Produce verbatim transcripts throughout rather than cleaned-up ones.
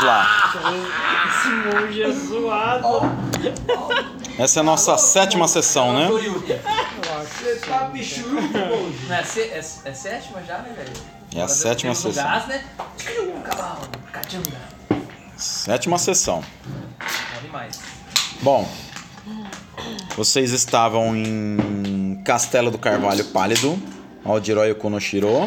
lá. Esse monge é zoado. Essa é a nossa sétima sessão, né? Você tá bichudo, monge. Não, é, sé- é, é sétima já, né, velho? É a sétima Temos o sessão. gás, né? Um cavalo, cachanga. Sétima sessão. Bom demais. Bom, vocês estavam em Castelo do Carvalho Pálido, Aldiroio Konoshiro.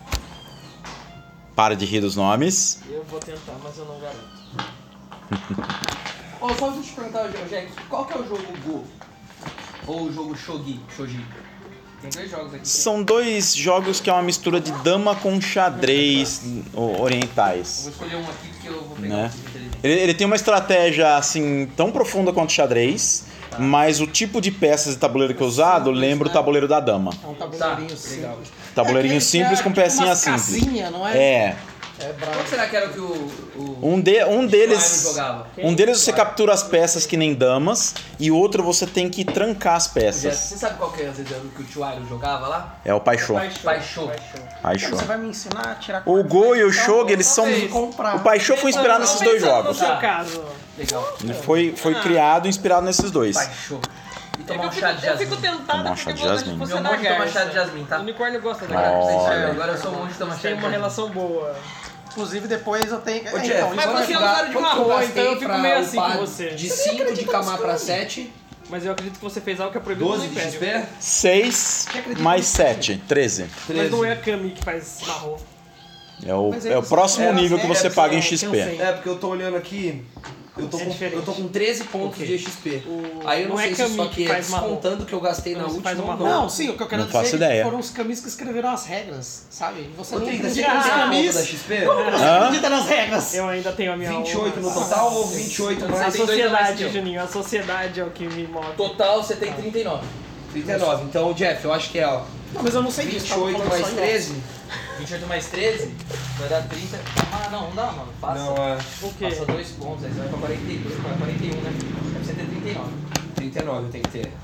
Para de rir dos nomes. Eu vou tentar, mas eu não garanto. Ô, só deixa eu te perguntar, Jack, qual que é o jogo Go? Ou o jogo Shogi? Shogi? Tem dois jogos aqui. São dois jogos que é uma mistura de dama com xadrez o- Eu orientais. vou escolher um aqui porque eu vou pegar Né? um tipo inteligente. Ele, ele tem uma estratégia assim tão profunda quanto xadrez, mas o tipo de peças de tabuleiro que é usado lembra o tabuleiro da dama. É um tabuleirinho Tá, simples. legal. Tabuleirinho É aquele que simples é com tipo pecinha umas simples. casinha, não é? É. É Qual bravo. será que era o que o... o... Um, de, um Iron deles. jogava? Um deles você captura as peças que nem damas, e outro você tem que trancar as Você peças. sabe qual que é, às vezes, era o que o tio Iron jogava lá? É o Paixô. Paixão. Paixô. Você vai me ensinar a tirar O Go e o Shogi, eles são. Talvez comprar. O Paixô foi inspirado nesses dois No jogos. seu caso. Legal. Ele foi, foi criado e inspirado nesses dois. Paixão. E É que tomar eu um fico, chá de eu fico jasmim. tentada Tomar um porque chá de eu gosto jasmim. de você Meu na monge toma garça. chá de jasmim, tá? O unicórnio gosta da Agora, garça. Olha. agora eu sou monge de tomar chá Tem de uma jasmim. relação boa. Inclusive depois eu tenho. Ô, É, Jeff, então, Mas isso você é vai usuário de Quanto que eu marrom, gastei então eu fico pra meio assim upar com você. De cinco de Kamar pra sete, Mas eu acredito que você fez algo que é proibido doze no de Império. X P. seis mais sete, treze. Mas não é a Kami que faz marrom. É o, Mas aí é o você- próximo é, nível que é, você é, paga em que eu X P. sei. É, porque eu tô olhando aqui, eu tô, É com, diferente. eu tô com treze pontos de X P. O- Aí eu não, não é sei se isso Kami aqui que é faz marrom. descontando o que eu gastei na Não, você última faz ou uma não. Não, sim, o que eu quero Não dizer faço é que ideia. foram os camis que escreveram as regras, sabe? Você Ô, nem Trinta, você acredita nos acredita na conta camis. da X P? Como você Hã? acredita nas regras? Eu ainda tenho a minha vinte e oito no alma. total ou vinte e oito Você A mais tem dois a mais que sociedade, eu. Juninho, a sociedade é o que me move. Total, você tem trinta e nove. trinta e nove? Então, Jeff, eu acho que é, ó, Não, mas eu não sei disso. vinte e tava oito falando mais só em treze. vinte e oito mais treze vai dar trinta. Ah, não, não dá, mano. Passa. Não, é O quê? Passa dois pontos, aí você vai pra quarenta e dois, pra quarenta e um, né? Deve ser ter trinta e nove. trinta e nove eu tenho que ter.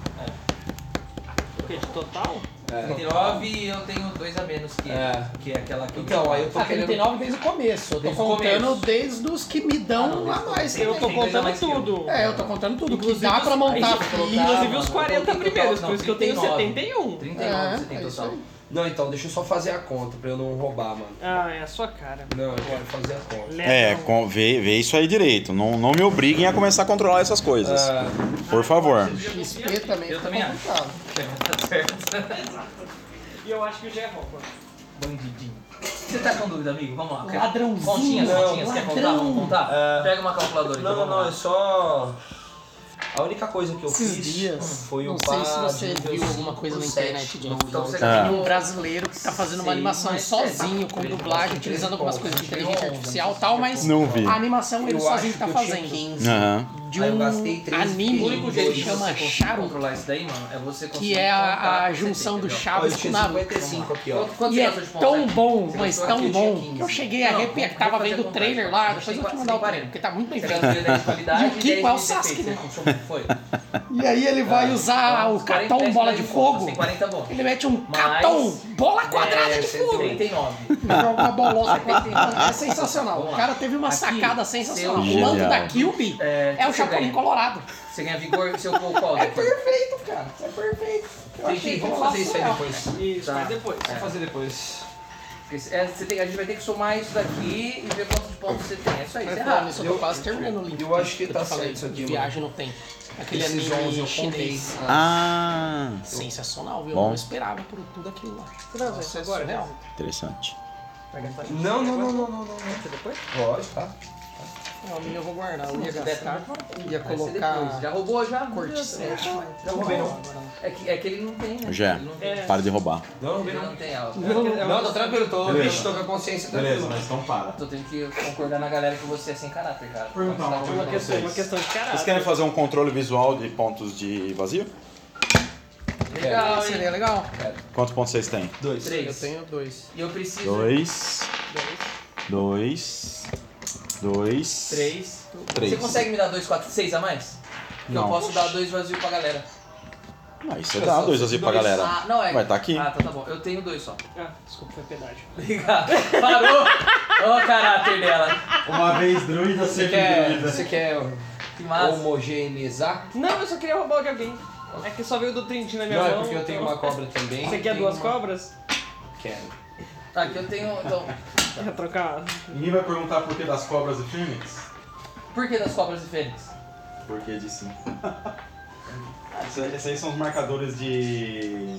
O quê? De total? É. trinta e nove e eu tenho dois a menos que, É. que é aquela que eu Então, aí eu tô Ah, querendo... trinta e nove desde o começo. Eu tô Desde o contando começo. desde os que me dão Ah, não, a desde o mais. começo. Eu tô Tem dois a mais contando que eu. tudo. É, eu tô contando tudo. Que Inclusive dá os- pra montar aí você falou, ficha. tá, Inclusive mano, os eu quarenta coloquei primeiros, total, por isso que eu tenho não, trinta setenta e um. trinta e nove É, você tem é isso total. aí. Não, então, deixa eu só fazer a conta pra eu não roubar, mano. Ah, é a sua cara. Não, eu quero fazer a conta. Legal. É, com- vê, vê isso aí direito. Não, não me obriguem a começar a controlar essas coisas. Ah, Por favor. X P também Eu fica também acho. complicado. Tá certo. E eu acho que o G é roupa. Bandidinho. Você tá com dúvida, amigo? Vamos lá. Quer- Ladrãozinho. Continhas, Não, continhas. Quer contar? ladrão. Vamos contar? É. Pega uma calculadora não, então, não, vamos não, lá. é só... A única coisa que eu Esses fiz dias, foi não upar sei se você nível viu alguma cinco coisa na por sete. internet de Então você Ah. Tem ganhou um brasileiro que tá fazendo uma seis animação mais sozinho, sete. com Três dublagem, pontos, utilizando três algumas pontos. coisas de Tirou inteligência onze, artificial e né? tal, mas Não vi. a animação ele Eu sozinho acho tá que eu tinha fazendo. quinze. Aham. De Aí eu um gastei três, O anime único que jeito se de chama você conseguir Charuto, controlar isso daí, mano, é você conseguir que é a, contar a com junção do setenta, Ó, eu Chaves com tinha o Naruto. cinquenta e cinco aqui, ó. Quanto- quanto E você é gastou de ponto, tão né? bom, Você mas gastou tão aqui, eu tinha bom, quinze. que eu cheguei a Não, arrepiar, que vamos tava fazer vendo o contar. trailer lá, Você depois eu tem vou te qua- mandar o você tem trailer, porque tá muito bem Você feito. gastou dez de qualidade E o dez Kiko é o de Sasuke, defeito. né? Você consumiu, foi? E aí ele vai usar o Uns quarenta catão reais bola mais de um ponto, fogo, tem quarenta bom. ele mete um Mais catão bola quadrada de fogo. trinta e nove. Joga uma bolota quadrada. É sensacional. Vamos O lá. cara teve uma Aqui, sacada sensacional. seu- O manto Genial. da Kyuubi É, é o você Chapolin ganha. Colorado. Você ganha vigor, seu qual É daqui? perfeito, cara. É perfeito. Eu Tem achei que, que vamos eu fazer isso aí faço depois. Isso, Tá. mas depois. É. Vou fazer depois. Porque, é, você tem, a gente vai ter que somar isso daqui e ver quantos pontos você tem. É isso aí, Mas você é falando rápido. nisso, eu tô Eu- quase terminando o link. eu acho que Eu tá te falei, certo isso aqui, de mano. viagem no tempo. Aquele Esses onze anime eu chinês. contei. Ah, Sensacional, viu? Eu Bom. não esperava por tudo aquilo lá. Não, isso agora, Surreal. interessante. Não, não, não, não, não, não. Você depois? Pode, tá? Não, a minha eu vou guardar. Eu ia Se der, gastar. também. Ia Vai ser depois. colocar Já roubou já? corte sete. Já roubei não. É que, é que ele não tem, né? Já. Ele não tem. É. Para de roubar. Não, Ele não tem alta. Não, tô tranquilo, tô. Beleza. Vixe, tô com a consciência tranquila. então para. Tô tendo que concordar na galera que você é sem caráter, cara. Perguntar uma Você tá coisa Uma com- questão, vocês. uma questão de caráter. Vocês querem fazer um controle visual de pontos de vazio? Legal, hein? Seria legal. Quantos pontos vocês têm? Dois. Eu Três. tenho dois. E eu preciso... Dois. Dois. Dois. Três. Três. Você consegue me dar dois, quatro, seis a mais? Que Não. eu posso dar dois vazios pra galera. Aí você dá dois assim pra galera. Ah, não é. Vai tá aqui. Ah, tá, tá bom. Eu tenho dois só. Ah, desculpa, foi pedágio. Obrigado. Parou! Ó o caráter dela. Uma vez druida, Você quer, você quer Que massa. homogeneizar? Não, eu só queria roubar o de alguém. É que só veio do Trinity na minha Não, mão. é porque eu tenho então- uma cobra também. Você quer Tem duas uma- cobras? Quero. Tá, aqui eu tenho. Então. Quer trocar? Ninguém vai perguntar por que das cobras e fênix? Por que das cobras e fênix? Por que de sim? Esses aí são os marcadores de...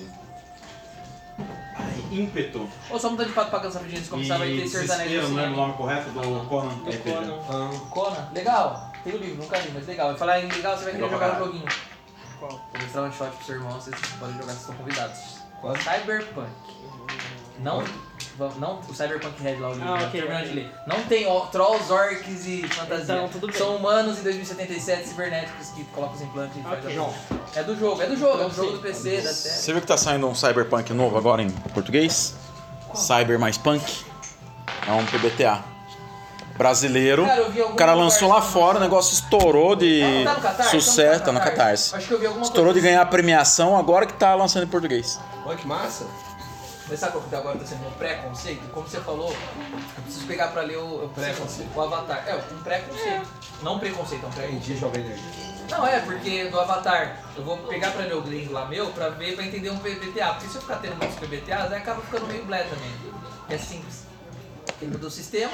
Ai, ímpeto. Ou só mudando de fato pra cansar rapidinho antes de começar, vai ter sertanejo desespero, não lembro o assim. nome correto do Conan. Do R P G. Conan. Conan? Legal. Tem o livro, nunca li, mas legal. Vai falar em legal, você vai querer Legal jogar pra o joguinho. Qual? Vou mostrar um shot pro seu irmão, vocês podem jogar, vocês estão convidados. Qual? Cyberpunk. Não, não o Cyberpunk Red lá, o livro, Ah, já ok, terminando ok. de ler. Não tem ó, trolls, orcs e fantasia. Então, tudo bem. São humanos em dois mil e setenta e sete cibernéticos que colocam os implantes e faz Ok. a... É do jogo, é do jogo, é do jogo do P C, da série. Você viu que tá saindo um Cyberpunk novo agora em português? Cyber mais Punk. É um P B T A. Brasileiro. Cara, eu vi O alguma cara lançou lá conversa fora, o no- negócio estourou de Ah, não tá no Catarse? sucesso, Então tá no Catarse. Acho que eu vi alguma Estourou de coisa. ganhar a premiação, agora que tá lançando em português. Olha que massa. Mas sabe qual que agora tá sendo um preconceito? Como você falou, eu preciso pegar pra ler o, o Preconceito. O Avatar. É, um preconceito. Não um preconceito, é um preconceito. Entendi, jovem nerd. Não, é, porque do Avatar, eu vou pegar pra ler o gringo lá meu pra ver, pra entender um P B T A. Porque se eu ficar tendo muitos P B T As, aí acaba ficando meio blé também. É simples. Ele mudou o sistema.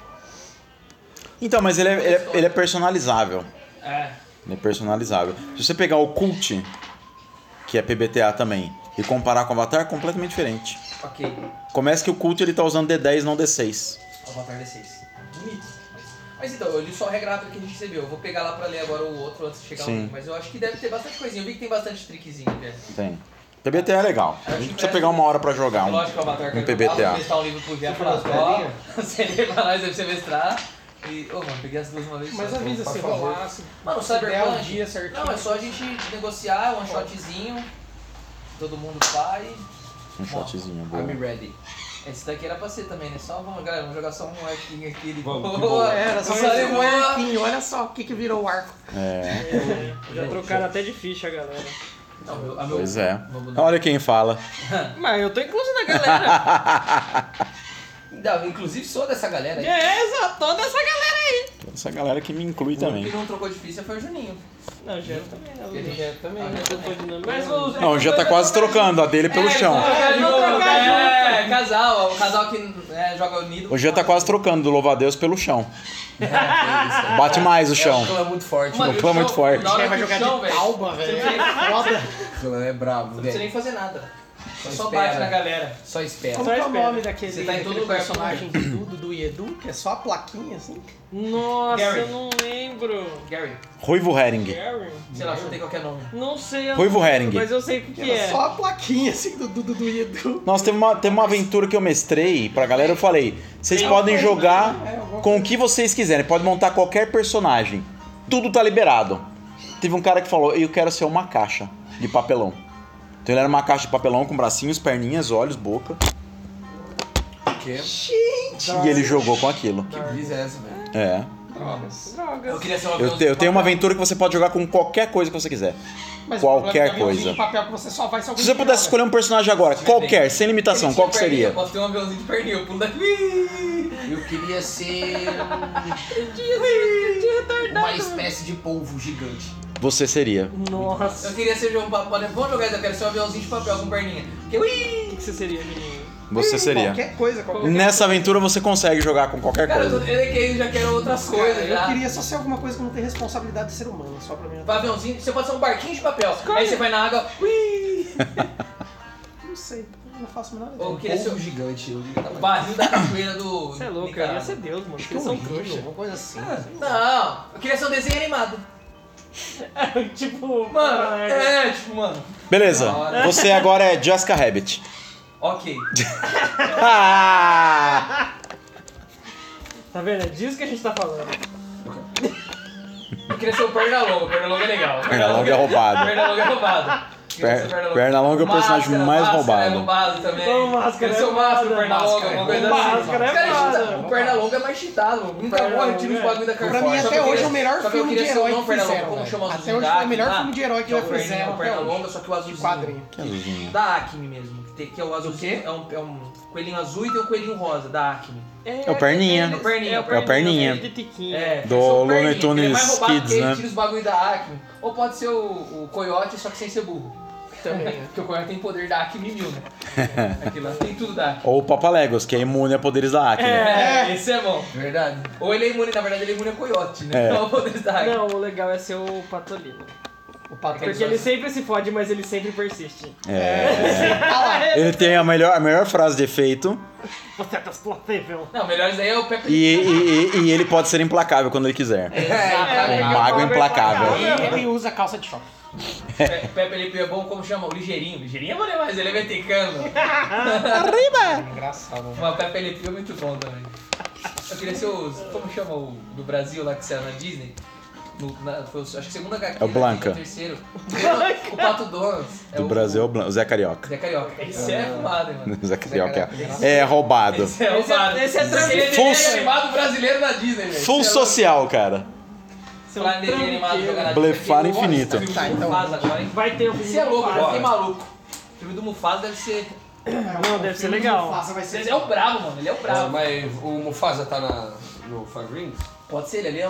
Então, mas ele é, ele é, ele é personalizável. É. Ele é personalizável. Se você pegar o Cult, que é P B T A também, e comparar com o Avatar, é completamente diferente. Ok. Começa que o Cult ele tá usando D dez, não D seis. Avatar D seis. Bonito. Mas então, eu li só a regra rápida que a gente recebeu. Eu vou pegar lá pra ler agora o outro antes de chegar Sim. o Mas eu acho que deve ter bastante coisinha. Eu vi que tem bastante trickzinho, velho. Tem. P B T A é legal. A gente precisa pegar uma hora pra jogar um, Lógico que o Avatar um P B T A. vou prestar um livro pro Jean e falar, ó, você lê pra nós, deve semestrar. E, ô, mano, peguei as duas uma vez Mas só. avisa por se favor. rolar, se Mano, o se der Cyberpunk... o dia certinho. Não, é só a gente negociar, um shotzinho, todo mundo faz. Um shotzinho bom. I'm ready. Esse daqui era pra ser também, né? Só, vamos, galera, vamos jogar só um arquinho aqui. Ele... Vamos, que Boa! boa. Era só Só esse ele um voa. arquinho, olha só o que que virou o arco. É, Já trocaram até de ficha, galera. Não, meu, a meu, pois é. vamos- Olha quem fala. Mas eu tô incluso na galera. Não, inclusive sou dessa galera aí. É, exato, toda essa galera aí. Essa galera que me inclui O que também. não trocou difícil foi o Juninho. Não, Gero também. né? Porque ele É, também. Ah, Eu tô dinâmico. Mas Mas os- Não, já tá quase trocando a dele pelo chão. É, Vamos trocar é, junto. casal, o casal que é, joga unido. Hoje já tá quase trocando do louva-a-Deus pelo chão. Bate mais o chão. O clã é muito forte. Mano, O clã é muito forte. Na hora Quem vai que o jogar chão, de velho, calma, velho. É foda. O clã é bravo, não precisa nem velho. fazer nada. Só, Só bate espera. na galera. Só espera. Como que é o espera. nome daquele, Você tá em todo daquele lugar, personagem do Dudu, do Edu, que é só a plaquinha assim? Nossa, Gary. eu não lembro. Gary, Ruivo Hering. Gary? sei lá, chutei qualquer nome. Não sei. eu Ruivo não- Hering. Mas eu sei o que, que Era é. só a plaquinha assim do Dudu, do Edu. Nossa, teve uma, teve uma aventura que eu mestrei pra galera, eu falei, vocês podem jogar com o que vocês quiserem, pode montar qualquer personagem. Tudo tá liberado. Teve um cara que falou, eu quero ser uma caixa de papelão. Então ele era uma caixa de papelão com bracinhos, perninhas, olhos, boca. Que? E ele jogou com aquilo. Que brisa é essa, velho? É. Eu queria ser uma Eu, te- eu tenho uma aventura que você pode jogar com qualquer coisa que você quiser. Mas Qualquer o problema é coisa. de papel que você só vai se alguém Se você pudesse escolher um personagem agora, qualquer, sem limitação, qual que seria? Eu posso ter um aviãozinho de perninha, eu pulo daqui. Eu queria ser uma espécie de polvo gigante. Você seria. Nossa. Eu queria ser um papel. Vamos jogar isso, eu quero ser um aviãozinho de papel com perninha. Porque, ui! O que, que você seria, Juninho? Você seria. Qualquer coisa, qualquer Nessa aventura você consegue jogar com qualquer Cara, eu tô coisa. eu que já quero outras Cara, coisas eu já. queria só ser alguma coisa que não tem responsabilidade de ser humano, só pra mim. Um aviãozinho, você pode ser um barquinho de papel. Aí você vai na água, ui! Não sei, não faço a menor Ou ideia. eu queria ser Polvo o gigante. Eu diria o barril da cachoeira do. Você é louco, eu ia Nicarágua. ser Deus, mano. Acho que Vocês é um são rio, trouxa. uma coisa assim. Não, eu queria ser um desenho animado. Tipo, Mano, ah, é, tipo, mano. Beleza. Da hora. Você agora é Jessica Rabbit. Ok. Ah! Tá vendo? É disso que a gente tá falando. Eu queria ser o Pernalonga, o Pernalonga é legal. Pernalonga é roubado. Pernalonga é roubado. Per- Pernalonga é o personagem Máscara, mais Máscara roubado. É roubado também. Ô, Máscara Esse é o é Máscara, o foda. Pernalonga, Máscara uma é coisa bom. assim. Máscara é Cara, foda. o Pernalonga é mais cheatado, mano. Nunca morre, Pernalonga tira os é. bagulho da cara Pra mim, fora. Só até que eu hoje, queria- é o melhor só que eu filme de queria ser o herói não que Pernalonga, fizeram, como velho. chama o Até azulzinho hoje da foi o melhor Acme filme de herói que que é o já Perninho, fizeram o até Pernalonga, hoje. só que o azulzinho. quadrinho. Que azulzinho. Da Acme mesmo, que, tem, que é o azulzinho, é um, é um coelhinho azul e tem um coelhinho rosa, da Acme. É o Perninha. É o Perninha. É o É o Perninha. Perninha. De Tiquinho. É, Do tem que ser o Looney Perninha, que ele é mais Tunes roubado Kids, porque ele né? tira os bagulho da Acme. Ou pode ser o, o Coyote, só que sem ser burro. Também. Porque o Coyote tem poder da Acme mil, né? Aquilo lá tem tudo da Acme. Ou o Papalegos, que é imune a poderes da Acme. É. É, esse é bom. Verdade. Ou ele é imune, na verdade ele é imune a Coyote, né? É. Não, o poder da Acme. Não, o legal é ser o Patolino. O patrão. Porque ele sempre se fode, mas ele sempre persiste. É. Ah lá. Ele tem a melhor, a melhor frase de efeito Você é desplatível. Não, o melhor isso daí é o Pepe e, e, e- e ele pode ser implacável quando ele quiser. Exatamente. Um mago implacável. E ele usa calça de choque. Pe- Pepe Lipe é bom, como chama? O Ligeirinho. Ligeirinho é bom demais, ele é mexicano. Engraçado. Mas o Pepe Lipe é muito bom também. Eu queria ser o... Como chama o do Brasil lá que saiu na Disney? No, na, foi, o- acho que segunda H Q. É o Blanca. O terceiro. O Pato Donald. É Do o, Brasil é o Blan- o Zé Carioca. Zé Carioca. Esse é fumado, hein, mano. O Zé Carioca é, é roubado. Esse é Esse é- roubado. esse é Ele é tranquilo. Full- desenho animado brasileiro na Disney, velho. Full Esse é louco. social, cara. Seu Falar em desenho animado tranqueiro. jogar na Disney. Blefar tem o- infinito. o filme Tá, do então. Mufasa agora, hein? Vai ter o filme Esse é do louco, Mufasa. eu fiquei maluco. O filme do Mufasa deve ser... Não, deve ser legal. Vai ser Ele é o brabo, mano. Ele é o Ah, brabo. mas o Mufasa tá na, no Five Rings? Pode ser, ele é leão.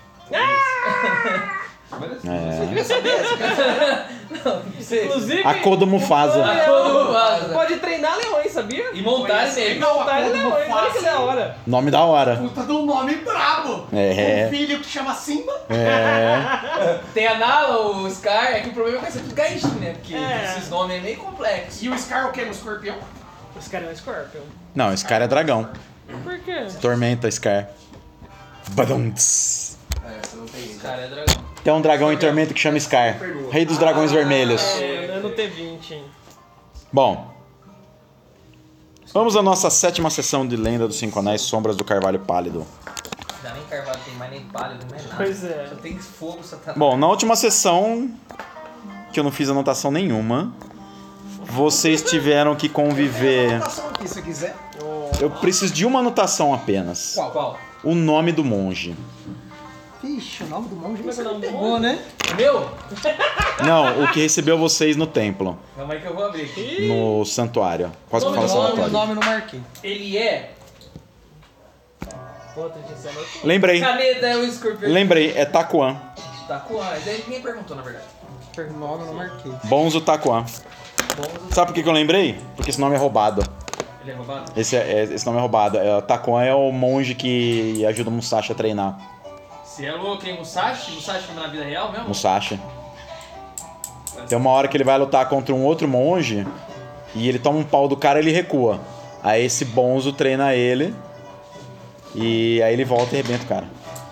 Mas É. Não sei. Inclusive, A cor do Mufasa. A cor do Mufasa. pode treinar leões, sabia? E montar nele. Montar leões, olha que da hora. Nome da hora. puta de um nome brabo. É. Um filho que chama Simba. É. Tem a Nala, o Scar, é que o problema é que vai ser tudo gaijin, né? Porque É. esses nomes é meio complexos. E o Scar o quê? No escorpião? Os caras é um Scorpion. Não, esse cara é dragão. Por quê? Tormenta, Scar. Badumts. É, você não tem Esse isso. cara é dragão. Tem um dragão em Tormenta que chama Scar. Rei dos dragões vermelhos. É, ano T vinte. Bom. Vamos à nossa sétima sessão de Lenda dos Cinco Anéis, Sombras do Carvalho Pálido. Não dá nem carvalho, tem mais nem pálido, não é nada. Pois é. Só tem fogo, satanás. Bom, na última sessão, que eu não fiz anotação nenhuma, vocês tiveram que conviver... Anotação aqui, se quiser. Eu preciso de uma anotação apenas. Qual? Qual? O nome do monge. Vixe, o nome do monge Como é que é o nome do pegou, né? O meu? Não, o que recebeu vocês no templo, Calma aí que eu vou abrir aqui. no santuário. Quase que eu falo Nome, santuário. nome não marquei. Ele é... Outra de noite. Lembrei, Caneta é o escorpião. lembrei, é Taquan. Tá com a... Daí ninguém perguntou, na verdade. Nome eu não marquei. Bonzo Taquan. Bom, Sabe por que que eu lembrei? Porque esse nome é roubado. ele é roubado? Esse, é, é- esse nome é roubado. É, Taquan é o monge que ajuda o Musashi a treinar. Você é louco, hein? Musashi? Musashi na vida real mesmo? Musashi. Tem uma hora que ele vai lutar contra um outro monge e ele toma um pau do cara e ele recua. Aí esse Bonzo treina ele e aí ele volta e arrebenta o cara.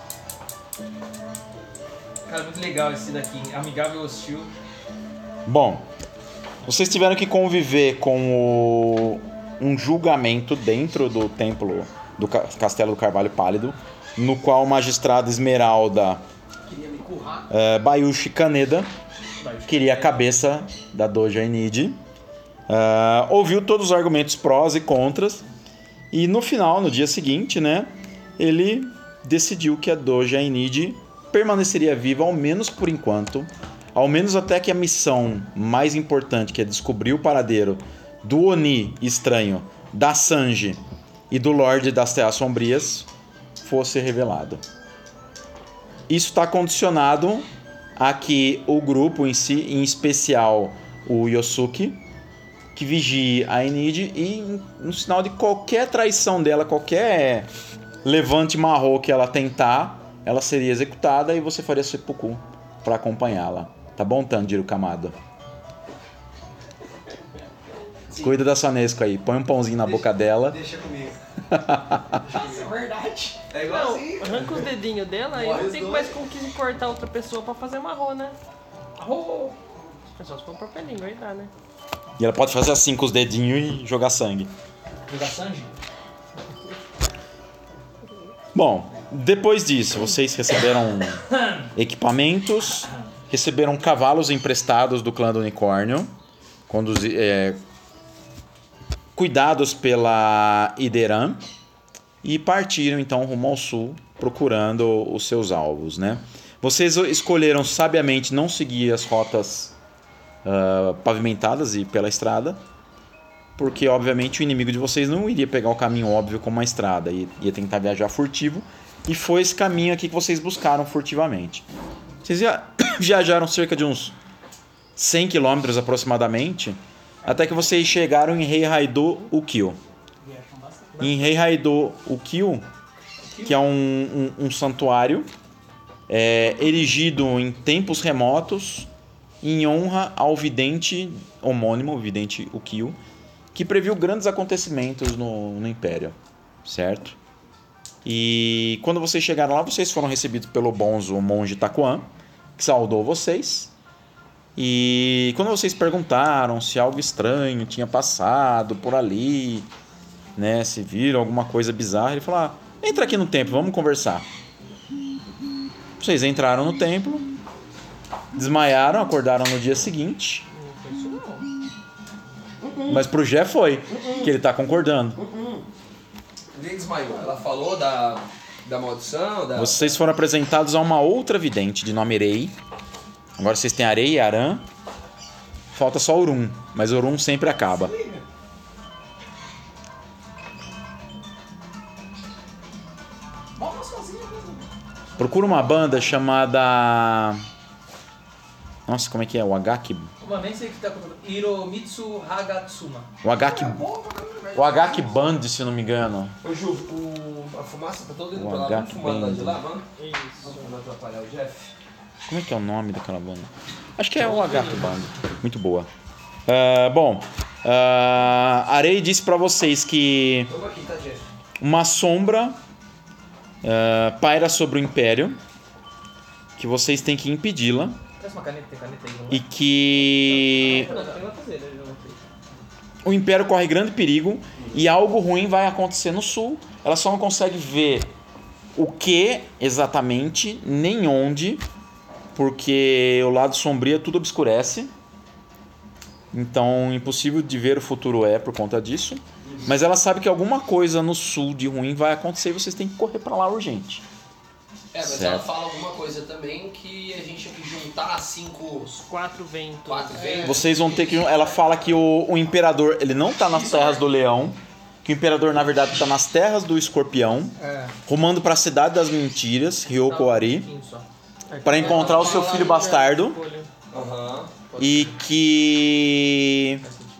Cara, muito legal esse daqui. Amigável hostil. Bom, vocês tiveram que conviver com o- um julgamento dentro do templo do Ca- Castelo do Carvalho Pálido, no qual o magistrado Esmeralda Queria me currar. eh, Bayushi Kaneda queria a cabeça da Doja Enid. Ah, ouviu todos os argumentos prós e contras e no final, no dia seguinte, né, ele decidiu que a Doja Enid permaneceria viva ao menos por enquanto, ao menos até que a missão mais importante, que é descobrir o paradeiro do Oni estranho, da Sanji e do Lorde das Terras Sombrias, fosse revelado. Isso está condicionado a que o grupo em si, em especial o Yosuke, que vigie a Enid e no sinal de qualquer traição dela, qualquer levante marrom que ela tentar, ela seria executada e você faria seppuku para acompanhá-la. Tá bom, Tanjiro Kamado? Cuida da sua Nesco aí, põe um pãozinho na boca dela. Deixa comigo. Isso é verdade. É Não, igualzinho. arranca os dedinhos dela e Morre não os tem dois. mais como que cortar outra pessoa pra fazer marrom, né? Oh. É só se for um papelinho, aí dá, né? E ela pode fazer assim com os dedinhos e jogar sangue. Jogar Sanji? Bom, depois disso, vocês receberam equipamentos, receberam cavalos emprestados do clã do unicórnio, conduzi- é, cuidados pela Ideran, e partiram então rumo ao sul, procurando os seus alvos, né? Vocês escolheram sabiamente não seguir as rotas uh, pavimentadas e pela estrada, porque obviamente o inimigo de vocês não iria pegar o caminho óbvio como uma estrada, ia, ia tentar viajar furtivo, e foi esse caminho aqui que vocês buscaram furtivamente. Vocês via- viajaram cerca de uns cem quilômetros aproximadamente, até que vocês chegaram em Rei Raido Ukiyo. Em Rei Raido Ukiyo, que é um, um, um santuário é, erigido em tempos remotos em honra ao vidente homônimo, o vidente Ukiyo, que previu grandes acontecimentos no, no Império, certo? E quando vocês chegaram lá, vocês foram recebidos pelo bonzo monge Takuan, que saudou vocês. E quando vocês perguntaram se algo estranho tinha passado por ali, né, se viram alguma coisa bizarra, ele falou: ah, entra aqui no templo, vamos conversar. Vocês entraram no templo, desmaiaram, acordaram no dia seguinte. Mas pro Jé foi, que ele tá concordando. Ninguém desmaiou. Ela falou da, da maldição, da... Vocês foram apresentados a uma outra vidente de nome Rei. Agora vocês têm Arei e Aran. Falta só Urum, mas Urum sempre acaba. Procura uma banda chamada... Nossa, como é que é? O Agaki... Mano, nem sei o que tá acontecendo. Hiromitsu Hagatsuma. O Agaki... O Agaki Band, se eu não me engano. Ô Ju, o... a fumaça tá toda indo O pra lá. Vamos H fumar lá de lá, mano? Isso. Vamos não atrapalhar o Jeff. Como é que é o nome daquela banda? Acho que é o Agaki Band. Muito boa. Ah, bom, ah, Arei disse pra vocês que Vamos aqui, tá, Jeff? uma sombra ah, paira sobre o Império, que vocês têm que impedi-la, Traz uma caneta, tem caneta aí, não e que Não, tem uma fazer, né? Eu não sei. o Império corre grande perigo e algo ruim vai acontecer no sul. Ela só não consegue ver o que exatamente, nem onde, porque o lado sombrio tudo obscurece. Então, impossível de ver o futuro é por conta disso. Mas ela sabe que alguma coisa no sul de ruim vai acontecer e vocês têm que correr pra lá urgente. É, mas Certo. ela fala alguma coisa também que a gente tinha que juntar cinco... Os quatro ventos. Quatro ventos. Vocês vão ter que... Ela fala que o, o Imperador, ele não tá nas terras do Leão. Que o Imperador, na verdade, tá nas terras do Escorpião. É. Rumando pra Cidade das Mentiras, Ryoko-Ari. Um só. Para encontrar o seu filho bastardo. Escolha. Aham. E que...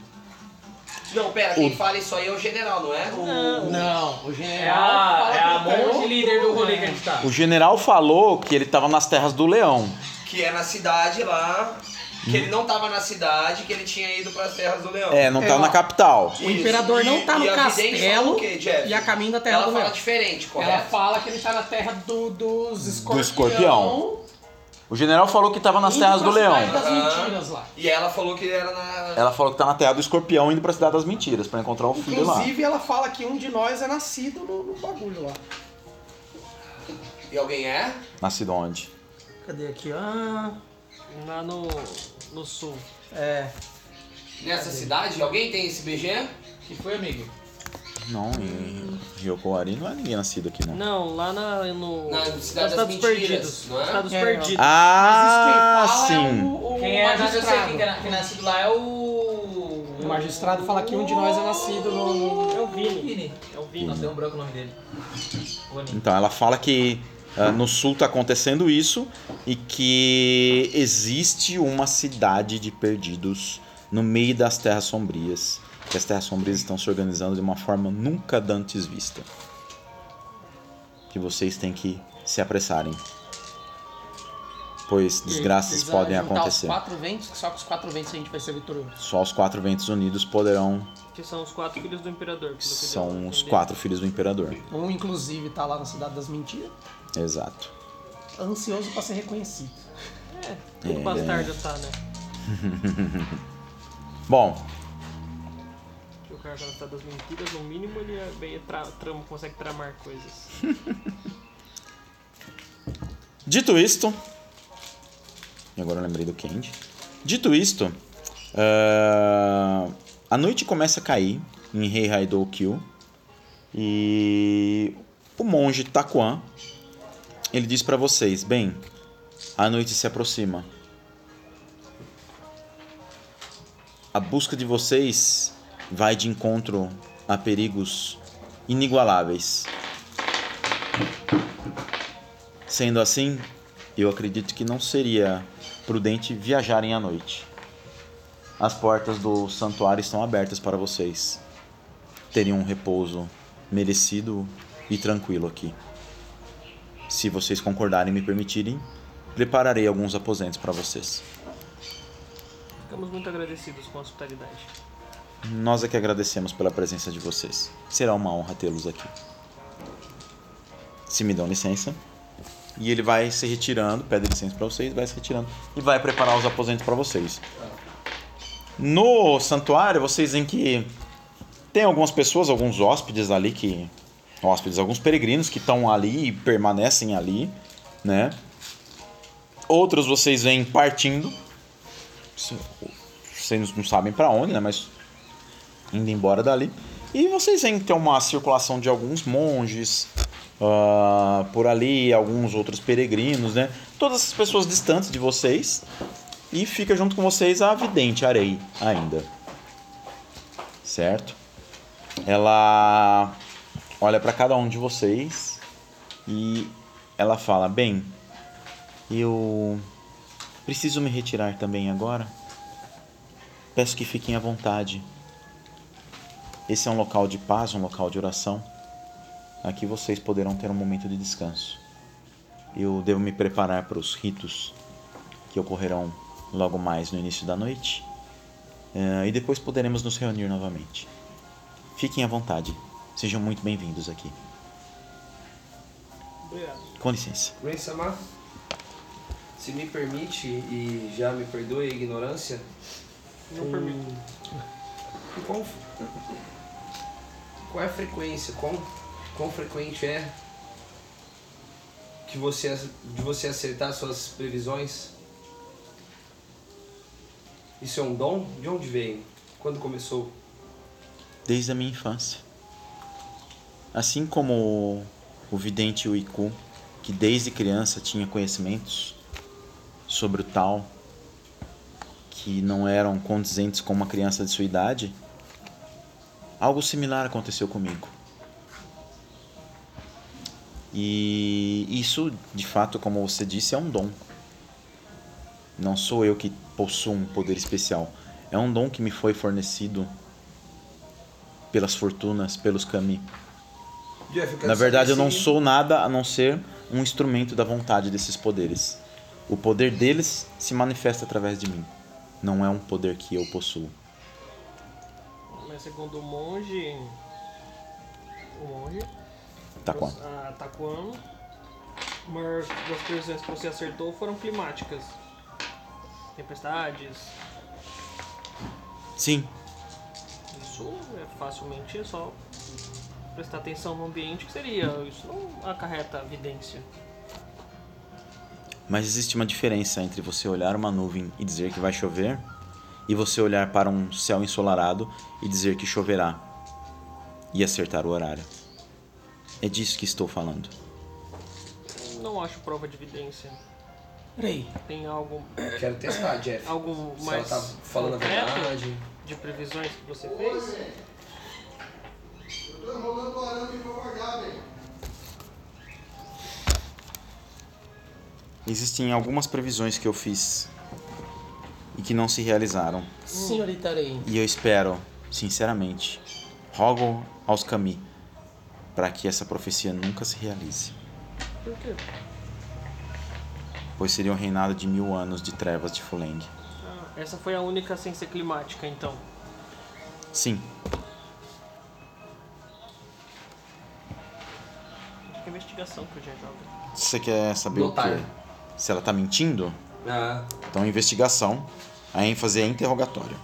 Não, pera, quem fala isso aí é o general, não é? O... Não, o É general. a, fala é a que o monge líder do rolê que a gente tá. O general falou que ele tava nas terras do Leão. Que é na cidade lá, que ele não tava na cidade, que ele tinha ido pras terras do leão. É, não É, tá ó. na capital. O imperador Isso. não tá E- no e a vidente fala castelo o quê, Jeff? e a caminho da terra Ela do fala Leão. diferente, correto? Ela fala que ele tá na terra do, dos escorpião. escorpião. O general falou que tava nas terras do Leão. das Aham. mentiras lá. E ela falou que era na... Ela falou que tá na terra do Escorpião indo pra Cidade das Mentiras pra encontrar o filho lá. Inclusive, ela fala que um de nós é nascido no, no bagulho lá. E alguém é? Nascido onde? Cadê aqui? Ah, Lá no, no sul. é. Nessa cidade? Alguém tem esse B G? Que foi, amigo? Não, em Ryoko-Ari não é ninguém nascido aqui, não. Não, lá na, no... Na nos Cidade das Estados Mentiras, Perdidos. não é? Estados É, Perdidos. Ah, Mas isso quem fala sim. é o, o Quem é, na- eu sei magistrado. quem que é, quem é nascido lá é o... O magistrado fala que um de nós é nascido no... É o Vini. Vini. É o Vini. Nossa, deu um branco o nome dele. Rony. Então, ela fala que ah, no sul tá acontecendo isso e que existe uma cidade de perdidos no meio das Terras Sombrias. Que as Terras Sombrias estão se organizando de uma forma nunca dantes vista. Que vocês têm que se apressarem. Pois desgraças Eles podem vão juntar acontecer. Os quatro ventos, só com os quatro ventos a gente vai ser vitorioso. Só os quatro ventos unidos poderão. Que são os quatro filhos do Imperador. pelo que deu São pra os entender. quatro filhos do Imperador. Um, inclusive, tá lá na Cidade das Mentiras, Exato. ansioso pra ser reconhecido. É, todo É. bastardo tá, né? Bom, Que o cara tá na Cidade das Mentiras, no mínimo ele é bem tra trama, consegue tramar coisas. dito isto, E agora eu lembrei do Candy. Dito isto, uh, a noite começa a cair em Rei Raidou Kill. E o monge Taquan, ele diz pra vocês: bem, a noite se aproxima. A busca de vocês vai de encontro a perigos inigualáveis. Sendo assim, eu acredito que não seria prudente viajarem à noite. As portas do santuário estão abertas para vocês terem um repouso merecido e tranquilo aqui. Se vocês concordarem e me permitirem, prepararei alguns aposentos para vocês. Ficamos muito agradecidos com a hospitalidade. Nós é que agradecemos pela presença de vocês. Será uma honra tê-los aqui. Se me dão licença. E ele vai se retirando, pede licença para vocês, vai se retirando e vai preparar os aposentos para vocês. No santuário, vocês veem que tem algumas pessoas, alguns hóspedes ali que... Hóspedes, alguns peregrinos que estão ali e permanecem ali, né? Outros vocês veem partindo. Vocês não sabem para onde, né? Mas indo embora dali. E vocês veem que tem uma circulação de alguns monges... Uh, por ali, alguns outros peregrinos, né? Todas as pessoas distantes de vocês. E fica junto com vocês a vidente Arei ainda. Certo? Ela olha para cada um de vocês e ela fala: bem, eu preciso me retirar também agora. Peço que fiquem à vontade. Esse é um local de paz, um local de oração. Aqui vocês poderão ter um momento de descanso. Eu devo me preparar para os ritos que ocorrerão logo mais no início da noite. Uh, e depois poderemos nos reunir novamente. Fiquem à vontade. Sejam muito bem-vindos aqui. Obrigado. Com licença. Ren-sama, se me permite e já me perdoe a ignorância, Não um- permito. qual, qual é a frequência, quão, quão frequente é que você, de você acertar suas previsões? Isso é um dom? De onde veio? Quando começou? Desde a minha infância. Assim como o vidente Uiku, que desde criança tinha conhecimentos sobre o tal, que não eram condizentes com uma criança de sua idade, algo similar aconteceu comigo. E isso, de fato, como você disse, é um dom. Não sou eu que possuo um poder especial. É um dom que me foi fornecido pelas fortunas, pelos kami. Jeff, eu quero Na verdade, eu saber não se- sou nada a não ser um instrumento da vontade desses poderes. O poder deles se manifesta através de mim. Não é um poder que eu possuo. Mas segundo o monge... O monge... Tá com. A Taquan, uma das previsões que você acertou foram climáticas. Tempestades. Sim, Isso é facilmente, é só prestar atenção no ambiente que seria. Isso não acarreta evidência. mas existe uma diferença entre você olhar uma nuvem e dizer que vai chover e você olhar para um céu ensolarado e dizer que choverá e acertar o horário. É disso que estou falando. Não acho prova de evidência. Peraí, Tem algo, Quero testar, Jeff. algo Se mais ela tá falando a concreto verdade. de previsões que você fez? Existem algumas previsões que eu fiz e que não se realizaram. senhorita Rei, E eu espero, sinceramente, rogo aos kami para que essa profecia nunca se realize. Por quê? Pois seria um reinado de mil anos de trevas de Fuleng. Ah, essa foi a única sem ser climática, então. Sim, Acho que é investigação que o Jean joga. você quer saber Notar. o quê? Se ela tá mentindo? Ah, Então, investigação. A ênfase é interrogatório.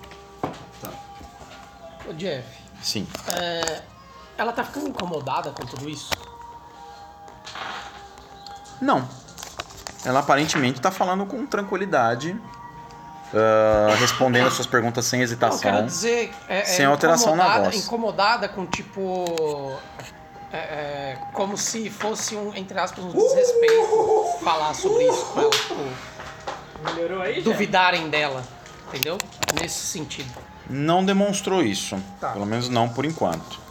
ô Jeff, Sim. é, ela tá ficando incomodada com tudo isso? Não. Ela aparentemente tá falando com tranquilidade, ah, respondendo as suas perguntas sem Não, eu hesitação. quero dizer, é, é Sem alteração na incomodada- voz. Incomodada com tipo. É, é, como se fosse um, entre aspas, um desrespeito falar sobre isso com ela. Tipo, Melhorou aí, já? duvidarem dela. Entendeu? Nesse sentido. Não demonstrou isso. Tá. Pelo menos não por enquanto.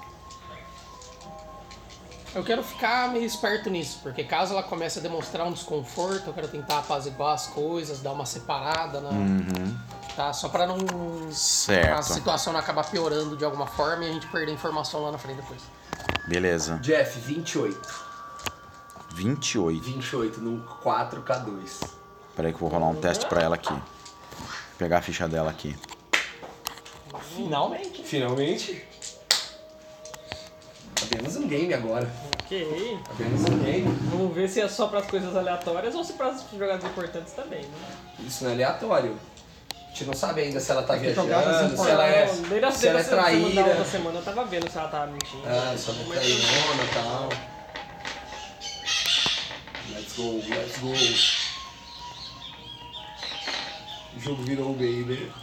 Eu quero ficar meio esperto nisso, porque caso ela comece a demonstrar um desconforto, eu quero tentar apaziguar as coisas, dar uma separada, né? Tá? Só pra não. A Certo. situação não acabar piorando de alguma forma e a gente perder informação lá na frente depois. Beleza. Jeff, vinte e oito. vinte e oito. vinte e oito no quatro K dois. Peraí que eu vou rolar um teste pra ela aqui. Vou pegar a ficha dela aqui. Finalmente. Finalmente. Apenas um game agora. Ok. Apenas um game. Vamos ver se é só pras coisas aleatórias ou se pras jogadas importantes também, né? Isso não é aleatório. A gente não sabe ainda se ela tá que jogadas viajando, se ela é, Não, desde a se ela é semana- Da outra traíra. semana eu tava vendo se ela tava mentindo. Ah, só tá trairona e tal. Let's go, let's go. O jogo virou um baby.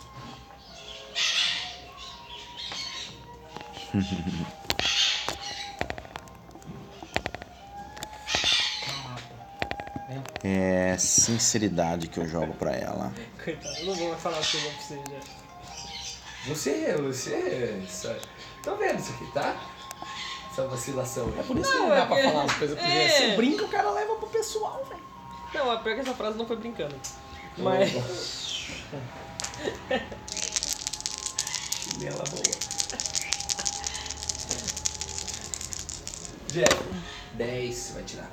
É sinceridade que eu jogo pra ela. Coitado, eu não vou mais falar as coisas pra você já. Você, você. Isso, tô vendo isso aqui, tá? Essa vacilação aí. É por isso que Não, não dá é pra que- falar as coisas, porque é. se brinca, o cara leva pro pessoal, velho. Não, a pior que essa frase não foi brincando. Mas. Chinela boa. Jeff, dez, você vai tirar.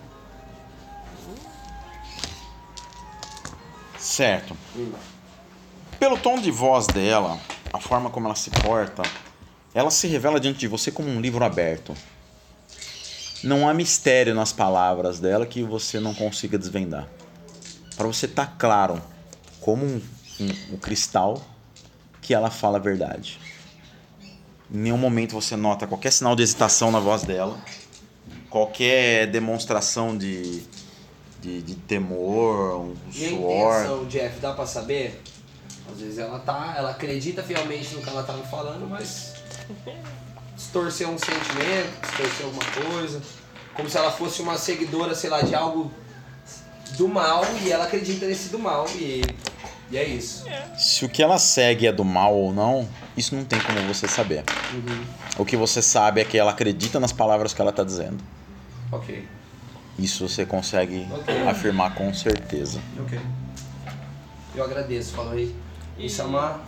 Certo. Hum. Pelo tom de voz dela, a forma como ela se porta, ela se revela diante de você como um livro aberto. Não há mistério nas palavras dela que você não consiga desvendar. Para você estar claro, como um, um, um cristal, que ela fala a verdade. Em nenhum momento você nota qualquer sinal de hesitação na voz dela, qualquer demonstração de, de, de temor, um E a suor. intenção, Jeff, dá pra saber? Às vezes ela tá, ela acredita fielmente no que ela tá me falando, mas distorcer um sentimento, distorcer alguma coisa, como se ela fosse uma seguidora, sei lá, de algo do mal e ela acredita nesse do mal e, e é isso. Se o que ela segue é do mal ou não, isso não tem como você saber. O que você sabe é que ela acredita nas palavras que ela está dizendo. Ok, Isso você consegue Ok. afirmar com certeza. ok. Eu agradeço, falou aí. E- Isso é uma...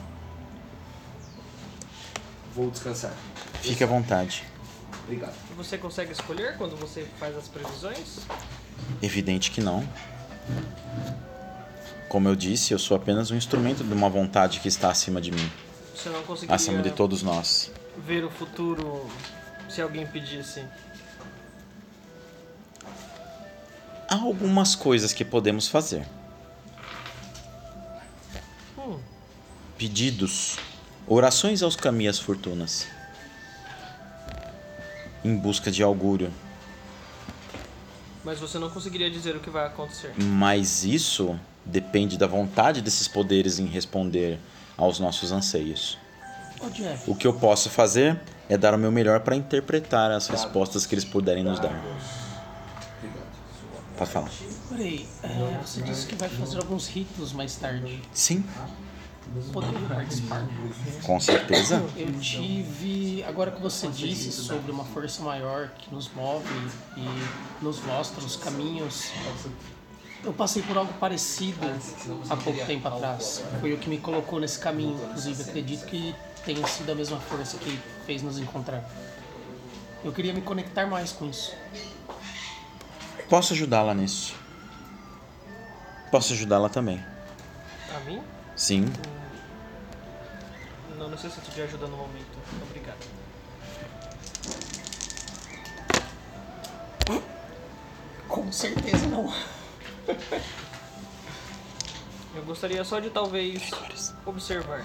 Vou descansar. Fique à vontade. Obrigado. Você consegue escolher quando você faz as previsões? Evidente que não. Como eu disse, eu sou apenas um instrumento de uma vontade que está acima de mim, Você não conseguiria acima de todos nós. ver o futuro se alguém pedisse? Há algumas coisas que podemos fazer. Hum, Pedidos, orações aos caminhos e às fortunas, em busca de augúrio. mas você não conseguiria dizer o que vai acontecer. Mas isso depende da vontade desses poderes em responder aos nossos anseios. Ô, Jeff, O que eu posso fazer é dar o meu melhor para interpretar as respostas que eles puderem nos dar. Pode falar. peraí, é, você disse que vai fazer alguns ritos mais tarde. Sim, Poderia participar? com certeza. Eu tive. Agora que você disse sobre uma força maior que nos move e nos mostra os caminhos, eu passei por algo parecido há pouco tempo atrás. Foi o que me colocou nesse caminho, inclusive. Acredito que tenha sido a mesma força que fez nos encontrar. Eu queria me conectar mais com isso. Posso ajudá-la nisso. Posso ajudá-la também. A mim? Sim. Não necessito de ajuda no momento. Obrigado. Com certeza não. Eu gostaria só de talvez observar.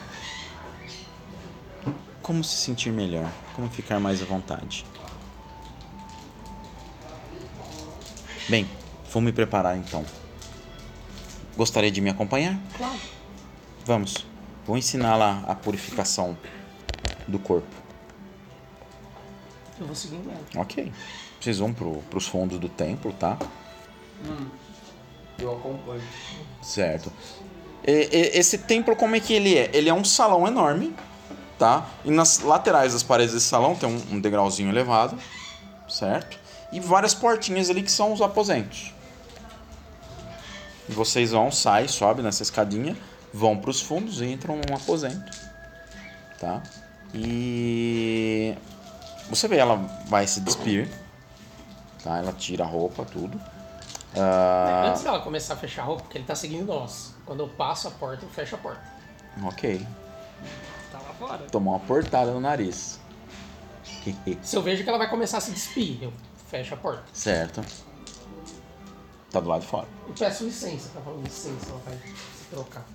Como se sentir melhor? Como ficar mais à vontade? Bem, Vou me preparar então. Gostaria de me acompanhar? Claro. Vamos. Vou ensiná-la a purificação do corpo. Eu vou seguindo ela. Ok. Vocês vão pro, pros fundos do templo, tá? Hum, eu acompanho. Certo. E, e, esse templo, como é que ele é? Ele é um salão enorme, tá? E nas laterais das paredes desse salão tem um, um degrauzinho elevado, certo? E várias portinhas ali que são os aposentos. E vocês vão, saem, sobem nessa escadinha, vão pros fundos e entram num aposento, tá? E você vê, ela vai se despir, tá? Ela tira a roupa, tudo. Ah, Antes dela começar a fechar a roupa, porque ele tá seguindo nós. Quando eu passo a porta, eu fecho a porta. ok. Tá lá fora. Tomou uma portada no nariz. Se eu vejo que ela vai começar a se despir, eu fecho a porta. Certo. Tá do lado de fora. Eu peço licença, tá falando licença, ela vai se trocar.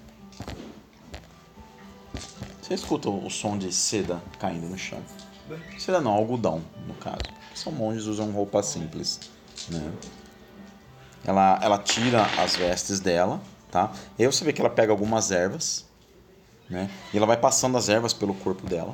Você escuta o som de seda caindo no chão. Seda não, algodão, no caso. São monges, usam roupas simples, né? Ela, ela tira as vestes dela, tá? E aí você vê que ela pega algumas ervas, né? E ela vai passando as ervas pelo corpo dela.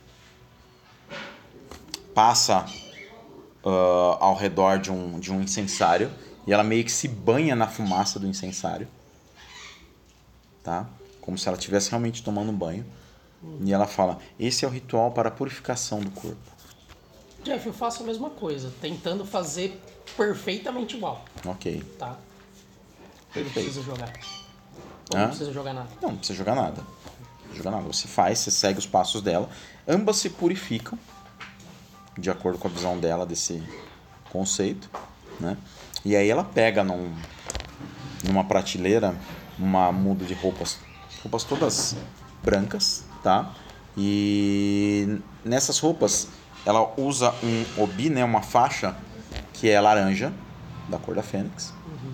Passa uh, ao redor de um, de um incensário. E ela meio que se banha na fumaça do incensário. Tá? Como se ela estivesse realmente tomando um banho. E ela fala, esse é o ritual para a purificação do corpo. Jeff, eu faço a mesma coisa, tentando fazer perfeitamente igual, Ok. tá? Eu não Perfeito. preciso jogar. Eu Hã? não preciso jogar nada. Não, não precisa jogar nada. Não precisa jogar nada. Você faz, você segue os passos dela. Ambas se purificam. De acordo com a visão dela desse conceito. Né? E aí ela pega num, numa prateleira uma muda de roupas. Roupas todas brancas, tá? E nessas roupas ela usa um obi, né? Uma faixa que é laranja, da cor da fênix. Uhum.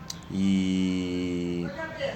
E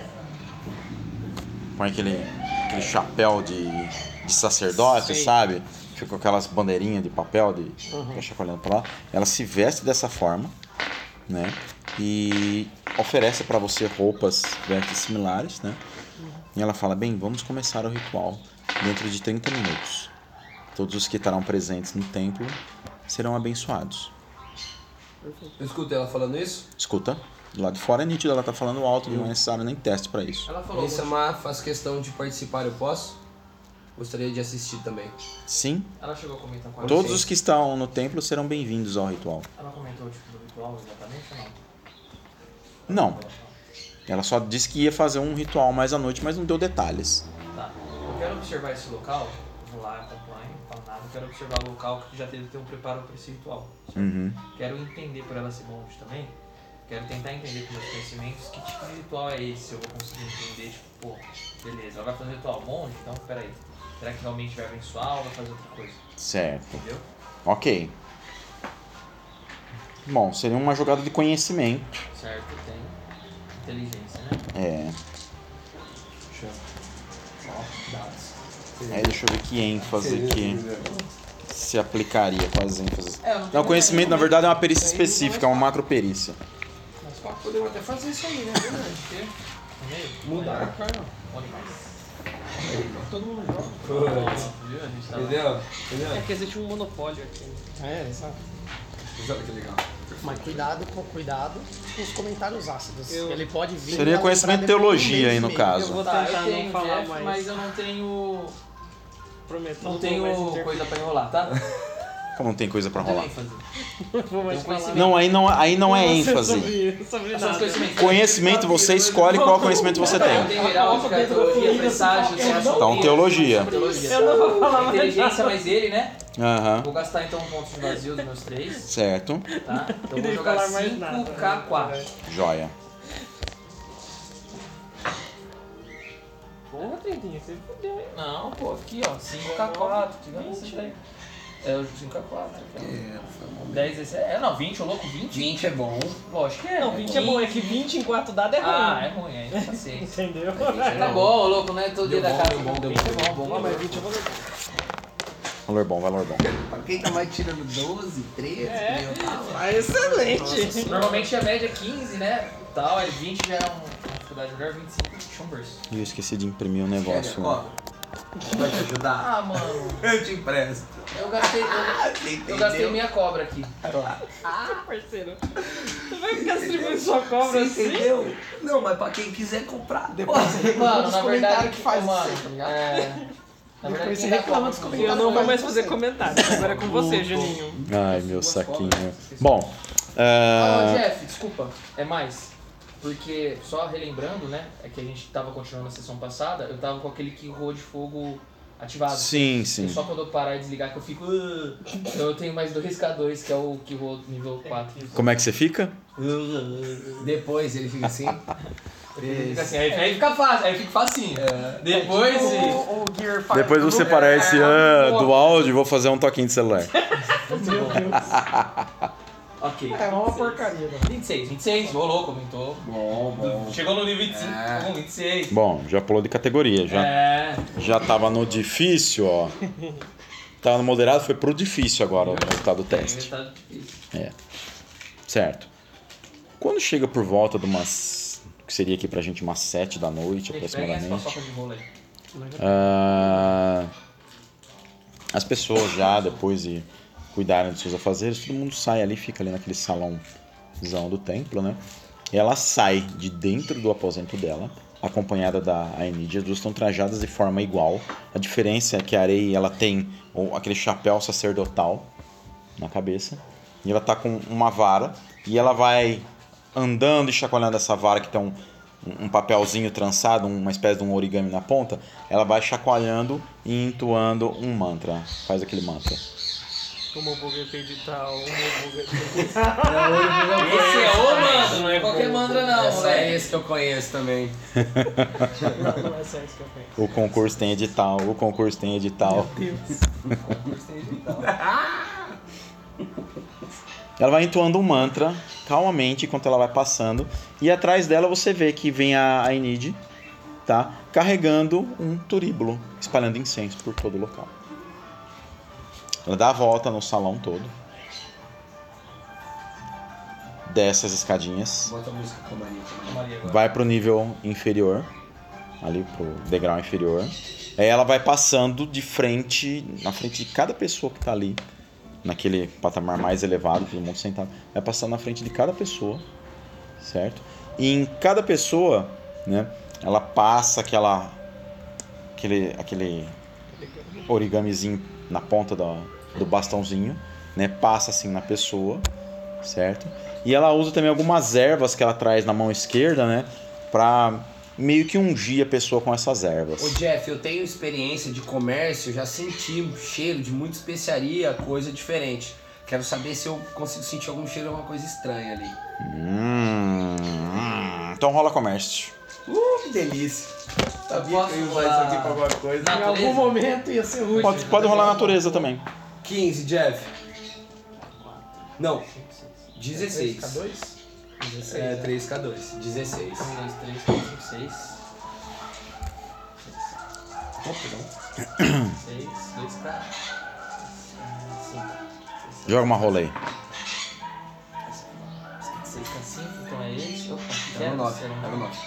põe aquele, aquele chapéu de, de sacerdote, Sei. sabe? Fica com aquelas bandeirinhas de papel de Uhum. fica chacoalhando pra lá. Ela se veste dessa forma, né? E oferece para você roupas, vestes similares, né? E ela fala, bem, vamos começar o ritual dentro de trinta minutos. Todos os que estarão presentes no templo serão abençoados. Eu escutei ela falando isso? Escuta, do lado de fora é nítido, ela tá falando alto, não é necessário nem teste para isso. Ela falou. Me chamar, faço questão de participar, eu posso? Gostaria de assistir também. Sim, Ela chegou a comentar com a todos gente. os que estão no templo serão bem-vindos ao ritual. Ela comentou o tipo do ritual exatamente ou não? Não, ela só disse que ia fazer um ritual mais à noite, mas não deu detalhes. Tá. Eu quero observar esse local. Vou lá, tá lá, não falo nada. Eu quero observar o local que já teve que ter um preparo para esse ritual. certo? Uhum. Quero entender por ela ser monge também. Quero tentar entender com meus conhecimentos que tipo de ritual é esse. Eu vou conseguir entender, tipo, pô, beleza, ela vai fazer ritual monge, então peraí. Será que realmente vai abençoar ou vai fazer outra coisa? Certo, Entendeu? ok. Bom, seria uma jogada de conhecimento. Certo, tem inteligência, né? É, Ó, dados. aí deixa eu ver que ênfase que se aplicaria com as ênfases. É, eu não Não, tenho conhecimento na nenhuma- verdade é uma perícia específica, é uma macroperícia. Mas podemos até fazer isso aí, né? Verdade, porque... Mudar. Bom demais. Todo mundo joga. Viu? A gente tá lá. Entendeu? É Entendeu? que existe um monopólio aqui. É, exato. Olha que legal. Mas cuidado com cuidado com os comentários ácidos. Eu- Ele pode vir. Seria e conhecimento de lembrar depois de um teologia mês aí e no meio. caso. Eu vou Tá, tentar eu tenho não falar Jeff, mais. mas eu não tenho... Prometo. Não vou tenho mais interferir. coisa pra enrolar, tá? Como não tem coisa pra Não tenho rolar? ênfase. Vou mais Tem falar. conhecimento. Não, aí não, aí não é Você ênfase. Sobre, sobre É só os nada. conhecimentos. Conhecimento, você escolhe qual conhecimento você Eu tem. tenho heráldica, teologia, presságio, Então, teologia. teologia. Eu não vou falar mais Inteligência nada. mais ele, né? Aham, Vou gastar então um ponto de vazio dos meus três, certo. tá? Então E vou nem jogar falar mais cinco nada. K quatro. Joia. Porra, Trintinha, você fudeu, hein? Não, pô, aqui ó, cinco K quatro. Tirando isso daí. É, o cinco K quatro. dez, esse é. É, não, vinte, ô louco, vinte? vinte é bom. Lógico que é. Não, vinte é bom, é que vinte em quatro dados é ruim. Ah, é ruim, aí paciência. Entendeu? Tá bom, ô louco, né? Todo dia Deu da bom, casa. deu bom, deu vinte é bom. bom, bom, mas vinte eu vou... Valor bom, valor bom. Pra quem tá mais tirando doze, treze, É. eu tava. Ah, excelente. Normalmente a média é quinze, né? Tal, aí vinte já é um- uma dificuldade melhor, vinte e cinco chambers. E eu esqueci de imprimir o negócio. Ó, vai te ajudar? Ah, mano, Eu te empresto. eu gastei, eu, Você eu gastei entendeu? minha cobra aqui. Ah, parceiro. Você vai ficar distribuindo sua cobra Você assim? entendeu? Não, mas pra quem quiser comprar. Depois você reclama Mano, dos na comentários verdade, que faz mano, isso, tá ligado? é... Na Depois verdade, você quem dá reclama cobra dos pra comentários. Eu não vou mais Mas fazer você- comentários. Agora é com você, Juninho. Ai, meu saquinho. Bom, Ah, ah, Jeff, desculpa, é mais. Porque, só relembrando, né, é que a gente tava continuando na sessão passada, eu tava com aquele Keyhole de fogo ativado. sim, E sim. só quando eu parar e desligar que eu fico... "Ah". Então eu tenho mais dois K dois, que é o Keyhole nível quatro. Como é que você fica? Depois ele fica assim. Fica assim, aí, aí fica fácil, aí fica facinho. Depois... O, se- o Gear faz Depois tudo. você parece ah, do áudio, vou fazer um toquinho de celular. Meu Deus. Ok. É uma porcaria, né? vinte e seis, vinte e seis, ô louco, aumentou. Bom, bom. Chegou no nível vinte e cinco, É. com vinte e seis. Bom, já pulou de categoria, já, É. já tava no difícil, ó. Tava no moderado, foi pro difícil agora o resultado do teste. Tá difícil. É. Certo. Quando chega por volta de umas. Que seria aqui pra gente umas sete da noite Gente, peguem essa aproximadamente. paçoca de rolo aí. ah, as pessoas já, depois de cuidarem dos seus afazeres, todo mundo sai ali, fica ali naquele salãozão do templo, né? E ela sai de dentro do aposento dela, acompanhada da Aenid. As duas estão trajadas de forma igual. A diferença é que a Arei, ela tem o- aquele chapéu sacerdotal na cabeça. E ela tá com uma vara. E ela vai andando e chacoalhando essa vara que tem um, um papelzinho trançado, uma espécie de um origami na ponta. Ela vai chacoalhando e entoando um mantra. Faz aquele mantra. Como o bug edital, o bug Esse é o mandra, não é qualquer mandra não, Essa é moleque. esse que eu conheço também. Não, não é só isso que eu penso. O concurso tem edital, o concurso tem edital. Ela vai entoando um mantra calmamente enquanto ela vai passando. E atrás dela você vê que vem a Aenid, tá? Carregando um turíbulo, espalhando incenso por todo o local. Ela dá a volta no salão todo. Desce as escadinhas. Bota a música calmaria também. Maria agora. Vai pro nível inferior, ali pro degrau inferior. Aí ela vai passando de frente, na frente de cada pessoa que tá ali, naquele patamar mais elevado, todo mundo sentado. Vai passando na frente de cada pessoa, certo? E em cada pessoa, né, ela passa aquela, aquele, aquele origamizinho na ponta do, do bastãozinho, né? Passa assim na pessoa, certo? E ela usa também algumas ervas que ela traz na mão esquerda, né? Pra meio que ungir a pessoa com essas ervas. Ô Jeff, eu tenho experiência de comércio, já senti um cheiro de muita especiaria, coisa diferente. Quero saber se eu consigo sentir algum cheiro de alguma coisa estranha ali. Hum, hum. Então rola comércio. Uh, que delícia. Sabia posso que eu ia usar rolar- isso aqui pra alguma coisa. Em Natureza? algum momento ia ser útil. Pode, pode rolar a natureza também. quinze, Jeff. Não, dezesseis. K dois? É, três K dois. dezesseis. um, dois, três, quatro, cinco, seis. seis, dois K. cinco. Joga uma rola aí. seis K cinco, então é esse. Opa, Pega zero, o nove. zero, Pega o nove.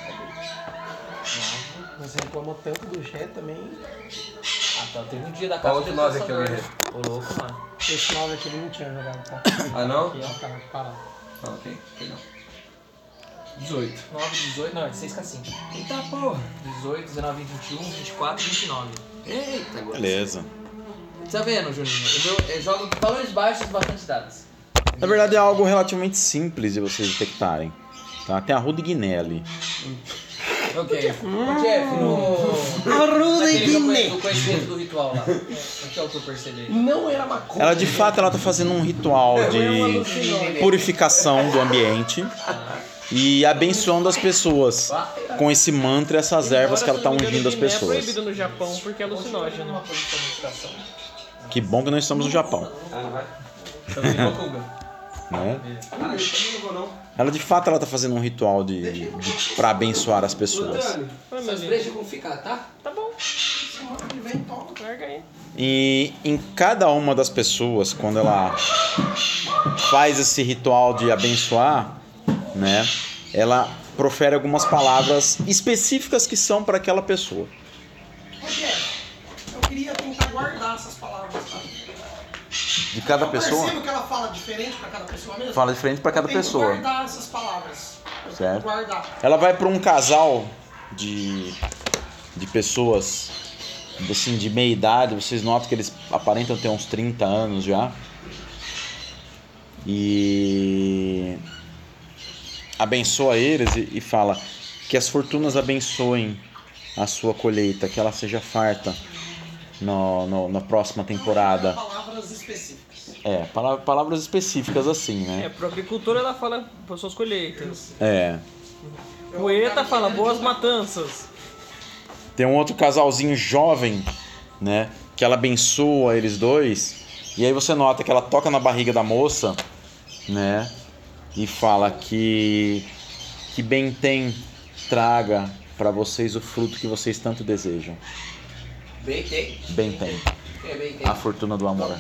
Você reclamou tanto do G também. Ah, tá. Teve um dia da Qual casa outro do nove aqui, pensador. Guerreiro? Ô, louco, mano. Esse nove aqui ele não tinha jogado, tá? Ah, não? Aqui, ó, tá parado. Ah, ok. Legal. dezoito. nove, dezoito, não, é seis K cinco. Eita porra. dezoito, dezenove, vinte e um, vinte e quatro, vinte e nove. Eita, agora. Beleza. Tá vendo, Juninho? Eu, eu jogo valores baixos bastante dados. Na verdade é algo relativamente simples de vocês detectarem. Tá? Tem a Rua de Guiné ali. Ok. Ô, Jeff, no... Arruda naquele jogo do conhecimento do ritual lá. O que é o que eu percebi? Não era maconha. Ela de fato ela tá fazendo um ritual de purificação do ambiente e abençoando as pessoas com esse mantra e essas ervas que ela tá ungindo as É pessoas. proibido no Japão porque é alucinógeno. Uma posição de meditação. Que bom que nós estamos no Japão. Estamos em Rokugan. Né? Ela de fato ela tá fazendo um ritual de, de para abençoar as pessoas. Ah, meu Essas lindo. brechas vão ficar, tá? Tá bom. Ele vem, toma. Larga aí. E em cada uma das pessoas, quando ela faz esse ritual de abençoar, né, ela profere algumas palavras específicas que são para aquela pessoa. Rogério, eu queria tentar guardar essas palavras, tá? De cada Eu pessoa, percebo que ela fala diferente para cada pessoa mesmo. fala diferente para cada Eu tento pessoa. guardar essas palavras. Eu Certo. tento guardar. Ela vai para um casal de, de pessoas assim, de meia idade. Vocês notam que eles aparentam ter uns trinta anos já. E abençoa eles e, e fala que as fortunas abençoem a sua colheita, que ela seja farta no, no, na próxima temporada. Palavras específicas. É, pala- palavras específicas assim, É, né? pro agricultor ela fala para suas colheitas. É. Poeta fala boas matanças. Tem um outro casalzinho jovem, né? Que ela abençoa eles dois. E aí você nota que ela toca na barriga da moça, né? E fala que que bem tem traga para vocês o fruto que vocês tanto desejam. Bem tem. Bem tem. É, bem tem. A fortuna do amor.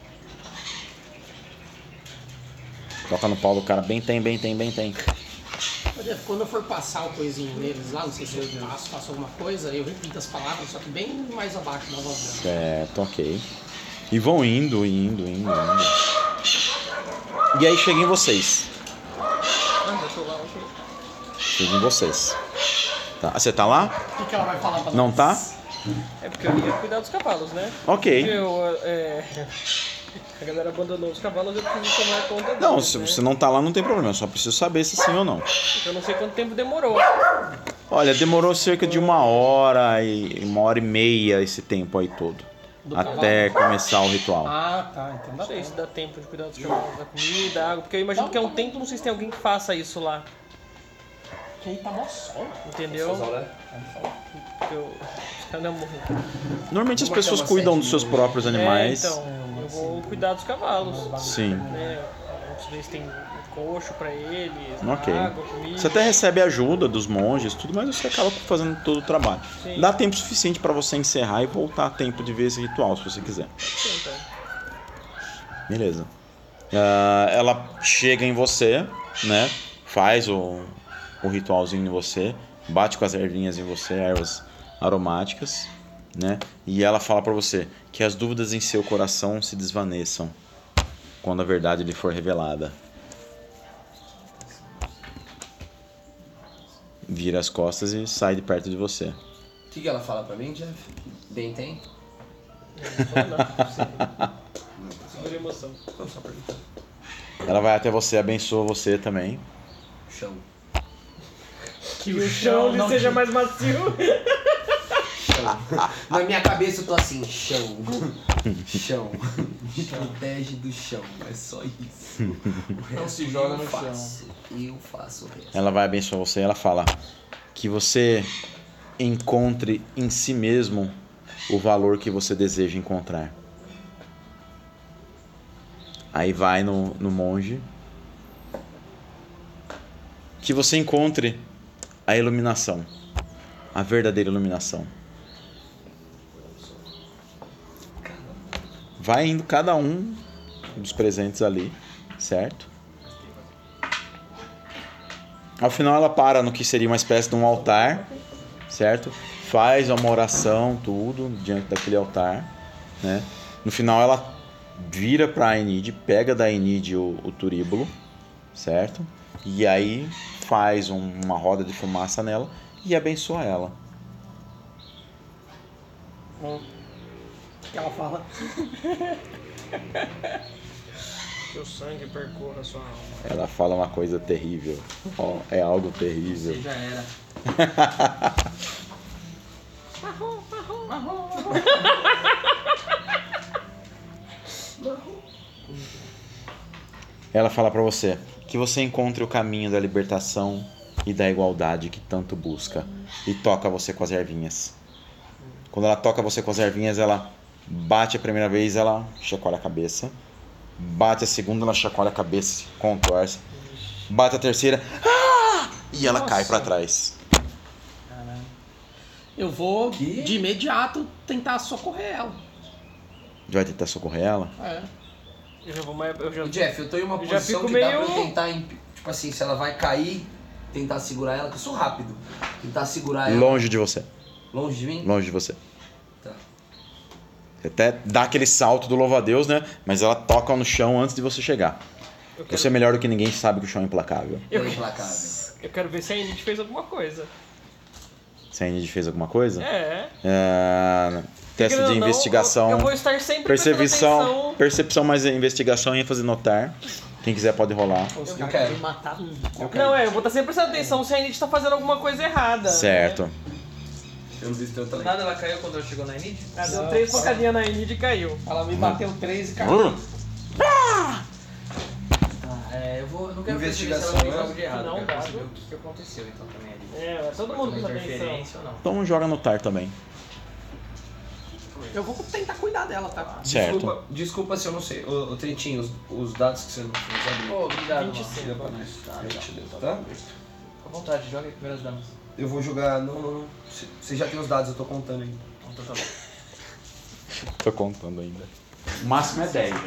Toca no pau do cara. Bem tem, bem tem, bem tem. Olha, quando eu for passar o coisinho neles lá, não sei se eu faço, faço alguma coisa, eu repito as palavras, só que bem mais abaixo da voz dela. Certo, ok. E vão indo, indo, indo, indo. E aí chega em vocês. Ah, já tô lá, ok. Chega em vocês. Tá. Você tá lá? O que, que ela vai falar pra Não nós? tá? É porque eu ia cuidar dos cavalos, né? Ok. Eu, é... A galera abandonou os cavalos, eu preciso tomar conta deles, Não, se né? você não tá lá não tem problema, eu só preciso saber se sim ou não. Eu não sei quanto tempo demorou. Olha, demorou cerca de uma hora e uma hora e meia esse tempo aí todo. Do Até começar o ritual. Ah, tá, então dá Não sei se tempo. dá tempo de cuidar dos cavalos, da comida, da água, porque eu imagino que é um templo, não sei se tem alguém que faça isso lá, Porque aí tá mó sol. entendeu? Porque eu... os caras não morrem. Normalmente as Uma pessoas cama cuidam sete dos seus mil. próprios animais. É, então, eu vou cuidar dos cavalos, Sim. né? Vamos ver se tem um coxo pra eles, Ok. água, comida. Você até recebe ajuda dos monges, tudo, mas você acaba fazendo todo o trabalho. Sim. Dá tempo suficiente para você encerrar e voltar a tempo de ver esse ritual, se você quiser. Sim, então. Beleza. Ah, ela chega em você, né? Faz o, o ritualzinho em você, bate com as ervinhas em você, ervas aromáticas, né? E ela fala pra você que as dúvidas em seu coração se desvaneçam quando a verdade lhe for revelada. Vira as costas e sai de perto de você. O que, que ela fala pra mim, Jeff? Bem tem? Segura a emoção. Não, só perguntando. Ela vai até você, abençoa você também. Chão. Que o chão lhe seja mais macio. Chão. Na minha cabeça eu tô assim, chão. Chão. Me protege do chão. É só isso. O Não resto se joga eu no chão. faço. Eu faço o resto. Ela vai abençoar você e ela fala que você encontre em si mesmo o valor que você deseja encontrar. Aí vai no, no monge. Que você encontre a iluminação. A verdadeira iluminação. Vai indo cada um dos presentes ali, certo? Ao final ela para no que seria uma espécie de um altar, certo? Faz uma oração, tudo, diante daquele altar, né? No final ela vira pra Enid, pega da Enid o, o turíbulo, certo? E aí faz um- uma roda de fumaça nela e abençoa ela. O que ela fala? Que o sangue percorra a sua alma. Ela fala uma coisa terrível. Ó, é algo terrível. Você já era. Ela fala pra você que você encontre o caminho da libertação e da igualdade que tanto busca e toca você com as ervinhas. Quando ela toca você com as ervinhas, ela bate a primeira vez, ela chacoalha a cabeça. Bate a segunda, ela chacoalha a cabeça, contorce. Bate a terceira, ah! E ela cai pra trás. Eu vou Que? de imediato tentar socorrer ela. Vai tentar socorrer ela? É. Eu já vou mais. Eu já... Jeff, eu tô em uma Eu já posição fico que dá meio- pra eu tentar, imp- tipo assim, se ela vai cair, tentar segurar ela, que eu sou rápido. Tentar segurar ela Longe de você. longe de mim. Longe de você. Tá. Você até dá aquele salto do louva-a-Deus, né? Mas ela toca no chão antes de você chegar. Eu quero... Você é melhor do que ninguém, sabe que o chão é implacável. Eu... É implacável. eu quero ver se a Init fez alguma coisa. Se a Inid fez alguma coisa? É. É, Teste Querendo de ou não, investigação. Eu, eu vou estar sempre prestando Percepção, atenção. percepção mais investigação e ênfase notar. Quem quiser pode rolar. Os Eu caras quero. querem matar um. Não, é, eu vou estar sempre prestando atenção se a Init tá fazendo alguma coisa errada. Certo. Eu não vi teu talento. Nada, ela caiu quando ela chegou na Inid? Ela deu Não, três fala. pancadinhas na Init e caiu. Ela me bateu três e caiu. Tá, é, eu vou. Eu não quero Investigação, perceber se ela fez né? algo de errado. Não, eu quero dado. perceber o que, que aconteceu então também ali. É, todo mundo Foi uma presta atenção. interferência ou não. Então joga notar também. Eu vou tentar cuidar dela, tá? Certo. Desculpa, desculpa se eu não sei. Ô, ô Trentinho, os, os dados que você não fez abrir. Pô, obrigado, vinte e mano. cinco. Tira pra nós. Tá, Por legal. gentileza, tá? Fica à vontade, joga aí primeiras damas. Eu vou jogar. Não, não, não. Você já tem os dados, eu tô contando ainda. Então tá bom. Tô contando ainda. O máximo é dez.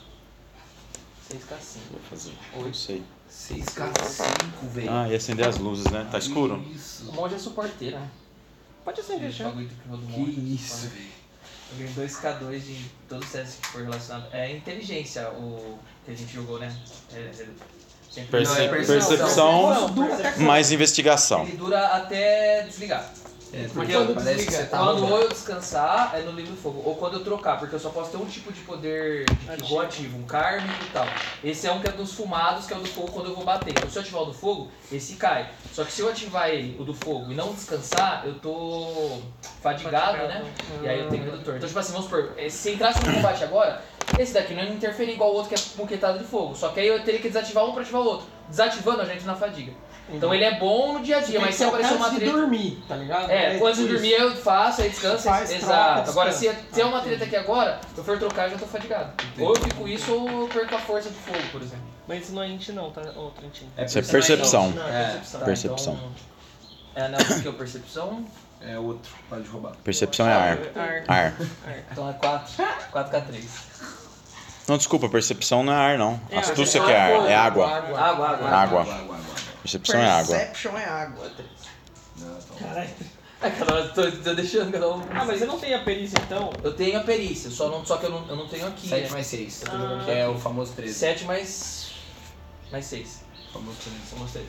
seis K cinco. Vou fazer. Não sei. seis K cinco, velho. Ah, e acender as luzes, né? Tá escuro? Isso. O monge é suporteiro, né? Pode acender Esse já. bagulho que roda o Que monge. isso, velho. Eu ganhei dois K dois de todos os testes que for relacionado. É inteligência o que a gente jogou, né? É, é, sempre Perce- Não, é percepção, percepção. percepção. mais investigação. Ele dura até desligar. É, Porque quando eu- parece que desliga, você tá Quando roubando. ou eu descansar, é no livro do fogo. Ou quando eu trocar, porque eu só posso ter um tipo de poder de que vou ativo, um kármico e tal. Esse é um que é dos fumados, que é o do fogo quando eu vou bater. Então se eu ativar o do fogo, esse cai. Só que se eu ativar ele, o do fogo, e não descansar, eu tô fadigado, Fatigado. né? E aí eu tenho redutor. Então tipo assim, vamos supor, eh, se entrasse no combate agora, esse daqui não interfere igual o outro que é buquetado de fogo. Só que aí eu teria que desativar um pra ativar o outro. Desativando, a gente na fadiga. Então ele é bom no dia a dia, mas se aparecer uma antes de treta... dormir, tá ligado? É, antes de tipo dormir isso. eu faço, aí descanso, Faz, exato. troca, Agora, se, descansa. se é uma treta aqui agora, eu for trocar, eu já tô fadigado. Ou eu fico isso, ou eu perco a força do fogo, por exemplo. Mas isso não é Init não, tá? Ô, Trentinho. Isso é percepção. Não, É, é percepção. tá, Percepção. Então, é análise que é percepção, É outro, pode roubar. Percepção é ar. Ar. Ar. então é quatro, quatro K três. Não, desculpa, percepção não é ar, não. É, Astúcia é que é ar, fogo, é água. Água, água. água. Água. Percepção é água. Perception é água. Não, tá bom. Caralho. É, cada hora, tô, tô deixando cada um. Ah, mas você não tem a perícia então? Eu tenho a perícia, só, não, só que eu não, eu não tenho aqui. sete né? mais seis. Ah. Que é o famoso treze. sete mais. mais seis. Famoso treze. Somos três.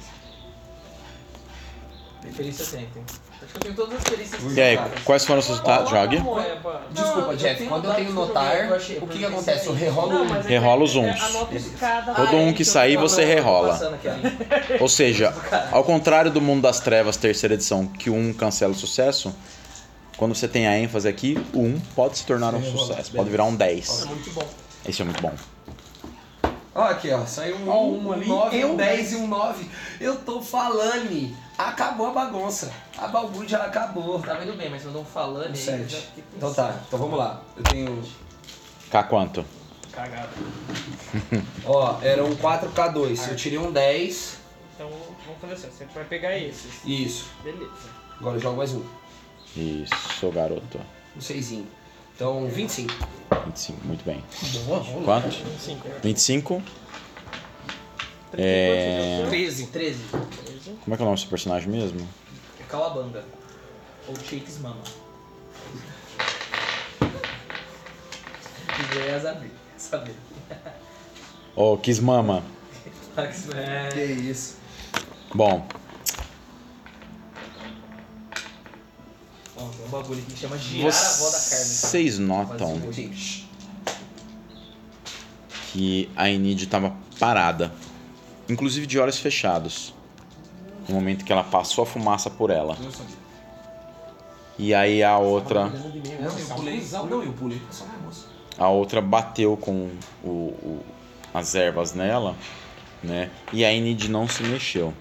Perícia eu tenho, tenho. Acho que eu tenho todas as perícias. E aí, citadas. quais foram os resultados? Jogue. Moeba. Desculpa, eu Jeff, tenho quando eu dados tenho que eu notar, joguei, eu achei, o que que eu acontece? Eu pensei rerolo Não, um. mas é Rerola que- os é, uns. Anota cada... Todo um que sair, você rerola. Passando aqui, ali. Ou seja, ao contrário do Mundo das Trevas, terceira edição, que o um cancela o sucesso, quando você tem a ênfase aqui, o um pode se tornar um sucesso, pode virar um dez. É muito bom. Esse é muito bom. Ó, aqui, ó. Saiu um, Ó, um, um ali nove, e um um dez e um nove. Eu tô falando. Acabou a bagunça. A balbúrdia acabou. Tava indo bem, mas mandou um falando Um aí. sete. eu já fiquei Então pensando. tá, então vamos lá. Eu tenho. K quanto? Cagada. Ó, era um quatro K dois. Eu tirei um dez. Então, vamos fazer assim, você vai pegar esses. Isso. Beleza. Agora eu jogo mais um. Isso, garoto. Um seisinho. Então, vinte e cinco. vinte e cinco, muito bem. Boa, rola. Quanto? cinco. vinte e cinco. É... treze. treze. Como é que é o nome do seu personagem mesmo? É Calabanga. Ou Shakes Mama. Se quiser abrir, saber. Oh, Kismama. É. Que isso. Bom, Ó, tem um bagulho aqui que chama girar a avó da carne. vocês notam Fazer- Gente, que a Enid estava parada, inclusive de olhos fechados, no momento que ela passou a fumaça por ela. não sabia. E aí a outra, Não, eu pulei. Não, eu pulei. Só uma moça. a outra bateu com o, o- as ervas nela, né? E a Enid não se mexeu.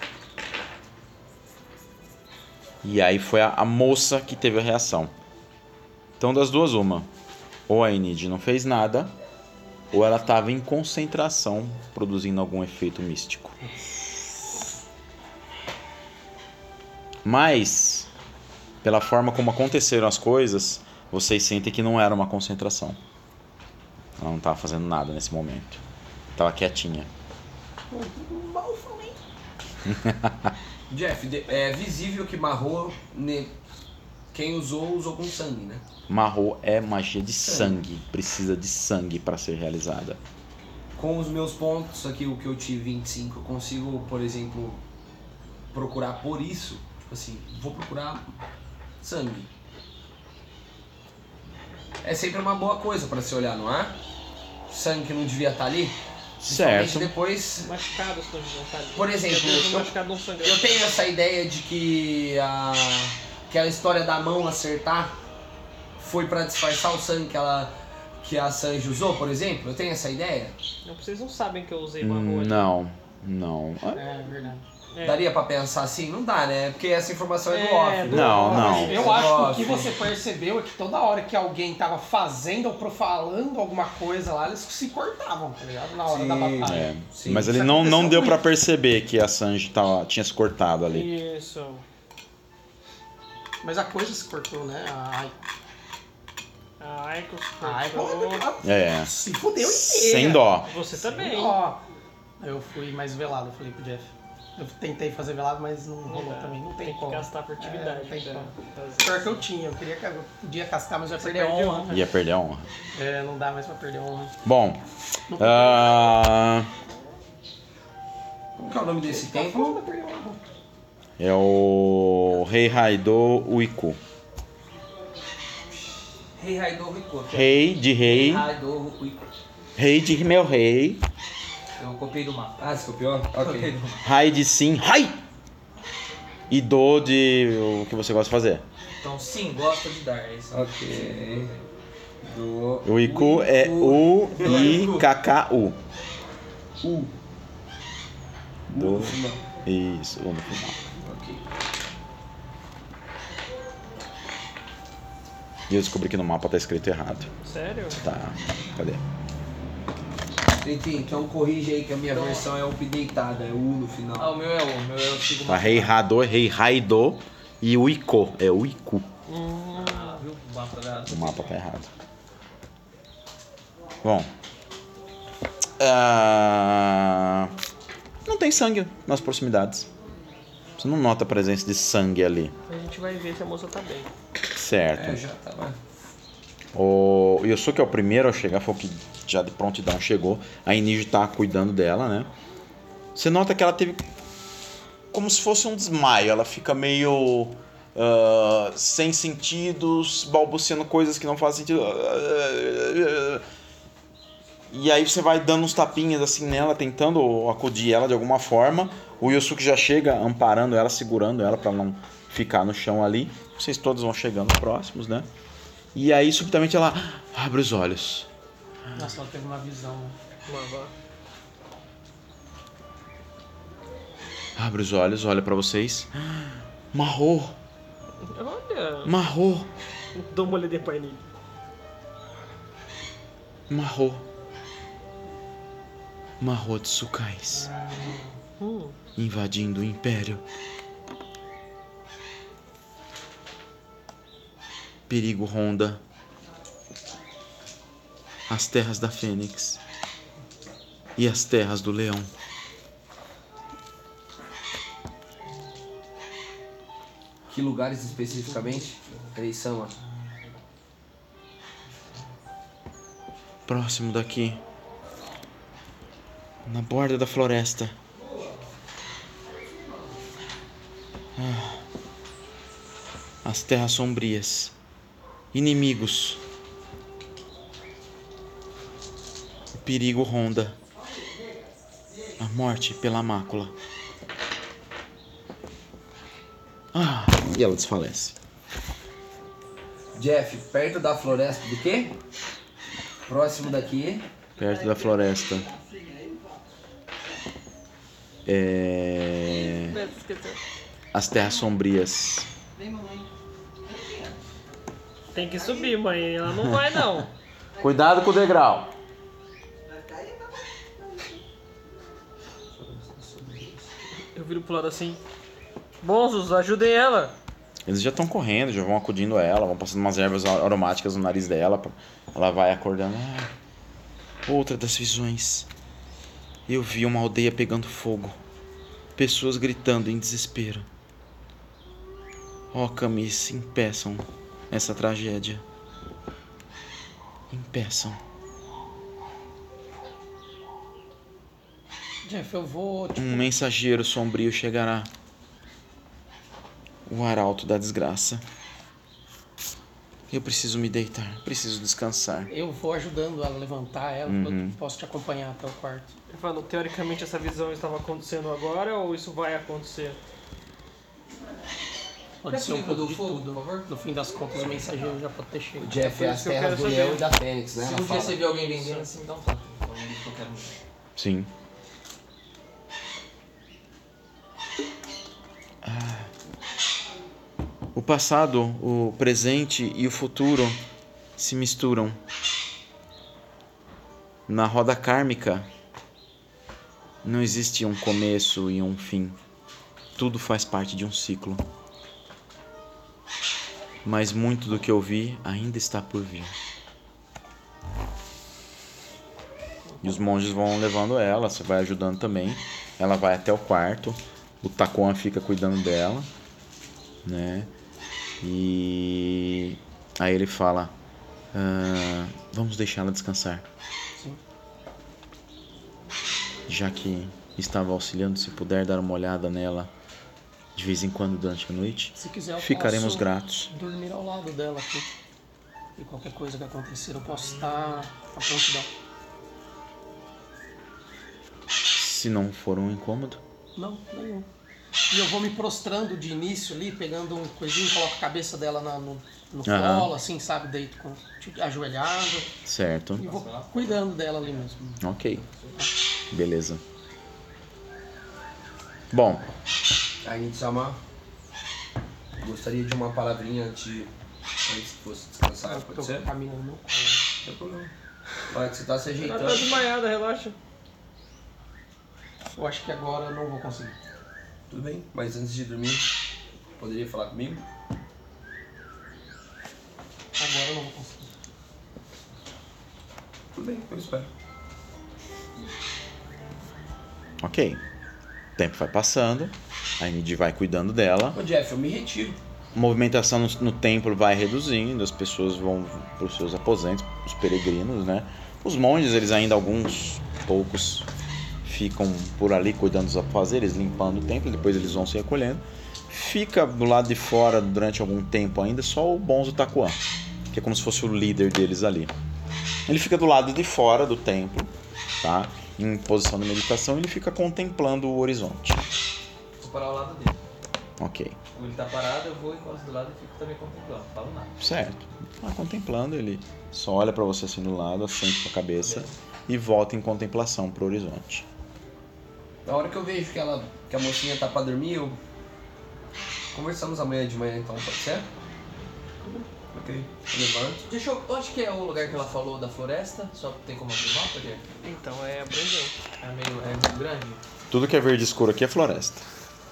E aí foi a, a moça que teve a reação. Então das duas uma, ou a Enid não fez nada, ou ela estava em concentração produzindo algum efeito místico. Mas pela forma como aconteceram as coisas, vocês sentem que não era uma concentração. Ela não estava fazendo nada nesse momento. Tava quietinha. Jeff, de- é visível que Marro, ne- quem usou, usou com sangue, né? Marro é magia de sangue. Precisa de sangue para ser realizada. Com os meus pontos aqui, o que eu tive vinte e cinco, eu consigo, por exemplo, procurar por isso. Tipo assim, vou procurar sangue. É sempre uma boa coisa pra se olhar, não é? Sangue que não devia estar ali. Principalmente Certo. depois. Machucados quando não tá ali. Por exemplo, Às vezes um eu- machucado não sangra. Eu tenho essa ideia de que a, aquela história da mão acertar foi pra disfarçar o sangue que, ela, que a Sanji usou, por exemplo. Eu tenho essa ideia. Não, vocês não sabem que eu usei uma Hum, rua. Não, não. É verdade. É. Daria pra pensar assim? Não dá, né? Porque essa informação é do É, off. né? Não, não. Eu Do acho que o off. que você percebeu é que toda hora que alguém tava fazendo ou pro- falando alguma coisa lá, eles se cortavam, tá ligado? Na hora da Sim. batalha. É, Sim, mas isso ele não, não aconteceu deu pra muito. perceber que a Sanji tava, tinha se cortado ali. Isso. Mas a coisa se cortou, né? A A Aiko se a Aiko cortou. É. se fudeu inteira. Sem dó. Você também. Ó, eu fui mais velado, eu falei pro Jeff. Eu tentei fazer velado, mas não rolou dá. também. Não tem, Tem que como. gastar furtividade É, não tem pra como. fazer. Pior que eu tinha, eu queria eu podia castar, mas eu ia Você perder a perdeu, honra. né? Ia perder a honra. É, não dá mais pra perder a honra. Bom. Não ah, Como que é o nome desse Tá templo? falando, perdeu a honra. é o Rei Raido Uiku. Rei Raido Rico. Rei de rei. Raido Rico. Rei de meu rei. Eu copiei do mapa. Ah, você copiou? Copiei Ok. do mapa. Rai de sim. Rai! E do de o que você gosta de fazer. Então, sim, gosta de dar. É isso. Ok. Do... O Iku é U I K K U. U. Do... No final. Isso, U no final. Ok. E eu descobri que no mapa tá escrito errado. Sério? Tá. Cadê? Entendi, então corrige aí que a minha versão é updatada, é U no Ah, final. o meu é o. O meu é o sigo Tá Rei Rado, Rei Raido e o Ico. É o Iku. Hum, Ah, viu? O mapa da. O mapa tá errado. Bom. Ah, não tem sangue nas proximidades. Você não nota a presença de sangue ali. a gente vai ver se a moça tá bem. Certo. É, já tava. O Yosuke é o primeiro a chegar, foi o que já de prontidão chegou. A Iniji tá cuidando dela, né? Você nota que ela teve como se fosse um desmaio. Ela fica meio ah, sem sentidos, balbuciando coisas que não fazem sentido. E aí você vai dando uns tapinhas assim nela, tentando acudir ela de alguma forma. O Yosuke já chega amparando ela, segurando ela para não ficar no chão ali. Vocês todos vão chegando próximos, né? E aí, subitamente, ela abre os olhos. Nossa, ela teve uma visão, né? Lava. Abre os olhos, olha pra vocês. Marro, Olha. Marro, Dá uma olhada pra ele. Marro. Marro Tsukais. Hum. Invadindo o Império. Perigo ronda as terras da Fênix e as terras do Leão. Que lugares especificamente? Rei-sama. Próximo daqui, na borda da floresta. Ah, as terras sombrias. Inimigos. O perigo ronda. A morte pela mácula. Ah, e ela desfalece. Jeff, perto da floresta do quê? Próximo daqui. Perto da floresta. É... Esqueceu. As terras sombrias. Tem que subir, mãe. Ela não vai, não. Cuidado com o degrau. Eu viro pro lado assim. Bonzos, ajudem ela. Eles já estão correndo, já vão acudindo ela, vão passando umas ervas aromáticas no nariz dela. Ela vai acordando. Ah, outra das visões. Eu vi uma aldeia pegando fogo. Pessoas gritando em desespero. Ó, oh, Camis, impeçam essa tragédia. Impeçam. Jeff, eu vou... Tipo... Um mensageiro sombrio chegará. O arauto da desgraça. Eu preciso me deitar, preciso descansar. Eu vou ajudando ela a levantar ela, Uhum. eu posso te acompanhar até o quarto. Ele falou, teoricamente essa visão estava acontecendo agora ou isso vai acontecer? Pode ser um livro pouco do de fogo, tudo. por favor? No fim das contas, o mensageiro já pode ter chegado. O Jeff é por as isso que eu terras quero do saber. leão e da fênix, né? Se Ela um dia fala. você vê alguém vendendo assim, então tá. Então é isso que eu quero. Sim. O passado, o presente e o futuro se misturam. Na roda kármica não existe um começo e um fim. Tudo faz parte de um ciclo. Mas muito do que eu vi ainda está por vir. E os monges vão levando ela, você vai ajudando também. Ela vai até o quarto. O Takuan fica cuidando dela, né? E aí ele fala, ah, vamos deixá-la descansar. Sim. Já que estava auxiliando, se puder dar uma olhada nela de vez em quando durante a noite, Se quiser, eu ficaremos posso gratos. dormir ao lado dela aqui. E qualquer coisa que acontecer, eu posso estar à prontidão. Se não for um incômodo. Não, nenhum. E eu vou me prostrando de início ali, pegando um coisinho, coloco a cabeça dela na- no, no Aham. colo, assim, sabe, deito com, tipo, ajoelhado. Certo. E vou cuidando dela ali mesmo. Ok. Beleza. Bom, A gente chama. Gostaria de uma palavrinha antes, de- antes que fosse descansar, Eu pode tô ser? caminhando no colo. Não tem problema. Olha que você tá se Ela tá ajeitando. desmaiada, relaxa. Eu acho que agora eu não vou conseguir. Tudo bem, mas antes de dormir, poderia falar comigo? Agora eu não vou conseguir. Tudo bem, eu espero. ok. O tempo vai passando, a Enid vai cuidando dela. Ô Jeff, eu me retiro. A movimentação no, no templo vai reduzindo, as pessoas vão para os seus aposentos, os peregrinos, né? Os monges, eles ainda, alguns poucos, ficam por ali cuidando dos afazeres, limpando o templo, depois eles vão se recolhendo. Fica do lado de fora durante algum tempo ainda só o Bonzo Takuan, que é como se fosse o líder deles ali. Ele fica do lado de fora do templo, tá? Em posição de meditação, ele fica contemplando o horizonte. Vou parar ao lado dele. Ok. Ou ele tá parado, eu vou, encosto do lado e fico também contemplando. Não falo nada. Certo. Ah, contemplando, ele só olha pra você assim do lado, assente com a cabeça e volta em contemplação pro horizonte. Na hora que eu vejo que, ela, que a mocinha tá pra dormir, eu... Conversamos amanhã de manhã então, pode ser? Ok. Eu levanto. Deixa eu... Onde que é o lugar que ela falou da floresta? Só tem como abrir o mapa, Jeff? Então é abrangente. É meio, é meio grande? Tudo que é verde escuro aqui é floresta.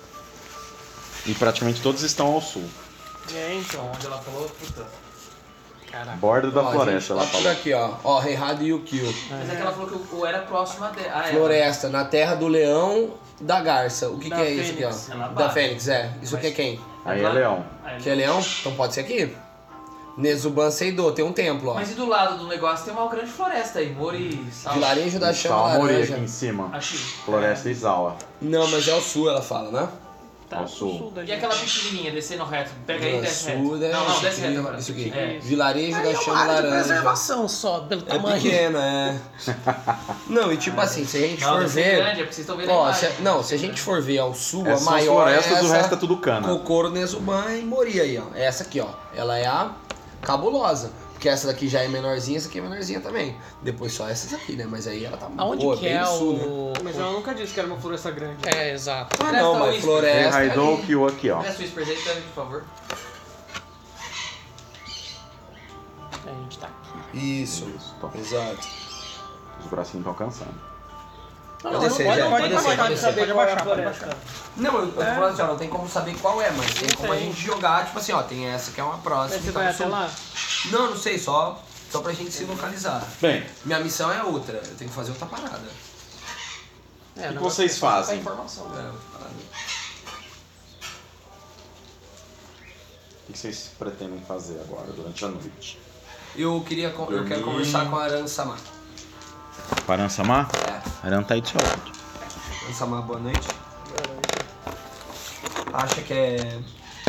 E praticamente todos estão ao sul. É, então. Onde ela falou, puta. Caraca. Borda da Ó, a floresta, gente ela tá por falou. aqui, ó. Ó, Reihado e Yukio. Mas é que ela falou que o era próximo a dela. Ah, é. Floresta, na terra do leão da garça. O que, Da que é isso aqui, fênix. ó? Ela Da bate. Fênix, é. Isso aqui é quem? Aí é leão. Aí, Que é leão? Então pode ser aqui. Nezuban Seido, tem um templo, ó. Mas e do lado do negócio tem uma grande floresta aí, Mori... Sal. Vilarejo da Chama Só a Mori Laranja. aqui em cima. Aqui. Floresta Izawa. Não, mas é o sul, ela fala, né? tá ao no sul. sul da E gente. aquela pequenininha, descendo reto. Pega aí e Ah, desce sul, reto. é Não, não, isso desce aqui, reto agora. isso aqui. É. Vilarejo Aí da é uma Chama área de Laranja. preservação só, pelo É tamanho. pequena, é. Não, e tipo assim, se a gente Não, for deve ser ver. grande, é porque vocês estão vendo a Ó, imagem. se, não, se a gente for ver ao sul, É a só maior florestas, é essa o resto é tudo cana. Kokoro Nezuban e Mori aí, ó. Essa aqui, ó. Ela é a cabulosa. Porque essa daqui já é menorzinha, essa aqui é menorzinha também. Depois só essas aqui, né? Mas aí ela tá Aonde pô, que bem é no sul, né? o... Mas ela nunca disse que era uma floresta grande. É, exato. Ah, Presta não, o mas whisky. floresta. Rehaidou ali. Kyo aqui, ó. Presta o whisper aí também, por favor. A gente tá aqui. Isso, Isso, top. exato. Os bracinhos estão cansando. Não, Pode não, descer, pode, já, pode, pode pode, descer, pode, pode saber, descer. pode baixar, pode Floresta. baixar. Não, eu, eu tô É. falando assim, ó, não tem como saber qual é, mas tem Não como a tem. gente jogar, tipo assim, ó, tem essa que é uma próxima. Mas você então vai eu sou- até lá? Não, não sei, só, só pra gente se localizar. Bem, Minha missão é outra, eu tenho que fazer outra parada. É, O que negócio vocês é passar fazem? informação, É, né? outra parada. o que vocês pretendem fazer agora, durante a noite? Eu queria, con- eu quero Dormir. conversar com a Aran Sama. Paran Samar? É, Aran tá aí do seu lado. Aran Sama, boa noite. Acha que é...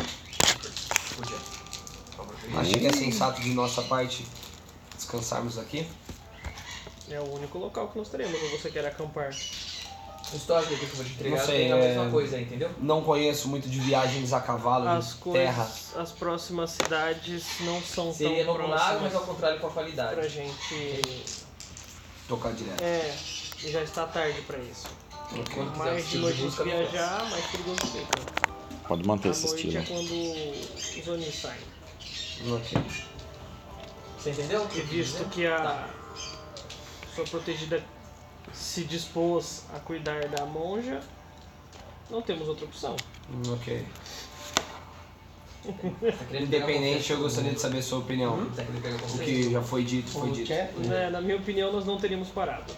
Acha que é sensato de nossa parte descansarmos aqui? É o único local que nós teremos, ou você quer acampar? O histórico aqui que eu vou te entregar Não sei, tem a mesma é- coisa, entendeu? Não conheço muito de viagens a cavalo, As de terra. coisas, as próximas cidades não são Seria tão no lago, mas ao próximas contrário com a qualidade. pra gente... Tocar direto. É, e já está tarde pra isso. Ok. Quando quiser Mais de estilo noite de música, viajar, mais perigoso fica. Pode manter À esse noite estilo. é quando os Onis saem. Ok. Você entendeu? E visto que a sua protegida se dispôs a cuidar da monja, não temos outra opção. Ok. Tá querendo pegar Independente, eu confiança gostaria do de saber a sua opinião. mundo? Tá querendo pegar O confiança? que já foi dito, foi O dito. que é? Né, na minha opinião, nós não teríamos parado.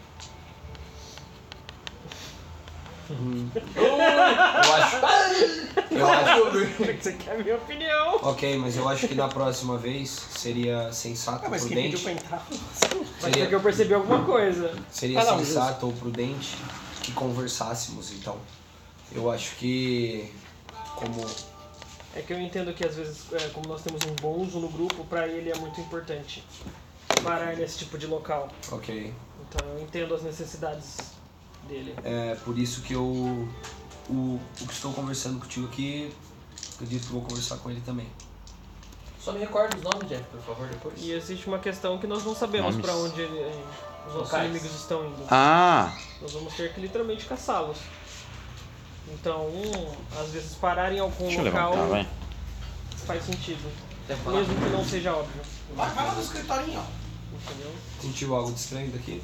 Eu acho. Eu acho. Você quer a minha opinião? Ok, mas eu acho que na próxima vez seria sensato Ah, ou mas quem pediu prudente. pra entrar? Mas Seria- porque eu percebi alguma coisa. Seria Ah, não, sensato ou prudente que conversássemos, então. Eu acho que. Como. É que eu entendo que às vezes, é, como nós temos um bonzo no grupo, pra ele é muito importante parar nesse tipo de local. Ok. Então eu entendo as necessidades dele. É por isso que eu. O, o que estou conversando contigo aqui, acredito que vou conversar com ele também. Só me recorda os nomes, Jeff, por favor, depois. E existe uma questão que nós não sabemos Nomes. pra onde ele- eh, os nossos Locais. inimigos estão indo. Ah, Nós vamos ter que literalmente caçá-los. Então, um, às vezes parar em algum deixa eu local levantar, vai. faz sentido. Deve falar. Mesmo que não seja óbvio. Vai, vai lá no escritorinho, ó. Entendeu? Sentiu algo de estranho daqui?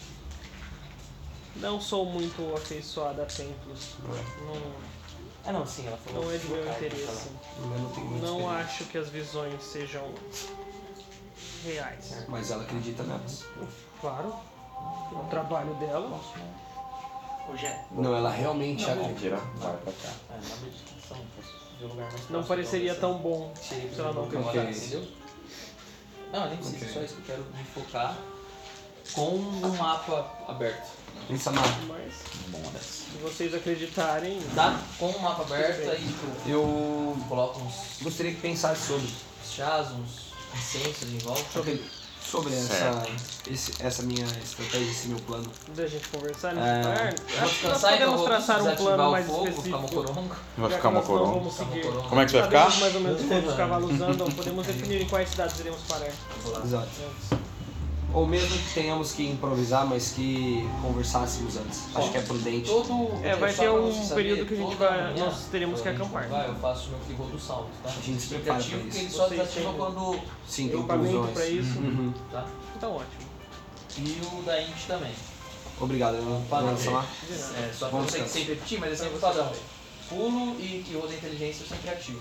Não sou muito afeiçoada a templos. Não, Ah, não, sim, ela falou. não é de meu interesse. Eu não tenho muita Não experiência. acho que as visões sejam reais. Mas ela acredita nelas. Claro, o trabalho dela. Não, ela realmente acredita. Vai pra cá. Ah, na meditação, posso ver o lugar mais Não próximo pareceria pra tão você. bom Seria se ela não Ok. acreditasse. entendeu? Não, além disso, Ok. só isso que eu quero me focar com um mapa aberto. Pensa mal. Mas Bom, se vocês acreditarem, Tá? Com um mapa aberto, aí tipo, Eu coloco uns gostaria que pensasse sobre. chás, uns incensos em volta. Sobre, sobre essa, esse, essa minha estratégia, esse meu plano. da gente conversar É, nesse lugar, Vou acho que nós descansar, então podemos vou traçar um desativar plano o mais fogo, vou ficar específico. mocorongo. vai Já ficar que nós não mocorongo. vamos seguir. mocorongo. Como é que você vai Sabemos ficar? mais ou menos quando os cavalos andam, podemos definir em quais cidades iremos parar Exato. antes. Ou mesmo que tenhamos que improvisar, mas que conversássemos antes. Acho que é prudente. Todo, É, vai só ter pra um você saber, período que a gente toda vai- manhã, nós teremos que quando a gente acampar. Vai, eu faço meu free roll do salto, tá? A gente se prepara Ativo, pra porque isso. ele só Vocês desativa têm quando. Sim, tem Equipamento inclusões. pra isso. Uhum. Tá? Então ótimo. E o da Int também. Obrigado, eu Padrão. vou lá. É, só que Bom eu sei que descanso. sempre repetir, mas é sempre Pra você padrão. Pulo e que roll da inteligência eu sempre ativo.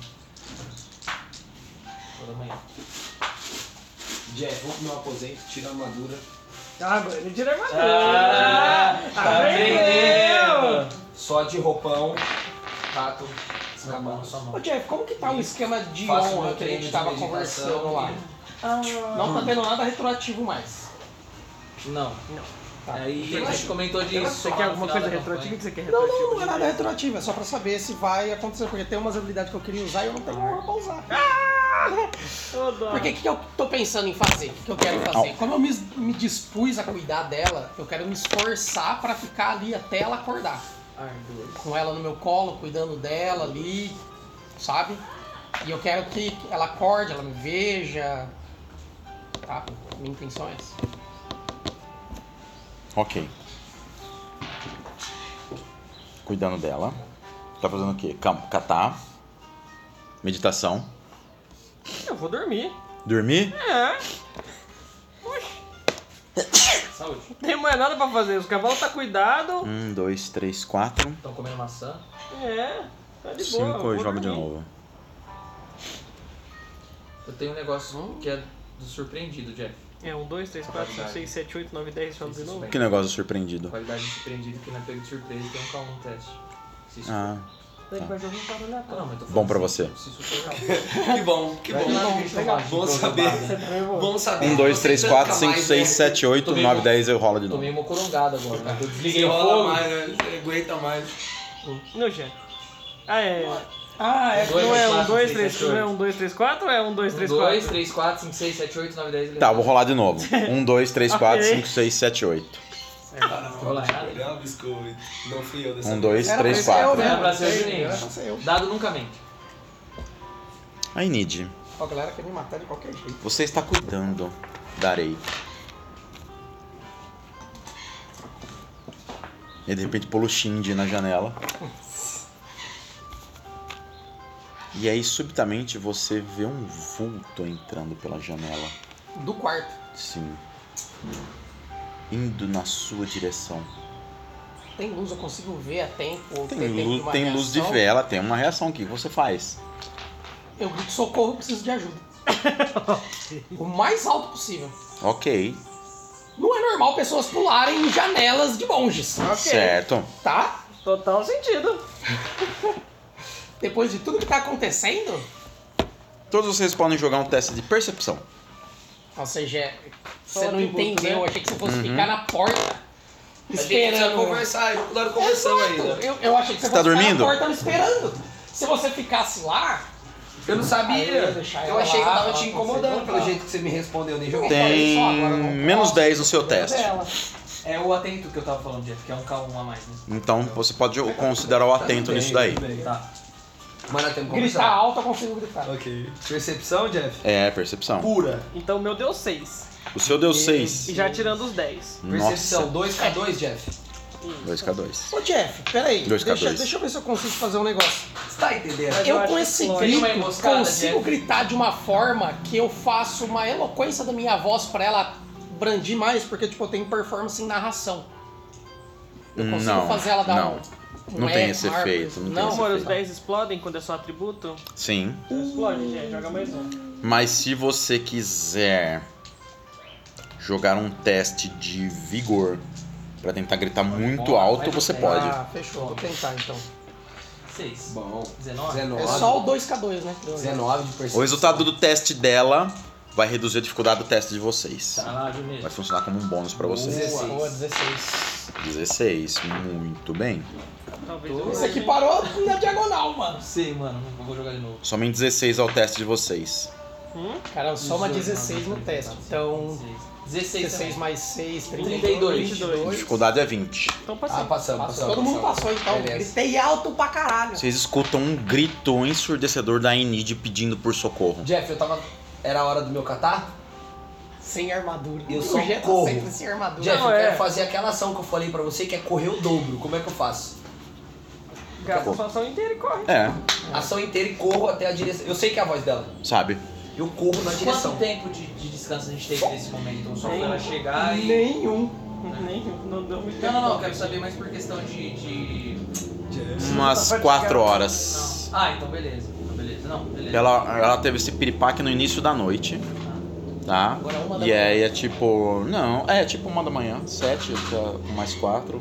Toda manhã. Jeff, vou pro meu aposento, tira a armadura. Ah, agora ele tira a armadura. Ah, tá Aprendeu! Só de roupão. Tato. Escapando. Na sua mão. Ô Jeff, como que tá o esquema de Faço honra meu que a treino gente de tava meditação conversando lá? e- Não tá tendo nada retroativo mais. Não. Não. Tá. Aí a gente comentou disso. Você lá quer no alguma final coisa da retroativa? O campanha. que você quer Não, retroativo? não, não é nada retroativo, é só pra saber se vai acontecer, porque tem umas habilidades que eu queria usar e eu não tenho honra pra usar. Ô, dó. Porque o que, que eu tô pensando em fazer? O que, que eu quero fazer? Como eu me, me dispus a cuidar dela, eu quero me esforçar pra ficar ali até ela acordar. Arduous. Com ela no meu colo, cuidando dela ali, sabe? E eu quero que ela acorde, ela me veja. Tá? Minha intenção é essa. Ok. Cuidando dela. Tá fazendo o quê? Cam- Catar. Meditação. Eu vou dormir. Dormir. É. Saúde. Não tem mais nada pra fazer. Os cavalos tá cuidado. Um, dois, três, quatro. Estão comendo maçã. É, tá de boa. Cinco, vou eu jogo de dormir. novo. Eu tenho um negócio que é do surpreendido, Jeff. É, um, dois, três, quatro, cinco, seis, sete, oito, nove, dez, joga de Isso novo. bem. Que negócio surpreendido. Qualidade de surpreendido que não é pego de surpresa e tem um K um no teste. Se isso Ah, Ele vai jogar um barulho for- Ah, não, mas tô falando Bom pra se- você. Se isso for legal. Que bom, que bom. legal. Bom saber. Bom saber. um, dois, Você três, tanca quatro, cinco, mais, seis, né? sete, oito, Tomei nove, um- dez, eu rolo de novo. Tomei uma corongada agora, né? Eu Você desliguei o rola fogo. mais, né? Você aguenta mais. Não, gente. Ah, é. Ah, é. Dois, Não é um, quatro, dois, seis, três, sete, não é oito. um, dois, três, quatro ou é um, dois, três, dois, quatro? três, quatro, cinco, seis, sete, oito, nove, dez. Tá, vou rolar de novo. um, dois, três, quatro, Ok. cinco, seis, sete, oito. Vou lá, errado. Olha o biscoito. Não fui eu dessa um, vez. dois, Era três, pra ser eu quatro. mesmo. Era pra ser o Sei, Juninho. era pra ser eu. Dado nunca mente. I need. Ó, a galera quer me matar de qualquer jeito. Você está cuidando da areia. E de repente pula o Shinji na janela. E aí subitamente você vê um vulto entrando pela janela. Do quarto. Sim. Indo na sua direção. Tem luz, eu consigo ver a tempo. ou Tem, ter tempo de luz, uma tem luz de reação. vela, tem uma reação. O que você faz? Eu grito socorro, preciso de ajuda. O mais alto possível. Ok. Não é normal pessoas pularem em janelas de monges, Certo. tá? Total sentido. Depois de tudo que tá acontecendo, Todos vocês podem jogar um teste de percepção. ou seja, Só você não atributo, entendeu, né? eu achei que você fosse Uhum. ficar na porta A gente precisa esperando. conversar, eu vou dar conversão Exato. ainda. Eu, eu achei que você, Você tá fosse dormindo? ficar na porta me esperando. Se você ficasse lá, Eu não Aí eu sabia. ia deixar Eu ela achei que eu lá, tava falar te com você, incomodando então pelo tá. jeito que você me respondeu, nem joguei. Eu falei Tem só, agora eu não menos posso, dez no seu cuidando teste. dela. É o atento que eu tava falando, Jeff, que é um K um a mais, né? Então você pode considerar o atento nisso daí. Tá. Mas nós temos que Gritar conversar. alto, eu consigo gritar. Ok. Percepção, Jeff? É, percepção. Pura. Então o meu deu seis. O seu deu seis. E já tirando os dez. Percepção, Nossa. dois K dois, Jeff. dois K dois. Ô Jeff, peraí, dois K dois. deixa, deixa eu ver se eu consigo fazer um negócio. Você tá entendendo? Mas eu Eu acho com que esse foi grito uma emboscada, consigo Jeff. gritar de uma forma que eu faço uma eloquência da minha voz pra ela brandir mais, porque tipo, eu tenho performance em narração. Eu consigo Não, fazer ela dar não. um, um Não tem eco, esse um ar, efeito, não tem não, esse Amor, os efeito. dez explodem quando é só atributo? Sim. Explode, gente. Joga mais um. Mas se você quiser jogar um teste de vigor pra tentar gritar muito Bom, alto, vai você no pode. Ah, fechou, vou tentar então. seis. Bom. dezenove. dezenove. É só o dois K dois, né? dezenove de percepção. O resultado do teste dela vai reduzir a dificuldade do teste de vocês. Tá, Juninho. Vai funcionar como um bônus pra vocês. dezesseis. Boa, dezesseis. dezesseis. Muito bem. Talvez Tô- eu Esse aqui veja. parou na diagonal, mano. Sei, mano. Não vou jogar de novo. Somente dezesseis ao teste de vocês. Hum? Cara, só uma dezoito, dezesseis no teste. Então, dezesseis dezesseis também. mais seis, trinta trinta e dois. vinte e dois. Dificuldade é vinte. Então passei. Ah, passamos, Passou. passamos. Todo mundo passamos. passou então. Beleza. Gritei alto pra caralho. Vocês escutam um grito ensurdecedor da Enid pedindo por socorro. Jeff, eu tava... Era a hora do meu catar? Sem armadura. Eu O só G tá corro. sempre sem armadura. Jeff, Não, eu é. quero fazer aquela ação que eu falei pra você, que é correr o dobro. Como é que eu faço? Gasta a sua ação inteira e corre. É, Ação inteira e corro até a direção. Eu sei que é a voz dela. sabe? Eu corro na direção. Quanto tempo de, de descanso a gente teve nesse momento? Só pra ela chegar e... Nenhum. Nem, não deu muito Não, tempo. não, não. Eu quero saber mais por questão de... de... Umas quatro horas. Não. Ah, então beleza. Então beleza. Não, beleza. Ela, ela teve esse piripaque no início da noite, tá? Agora é uma da E aí é tipo. Não, é tipo uma da manhã, sete, até mais quatro.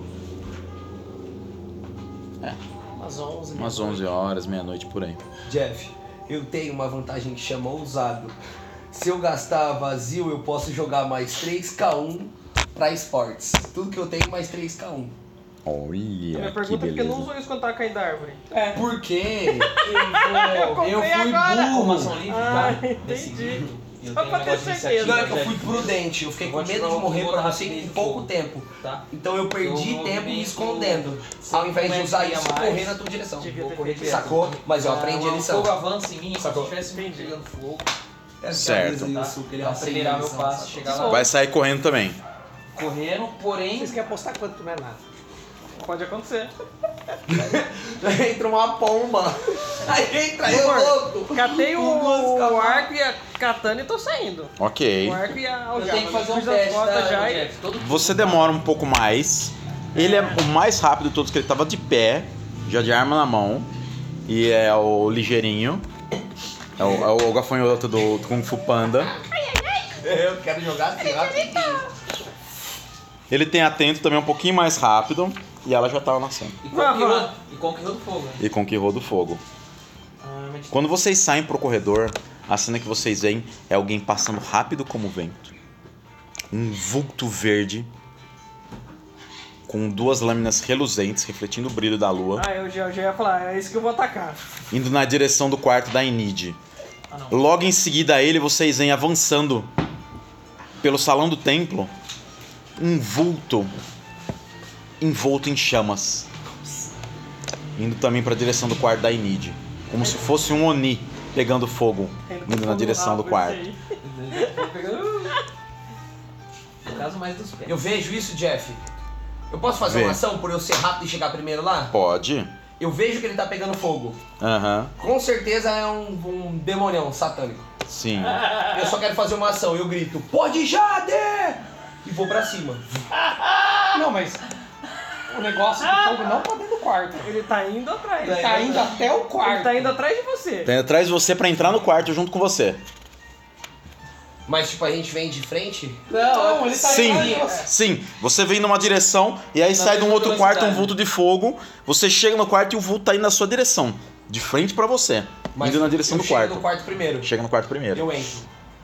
Umas onze. Umas onze horas, meia-noite por aí. Jeff, eu tenho uma vantagem que chama ousado. Se eu gastar vazio, eu posso jogar mais três K um pra esportes. Tudo que eu tenho, mais três K um. A Olha, minha que pergunta é porque eu não beleza. usou isso quando tava caindo da árvore. É. Por quê? Eu comprei Eu fui agora. burro. Como ação livre, Ah, tá? entendi. Nesse livro, eu Só tenho pra um ter negócio de certeza. Não, iniciativa, é que eu fui Jeff. prudente. Eu fiquei Eu com vou medo tirar de o- morrer vou pra dar você em rapidez pouco de tempo. Tá? Então eu perdi Eu vou tempo me movimento escondendo. sem Ao invés de usar movimento isso e a mais. correr na tua direção. Devia Vou ter correr feito direto. Sacou? Mas eu aprendi a O lição. fogo avança em mim, como se Sacou? eu estivesse pegando fogo. Certo. Isso, Tá? que ele Pra aprendeu acelerar a meu lição, passo, sacou? chegar lá Vai sair correndo também. correndo, porém... Vocês querem apostar quanto que não é nada? Pode acontecer. Entra uma pomba. Aí entra eu, louco. Catei o, Com duas o arco e a katana e tô saindo. Ok. O arco e a Eu aljava. tenho que fazer um Fiz as teste costas da, já do e... Jeff. Todo Você demora um pouco mais. Ele é o mais rápido de todos, que ele tava de pé, já de arma na mão. E é o ligeirinho. É o, é o gafanhoto do Kung Fu Panda. Eu quero jogar assim, rapidinho. Ele tem atento também um pouquinho mais rápido. E ela já tava nascendo. E com que rodo, e com que rodo fogo, né? E com que rodo fogo. Ah, mas... Quando vocês saem pro corredor, a cena que vocês veem é alguém passando rápido como o vento. Um vulto verde com duas lâminas reluzentes, refletindo o brilho da lua, Ah, eu já, eu já ia falar, é isso que eu vou atacar. indo na direção do quarto da Enid. Ah, não. Logo em seguida a ele, vocês veem avançando pelo salão do templo um vulto envolto em chamas, indo também para a direção do quarto da Enid, como se fosse um Oni pegando fogo, indo na direção do quarto. No caso, mais dos pés. Eu vejo isso, Jeff. Eu posso fazer Vê. uma ação por eu ser rápido e chegar primeiro lá? Pode. Eu vejo que ele tá pegando fogo. Aham. Com certeza é um, um demonião satânico. Sim. Eu só quero fazer uma ação. Eu grito, pode Jade! E vou pra cima. Não, mas o negócio do fogo não tá dentro do quarto. Ele tá indo atrás. Ele tá indo até o quarto. Ele tá indo atrás de você. Tem atrás de você pra entrar no quarto junto com você. Mas tipo, a gente vem de frente? Não, ele tá Sim, atrás de você. sim. Você vem numa direção e aí sai de um mesma outro quarto um velocidade. vulto de fogo. Você chega no quarto e o vulto tá indo na sua direção. De frente pra você. indo na direção eu do chego quarto. no quarto primeiro. Chega no quarto primeiro. Eu entro.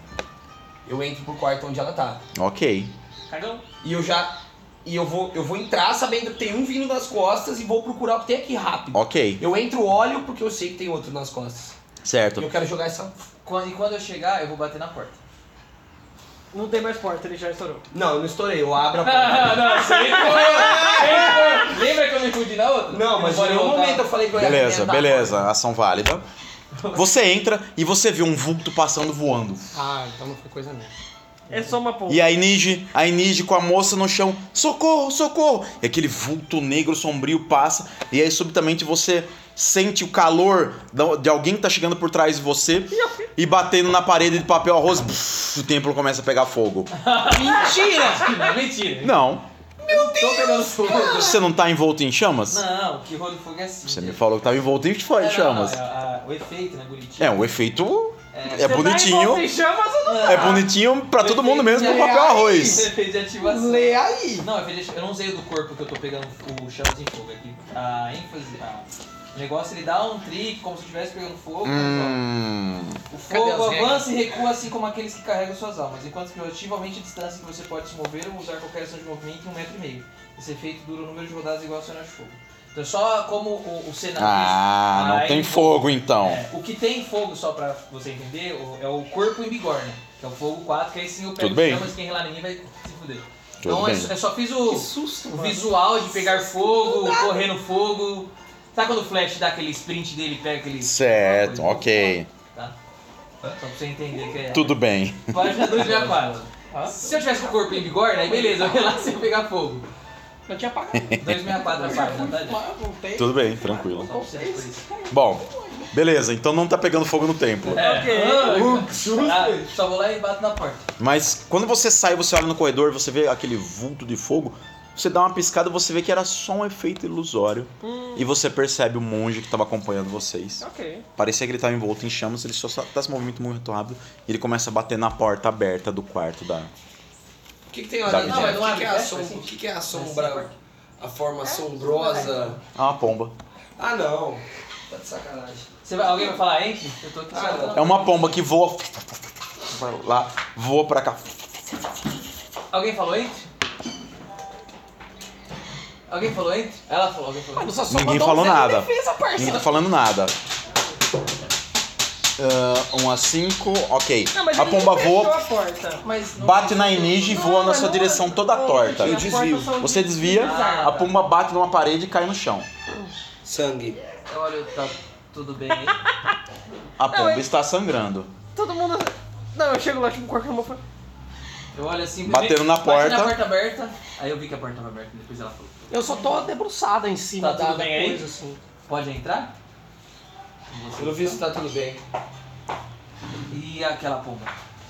Eu entro pro quarto onde ela tá. Ok. Cagão. E eu já... E eu vou, eu vou entrar sabendo que tem um vindo das costas e vou procurar o que tem aqui rápido. Ok. Eu entro, olho, porque eu sei que tem outro nas costas. E Certo. eu quero jogar essa... Quando- E quando eu chegar, eu vou bater na porta. Não tem mais porta, ele já estourou. Não, eu não estourei, eu abro a porta. Ah, não, você foi. Lembra que eu me fudi na outra? Não, mas em Pode nenhum voltar. momento eu falei que eu ia Beleza, arrebentar a beleza. Ação válida. Você entra e você vê um vulto passando voando. Ah, então não foi coisa minha. É só uma ponta. E a Enid, a Enid com a moça no chão, socorro, socorro! E aquele vulto negro sombrio passa, e aí subitamente você sente o calor da- de alguém que tá chegando por trás de você e batendo na parede de papel arroz, pff, o templo começa a pegar fogo. Mentira! Mentira. Não, Meu Deus! Tô pegando fogo. você não tá envolto em chamas? Não, que rolo de fogo é assim. Você me gente. falou que tava envolto em É, não, chamas. não, é, a- o efeito, né, bonitinho. É, o efeito É, é Você tá bonitinho. envolto em chamas ou não? É bonitinho pra todo mundo mesmo no Efeito de- papel arroz. Efeito de ativação. Lê aí. Não, efeito de- eu não usei o do corpo que eu tô pegando o chamas em fogo aqui. A ênfase, a- o negócio ele dá um trick como se estivesse pegando fogo. mas, Hum. ó, o Cadê fogo as regras? avança e recua assim como aqueles que carregam suas almas, enquanto que relativamente a distância que você pode se mover ou usar qualquer ação de movimento em um metro e meio. Esse efeito dura o número de rodadas igual ao cenário de fogo. Então só como o, o cenário... Ah, não Aí, tem fogo então. É, o que tem fogo, só pra você entender, o- é o corpo em bigorna, que é o fogo quatro, que aí sim eu pego Tudo bem. chamas, quem relar em mim vai se fuder. Tudo então bem. eu só fiz o, Que susto, o mano. visual de pegar fogo, correr no fogo. Sabe quando o Flash dá aquele sprint dele e pega aquele... Certo, aquela coisa? ok. Tá? Só pra você entender que é... Tudo bem. Página dois sessenta e quatro. Se eu tivesse com o corpo em bigorna, aí beleza, eu ia lá sem pegar fogo. Eu tinha apagado. dois sessenta e quatro a página, tá? gente? Eu voltei. Tudo bem, tranquilo. Só pra vocês, por isso. Bom, beleza, então não tá pegando fogo no templo. Ok. Ah, só vou lá e bato na porta. Mas quando você sai, você olha no corredor, você vê aquele vulto de fogo, você dá uma piscada e você vê que era só um efeito ilusório. E você percebe o monge que estava acompanhando vocês. Ok. Parecia que ele estava envolto em chamas, ele só tá se movendo muito rápido e ele começa a bater na porta aberta do quarto da... O que, que tem lá Dá dentro? não, O mas não que, abre, que é a fecha, sombra? assim. O que, que é a Assim, sombra? porta. A forma assombrosa? Ah, uma pomba. Ah, não. Tá de sacanagem. Você vai, alguém vai falar entre? Eu tô aqui Ah, só. não. É uma pomba que voa... lá, voa pra cá. Alguém falou entre? Alguém falou entre? Ela falou, alguém falou Mano, entre. só só Ninguém mandou falou um zero de nada. defesa, Ninguém parça. tá falando nada. Ah, um a cinco, ok. Não, mas A ele pomba não fechou voa, a porta. Mas não- bate na Enige e voa na mas sua não- direção toda não, torta. as Eu portas desvio. são Você desvia, deslizadas. a pomba bate numa parede e cai no chão. Sangue. Olha, tá tudo bem aí. A pomba ele- está sangrando. Todo mundo... Não, eu chego lá, tipo, com a arma fala, Eu olho assim, Batendo na bati porta. na porta aberta, aí eu vi que a porta estava aberta, depois ela falou. Eu só tô debruçada em cima Tá da, tudo da bem aí? coisa, assim. Pode entrar? Pelo visto tá tudo bem. E aquela pomba?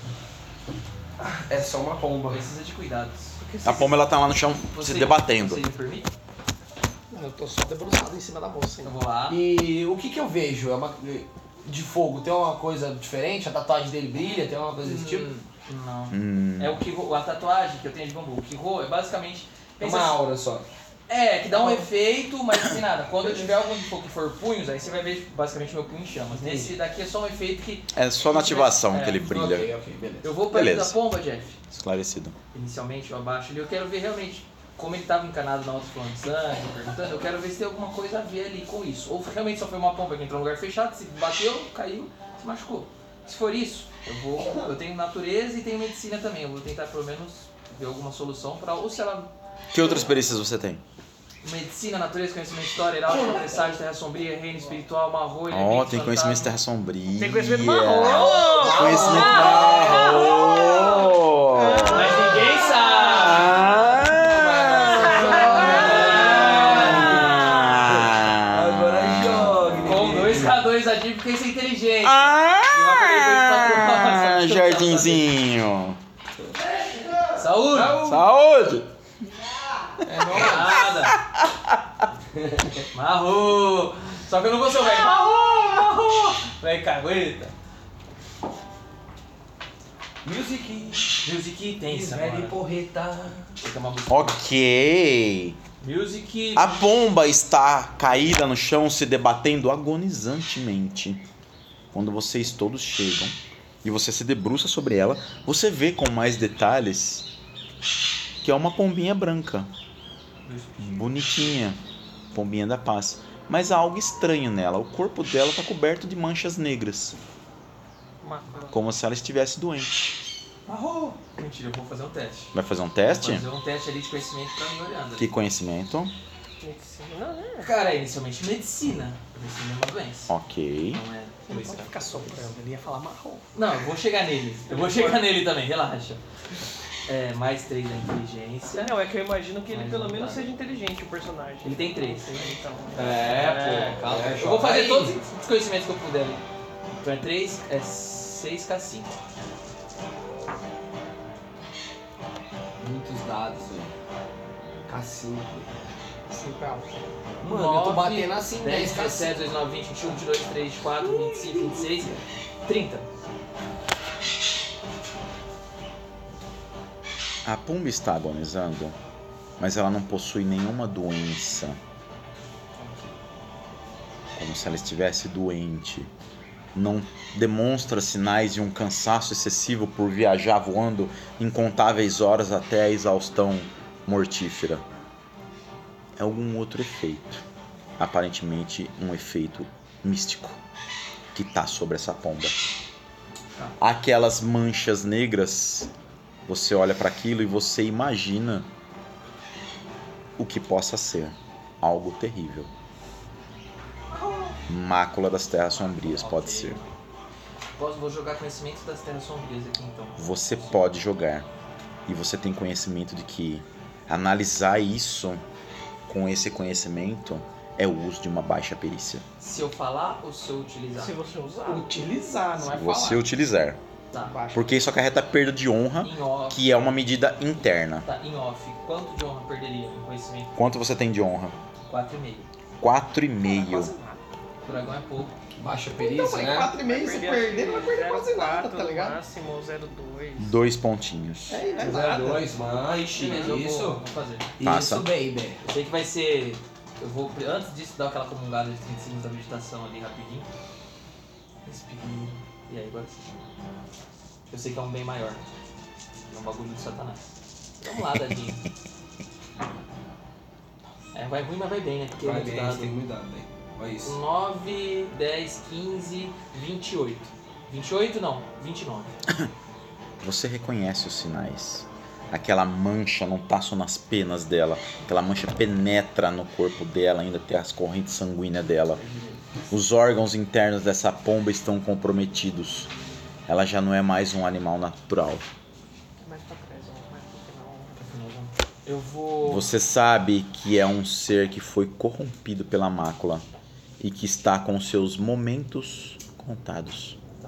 É só uma pomba. Precisa de cuidados. A pomba ela tá lá no chão Você- se debatendo. Você me permite? Eu tô só debruçado em cima da moça, Eu hein. vou lá. E o que que eu vejo? É uma... De fogo, tem uma coisa diferente? A tatuagem dele brilha? Tem uma coisa desse tipo? Hum, Não. Hum. É o que a tatuagem que eu tenho de bambu. O Kiho é basicamente. É pensa uma assim- aura só. É, que dá um efeito, mas assim nada. Quando eu tiver algum de fogo que for punhos, aí você vai ver basicamente meu punho em chamas. Nesse daqui é só um efeito que. É só na ativação É, que ele brilha. Ok, ok, beleza. Eu vou perto Beleza. da pomba, Jeff. Esclarecido. Inicialmente eu abaixo ali, eu quero ver realmente como ele estava encanado na outra falando de sangue, perguntando, eu quero ver se tem alguma coisa a ver ali com isso. Ou realmente só foi uma pomba que entrou num lugar fechado, se bateu, caiu, se machucou. Se for isso, eu vou. Eu tenho natureza e tenho medicina também. Eu vou tentar pelo menos ver alguma solução para ou se ela. Que outras perícias você tem? Medicina, natureza, conhecimento de história, heráldica, presságio, terra sombria, reino espiritual, marrom, Ó, elemento, tem conhecimento de fantasma. terra sombria. Tem conhecimento marrom! Conhecimento marrom! Mas ninguém sabe! Ah! Agora jogue. Com dois K dois ativo porque isso é inteligente. Ah! Jardinzinho! Saúde! Saúde! É nada! Marro! Só que eu não vou ser o velho. Marro! Marro! Velho cagueta. Music. Music tensa Velho agora. porreta. Fica uma música. Ok. Music. A pomba está caída no chão, se debatendo agonizantemente. Quando vocês todos chegam e você se debruça sobre ela, você vê com mais detalhes que é uma pombinha branca. Bonitinha. Pombinha da paz. Mas há algo estranho nela. O corpo dela está coberto de manchas negras. Mácula. Como se ela estivesse doente. Marro! Mentira, eu vou fazer um teste. Vai fazer um teste? Vou fazer um teste ali de conhecimento pra me olhando. Que conhecimento? Medicina, é. Cara, é inicialmente medicina. Medicina é uma doença. Ok. Não é Ele não doença. pode ficar soprando, ele ia falar marrom. Não, eu vou chegar nele. Eu vou chegar nele também, relaxa. É, mais três da inteligência. Não, é que eu imagino que ele Mas pelo não menos tá. seja inteligente, o personagem. Ele tem três. Então. É, pô, calma. É, Eu vou fazer aí. todos os conhecimentos que eu puder ali. Então é três, é seis K cinco. Muitos dados, velho. K cinco. Cinco alto. Mano, eu tô batendo assim, dez, dez K dezessete, cinco. dezenove, vinte, vinte e um, vinte e dois, vinte e três, vinte e quatro, vinte e cinco, vinte e seis, trinta. A pomba está agonizando, mas ela não possui nenhuma doença. Como se ela estivesse doente. Não demonstra sinais de um cansaço excessivo por viajar voando incontáveis horas até a exaustão mortífera. É algum outro efeito. Aparentemente um efeito místico que está sobre essa pomba. Aquelas manchas negras, você olha para aquilo e você imagina o que possa ser algo terrível. Mácula das terras sombrias, pode Ok. ser. Posso, vou jogar conhecimento das terras sombrias aqui então. Você pode jogar e você tem conhecimento de que analisar isso com esse conhecimento é o uso de uma baixa perícia. Se eu falar ou se eu utilizar? Se você usar. Utilizar, não é Se você falar. utilizar. Tá. Baixo. Porque isso acarreta perda de honra, Em off. que é uma medida interna. Tá, em off. Quanto de honra perderia em conhecimento? Quanto você tem de honra? quatro e meio. quatro e meio. Quase nada. O dragão é pouco. Baixa Então, perícia, mas né? quatro e meio se perder, não vai perder quase nada, tá ligado? Máximo zero dois. Dois pontinhos. É, não é zero nada. dois, manche. Beleza, eu vou, Isso. vou fazer. Passa. Isso, baby. Eu sei que vai ser. Eu vou, antes disso, dar aquela comungada de trinta segundos da meditação ali rapidinho. Respira. E aí, agora sim. Eu sei que é um bem maior. É um bagulho de Satanás. Vamos lá, dadinho. É, vai ruim, mas vai bem, né? Porque Vai é muito bem, dado. você tem muito dado, velho. Olha isso. nove, dez, quinze, vinte e oito. vinte e oito não, vinte e nove. Você reconhece os sinais. Aquela mancha não tá só nas penas dela. Aquela mancha penetra no corpo dela, ainda tem as correntes sanguíneas dela. Os órgãos internos dessa pomba estão comprometidos. Ela já não é mais um animal natural. Mais pra trás, ó. Mais pro final. Eu vou... Você sabe que é um ser que foi corrompido pela mácula e que está com seus momentos contados. Tá.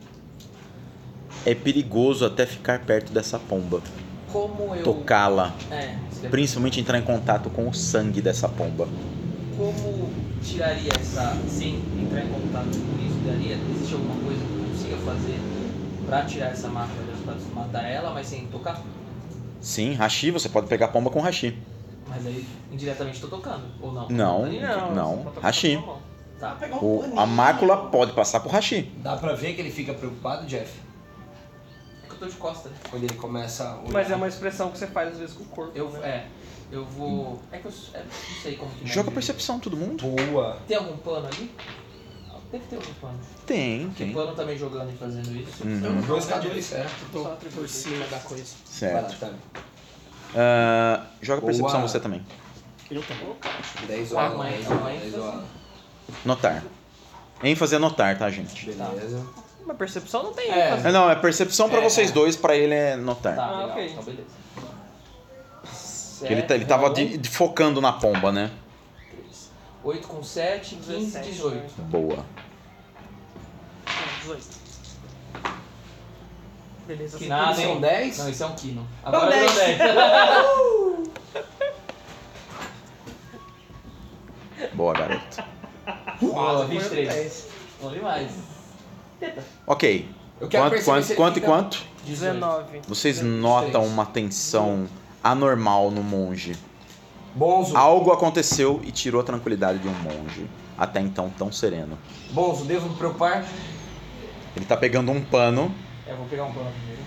É perigoso até ficar perto dessa pomba, Como eu... tocá-la, É, você- principalmente entrar em contato com o sangue dessa pomba. como tiraria essa... Sem entrar em contato com isso, daria... Existe alguma coisa que eu consiga fazer pra tirar essa máquina dela, pra matar ela, mas sem tocar? Sim, hashi, você pode pegar a pomba com hashi. Mas aí, indiretamente, tô tocando, ou não? Não, Tá ali? Não, não, você pode tocar hashi. com a mão. Tá. Pegar um O, paninho. a mácula pode passar por hashi. Dá pra ver que ele fica preocupado, Jeff? É que eu tô de costa, né? Quando ele começa a olhar. Mas é uma expressão que você faz às vezes com o corpo. Eu, né? é, eu vou... É que eu é, não sei como que... Joga monge- percepção, todo mundo? Boa. Tem algum pano ali? Deve ter algum pano. Tem, Tem tem. plano também jogando e fazendo isso. Uhum. dois K dois, certo? Tô por cima da coisa. Certo. Vai lá, Ah, joga Boa. percepção você também. Eu também. tá. dez Ah, horas, mãe, dez a horas, mãe dez faz horas. Notar. ênfase é notar, tá, gente? Beleza. Mas percepção não tem É. ênfase. É, não, é percepção pra É, vocês é. dois, pra ele é notar. Tá, Ah, legal. ok. Então, beleza. Porque ele, tá- ele tava de- de- focando na pomba, né? oito com sete, quinze, dezessete, dezoito. Boa. dezoito. Beleza. Que você nada, tem- hein? São dez? Não, isso é um quino. Agora dez. deu dez. Boa, garoto. Boa, vinte e Foi três. dez. Bom demais. Ok. Eu quero Quanto, perceber se quanto, ele quanto e fica- quanto? dezenove. Vocês vinte e notam três. uma tensão anormal no monge. Bonzo. Algo aconteceu e tirou a tranquilidade de um monge. Até então tão sereno. Bonzo, devo me preocupar? Ele tá pegando um pano. É, eu vou pegar um pano primeiro.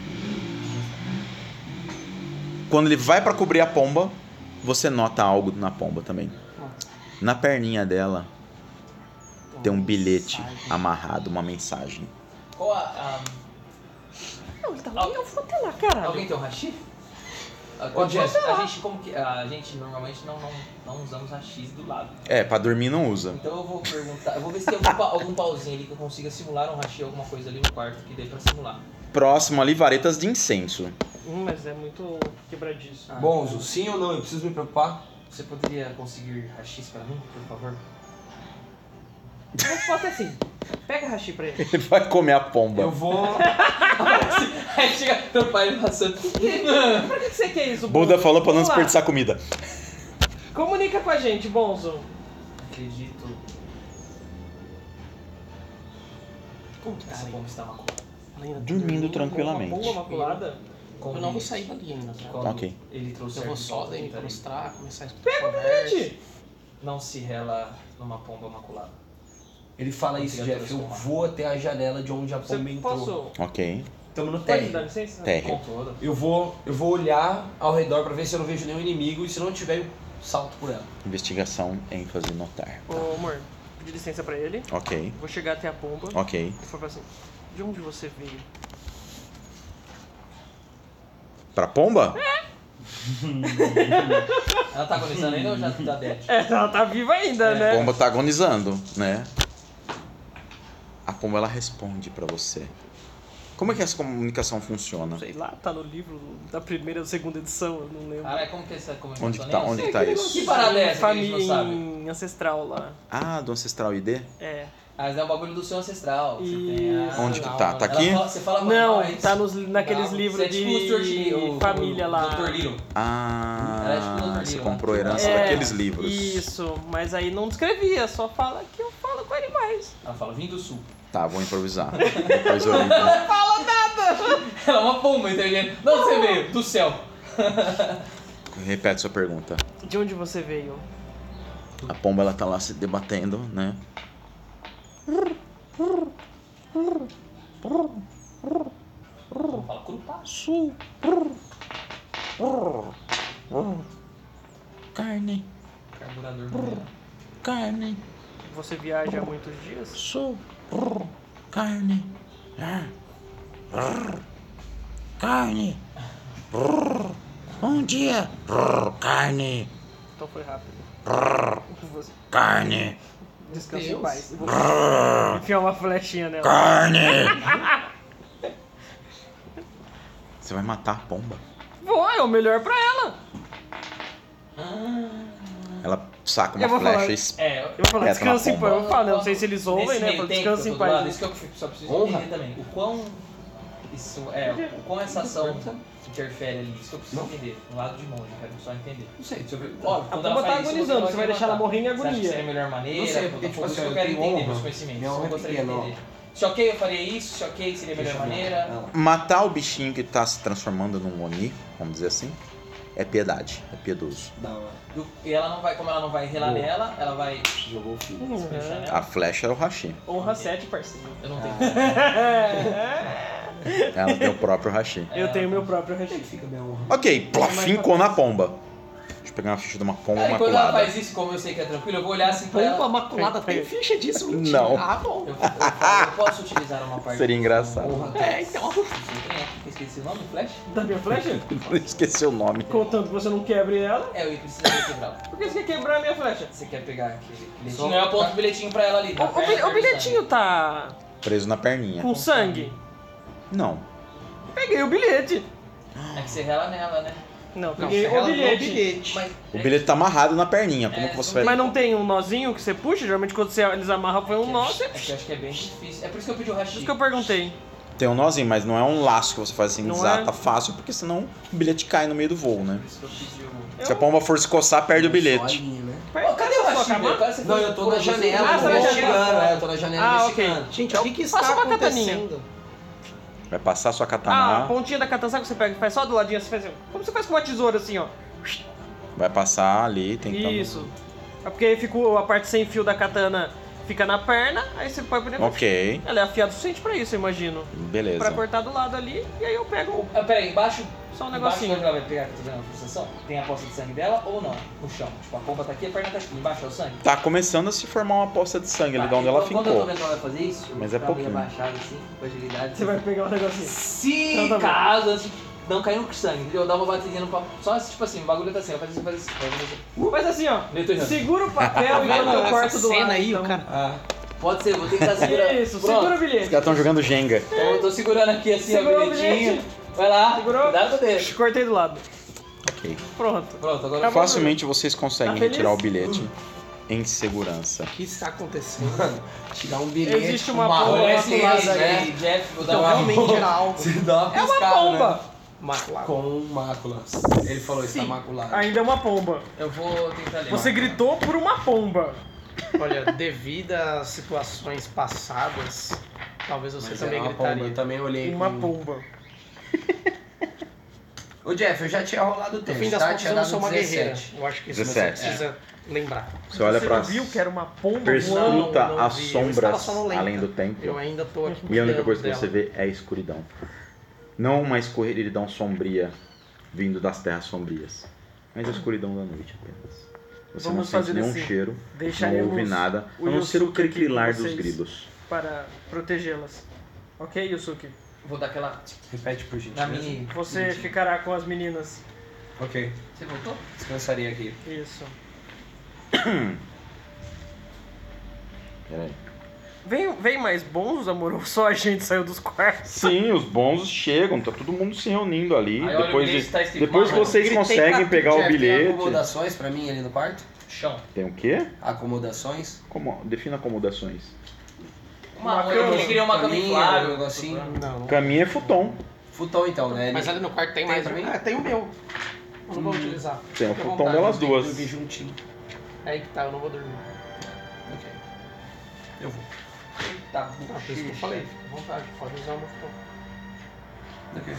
Quando ele vai pra cobrir a pomba, você nota algo na pomba também. Na perninha dela tem um bilhete amarrado, uma mensagem. Qual a... a- Não, ele tá lá. Eu vou até lá, caralho. Alguém tem um hashi? A, Ô, Jess. a gente, como que... A gente normalmente não, não, não usamos hashis do lado. É, pra dormir não usa. Então eu vou perguntar... Eu vou ver se tem algum, pa- algum pauzinho ali que eu consiga simular um hashi, alguma coisa ali no quarto que dê pra simular. Próximo ali, varetas de incenso. Hum, mas é muito quebradiço. Ah, Bonzo, sim ou não? Eu preciso me preocupar? Você poderia conseguir hashis pra mim, por favor? A resposta é sim. Pega hashi pra ele. Ele vai comer a pomba. Eu vou. Aí chega teu pai passando. Pra que você quer isso, Buda Bonzo? falou pra não Vamos lá. desperdiçar comida. Comunica com a gente, Bonzo. Acredito. Puta, Essa bomba está maculada. ela ainda tá Dormindo tranquilamente. Uma bomba maculada. Como Eu não vou isso? sair dali ainda, tá? Quando Ok. Ele trouxe Eu vou de só volta, daí me tentaria. prostrar, começar a escutar conversa. Gente, Não se rela numa pomba maculada. Ele fala isso, Jeff. Eu vou até a janela de onde a você pomba entrou. posso... Ok. Tamo no Pode me dar térreo. licença? Térreo. Com toda. Eu vou, eu vou olhar ao redor pra ver se eu não vejo nenhum inimigo e se não tiver, eu salto por ela. Investigação, ênfase, notar. Ô, amor, pedi licença pra ele. Ok, Vou chegar até a pomba. ok. E falar assim, de onde você veio? Pra pomba? Ela tá agonizando ainda ou já tá dead? É, ela tá viva ainda, A né? pomba tá agonizando, né? A pomba ela responde pra você. Como é que essa comunicação funciona? Sei lá, tá no livro da primeira ou segunda edição, eu não lembro. Caralho, como que é essa comunicação? Onde que tá, Nem onde sei. que tá isso? Que parada é essa que a gente não Família sabe? em ancestral lá. Ah, do Ancestral I D? É. Ah, mas é um bagulho do seu ancestral. Você tem a... Onde que Não, tá? mano. Tá Ela aqui? fala- você fala com Não, nós. tá nos, naqueles Bravo. livros Você é tipo o Stuart Lee, de o- família o lá. doutor Little. Ela é tipo Ah, doutor você Little, comprou né? herança É, daqueles livros. Isso, mas aí não descrevia, só fala que eu falo com animais. Ela fala, vim do sul. Tá, vou improvisar. Depois eu ligo. Fala nada! Ela é uma pomba, entendeu? De onde você veio? Do céu. Repete sua pergunta. De onde você veio? A pomba ela tá lá se debatendo, né? Ela fala curupá. Sul. Carne, Carburador do carne, Você viaja há muitos dias? sul. Carne. Carne. Bom dia. Carne. Então foi rápido. Você Carne. descansa em Deus. paz. Eu vou enfiar uma flechinha nela. Carne. Você vai matar a pomba? Vou, é o melhor pra ela. saca uma Eu vou flecha falar. e es- É, Eu vou falar, Reta na descansa em pomba. paz. Eu falo, eu não sei se eles ouvem, nesse né? meio Fala, tempo descansa que eu em tô do lado, paz. isso que eu só preciso Honra. entender também. O quão isso é, o quão essa ação interfere ali, isso que eu preciso entender. No lado de monge, eu quero só entender. Não sei, deixa eu ver. Ó, A quando pomba ela tá faz isso, agonizando, você vai deixar ela matar. morrer em Você acha que agonia. seria a melhor maneira? Não sei, porque, Tá, tipo assim, isso que eu eu quero tenho entender, honra. meus conhecimentos. Minha Eu honra é gostaria de pequena, ó. entender. Se ok, eu faria isso, se ok, seria a melhor maneira. Não. matar o bichinho que tá se transformando num Oni, vamos dizer assim, é piedade, é piedoso. Da hora. Do- E ela não vai, como ela não vai relar Boa. nela, ela vai Jogou o filho. fechar Uhum. nela. A flecha é o Hashi. Honra sete, parceiro. Eu não tenho. Ela tem o próprio Hashi. Eu tenho meu próprio registro. Fica minha honra. Ok, plá, fincou na pomba. Deixa eu pegar uma ficha de uma pomba Aí quando ela maculada. faz isso, como eu sei que é tranquilo, eu vou olhar assim pra Pomba ela. maculada tem ficha disso, mentira. Não. Ah, bom. Eu, eu, falo, eu posso utilizar uma parte. Seria engraçado. Honra É, então. Você tem aqui que eu esqueci o nome, Flash? Da minha flecha? Esqueci o nome. Contanto que você não quebre ela. É, eu precisaria quebrá-la. Por que você quer quebrar a minha flecha? Você quer pegar aquele bilhetinho? Só- Eu aponto o bilhetinho pra ela ali. O, na o perna, bi- o perto do bilhetinho tá Preso na perninha. com sangue? Não. Peguei o bilhete. sangue. É que você rela nela, né? Não, Não, peguei você o rela no bilhete. bilhete. Mas, O bilhete tá amarrado na perninha. Como É, que você não vai... Mas não tem um nozinho que você puxa? Geralmente quando você, eles amarram foi um nó. Você... É que eu acho que é bem difícil. É por isso que eu pedi o Por hashi. isso que eu perguntei. Tem um nozinho, mas não é um laço que você faz assim, Não desata é? fácil, porque senão o bilhete cai no meio do voo, né? Por isso que eu pedi o... Se a pomba for se coçar, perde o Só bilhete. ali, né? Ô, cadê o hashi, Sua meu? Parece que Não, foi- eu tô foi- na janela, Ah, eu você tô tá na investigando, janela. é, eu tô na janela Ah, investigando. ok. Gente, o que que está Passa uma kataninha. acontecendo? Vai passar sua Ah, a katana, pontinha da katana, sabe o que você pega? Faz só do ladinho, você faz assim, como você faz com uma tesoura assim, ó. vai passar ali, tem que Isso. É porque aí fica o- a parte sem fio da katana fica na perna, aí você põe por dentro. Ok, Ela é afiada o suficiente pra isso, eu imagino. beleza. Pra cortar do lado ali, e aí eu pego Ah, peraí, embaixo. só um Embaixo negocinho. onde ela vai pegar, que eu tô vendo a frustração, tem a poça de sangue dela ou não? No chão. Tipo, a pomba tá aqui, a perna tá aqui. Embaixo é o sangue? Tá começando a se formar uma poça de sangue ali Tá, de onde ela então, Quando eu ficou. tô vendo que ela vai fazer isso, Mas é pra pouquinho. meio abaixado assim, com agilidade. Você vai pegar um negocinho. Se Então tá bom. caso assim, não cair no sangue, entendeu? Eu dava uma batidinha no papo. Só assim, tipo assim, o bagulho tá assim, ela faz assim, faz assim. Faz assim. Mas assim, ó, Eu tô errando. segura o papel enquanto eu Essa corto do lado. cena aí, então. o cara. Ah, Pode ser, vou tentar segurar. Isso, Pronto. segura o Os bilhete. caras estão jogando Jenga. Então eu tô segurando aqui assim Segurou o o bilhetinho. bilhete. Vai lá, Segurou? cuidado com o dedo. Cortei do lado. Ok. Pronto. Pronto, agora Acabou. Facilmente vocês conseguem Tá feliz? retirar o bilhete em segurança. O que está acontecendo? tirar um bilhete. Existe com uma uma pomba rola Esse assim, maculada né? aí, Jeff, vou dar Então uma realmente era algo Você dá uma É uma piscada, pomba. né? maculado. Com mácula. Ele falou, está maculado. Ainda é uma pomba. Eu vou tentar ler. Você gritou por uma pomba. Olha, devido às situações passadas, talvez você Mas também era uma pomba, gritaria. eu também olhei Uma com- pomba. Ô Jeff, eu já tinha rolado o No teste, fim das tá? contas, Tinha eu não dado sou uma guerreira. dezessete. Eu acho que isso dezessete. você precisa lembrar. Você olha Você pra... não viu que era uma pomba voando? Perscruta Não, não as vi. Eu estava sombras sonolenta. além do Eu templo. ainda tô aqui. E a única cuidando coisa que dela. você vê é a escuridão. Não uma escuridão sombria vindo das terras sombrias, mas a escuridão da noite apenas. Você Vamos não sente fazer nenhum assim. cheiro, não Deixaremos ouve nada, o a não ser o Yusuke aqui criquilar com dos vocês. grilos. Para protegê-las. Ok, Yusuke? Vou dar aquela. Repete por gente. Na mini. Você ficará com as meninas. Ok, Você voltou? descansaria aqui. Isso. Peraí. Vem, vem mais bons, amor? Ou só a gente saiu dos quartos? Sim, os bons chegam, tá todo mundo se reunindo ali. Aí olha o Depois, bilhete, de, tá escrito depois que marrom. vocês Gritei conseguem pra pegar o Jeff, Tem bilhete. acomodações pra mim ali no quarto? Chão. Tem o quê? Acomodações? Como, defina acomodações. Uma, Uma eu cama. queria uma cama Caminha, inflável. um negocinho. Não, não. Caminho é futon. Futon então, né? Mas ali no quarto tem, Tem mais também? um. Ah, tem o meu. Eu não vou utilizar. Tem o Fica à futon vontade, delas eu tenho que duas. dormir juntinho. É aí que tá, eu não vou dormir. Ok. Eu vou. Tá, Ah, por isso que eu falei, fica à vontade, pode usar o meu futon. Ok.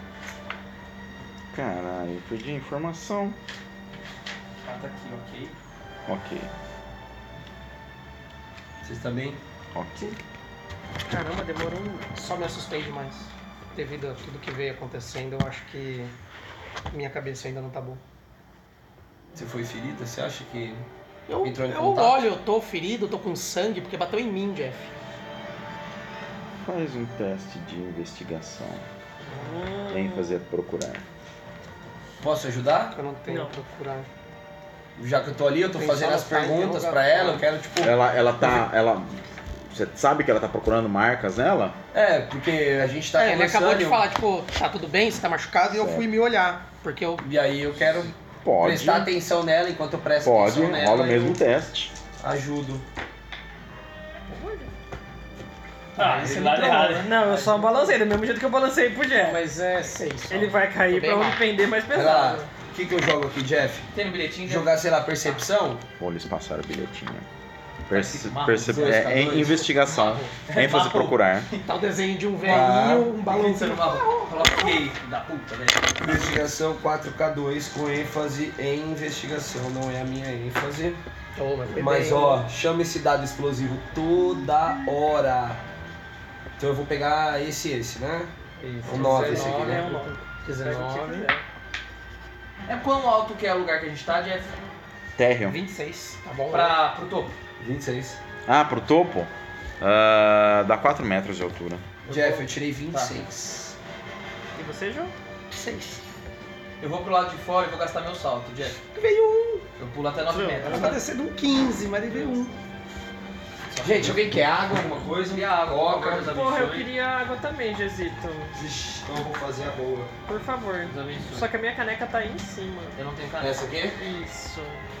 Caralho, eu perdi a informação. Ah, tá aqui, ok. Ok, Vocês também? ok. Caramba, demorou um... Só me assustei demais. Devido a tudo que veio acontecendo, eu acho que minha cabeça ainda não tá boa. Você foi ferida? Você acha que Eu, entrou em eu contato? olho, eu tô ferido, eu tô com sangue, porque bateu em mim, Jeff. Faz um teste de investigação. Hum. ênfase é procurar. Posso ajudar? Eu não tenho Não. a procurar. Já que eu tô ali, eu tô Tem fazendo só as botar perguntas interrogatório. pra ela, eu quero tipo... Ela, ela tá. Ela. Você sabe que ela tá procurando marcas nela? É, porque a gente tá É, ele conversando... acabou de falar, tipo, tá tudo bem, você tá machucado, e eu Certo. fui me olhar. Porque eu. E aí eu quero Pode. prestar atenção nela enquanto eu presto Pode, atenção nela. rola o mesmo eu teste. ajudo. Ah, Esse esse é lado muito errado. bom, né? Não, eu só balancei, do mesmo jeito que eu balancei pro Jeff. Mas é seis. Ele vai cair Tô bem pra mal. onde pender mais Pera lá, pesado. o que, que eu jogo aqui, Jeff? Tem no bilhetinho? Jogar, sei lá, percepção? Vou lhes passar o bilhetinho. Parece Perce, marrom, perce, dois, é, tá em dois. investigação. ênfase Marrom. procurar. Tá o desenho de um Ah. velhinho, um Você balãozinho. não vai coloca o que da puta, né? Investigação quatro K dois com ênfase em investigação. Não é a minha ênfase. Oh, mas foi Mas bem. ó, chama esse dado explosivo toda hora. Então eu vou pegar esse e esse, né? Isso. O nove esse aqui, É né? um nove. dezenove. É quão alto que é o lugar que a gente tá, Jeff? Térreo. vinte e seis. Tá bom? Pra, pro topo. vinte e seis. Ah, pro topo? Ah, dá quatro metros de altura. Jeff, eu tirei vinte e seis. E você, João? seis. Eu vou pro lado de fora e vou gastar meu salto, Jeff. Veio um. Eu pulo até nove metros. Era pra ter sido um quinze, mas ele veio um. Gente, alguém quer água, alguma coisa? E a água, Coca. Deus Porra, eu abençoe. queria água também, Jezito. Vixe, então eu vou fazer a boa. Por favor. Deus abençoe. Só que a minha caneca tá aí em cima. Eu não tenho caneta. Essa aqui? Isso.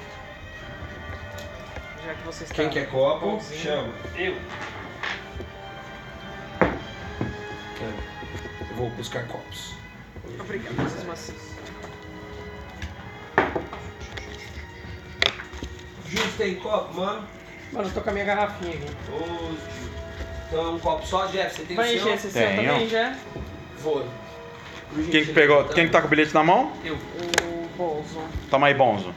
Já que você está... Quem quer copo? bonzinho. Chama. Eu. Eu vou buscar copos. Obrigado, vocês macios. Justo, tem copo, mano? Mano, eu tô com a minha garrafinha aqui. Ô, então um copo só, Jeff, você tem Vai o encher seu? esse seu Tenho. também, já? Vou. Quem que pegou? Quem que tá com o bilhete na mão? Eu. O Bonzo. Toma aí, Bonzo.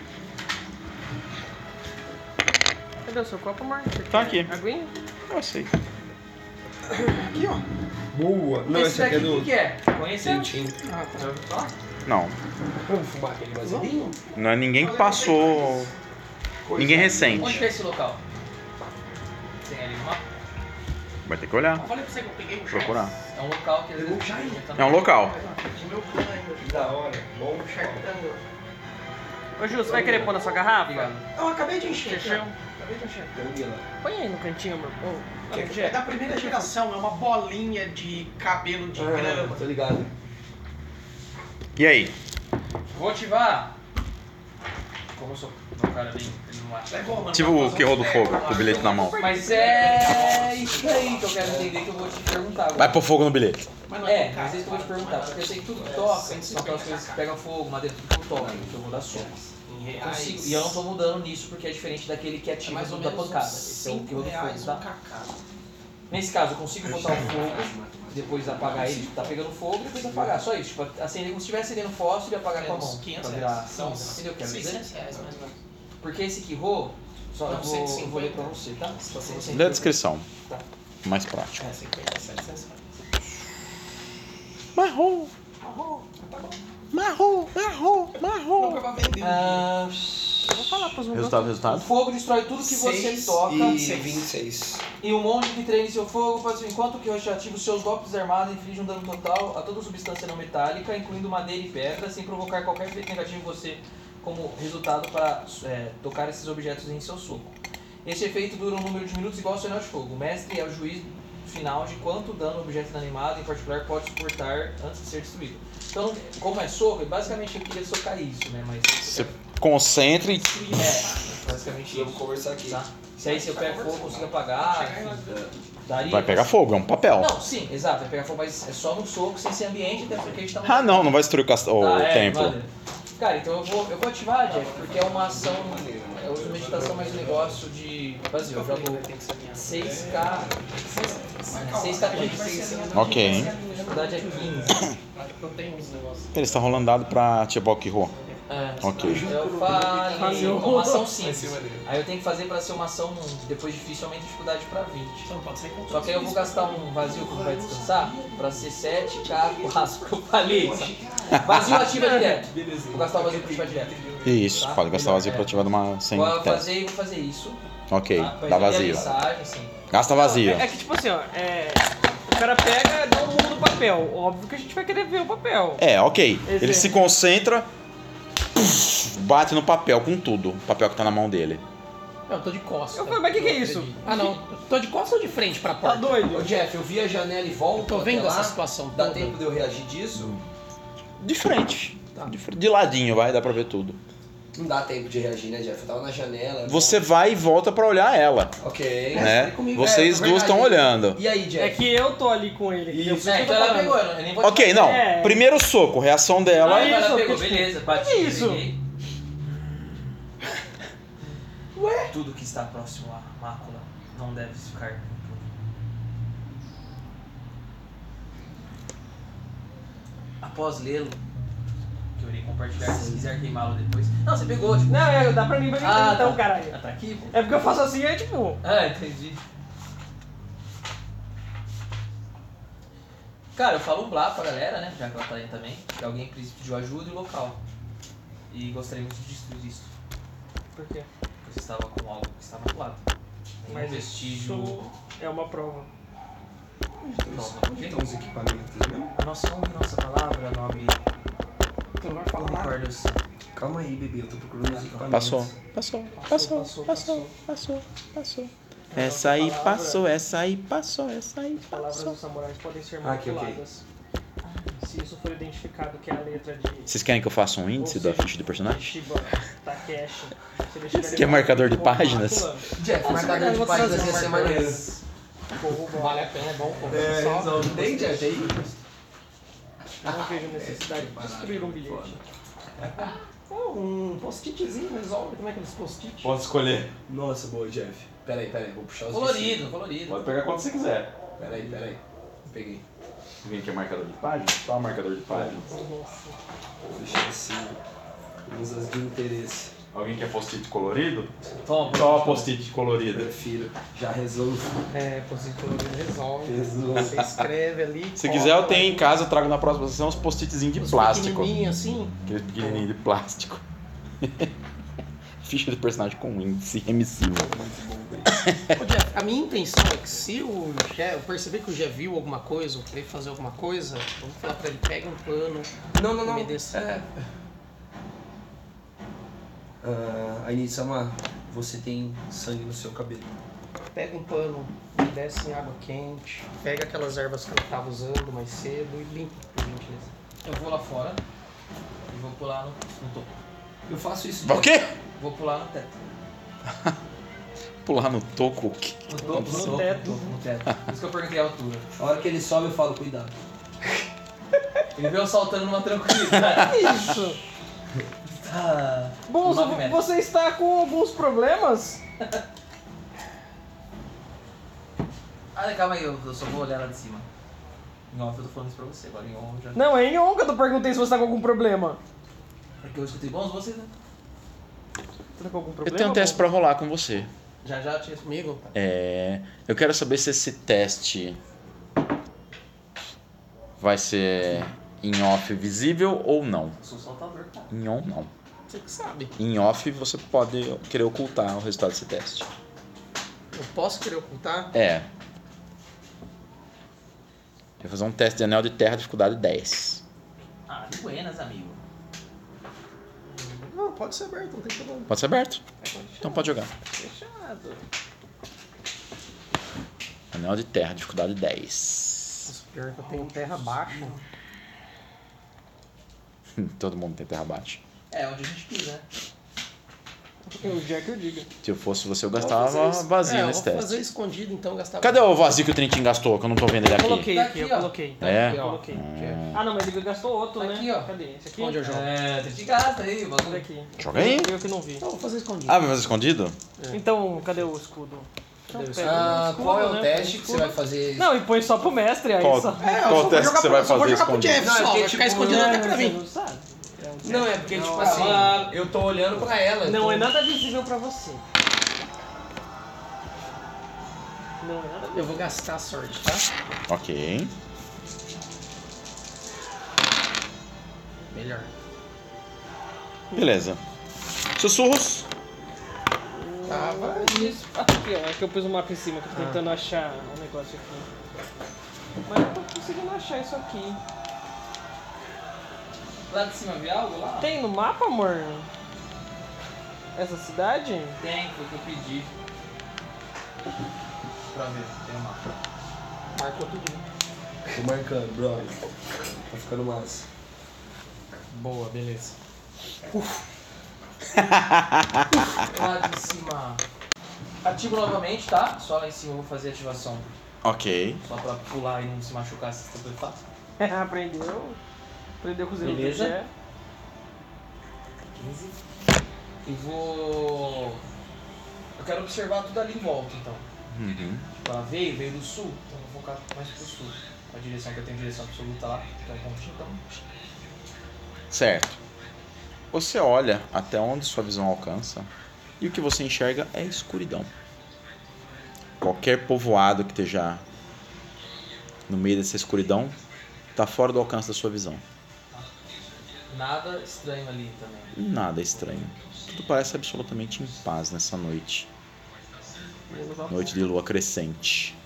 Cadê o seu copo, amor? Você Tá quer aqui. Aguinha? Eu sei. Aqui, ó. Boa. Não, esse esse aqui daqui é o do... que, que é? Conheceu? Tintim. Ah, Já tá. ouviu falar? Não. Vamos fumar aquele vazilinho? Não é ninguém que passou. Ninguém Onde recente. que é esse local? Tem ali no mapa? Vai ter que olhar. Eu falei pra você que eu peguei um Procurar. É um local que às vezes... já É um local. Meu ganho. Que da hora. Bom. Ô, Ju, você vai querer pôr na sua garrafa? Obrigado. Eu acabei de encher. Fechou? cara. Acabei de encher. Danila. Põe aí no cantinho, amor. Ô, É Jeff. da primeira geração, é uma bolinha de cabelo de grama. Ah, tô ligado. E aí? Vou ativar. Como eu sou um cara bem... Ele não acha. É bom, mano. Tipo o que roda o fogo, com o bilhete na mão. Mas é isso aí que eu quero entender, que eu vou te perguntar agora. Vai pôr fogo no bilhete. Mas não é É, com mas é isso que eu vou te perguntar, porque eu sei que tudo que toca são aquelas coisas que pegam fogo, madeira, tudo que eu toco, que eu vou dar soco. Em Eu reais. consigo- E eu não tô mudando nisso porque é diferente daquele que É ativa mais ou tudo da menos pancada. uns Esse é o que cinco eu do reais fogo, um tá? cacau. Nesse caso, eu consigo botar o fogo, depois apagar ele, tá pegando fogo, depois apagar, só isso. Tipo, acender como se estivesse acendendo fósforo e apagar com a É, uns mão. quinhentos Pra virar reais. São cinza. Entendeu o que eu quero dizer? seiscentos reais mais ou menos. Porque esse Kiro, só eu Não, vou, cento e eu cinquenta. vou ler pra você, tá? Só cento e cinquenta. Lê a descrição. Tá. Mais prático. É, cinquenta, setecentos reais. Marrom, Marrom, tá bom. marrom, marrom, marrom. Nunca vai vender. Ah, Eu vou falar pros meus... Resultado, o resultado. fogo destrói tudo que você Seis toca. E Seis. vinte e seis. E um monte que treine seu fogo, faz- enquanto que o ativa os seus golpes armados inflige um dano total a toda substância não metálica, incluindo madeira e pedra, sem provocar qualquer efeito negativo em você como resultado para é, tocar esses objetos em seu soco. Esse efeito dura um número de minutos igual ao sinal de fogo. O mestre é o juiz final de quanto dano o objeto inanimado em particular pode suportar antes de ser destruído. Então, como é soco, basicamente eu queria socar isso, né? Mas Você concentra e. é, basicamente Vamos isso. conversar aqui. Tá? Se aí se eu pego fogo, eu consigo apagar, enfim, daria. Vai pegar fogo, é um papel. Não, sim, exato, vai pegar fogo, mas é só no soco, sem ser ambiente, até porque a gente tá no... Ah, não, não vai destruir o, cast... o Tá, é, templo. maneiro. Cara, então eu vou, eu vou ativar, Jeff, porque é uma ação, eu uso meditação mais um negócio de vazio, eu jogo seis K, seis K quinze, Ok. a dificuldade é quinze. Eu tenho uns negócios. Ele está rolando dado pra ativar o Kiro. É, Ok. eu falei uma ação simples, aí eu tenho que fazer pra ser uma ação depois difícil, aumenta a dificuldade pra vinte. Então pode ser com Só que aí eu vou gastar um vazio que vai descansar pra ser sete K quatro, que eu falei. Vazio ativa direto. Vou gastar o vazio pra ativar direto. Isso, pode gastar vazio pra ativar de uma sem Vou teste. fazer e vou fazer isso. Ok, Tá? Vai dá ter a vazio. mensagem, assim. Gasta vazio. É, é que tipo assim, ó, é... O cara pega, dá um mundo do papel. Óbvio que a gente vai querer ver o papel. É, ok. Ele Exemplo. se concentra, puf, bate no papel com tudo. O papel que tá na mão dele. Eu tô de costas. Eu falei, mas que que é isso? acredito. Ah, não. Eu tô de costas ou de frente pra Tá porta? doido? Ô Jeff, eu vi a janela e volto Eu tô vendo até lá. essa situação Dá toda. tempo de eu reagir disso? De frente. Tá. De, fr- de ladinho, vai, dá pra ver tudo. Não dá tempo de reagir, né, Jeff? Eu tava na janela. Você vai e volta pra olhar ela, Ok. né? comigo. Vocês É, duas estão verdade. olhando. E aí, É Jeff? que eu tô ali com ele. entendeu? Por É, que eu então tô ela falando. pegou, eu nem vou te Ok, falar. não. É. Primeiro soco, reação dela. Aí- Ela isso, pegou, porque, beleza, bati, que isso? peguei. Ué? Tudo que está próximo à mácula não deve ficar impune. Após lê-lo, que eu irei compartilhar, se quiser queimá-lo depois. Não, você pegou, tipo. Não, é, dá pra mim ver Ah, então, tá. caralho. Ah, tá aqui, pô. É porque eu faço assim, é tipo... Ah, entendi. Cara, eu falo um blá pra galera, né? Já que ela tá aí também. Que alguém pediu ajuda e o local. E gostaríamos de destruir isso. Por quê? Você estava com algo que estava do lado. Nenhum Mas vestígio. isso é uma prova. Onde estão os equipamentos mesmo? Nossa honra e nossa palavra, nobre. Tu não vai falar nada. Ricardo. Calma aí, bebê. Eu tô procurando os equipamentos. Passou, passou, passou, passou, passou, passou, passou. É, Essa aí palavra- passou, essa aí passou, essa aí As palavras passou. dos samurais podem ser Ah, aqui, ok. manipuladas. Se isso for identificado que é a letra de... Vocês querem que eu faça um índice da ficha do personagem? Shiba, Takeshi. Se ele estiver Você quer marcador de com páginas? mácula, Jeff, marcador de vou páginas trazer ia ser um maneiro. corrobora. Vale a pena, é bom, pô. É, Só- resolve. Tem, Jeff, aí? Eu não vejo necessidade de destruir um bilhete. Pô, um post-itzinho resolve. Como é aqueles post-it? Pode escolher. Nossa, boa, Jeff. Pera aí, pera aí. Vou puxar os Colorido, colorido. pegar quando você quiser. Pera aí, pera aí. Peguei. Vem aqui é marcador de páginas? Só marcador de páginas. Vou deixar assim. Usas de interesse. Alguém quer post-it colorido? Toma. Só post-it colorido. Prefiro. Já resolvo. É, post-it colorido resolve. Resolvo. Você escreve ali. Se cola, quiser, eu tenho em vai- casa, eu trago na próxima sessão uns post-itzinhos de Os plástico. pequenininhos assim. Aqueles pequenininhos de plástico. Ficha de personagem com índice emissivo. Ô, Jeff, a minha intenção é que se o Jeff, eu perceber que o Jeff viu alguma coisa, ou querer fazer alguma coisa, eu vou falar pra ele, pega um pano, Não, não, não. me desce. É. Ah, Ainitsama, você tem sangue no seu cabelo. Pega um pano, me desce em água quente, pega aquelas ervas que eu tava usando mais cedo e limpa, por gentileza. Eu vou lá fora e vou pular no, no topo. Eu faço isso. O quê? Vou pular no teto. Pular no toco? O quê? No topo, no, No topo, teto. no topo, no teto. Por isso que eu perguntei a altura. A hora que ele sobe, eu falo, cuidado. Ele veio saltando numa tranquilidade. Isso! Tá. Bonzo, nove metros. você está com alguns problemas? Ah, calma aí, eu, eu só vou olhar lá de cima. Em off eu tô falando isso pra você, agora em on já. Não, é em on que eu tô perguntei se você tá com algum problema. Porque eu escutei bons vocês, né? Você tá com algum Eu problema? tenho um teste pra rolar com você. Já já tinha Comigo? É, eu quero saber se esse teste vai ser em off visível ou não. Eu sou saltador, cara. Em on, não. Você que sabe. Em off, você pode querer ocultar o resultado desse teste. Eu posso querer ocultar? É. Eu vou fazer um teste de anel de terra, dificuldade dez. Ah, de buenas, amigo. Não, pode ser aberto, não tem problema. Pode ser aberto. Então pode jogar. Fechado. Anel de terra, dificuldade dez. Nossa, pior que eu tenho terra baixa. Todo mundo tem terra baixa. É, onde a gente pisa, né? O Jack eu diga. Se eu fosse você, eu Eu vou gastava fazer isso- vazio é, nesse eu vou teste. fazer escondido, então gastar. Cadê o vazio que o Trintin gastou? Que eu não tô vendo ele Eu aqui. coloquei Tá aqui, aqui, eu ó. coloquei. É? Aqui, ó. Coloquei. Hum. Ah, não, mas ele gastou outro, Tá né? aqui, ó. Cadê? Esse aqui? Onde eu jogo? É, tem que gasta aí, o Cadê bagulho. aqui? Joga aí. Eu que não vi. Então, eu vou fazer escondido. Ah, vai fazer escondido? Então, cadê o escudo? Então, Cadê o pega Ah, escudo, qual é o né? teste que Escudo. você vai fazer? Não, e põe só pro mestre aí. Qual- Só. É, eu Qual só teste vou que jogar você pra- vai só vou fazer jogar pro escondido? Jeff Não, é só, porque, vai ficar tipo, escondido Não, até pra você mim. não sabe. É um Não, é teste. porque, tipo Não, assim, ah, eu tô olhando pra ela. Não tô- é nada visível pra você. Não é nada visível. Eu vou gastar a sorte, tá? Ok. Melhor. Beleza. Sussurros. Tava Isso. Ah, aqui, ó. É que eu pus o mapa em cima, que eu tô tentando achar um negócio aqui. Mas eu não tô conseguindo achar isso aqui. Lá de cima vê algo lá? Tem no mapa, amor? Essa cidade? Tem, foi o que eu pedi. Pra ver, tem um mapa. marcou tudo. Tô marcando, brother. Tá ficando massa. Boa, beleza. Lá de cima. Ativo novamente, tá? Só lá em cima eu vou fazer a ativação. Ok. Só pra pular e não se machucar se você for fácil. Aprendeu. Aprendeu com o Zero Beleza. Pé. quinze. E vou. Eu quero observar tudo ali em volta, então. Uhum. Ela veio, veio do sul, então eu vou focar mais pro sul. A direção que eu tenho direção absoluta lá, que é um pontinho, então. Certo. Você olha até onde sua visão alcança e o que você enxerga é escuridão. Qualquer povoado que esteja no meio dessa escuridão está fora do alcance da sua visão. Nada estranho ali também. Nada estranho. Tudo parece absolutamente em paz nessa noite. Noite de lua crescente.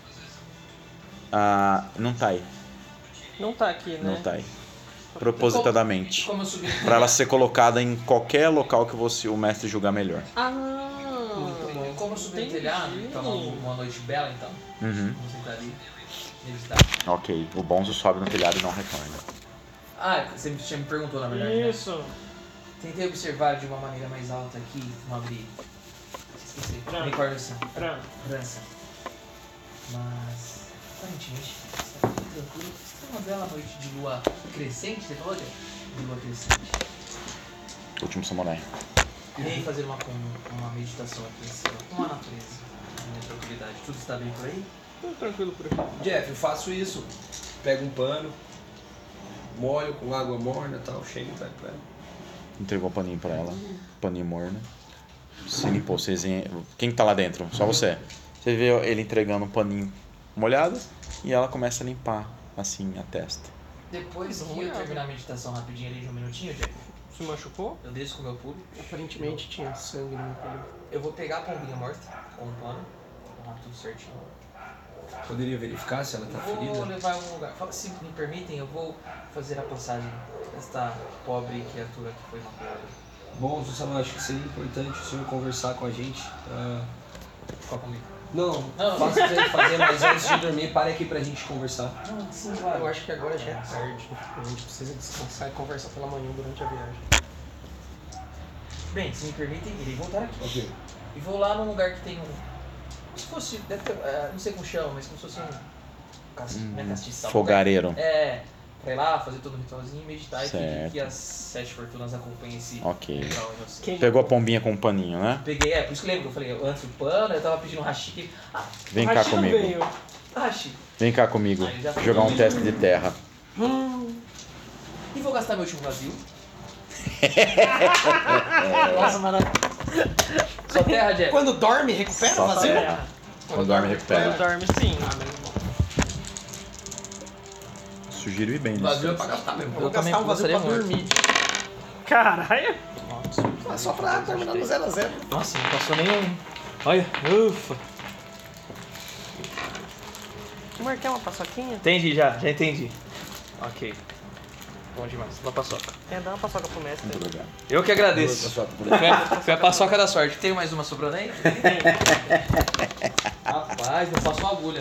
Ah, não tá aí. Não tá aqui, né? Não tá aí. Propositadamente. Como eu subi no Para ela ser colocada em qualquer local que você, o mestre julgar melhor. Ah, telhado, como eu subi no telhado, tava uma noite bela então. Uhum. Vamos sentar ali. Meditar. Ok. O Bonzo sobe no telhado e não retorna. Ah, você me- tinha me perguntou na verdade. né? Isso. Tentei observar de uma maneira mais alta aqui, não abri. Esqueci. Pronto. Recordação. Pronto. França. Mas, aparentemente, está tudo tranquilo. Está uma bela noite de lua crescente, você falou, Jeff? De lua crescente. Último samurai. Irei fazer uma, uma meditação aqui em cima, com a natureza, com minha tranquilidade. Tudo está bem por aí? Tudo tranquilo por aqui. Jeff, eu faço isso. Pego um pano, molho com água morna e tal, chego e pego pra ela. Entregou o paninho pra ela. Paninho morno. Se limpou. Vocês... Quem tá lá dentro? Só você. Você vê ele entregando um paninho molhado e ela começa a limpar, assim, a testa. Depois Dá uma que eu olhada. terminar a meditação rapidinho ali de um minutinho, Jeff, Se machucou? eu desço com o meu pulo. Aparentemente tinha sangue no meu pelo. Eu vou pegar a pombinha morta com um pano, arrumar tudo certinho. Poderia verificar se ela tá Vou ferida? levar em algum lugar. Fala- Se me permitem, eu vou fazer a passagem desta pobre criatura que foi maculada. Bom, Susano, acho que seria importante o senhor conversar com a gente. ah, Fica comigo. Não, Não, faça o que ele fazer, mas antes de dormir, pare aqui pra gente conversar. Não, sim, Eu claro. acho que agora já é tarde. A gente precisa descansar e conversar pela manhã durante a viagem. Bem, se me permitem, irei voltar aqui. Ok. E vou lá num lugar que tem um. Como se fosse. Deve ter, é, não sei como chama, mas como se fosse um. Cas... Não é castiçal. Fogareiro. É, pra ir lá, fazer todo o ritualzinho, meditar e pedir Certo. que as sete fortunas acompanhem esse Ok. ritual em você. Quem? Pegou a pombinha com o paninho, né? Peguei, é, por isso que lembra que eu falei, antes o pano, eu tava pedindo um hashi. Ah, Vem O cá Hashi não comigo. veio. hashi. Vem cá comigo. Ah, ele já foi. Jogar um teste de terra. E vou gastar meu último vazio. Nossa, maravilha. Só terra, Jeff. Quando dorme, recupera Só o vazio? É, Quando dorme, recupera. quando dorme sim. Sugiro ir bem nisso. Vazio é pra gastar mesmo. Eu vou gastar um vazio pra dormir. Caralho. É só pra terminar no zero a zero. Nossa, não passou nenhum. Olha, ufa. Amor, quer uma paçoquinha? Entendi já, já entendi. Ok. Bom demais, uma paçoca. É, dá uma paçoca pro mestre. Muito obrigado. Eu que agradeço. Só pra- Foi a, foi a paçoca da sorte. Tem mais uma sobrando aí? Rapaz, não faço uma agulha.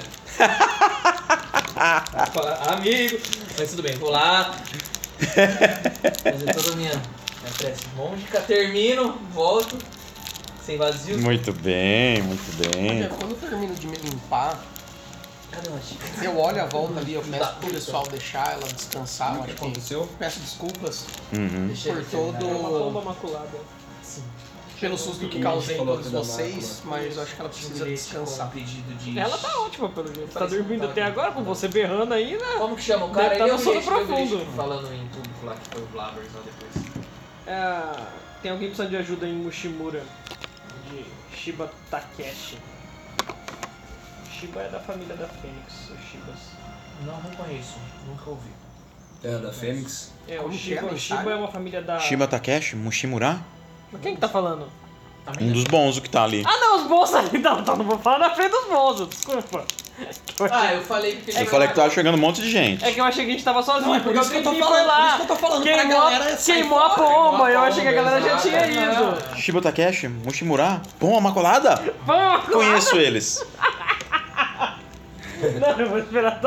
Amigo. Mas tudo bem, vou lá. Fazer toda a minha, minha prece mônica. Termino, volto. Sem vazio. Muito bem, muito bem. Quando eu termino de me limpar, Cadê uma chica? eu olho a volta ali, eu peço pro pessoal deixar ela descansar. Eu O que acho que aconteceu? peço desculpas Uhum. Deixa por ele terminar. Uma pomba todo. maculada. Sim. pelo susto que E causei em falou todos que da vocês, mas eu acho que ela precisa Bilhete com descansar. um pedido de... Ela tá ótima pelo jeito. Tá Parece que dormindo tá até ótimo. agora, com você berrando aí, né? Como que chama o cara? Deve tá Ele no é o sono bilhete, foi o bilhete profundo. falando em público lá, que foi o Blabbers lá depois. É, tem alguém precisando de ajuda em Mushimura, de Shiba Takeshi. Shiba é da família da Fênix, os Shibas. Não reconheço, nunca ouvi. Terra da Fênix. É, Como o que Shiba, é a o Shiba mensagem? é uma família da... Shiba Takeshi, Mushimura? Mas quem que tá falando? Um dos bons que tá ali. Ah não, os bolsos ali, não, então não vou falar na frente dos bolsos, desculpa. Ah, eu falei porque Eu falei que tava chegando um monte de gente. É que eu achei que a gente tava sozinho, Não, é por porque isso que eu tô tentei falando, foi lá. por isso que eu tô falando pra queimou, galera sair queimou a fora, pomba, eu a achei que a galera já pomba, tinha exato. ido. Shiba Takeshi, Mushimura? Bom, macolada? Vamos! Conheço eles. Não, eu vou esperar dar sorte.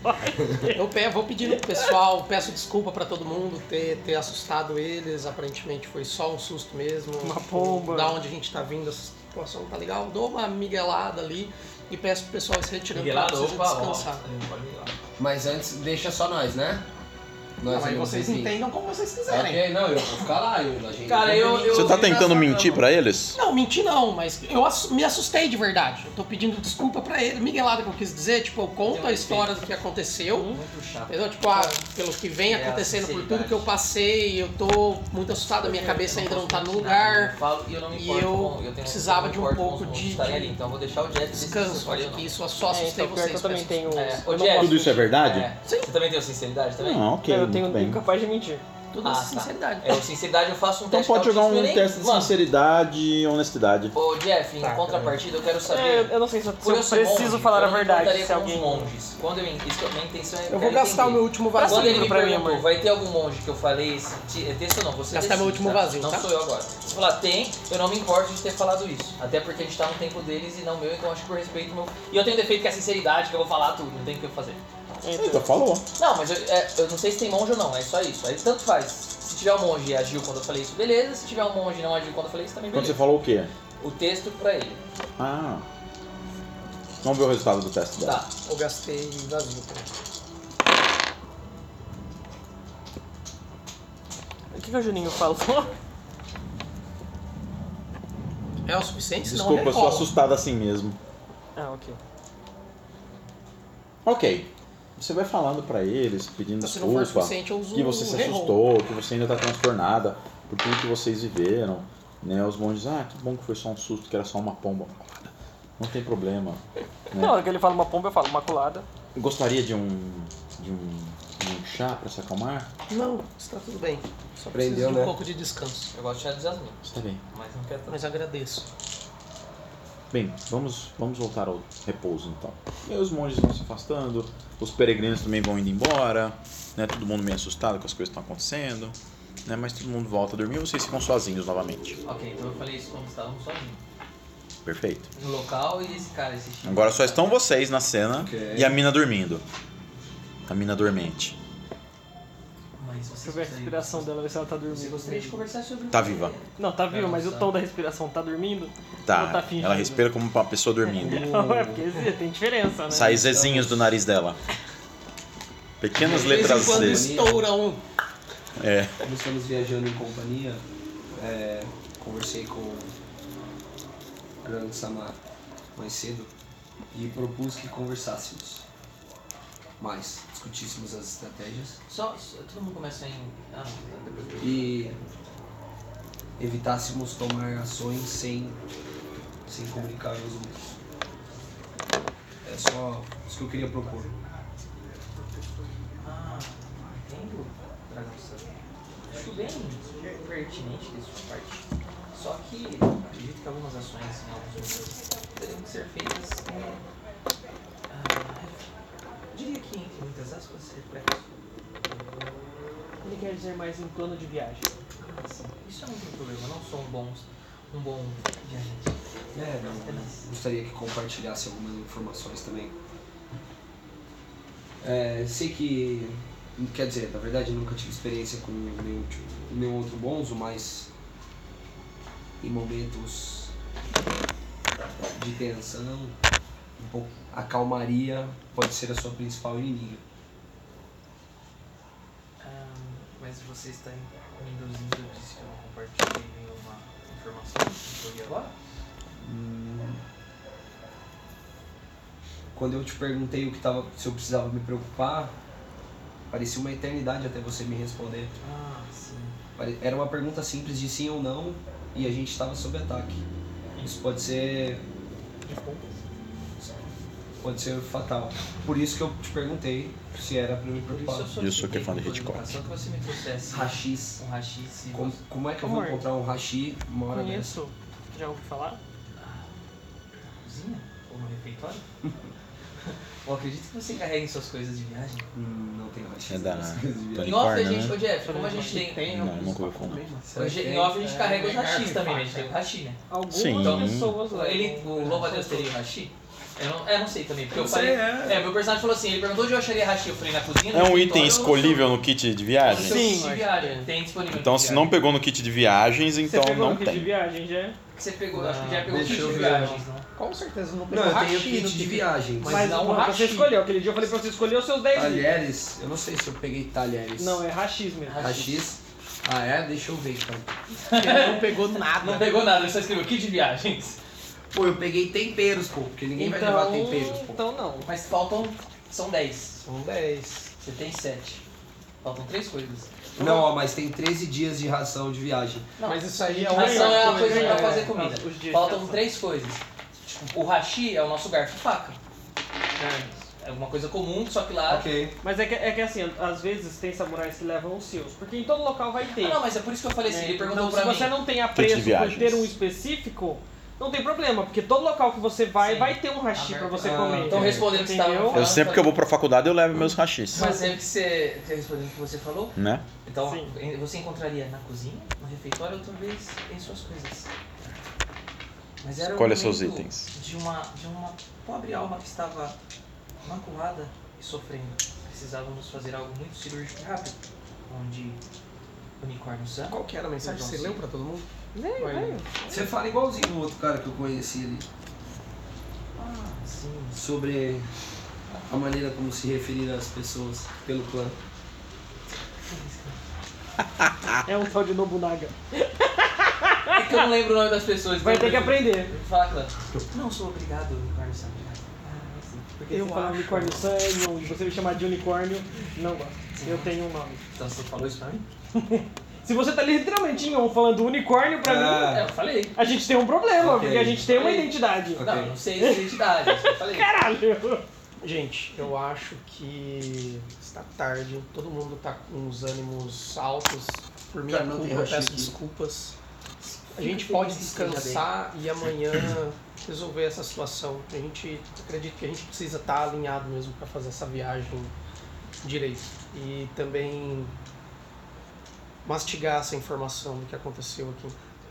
Eu pe- vou pedindo pro pessoal, peço desculpa pra todo mundo ter, ter assustado eles. Aparentemente foi só um susto mesmo. Uma pomba. Da onde a gente tá vindo, essa situação não tá legal. Dou uma miguelada ali e peço pro pessoal se retirando pra Miguelado, vocês opa, ó. descansar. Pode miguelar. Mas antes, deixa só nós, né? Nós Não, aí vamos vocês aqui. entendam como vocês quiserem. Ok, não, eu vou ficar lá. Eu, a gente, Cara, eu- eu- Você tá vi na tentando sua mentir cama. pra eles? Não, menti não, mas eu ass- me assustei de verdade. Eu tô pedindo desculpa pra ele. Miguelada que eu quis dizer, tipo, eu conto Tem um a história do que aconteceu. Muito chato. Entendeu? Tipo, ah, pelo que vem É a acontecendo, por tudo sinceridade. que eu passei, eu tô muito assustado, a minha cabeça ainda não tá no lugar. Eu falo e eu não me E importo eu com- tenho- precisava eu de não um me importo pouco com os de- monstros estarem ali, então eu vou deixar o Jeff decidir se Descanso, escolhe acho ou que não. isso eu só É, assustei então, pior que vocês. eu também peço tenho. É, eu ô, não Jeff, posso Tudo isso é mentir. verdade? É. Você também tem o sinceridade também? Não, ok, eu muito tenho bem. incapaz de mentir. Tudo Ah, na tá. sinceridade. É, o sinceridade eu faço um Então teste pode jogar um altíssimo, eu nem- teste de Mano, sinceridade e honestidade. Ô Jeff, em Tá, contrapartida eu quero saber. É, eu não sei se eu, se Por eu eu ser preciso monge, falar eu a não verdade, importaria se com alguém... os monges. Quando eu, isso, a minha intenção é. Eu quero vou gastar entender. o meu último Passa vazio. Quando ele me pra mim, perguntou, amor. vai ter algum monge que eu falei esse ti- texto ou não? Você Gastar meu decide, último tá? vazio, Não tá? sou eu agora. Se falar tem, eu não me importo de ter falado isso. Até porque a gente tá no tempo deles e não meu, então acho que por respeito meu. E eu tenho defeito que é a sinceridade, que eu vou falar tudo, não tem o que eu fazer. Eita, falou. Não, mas eu, é, eu não sei se tem monge ou não, é só isso. Aí tanto faz. Se tiver um monge e agiu quando eu falei isso, beleza. Se tiver um monge e não agiu quando eu falei isso, também Quando beleza. você falou o quê? O texto pra ele. Ah. Vamos ver o resultado do teste dela. Tá. Eu gastei vazio. O que, que o Juninho falou? É o suficiente? Senão Desculpa, eu sou recolo. assustado assim mesmo. Ah, ok. Ok. Você vai falando pra eles, pedindo Se não for desculpa, suficiente, eu uso que você se o reroll. assustou, que você ainda tá transtornada por tudo que vocês viveram. Né? Os monges, ah, que bom que foi só um susto, que era só uma pomba. Não tem problema. Né? Na hora que ele fala uma pomba, eu falo maculada. Gostaria de um, de um, de um chá pra se acalmar? Não, está tudo bem. Só Prendeu, preciso de um né? pouco de descanso. Eu gosto de chá de jasmim, Está bem. mas não quero tanto. Mas agradeço. Bem, vamos, vamos voltar ao repouso então. E aí os monges vão se afastando, os peregrinos também vão indo embora, né? Todo mundo meio assustado com as coisas que estão acontecendo, né? Mas todo mundo volta a dormir e vocês ficam sozinhos novamente. Ok, então eu falei isso quando estávamos sozinhos. Perfeito. No local e esse cara, esse Chico. Agora só estão vocês na cena Ok. e a mina dormindo. A mina dormente. Mas Deixa vocês eu ver a gostariam- respiração dela, ver se ela tá Você dormindo. gostaria de conversar sobre Tá o viva. Não, tá vivo, mas o Não, tom da respiração tá dormindo? Ou Tá, tá fingindo? ela respira como uma pessoa dormindo. Não, é porque tem diferença, né? Sai zezinhos do nariz dela. Pequenas De vez letras em quando Z. estoura um. É. Como estamos viajando em companhia, é, conversei com o Grande Samar mais cedo e propus que conversássemos mais, discutíssemos as estratégias Só, só- todo mundo começa em. Ah, não, depois eu- e evitássemos tomar ações sem, sem comunicar aos outros. É só isso que eu queria propor. Ah, entendo, Dragão Santo. Acho bem pertinente de sua parte. Só que acredito que algumas ações em alguns momentos teriam que ser feitas com. Ah, eu diria que entre muitas aspas, reflexo. Ele quer dizer mais em plano de viagem. Ah, sim. Isso não tem problema, eu não sou um bom, um bom viajante. É, não, gostaria que compartilhasse algumas informações também. É, sei que, quer dizer, na verdade nunca tive experiência com nenhum, tipo- nenhum outro bonzo, mas em momentos de tensão, um pouco, a calmaria pode ser a sua principal inimiga. Ah, mas você está me induzindo, eu disse que eu não compartilhei nenhuma informação que eu vi agora? Hum, Quando eu te perguntei o que tava, se eu precisava me preocupar, parecia uma eternidade até você me responder. Ah, sim. Pare- Era uma pergunta simples de sim ou não e a gente estava sob ataque. Isso pode ser, pode ser fatal. Por isso que eu te perguntei se era para me Por isso preocupar. eu sou Isso que é fã de Hitchcock. Só que você me trouxesse Rachis. um rachis e Como, você... como é que eu vou Amor. encontrar um hashi uma hora dessa? Conheço. Já ouviu falar? Na cozinha? Ou no refeitório? Eu acredito que você carregue suas coisas de viagem. Hum, não tem hashi. É da nessas coisas de viagem. Em off a Unicórnio, gente, né? ô Jeff, como a gente tem... Não, nunca ouvi falar. Será que Em tem? off a gente carrega os rachis também, né? A gente tem o hashi, né? Algumas Sim. pessoas Então, levam. ele, o louva-a-Deus teria o hashi? Eu não, é, não sei também, porque eu, Eu falei... sei, é. É, meu personagem falou assim, ele perguntou onde eu acharia hashi, eu falei na cozinha, no É um escritório, item ou no escolhível seu- no kit de no viagem? seu Sim, kit de acho viagem, que é. tem disponível. Então no se kit de não viagem. pegou no kit de viagens, Você então pegou não no kit de tem. viagem já? Você pegou, acho que já pegou o deixa kit eu de ver. viagens, não? Com certeza não Não, pegou eu tenho hashi kit no de kit. viagem. Mas Mas não não, você hashi. escolheu. Aquele dia eu falei pra você escolher os seus dez itens. Talheres, eu não sei se eu peguei talheres. Não, é hashis mesmo. Hashis. Ah, é? Deixa eu ver então. Ele não pegou nada. Não pegou nada, ele só escreveu kit de viagens. Pô, eu peguei temperos, pô, porque ninguém vai levar temperos, pô. Então não. Mas faltam, são dez. São dez. Você tem sete. Faltam três coisas. Não, ó, mas tem treze dias de ração de viagem. Não, Mas isso aí é ração outra é uma coisa coisa, pra é. fazer comida. Os dias de Faltam ração. três coisas. Tipo, o hashi é o nosso garfo e faca. É uma coisa comum, só que lá... Ok. Mas é que, é que assim, às vezes tem samurais que levam os seus. Porque em todo local vai ter. Ah, não, mas é por isso que eu falei assim, né? ele perguntou Então, pra se mim. você não tem de apreço por viagens. ter um específico, não tem problema. Porque todo local que você vai, Sim. vai ter um hashi pra você Ah, comer. Então, respondendo o que você tava Entendeu? falando. Eu sempre que eu vou pra faculdade eu levo meus rachis, Mas sempre que você... Você respondendo o que você falou, né? então Sim. você encontraria na cozinha, no refeitório ou talvez em suas coisas. Mas era Escolha um seus momento itens. De uma, de uma pobre alma que estava maculada e sofrendo. Precisávamos fazer algo muito cirúrgico e rápido, onde unicórnio sangue. Qual que era a mensagem? Você leu pra todo mundo? Veio, Vai. veio. Você fala igualzinho o outro cara que eu conheci ali. Ah, sim. Sobre a maneira como se referir às pessoas pelo clã. É um tal de Nobunaga. É que eu não lembro o nome das pessoas. Vai então ter que eu prefiro- aprender. eu Fala, clã. Não sou obrigado, unicórnio sangue. Ah, sim. Porque Eu você fala acho. unicórnio sangue, você me chamar de unicórnio, não gosto. Eu tenho um nome. Então você falou isso pra mim? Se você tá literalmente em on falando unicórnio, pra Ah. mim, É, eu falei. a gente tem um problema, Ok. porque a gente tem uma Ok. identidade. Ok. Não, eu não sei a identidade, eu falei. Caralho! Gente, eu acho que está tarde, todo mundo tá com os ânimos altos. Por minha Cara, não tem culpa, eu hashi peço aqui. desculpas. A Fica gente feliz pode que esteja descansar e amanhã resolver essa situação. A gente acredita que a gente precisa estar alinhado mesmo para fazer essa viagem direito. E também mastigar essa informação do que aconteceu aqui.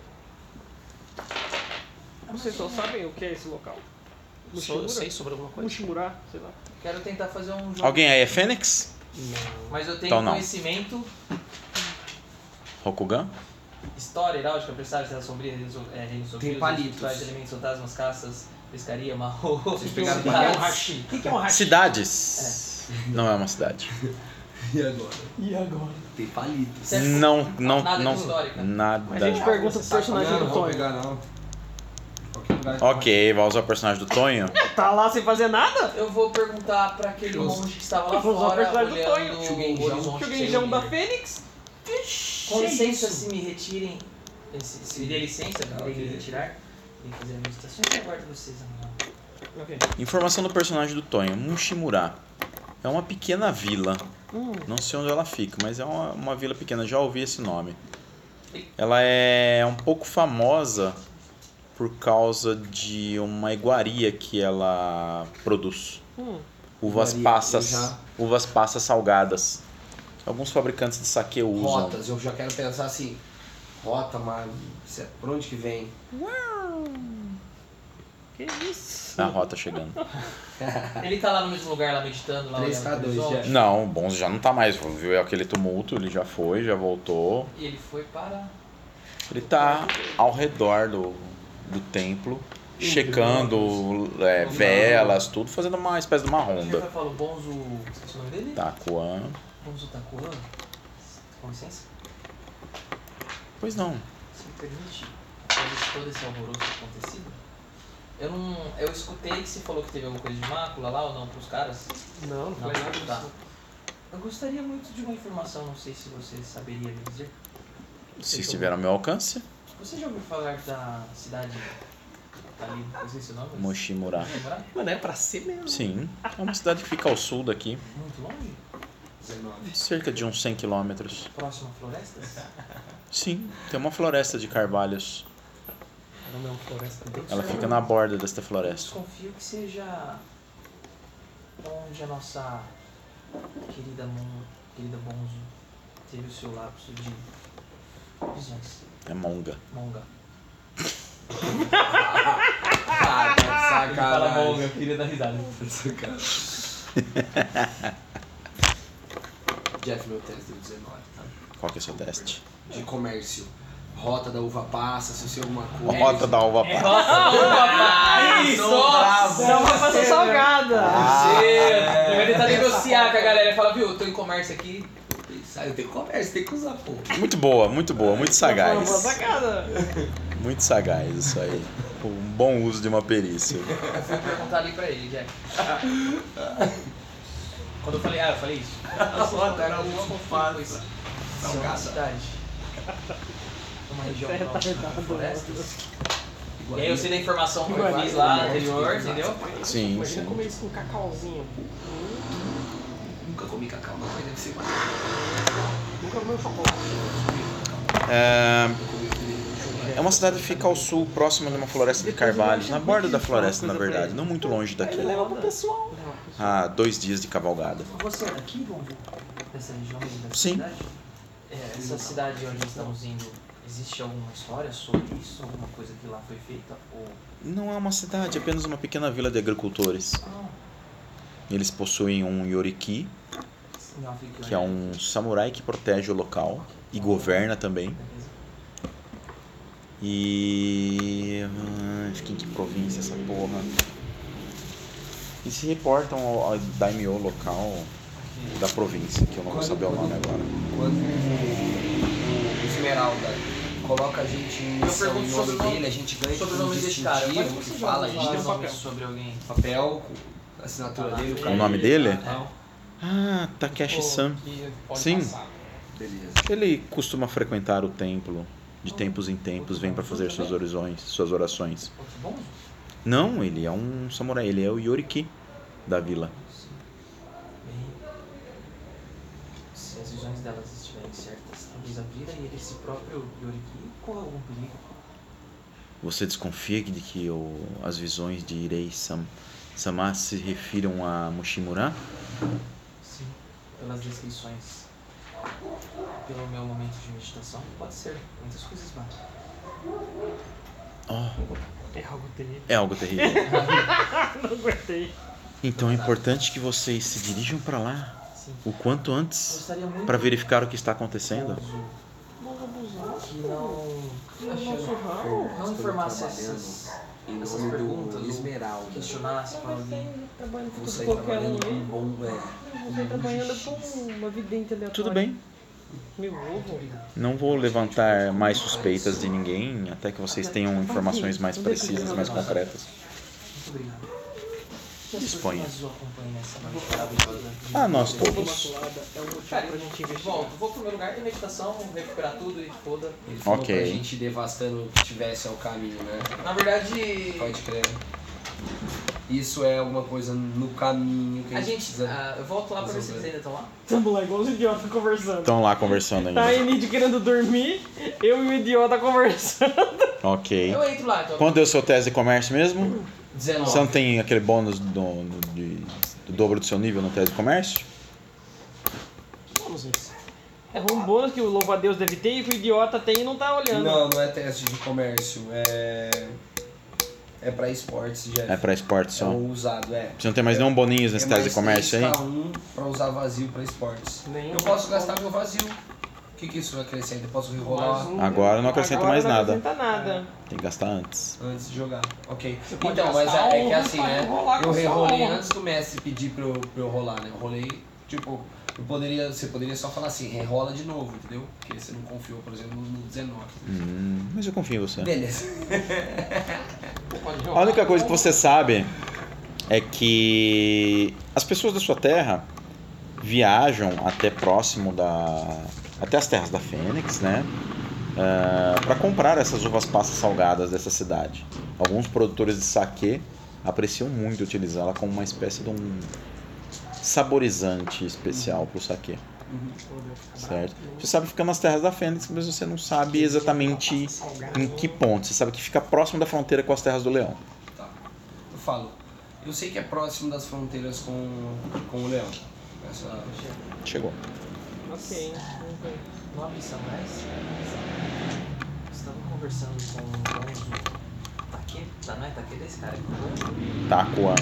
Vocês só sabem o que é esse local? Só eu Mushimura? sei sobre alguma coisa? Mushimura, sei lá. Quero tentar fazer um jogo. Alguém aí é Fênix? Não. Mas eu tenho Então não. conhecimento, Rokugan? história, heráldica, presságio, terra sombria, reino, so- é, reino sombrio, Tem palitos. rituais, elementos, fantasmas, caças, pescaria, marro, Vocês pegaram O que é um cidades. hashi? O que é um hashi? Cidades. Não é uma cidade. E agora? E agora? Tem palitos. Você é Não, não, Nada de não. histórica. Nada. A gente pergunta pro personagem Não, do não vou Tonho. pegar não. Qualquer lugar que Ok, vai usar o personagem do Tonho? Tá lá sem fazer nada? Eu vou perguntar pra aquele Eu- monge que estava lá Eu vou usar o fora, personagem do olhando Tonho. o Shugenjão. horizonte Que o sem Genjão da líder. Fênix? Com Que licença, isso? se me retirem, se, se me dê licença, Ah, irei ok. me retirar e fazer a meditação e aguardo vocês amanhã. Ok. Informação do personagem do Tonho. Mushimura. É uma pequena vila. Hum. Não sei onde ela fica, mas é uma, uma vila pequena. Já ouvi esse nome. Ela é um pouco famosa por causa de uma iguaria que ela produz. Hum. Uvas Iguaria, passas. eu já- Uvas passas salgadas. Alguns fabricantes de saquê usam. rotas, eu já quero pensar assim, rota, mas cê- por onde que vem? Que isso? A rota chegando. Ele tá lá no mesmo lugar, lá meditando, lá três olhando K pro dois horizonte. já. Não, o Bonzo já não tá mais. Viu aquele tumulto, ele já foi, já voltou. E ele foi para... Ele tá ao redor do, do templo, checando é, velas, tudo, fazendo uma espécie de uma Eu ronda. falo, Bonzo... Esqueci o nome dele? Takuan. Bonzo Takuan. Com licença. Pois não. Se me permite, após todo esse alvoroço acontecido, eu não... Eu escutei que você falou que teve alguma coisa de mácula lá ou não pros caras. Não, não Não, falei nada disso. tá. Eu gostaria muito de uma informação, não sei se você saberia me dizer. Se estiver ao meu alcance, Você já ouviu falar da cidade ali, não sei se o nome? Moshimura. Moshimura? Mano, é pra ser mesmo. Sim, é uma cidade que fica ao sul daqui, Muito longe? dezenove. cerca de uns cem quilômetros. Próximo a florestas? Sim, tem uma floresta de carvalhos. Não é uma floresta bem. Ela fica na borda desta floresta. Desconfio que seja onde a nossa querida, Mon, querida Bonzo teve o seu lapso de visões. É monga. Monga. Ah, tá de Ele fala bom, Sacanagem. meu filho dá risada. Jeff, meu teste deu dezenove, tá? Qual que é o seu teste? De comércio. Rota da uva passa, se você alguma coisa. Rota da uva É, passa. nossa, papai! Isso! Dá uma passa salgada. Você vai tentar negociar com a galera e falar, viu, eu tô em comércio aqui. Sai, eu tenho comércio, tem que usar, pô. Muito boa, muito boa, muito Uma sagaz. sacada. Muito sagaz isso aí. Um bom uso de uma perícia. Eu fui perguntar ali pra ele, Jack. Quando eu falei, ah, eu falei isso. Nossa, Rota cara, da eu uva vou passa. Isso é uma Salgada. cidade. Uma região Você é próxima retardado, de florestas. E aí eu sei da informação que eu Igual fiz isso, lá né? anterior, entendeu? Sim, Imagina sim. comer isso com cacauzinho. Nunca comi cacau, não, mas deve ser mais. Nunca comeu chocolate. É, é uma cidade que fica ao sul, próxima de uma floresta de carvalhos, na borda da floresta, na verdade, não muito longe daqui. Leva pro pessoal. Há dois dias de cavalgada. Você é daqui, João? Dessa região aí da Sim. cidade? É, essa cidade onde estamos indo, existe alguma história sobre isso? Alguma coisa que lá foi feita? Ou... Não é uma cidade, é apenas uma pequena vila de agricultores. Ah, Eles possuem um yoriki, não, fica que é um samurai que protege o local e governa também. E... ah, fica em que província essa porra? E se reportam ao, ao daimyo local da província, que eu não vou saber o nome agora. Quando o, o Esmeralda coloca a gente em Eu missão pergunto em sobre nome o nome- dele, a gente ganha sobre o tipo, um nome desse cara. distintivo Mas que você fala já isso. ouviu um falar papel. sobre alguém? Papel, com a assinatura dele, o cara. O nome dele? Não. Ah, Takeshi-san. Sim. Beleza. Ele costuma frequentar o templo de tempos em tempos, vem para fazer suas orações, suas orações. Pô, que bom. Não, ele é um samurai, ele é o yoriki da vila. Bem, se as visões delas estiverem certas, talvez a Vira e ele, esse próprio Yoriki, corra algum perigo. Você desconfia de que o, as visões de Irei Sam, Sama se refiram a Mushimura? Sim, pelas descrições. Pelo meu momento de meditação, pode ser. Muitas coisas lá. Oh, É algo terrível. é algo terrível. Não aguentei. Então é importante que vocês se dirijam para lá Sim. o quanto antes Gostaria muito para verificar o que está acontecendo. Vamos abusar. que não, Nosso ramo. não informasse essas, Em essas nome perguntas do ou Esmeralda. questionasse para alguém. Trabalhando Vou com sair qualquer um trabalhando com aí. um bom. É, Você trabalhando com uma vidente aleatória. Tudo bem, Meu ovo. não vou levantar mais suspeitas de ninguém até que vocês tenham informações mais precisas, mais concretas. Muito obrigado. Disponha. Mas eu acompanho nessa noite maravilhosa. Ah, nós todos. Imaculada é um motivo Cara, pra gente investigar. bom, vou pro meu lugar de meditação, recuperar tudo e foda. ele falou Ok. pra gente ir devastando o que tivesse ao caminho, né? Na verdade, Pode crer. Isso é alguma coisa no caminho que a a gente, gente. precisa. ah, eu volto lá pra ver se resolver. eles ainda estão lá. Tamo lá igual os idiotas conversando. Estão lá conversando Tá a ainda. Enid querendo dormir, eu e o idiota conversando. Ok. Eu entro lá, então. Quanto deu o seu teste de comércio mesmo? dezenove. Você não tem aquele bônus do, do- de- do dobro do seu nível no teste de comércio? Vamos ver. É um bônus que o louva-a-Deus deve ter e que o idiota tem e não tá olhando. Não, não é teste de comércio, é. É pra esportes, Jeff. É pra esporte É só. um usado, é. Você não tem mais nenhum boninho nesse É teste mais de comércio aí? três K um pra usar vazio pra esportes. Nenhum. Eu posso gastar meu vazio. O que, que isso acrescenta? Eu posso rerolar Mais um. Agora não acrescenta Agora mais não nada. acrescenta nada. Tem que gastar antes. antes de jogar. Ok. pode Então, mas gastar é, é um que assim, pra né? enrolar com Eu essa rerolei honra. antes do mestre pedir pra eu, pra eu rolar, né? Eu rolei, tipo, eu poderia, você poderia só falar assim, rerola de novo, entendeu? Porque você não confiou, por exemplo, no dezenove. Hum, mas eu confio em você. Beleza. A única coisa que você sabe é que as pessoas da sua terra viajam até próximo da... até as terras da Fênix, né? Para comprar essas uvas passas salgadas dessa cidade. Alguns produtores de saquê apreciam muito utilizá-la como uma espécie de um saborizante especial para o saquê. Certo? Você sabe que fica nas terras da Fênix, mas você não sabe exatamente em que ponto. Você sabe que fica próximo da fronteira com as terras do Leão. Tá. Eu falo. Eu sei que é próximo das fronteiras com, com o leão. Essa... Chegou. Ok. vamos ver. Nobre samurais, estavam conversando com o Gonzo Take Tá, não é? Tá aqui desse cara aqui. Tá, Coan.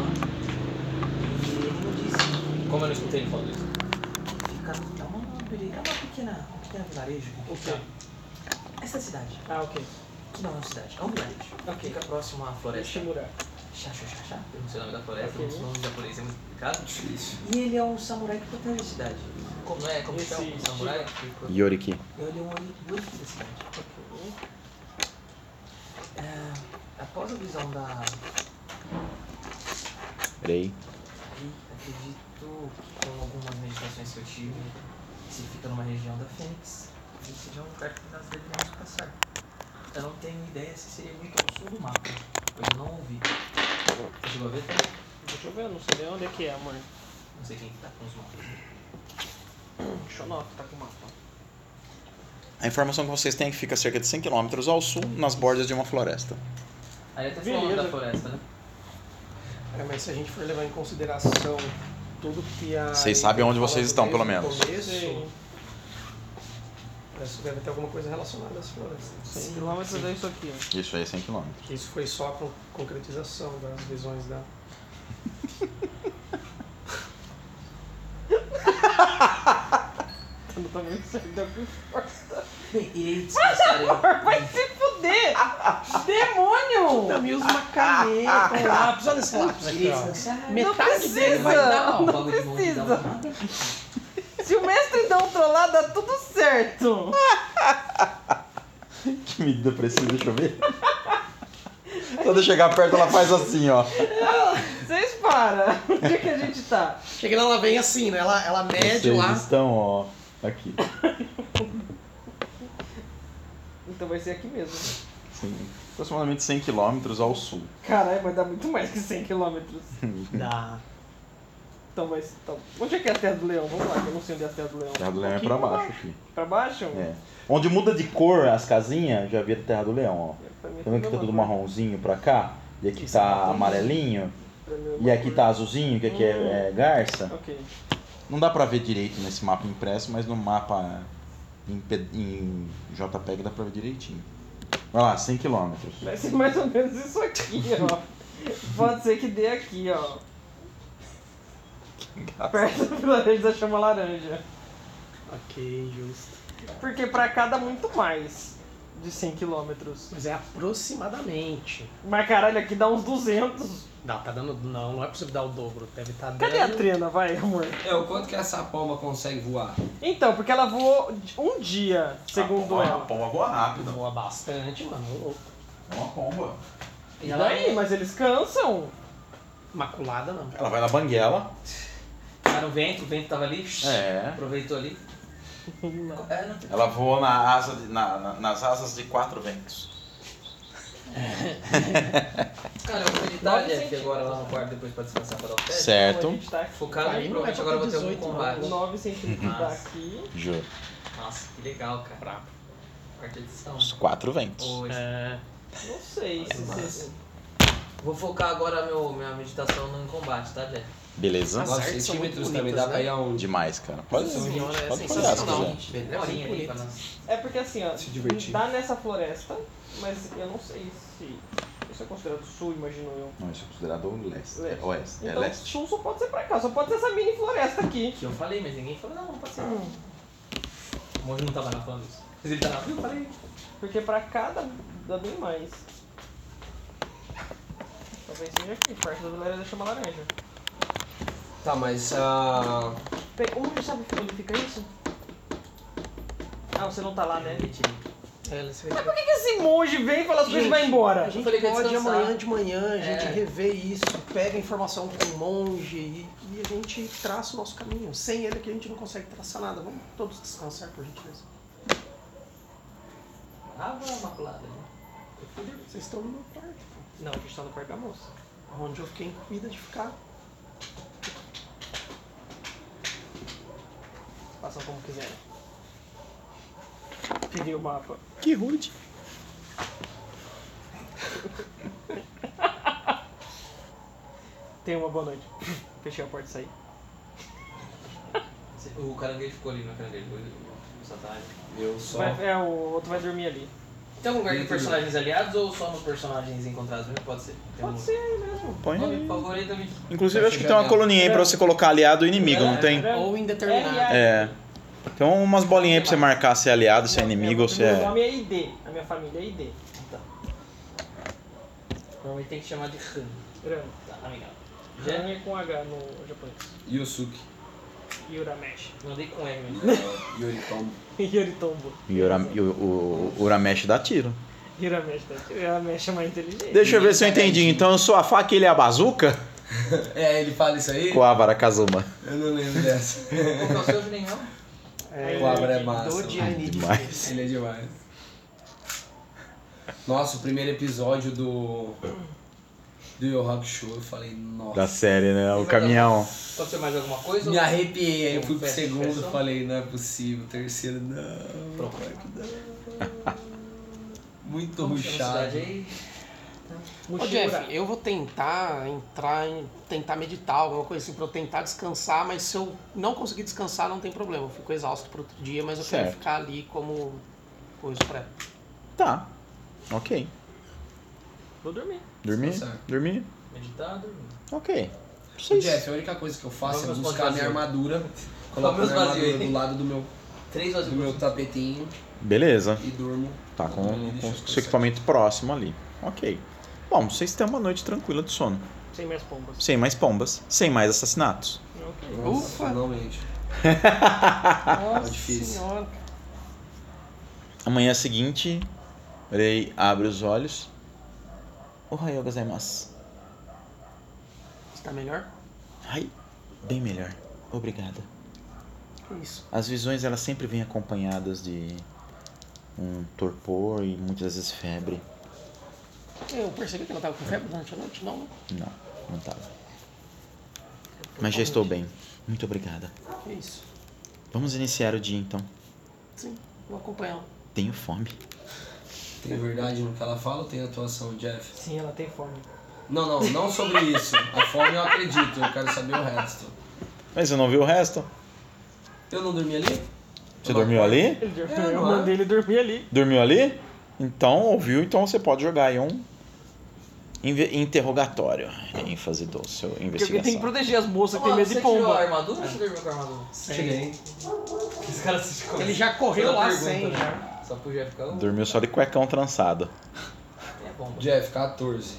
E ele não disse. Como eu não escutei ele falando isso? Fica. É uma, é uma pequena. Um pequeno vilarejo. O quê? Essa cidade. Ah, ok. Que não é uma cidade, é um vilarejo. Ok. Fica próximo à floresta. Shimura. Xaxá, xaxá. Eu não sei o nome da floresta, Ok. os nomes japoneses é muito complicado. Difícil. E ele é um samurai que protege a cidade. Como não é? Como que Esse chama? Um samurai? que protege- Yoriki. Ele é um olho da cidade. Ok. É, após a visão da. Rei. Aí, acredito que com algumas meditações que eu tive, se fica numa região da Fênix, esse seja um lugar que nós deveríamos passar. Eu não tenho ideia se seria muito ao sul do mapa, pois eu não ouvi. Você chegou a ver? Deixa eu ver, eu não sei nem onde é que é, amor. Não sei quem que tá com os mapas. Shonoff tá com o mapa. A informação que vocês têm é que fica a cerca de cem quilômetros ao sul, nas bordas de uma floresta. Aí até falou o nome Beleza. da floresta, né? É, mas se a gente for levar em consideração tudo que a... Vocês sabem onde vocês estão, desde pelo o menos. Começo, Sim. Isso deve ter alguma coisa relacionada às florestas. cem quilômetros é isso aqui. Isso aí é cem quilômetros. Isso foi só a con- concretização das visões da... Eu não tô vendo isso ainda que importa. Bem, irei descansar Vai se fuder! Demônio! Também usa uma caneta, um lápis. Olha esse lápis aqui, ó. Metade dele vai dar... Não precisa. Se o mestre dá um trollado, dá tudo certo. Que medida precisa, deixa eu ver. Quando eu chegar perto, ela faz assim, ó. Vocês param. Onde é que a gente tá? Chega lá, ela vem assim, né? Ela, ela mede Vocês lá. estão, ó, aqui. Então vai ser aqui mesmo. Sim. Aproximadamente cem quilômetros ao sul. Caralho, vai dar muito mais que cem quilômetros. Dá. Então vai ser. Então, onde é que é a Terra do Leão? Vamos lá, que eu não sei onde é a Terra do Leão. Terra do Leão é Pouquinho pra baixo aqui. Pra baixo? É. Onde muda de cor as casinhas, já vira Terra do Leão, ó. Pra mim é Tá vendo que tá tudo tudo uma marronzinho pra cá? E aqui Isso é tá marrom. amarelinho. cor. Pra mim é E uma aqui cor. tá azulzinho, que aqui é, é garça. Ok. Não dá pra ver direito nesse mapa impresso, mas no mapa em, P- em JPEG dá pra ver direitinho. Vai lá, cem quilômetros. Vai ser mais ou menos isso aqui, ó. Pode ser que dê aqui, ó. Perto do vilarejo da Chama Laranja. Ok, justo. Porque pra cá dá muito mais de cem quilômetros. Mas é aproximadamente. Mas caralho, aqui dá uns duzentos. Dá, tá dando... Não, não é possível dar o dobro. Deve estar dando... Cadê a Trina? Vai, amor. É, o quanto que essa palma consegue voar? Então, porque ela voou um dia, segundo ela. pomba voa rápido. Voa bastante, mano. ô louco. É uma pomba. E daí? Mas eles cansam. Maculada, não. Ela vai na banguela. Tá no vento, o vento tava ali. É. Aproveitou ali. É, não tem. Ela voou na asa de- na- na- nas asas de quatro ventos. Cara, eu vou meditar, Jeff, agora lá no quarto depois pra descansar pra dar o teste. Então, a Certo. gente tá aqui. Focado Aí em não é provavelmente pra agora eu vou ter algum dezoito, não. combate. nove centímetros daqui. Juro. Nossa, que legal, cara. Quarta edição. Os quatro ventos. Hoje. É... Não sei se Nossa. você... Vou focar agora meu, minha meditação no combate, tá, Jeff? Beleza? As nove artes são muito centímetros também bonitas, dá pra ir né? aonde? Demais, cara. Pode, Essa reunião é pode fazer se sensacional. quiser. Uma horinha ali pra nós. É porque assim, ó, Se divertir. dá nessa floresta, mas eu não sei se isso é considerado sul, imagino eu. Não, isso é considerado o leste. Leste. É oeste. É Então leste. sul só pode ser pra cá, só pode ser essa mini floresta aqui. Que eu falei, mas ninguém falou, não, não pode ser. Hum, O monge não tava na falando isso. Mas ele tava, eu falei. porque pra cá dá, dá bem mais. Talvez seja aqui, perto da vilarejo da Chama Laranja. Tá, mas ah, Pe- Como você sabe onde fica isso? Ah, você não tá lá, né? É, você Mas por que, que esse monge vem e fala as coisas e vai embora? A gente falei que ia pode descansar. amanhã de manhã, a gente É. rever isso, pega a informação com o monge e, e a gente traça o nosso caminho. Sem ele aqui a gente não consegue traçar nada. Vamos todos descansar, por gentileza. Água maculada, né? Vocês estão no meu quarto, pô. Não, a gente tá no quarto da moça. Onde eu fiquei incumbido de ficar. Façam como quiserem. Peguei o mapa. Que rude. Tenha uma boa noite. Fechei a porta e saí. O caranguejo ficou ali, não é caranguejo, foi o Satani. eu só. Vai- é, o outro vai dormir ali. Tem algum lugar de Dentro do- personagens aliados ou só no personagens encontrados mesmo? Pode ser. Tem Pode um ser aí mesmo. Põe nome aí. favorito também. Inclusive, acho que tem uma coluninha aí pra você colocar aliado e inimigo, não tem? Ou indeterminado. É. Tem umas bolinhas aí pra você marcar se é aliado, se é inimigo ou se Meu é... nome é I D. A minha família é I D. Então, Provavelmente tem que chamar de Han. Ran. Tá, legal. Ran é com H no japonês. Yusuke. Uramesh. Mandei com M mesmo. Yoritomo. Yoritombo. E o, Ura- e o, o, o Uramesh dá tiro. Uramesh, tá? Uramesh é mais inteligente. Deixa eu ver se eu entendi. Então eu sou a faca e ele é a bazuca? É, ele fala isso aí? Coabara Kazuma. Eu não lembro dessa. Qual que é o seu de nenhum? É, O Abra é massa. Do mano. Gianni. Demais. Ele é demais. Nossa, o primeiro episódio do. Do Yu Hakusho, eu falei, nossa. Da série, né? O caminhão. Pode ser mais alguma coisa? Me ou- arrepiei, aí eu fui pro Fast segundo fashion? e falei, não é possível. Terceiro, não. Pronto. Não. Muito Como chama a ruchado. cidade aí? Ô Mushimura. Jeff, eu vou tentar entrar em. tentar meditar, alguma coisa assim, pra eu tentar descansar, mas se eu não conseguir descansar, não tem problema. Eu fico exausto pro outro dia, mas eu quero Certo. ficar ali como coisa pra. Tá. Ok. Vou dormir. Dormir? Tá certo. Dormir? Meditar, dormir. Ok. Ô, Vocês... Jeff, a única coisa que eu faço Vamos é nos buscar minha vazios. armadura, coloco meus minha vazios armadura aí. do lado do meu, Três do vazios. meu tapetinho Beleza. e durmo. Tá com, Não, com deixa eu o ficar seu equipamento próximo ali. Ok. Bom, vocês têm uma noite tranquila de sono. Sem mais pombas. Sem mais pombas, sem mais assassinatos. Ok. Nossa, Ufa. finalmente. Nossa difícil. senhora. Amanhã seguinte, Rei abre os olhos. Ohayou gozaimasu. Está melhor? Ai, bem melhor. Obrigada. Que isso? As visões elas sempre vêm acompanhadas de um torpor e muitas vezes febre. Eu percebi que ela tava com febre durante a noite, não? Não, não tava. Mas já estou bem. Muito obrigada. Que isso? Vamos iniciar o dia então. Sim, vou acompanhar. Tenho fome. Tem verdade no que ela fala ou tem atuação, Jeff? Sim, ela tem fome. Não, não, não sobre isso. A fome eu acredito, eu quero saber o resto. Mas você não viu o resto? Eu não dormi ali? Você dormiu ali? Ele dormiu, É, eu não é? mandei ele dormir ali. Dormiu ali? Então, ouviu, então você pode jogar aí um inve- interrogatório. ênfase do seu Porque alguém investigação. tem que proteger as moças que tem Mano, medo você de tirou a pomba. armadura ou você dormiu com a armadura? Cheguei. Os caras se Ele já correu Toda lá pergunta, sem, né? já. Só pro Jeff ficar. Dormiu só de cuecão trançado. É bom. mano. Jeff, quatorze.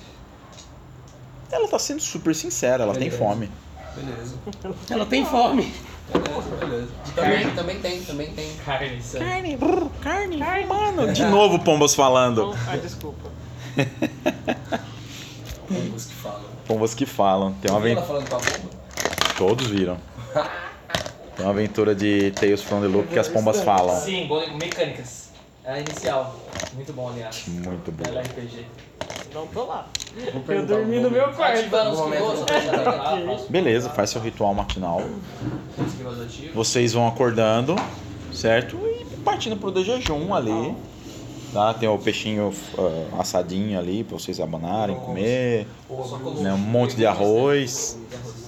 Ela tá sendo super sincera, ela tem Beleza. fome. Beleza. Ela tem fome. Beleza, beleza. Também, também tem, também tem. Carne, sangue. Carne, brrr, carne, mano. De novo Pombas falando. Então, ah, desculpa. Pombos que falam. Pombas que falam. Tem uma Viu ela aventura. falando com a pomba? Todos viram. Tem uma aventura de Tales from the Loop que as pombas falam. Sim, bom, mecânicas. É a inicial. Muito bom, aliás. Muito bom. Ela é R P G. Não tô lá. Vou Eu perguntar dormi um no meu momento. quarto. Ativando os No momento esquivos, eu tá vou ligado? Ah, faço. Beleza, faz seu ritual matinal. Esquivos ativos. Vocês vão acordando, certo? E partindo pro de jejum ali. Tá? Tem o peixinho ah, assadinho ali pra vocês abanarem, comer. Só como- Né? Um monte de arroz,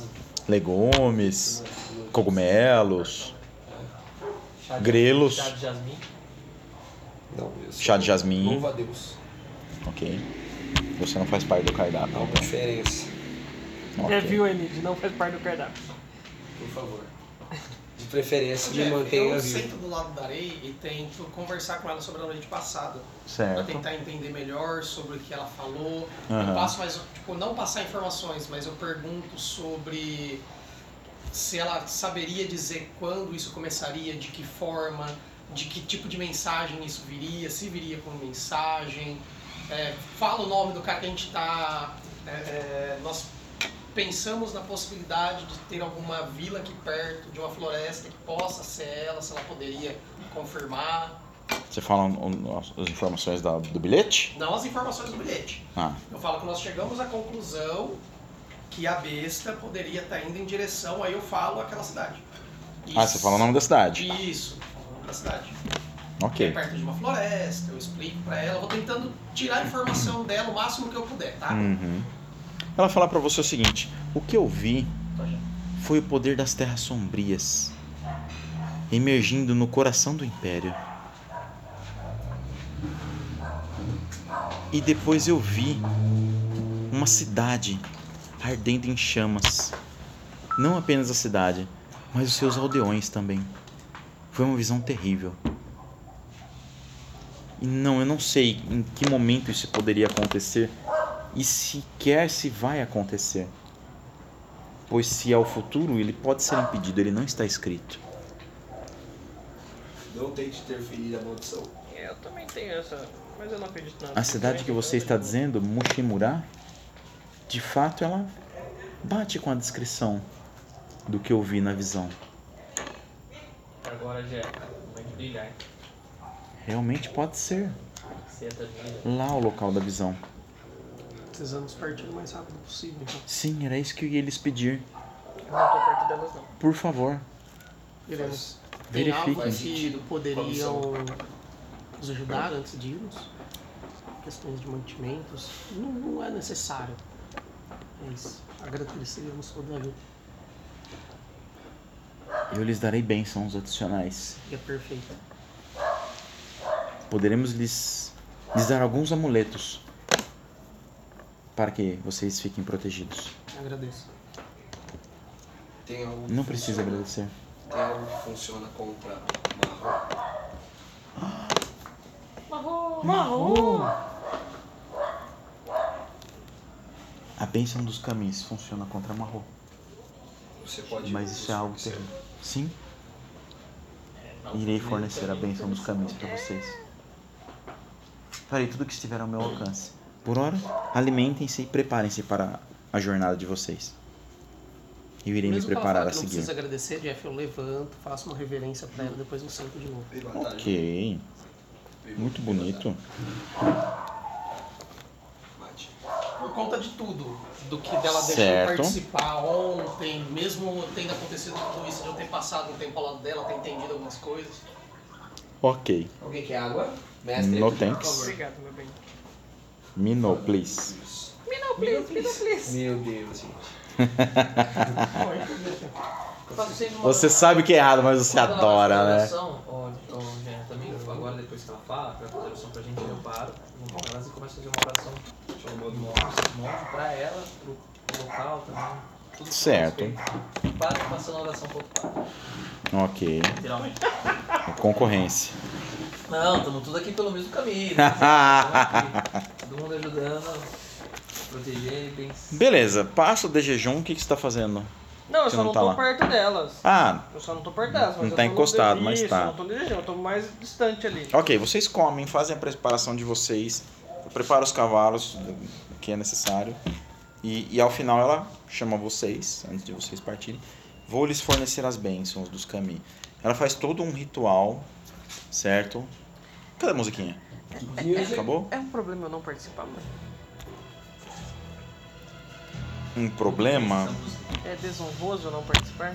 legumes, cogumelos, Chá de- grelos. Chá de jasmim. Não, eu sou- Chá de jasmim. Louva a Deus. Ok. Você não faz parte do cardápio. Não, preferência. Ok. É, viu, Enid? Não faz parte do cardápio. Por favor. De preferência, me Jeff, mantenha eu vivo. sento do lado da areia e tento conversar com ela sobre a noite passada. Pra Certo. tentar entender melhor sobre o que ela falou. Aham. Eu passo mais, tipo, não passar informações, mas eu pergunto sobre se ela saberia dizer quando isso começaria, de que forma, de que tipo de mensagem isso viria, se viria como mensagem. É, fala o nome do cara que a gente tá. é, é, nós pensamos na possibilidade de ter alguma vila aqui perto, de uma floresta que possa ser ela, se ela poderia confirmar. Você fala um, as informações da- do bilhete? Não as informações do bilhete. Ah, Eu falo que nós chegamos à conclusão que a besta poderia estar indo em direção, aí eu falo aquela cidade. ah você fala o nome da cidade. Isso, o nome da cidade. Que é Ok. perto de uma floresta, eu explico pra ela, eu vou tentando tirar a informação dela o máximo que eu puder, tá? Uhum. Ela fala pra você o seguinte: o que eu vi foi o poder das terras sombrias emergindo no coração do Império. E depois eu vi uma cidade ardendo em chamas. Não apenas a cidade, mas os seus aldeões também. Foi uma visão terrível. E não, eu não sei em que momento isso poderia acontecer e sequer se vai acontecer. Pois se é o futuro, ele pode ser impedido, ele não está escrito. Não tente interferir a maldição. É, eu também tenho essa, mas eu não acredito nada. A cidade que você está dizendo, Mushimura, de fato ela bate com a descrição do que eu vi na visão. Agora já é momento de brilhar. Realmente pode ser Seta vida. lá o local da visão. Precisamos partir o mais rápido possível, então. Sim, era isso que eu ia lhes pedir. Eu não tô perto delas, não. Por favor, Iremos. Tem verifiquem. algo que poderiam nos ajudar antes de irmos? Questões de mantimentos? Não, não é necessário. Mas agradeceríamos toda a ajuda. Eu lhes darei bênçãos adicionais. E é perfeito. Poderemos lhes, lhes dar alguns amuletos para que vocês fiquem protegidos. Agradeço. Tem algo que Não precisa funciona- agradecer. Tem algo que funciona contra marrom. Marrom! A bênção dos caminhos funciona contra Marrom. Você pode. Mas isso é algo terrível. Sim, irei fornecer a bênção dos caminhos para vocês. Farei tudo o que estiver ao meu alcance. Por hora, alimentem-se e preparem-se para a jornada de vocês. Eu irei me Mesmo que ela preparar fale a que não seguir. precisa agradecer, Jeff, eu levanto, faço uma reverência pra ela, depois eu sento de novo. Ok, muito bonito. Mate. Por conta de tudo, do que dela deixou Certo. eu participar ontem, mesmo tendo acontecido tudo isso, de eu ter passado um tempo ao lado dela, ter entendido algumas coisas. Ok, Alguém quer água? Mestre? No por thanks. favor. Obrigado, meu bem. me know, please. Me não, please, me não, please. Meu Deus, gente. Eu faço sempre uma- Você sabe que é errado, mas você Quando ela adora, faz né? oração, ó, ó, Jean, também, agora depois que ela fala, vai fazer oração pra gente, eu paro, junto com elas e começo a fazer uma oração de monge pra ela, pro, pro local também. Tudo Certo. E paro passando a oração pro outro lado. Ok, Literalmente. concorrência. Não, estamos tudo aqui pelo mesmo caminho. Né? Tamo aqui, todo mundo ajudando, a proteger bem. Beleza, passa de jejum, o que, que você está fazendo? Não, eu Você só não não tá tô lá. perto delas. Ah, Eu só não tô perto delas, mas Não eu tá tô no encostado, de- mas Isso, tá. eu não tô no jejum, eu tô mais distante ali. ok, vocês comem, fazem a preparação de vocês, prepara os cavalos, o que é necessário, e, e ao final ela chama vocês, antes de vocês partirem, vou lhes fornecer as bênçãos dos caminhos. Ela faz todo um ritual, certo? Cadê a musiquinha? Acabou? É um problema eu não participar, mano. Um problema? É desonroso eu não participar?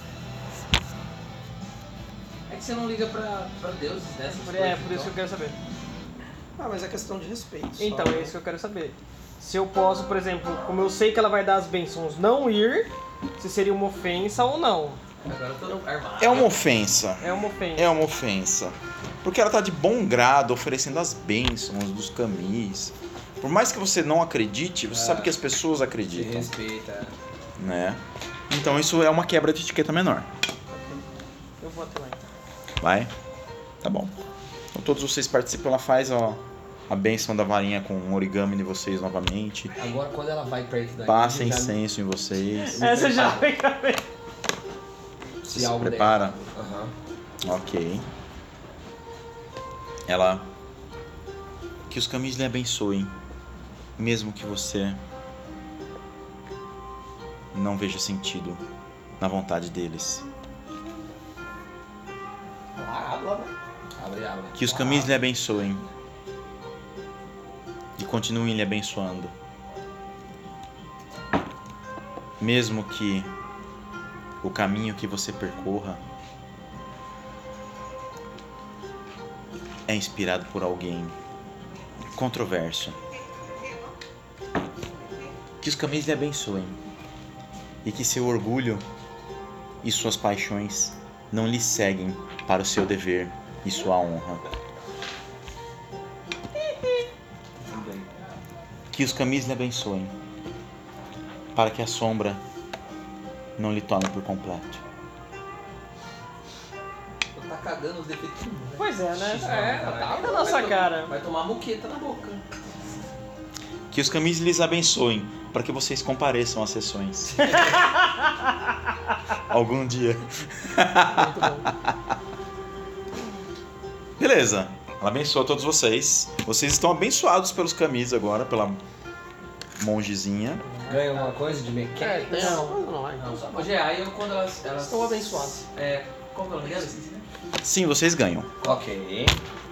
É que você não liga pra, pra deuses dessas É, coisas, por isso que eu quero saber. Ah, mas é questão de respeito. só. Então, é isso que eu quero saber. Se eu posso, por exemplo, como eu sei que ela vai dar as bênçãos, não ir, se seria uma ofensa ou não. Agora eu tô armado. É uma ofensa. É uma ofensa. É uma ofensa. Porque ela tá de bom grado oferecendo as bênçãos dos camis. Por mais que você não acredite, você É. sabe que as pessoas Te acreditam, respeita. né? Então isso é uma quebra de etiqueta menor. Eu vou até lá então. Vai? Tá bom. Então todos vocês participam, ela faz ó, a bênção da varinha com o origami de vocês novamente. Agora, quando ela vai perto da Passa igreja, incenso em vocês. Essa já vai caber. se Se algo der prepara. errado. Aham. Ok. Ela... Que os caminhos lhe abençoem. Mesmo que você não veja sentido na vontade deles. Ah, habla, né? Abre, abre. Que os caminhos lhe abençoem. E continuem lhe abençoando. Mesmo que o caminho que você percorra é inspirado por alguém controverso. Que os caminhos lhe abençoem. E que seu orgulho e suas paixões não lhe seguem para o seu dever e sua honra. Tudo bem. Que os camis lhe abençoem, para que a sombra não lhe tome por completo. Tá cagando os defeitos, né? Pois é, né? X, É, caralho. tá na nossa Vai to- cara. Vai tomar muqueta na boca. Que os camis lhes abençoem, para que vocês compareçam às sessões. Algum dia. Muito bom. Beleza. Ela abençoa todos vocês. Vocês estão abençoados pelos camis agora, pela mongezinha. Ganha alguma coisa de É, mecânica? tem Não. não, não, então tá bom. Hoje é, aí eu, quando elas, elas... Estão abençoadas. É, qual que é o nome delas? Esqueci, né? Sim, vocês ganham. Ok.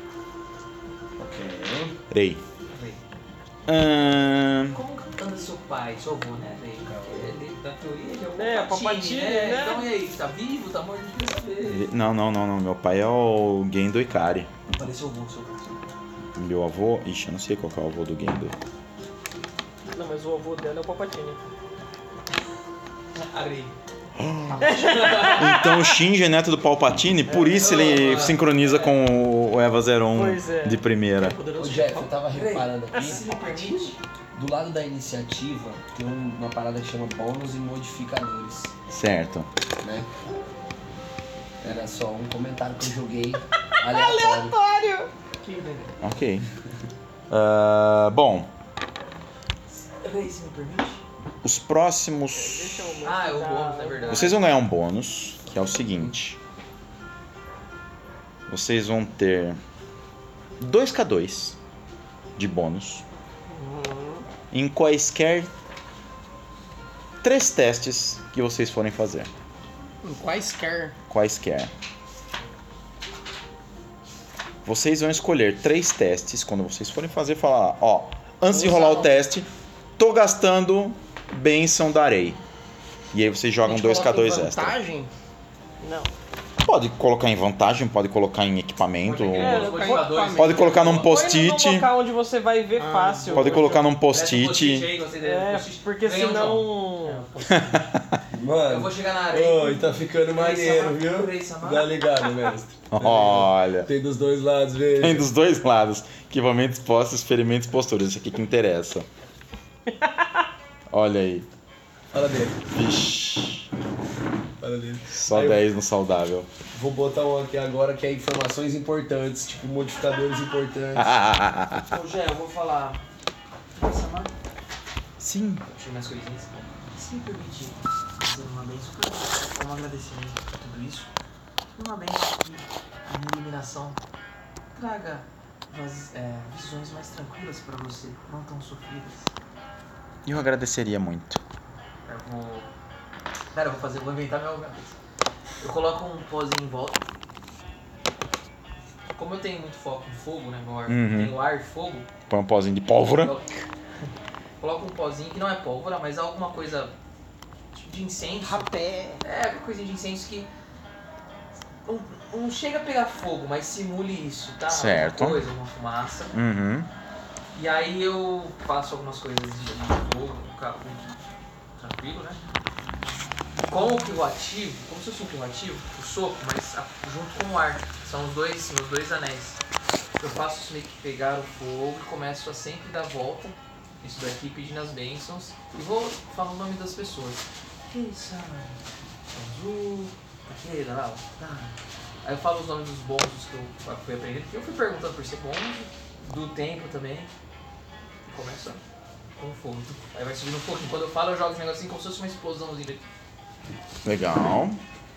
Ok. Rei. Rei. Ahn, Como que anda seu pai, seu avô, né, Rei? Ele, na teoria, ele é o É, Palpatine, Palpatine, né? né? Então, e aí, tá vivo, tá morto? Não queria saber. ele- Não, não, não, não. Meu pai é o Gendo Ikari. Apareceu o avô, seu avô. Meu avô... Ixi, eu não sei qual que é o avô do Gendo. Não, mas o avô dela é o Palpatine. A Rei. Então o Shinji é neto do Palpatine, por isso ele sincroniza com o Eva zero um Pois é. de primeira. Ô Poderoso Jeff, eu tava Rei, reparando aqui, se me permite, do lado da iniciativa tem um- uma parada que chama bônus e modificadores, Certo. né? Era só um comentário que eu joguei aleatório. Ok. Ah, bom, Rei, se me permite. os próximos... Deixa eu Ah, é o modificar- bônus, na verdade. Vocês vão ganhar um bônus, que é o seguinte. Vocês vão ter dois K dois de bônus em quaisquer três testes que vocês forem fazer. Em quaisquer. Quaisquer. Vocês vão escolher três testes quando vocês forem fazer, falar, ó, antes de rolar o teste, tô gastando bênção da Arei. E aí vocês A jogam gente dois K dois coloca em extra. vantagem. Não. Pode colocar em vantagem, pode colocar em equipamento, Pode, É, os pode- modificadores. pode colocar num Põe post-it, num local onde você vai ver Ah, fácil. pode colocar num Post-it post-it. aí, gostei da É, post-it. porque Ganhou um senão... Eu Mano, vou chegar na areia. oi, tá ficando maneiro, viu? Dá ligado, mestre. Olha, Tem dos dois lados, veja. tem dos dois lados. Equipamentos postos, experimentos posturas. Isso aqui que interessa. Olha aí. Fala dele, Vixe, fala dele. só Aí eu- dez no saudável. Vou botar um aqui agora que é informações importantes, tipo modificadores importantes. Ô, Jé, eu vou falar. Posso chamar? Sim. Deixa eu mais coisinhas. Se me permitir fazer uma benção, pra- como agradecimento por tudo isso, uma benção que a minha iluminação traga vaz- é, visões mais tranquilas pra você, não tão sofridas. Eu agradeceria muito. Eu vou. Pera, eu vou fazer, vou inventar meu. Eu coloco um pozinho em volta. Como eu tenho muito foco em fogo, né? Meu ar, Uhum. tenho ar e fogo. Põe um pozinho de pólvora. eu Coloco um pozinho que não é pólvora, mas é alguma coisa tipo de incêndio. Rapé. É, alguma coisinha de incêndio que não, não chega a pegar fogo, mas simule isso, tá? Certo. Alguma coisa, uma fumaça. Uhum. E aí eu faço algumas coisas de fogo, tranquilo, né? Com o que eu ativo, como se fosse um que eu ativo, o sopro, mas a- junto com o ar. São os dois, meus dois anéis. Eu faço isso meio que pegar o fogo e começo a sempre dar volta, isso daqui, pedindo as bênçãos. E vou falar o nome das pessoas. Ei, Sam, Sanzu, aquele lá, tá. Aí eu falo os nomes dos bônus que eu fui aprendendo, porque eu fui perguntando por ser bônus, do tempo também. E começa com fogo. Aí vai subindo um pouquinho. Quando eu falo, eu jogo esse negocinho como se fosse uma explosãozinha aqui. Legal.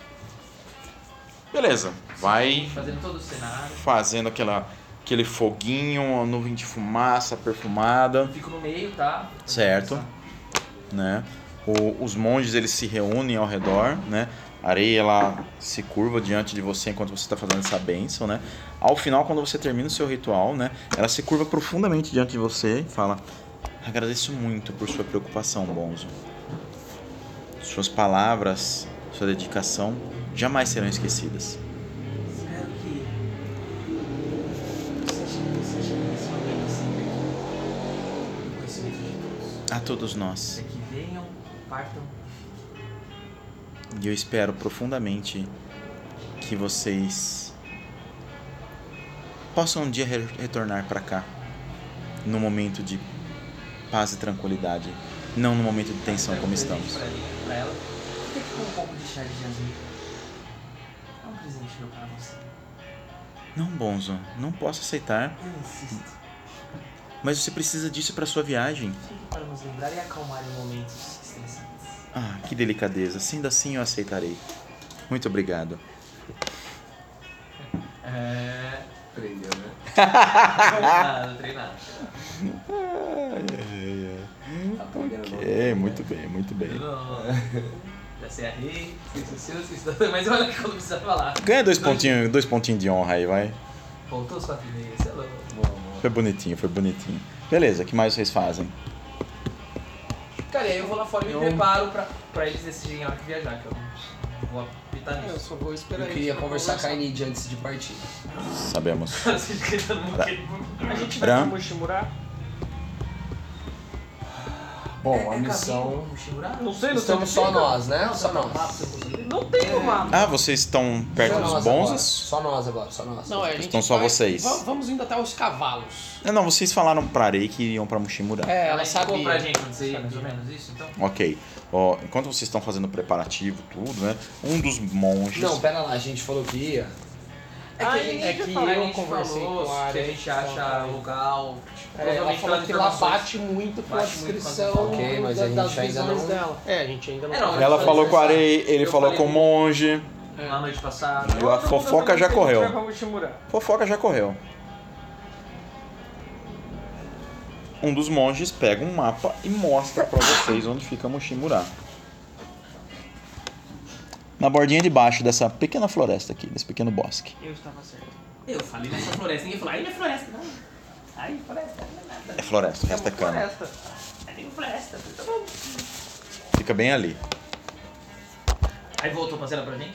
Beleza. Vai Fazendo todo o cenário. fazendo aquela, aquele foguinho, uma nuvem de fumaça perfumada, Eu fico no meio, tá? certo? Né? O- os monges eles se reúnem ao redor, né? A areia ela se curva diante de você enquanto você está fazendo essa bênção, né? Ao final, quando você termina o seu ritual, né? Ela se curva profundamente diante de você e fala: agradeço muito por sua preocupação, Bonzo. Suas palavras, sua dedicação jamais serão esquecidas. Espero que seja seja isso uma bênção do conhecimento de todos. A todos nós. Para que venham, partam. E eu espero profundamente que vocês possam um dia re- retornar para cá, no momento de paz e tranquilidade. Não no momento de tensão como estamos. Pra, mim, pra ela, por que que com um pouco de chá de jasmim? É um presente meu pra você. Não, Bonzo, não posso aceitar. Eu insisto. Mas você precisa disso para sua viagem. Fique para nos lembrar e acalmar em momentos estressantes. Ah, que delicadeza. Sendo assim, eu aceitarei. Muito obrigado. É... Aprendeu, né? Treinado, treinado. Tá aprendendo. É, muito bem, muito bem. Não, já sei a rei, sei se seu, sei se mas olha que quando precisa falar. Ganha dois pontinhos, dois pontinhos de honra aí, vai. Voltou os quatro e meia, você é louco. Foi bonitinho, foi bonitinho. Beleza, o que mais vocês fazem? Cara, e aí eu vou lá fora e me Eu- preparo pra, pra eles decidirem a hora que viajar, que eu não vou apitar Eu nisso. só vou esperar Eu eles queria pra conversar com a Enid antes de partir. Sabemos. Vocês gritando muito. A gente vai Bran? pra Mushimura? Bom, a É missão... Não sei, não Estamos sei. só nós, né? Não, Só só nós. nós. Não tem no mapa. Ah, vocês estão perto Só dos nós agora. bonzas? Só nós agora, só nós. Não, é, a gente Estão só vai- vocês. va- Vamos indo até os cavalos. Não, não, vocês falaram pra Arei que iam pra Mushimura. É, ela Ela explicou sabia. pra gente quando você ia, mais ou menos isso, então? Ok. Ó, enquanto vocês estão fazendo o preparativo, tudo, né? Um dos monges. Não, pera lá, a gente falou que ia. É que, Ah, a gente, é que a eu gente conversei falou com a que a Arya, gente falou acha pra ele. local, É, ela provavelmente falou pelas que ela informações. bate muito com a Bate muito com as descrição informações. Ok, mas da- a gente das ainda visões não- dela. É, a gente ainda não... É, não, Ela Eu falou com o Arei, ele eu falou falei com o com- monge. Na noite passada. E a fofoca já correu. Vai pra Mushimura. Fofoca já correu. Um dos monges pega um mapa e mostra pra vocês onde fica Mushimura. Na bordinha de baixo dessa pequena floresta aqui, desse pequeno bosque. Eu estava certo. Eu falei nessa floresta, ninguém falou, aí não é floresta, não. Aí floresta, não é nada. É floresta, o resto é cana. Floresta. Aí tem floresta, tá bom. Fica bem ali. Aí voltou pra cena pra gente.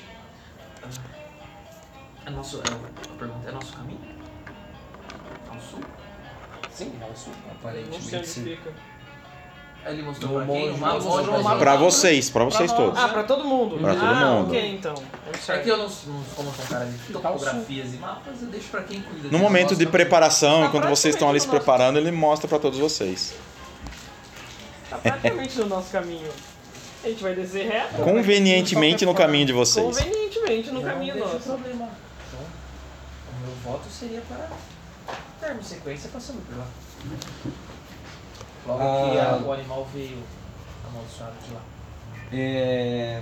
É nosso, é, a pergunta é nosso caminho? Ao sul? Sim, é o sul. Não sei Aparentemente onde sim. fica. Aí ele mostrou O pra quem? monge O mapa mostrou mostrou pra o mapa. Pra vocês, pra vocês Pra nós. todos. Ah, pra todo mundo? Pra todo ah, mundo. ok, então. É que eu não, não como sou um cara de topografias e mapas, eu deixo pra quem cuida. No momento de preparação, Tá enquanto vocês estão ali se praticamente no nosso- preparando, ele mostra pra todos vocês. Tá praticamente no nosso caminho. A gente vai descer reto. Convenientemente no caminho de vocês. Convenientemente no Não caminho vejo nosso. problema. Então, o meu voto seria para darmos sequência passando por lá. Logo que Ah. a- o animal veio amaldiçoado de lá. É...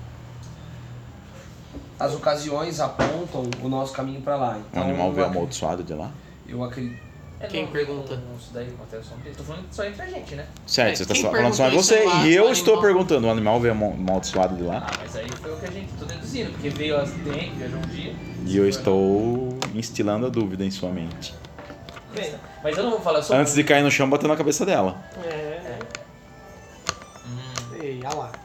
As ocasiões apontam o nosso caminho pra lá. O Então, animal eu veio acre- amaldiçoado de lá? Eu acredito. É, Quem não- pergunta? não- Isso daí acontece só um Tô falando só entre a gente, né? Certo, É, você está quem falando só perguntou você isso lá, e eu o estou animal? perguntando, o animal veio amal- amaldiçoado de lá? Ah, mas aí foi o que a gente tô deduzindo, porque veio as dentes, viajou um dia. E eu estou instilando a dúvida em sua mente. Bem, Mas eu não vou falar só. Antes de cair no chão, batendo na cabeça dela. é. Hum. Ei, olha lá.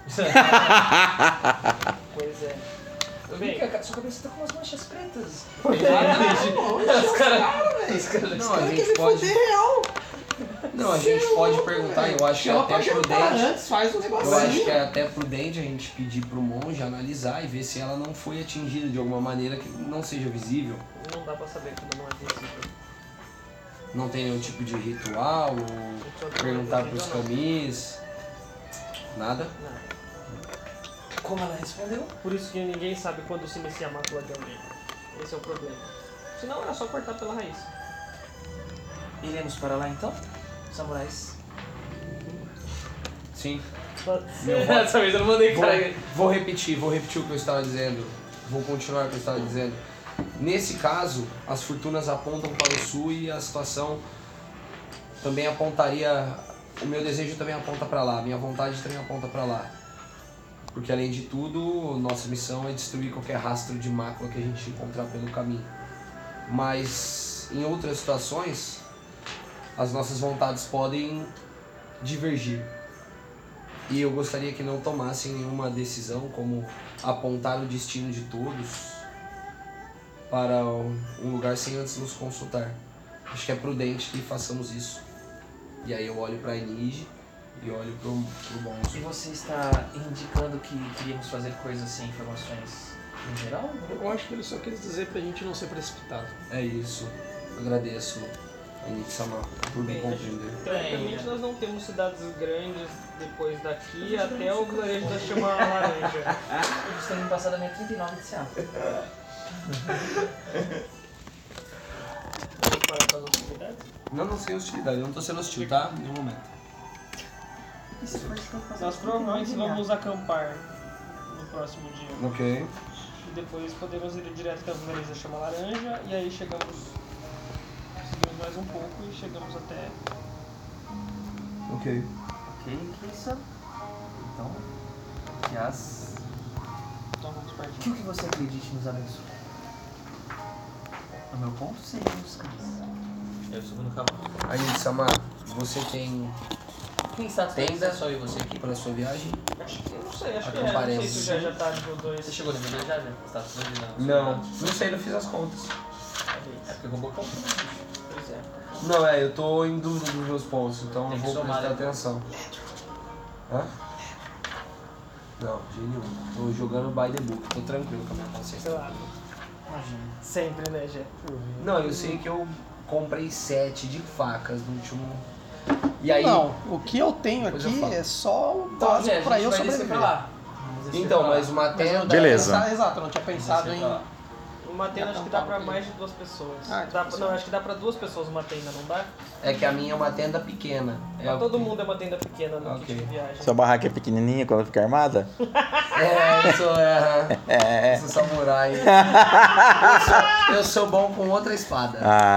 Pois é. Eu vi Bem. que a sua cabeça tá com umas manchas pretas. Ah, Os caras. Os caras. Não, a gente pode. Não, a gente pode perguntar, eu acho que é Chama até pra jantar prudente. antes, faz um Eu acho negocinho. que é até prudente a gente pedir pro monge analisar e ver se ela não foi atingida de alguma maneira que não seja visível. Não dá pra saber quando não é visível. Não tem nenhum tipo de ritual, ou perguntar pros camis. Nada. Não. Como ela respondeu? Por isso que ninguém sabe quando se inicia a mácula de alguém. Esse é o problema. Senão era só cortar pela raiz. Iremos para lá então? Samurais. Sim. Meu Dessa vez eu não mandei Vou, cara. vou repetir, vou repetir o que eu estava dizendo. Vou continuar o que eu estava dizendo. Nesse caso, as fortunas apontam para o sul e a situação também apontaria. O meu desejo também aponta para lá, a minha vontade também aponta para lá. Porque além de tudo, nossa missão é destruir qualquer rastro de mácula que a gente encontrar pelo caminho. Mas em outras situações, as nossas vontades podem divergir. E eu gostaria que não tomassem nenhuma decisão como apontar o destino de todos para um lugar sem antes nos consultar. Acho que é prudente que façamos isso. E aí eu olho para a Enige e olho pro, pro E Bonzo. você está indicando que queríamos fazer coisas sem informações em geral? Eu acho que ele só quis dizer pra gente não ser precipitado. É isso. Agradeço Anin-sama, por me compreender. Tecnicamente nós não temos cidades grandes depois daqui até o vilarejo da Chama Laranja. Eles estão indo passar da minha trinta e nove de Seattle. Vamos parar para as outras cidades? Não, não sem hostilidade, eu não tô sendo hostil, tá? Em nenhum momento. Nós provavelmente vamos acampar no próximo dia. Ok. E depois podemos ir direto até o vilarejo da Chama Laranja e aí chegamos. Seguimos mais um pouco e chegamos até. Ok. Ok, Kissa. Então, Yas, Então vamos partir. que o que você acredite nos abençoe. No meu ponto seria os caras. Eu subo no cavalo. Anin-sama, você tem Quem está tenda só eu e você aqui? para a sua viagem? Acho que eu não sei, acho que é. Não sei Acamparemos. se já, já tá nível dois. Você chegou no nível já, já? Você tá precisando de Não, não sei, não fiz as contas. É porque roubou ponto. Pois é. Não, é, eu tô em dúvida dos meus pontos, então Tem eu que vou somar, prestar né? atenção. Hã? Não, de nenhum. Tô jogando by the book, tô tranquilo com a minha consciência. Claro. Sempre, né, Jé? Não, eu sei que eu comprei sete de facas no último. E aí. Não, o que eu tenho Depois eu aqui falo. é só o Então, básico Jé, pra a gente eu vai descer sobreviver. pra lá. Vamos descer Então, pra lá. mas uma Mas eu não tenda. tinha Beleza. pensado- Exato, eu não tinha pensado Descer em. pra lá. Uma tenda acho que dá pra mais de duas pessoas. Ah, Dá, tipo não, acho que dá pra duas pessoas uma tenda, não dá? É que a minha é uma tenda pequena. É Pra o- todo mundo é uma tenda pequena no Ok. kit de viagem. Sua barraca é pequenininha quando fica armada? É, eu sou. É, eu sou samurai. Eu sou, eu sou bom com outra espada.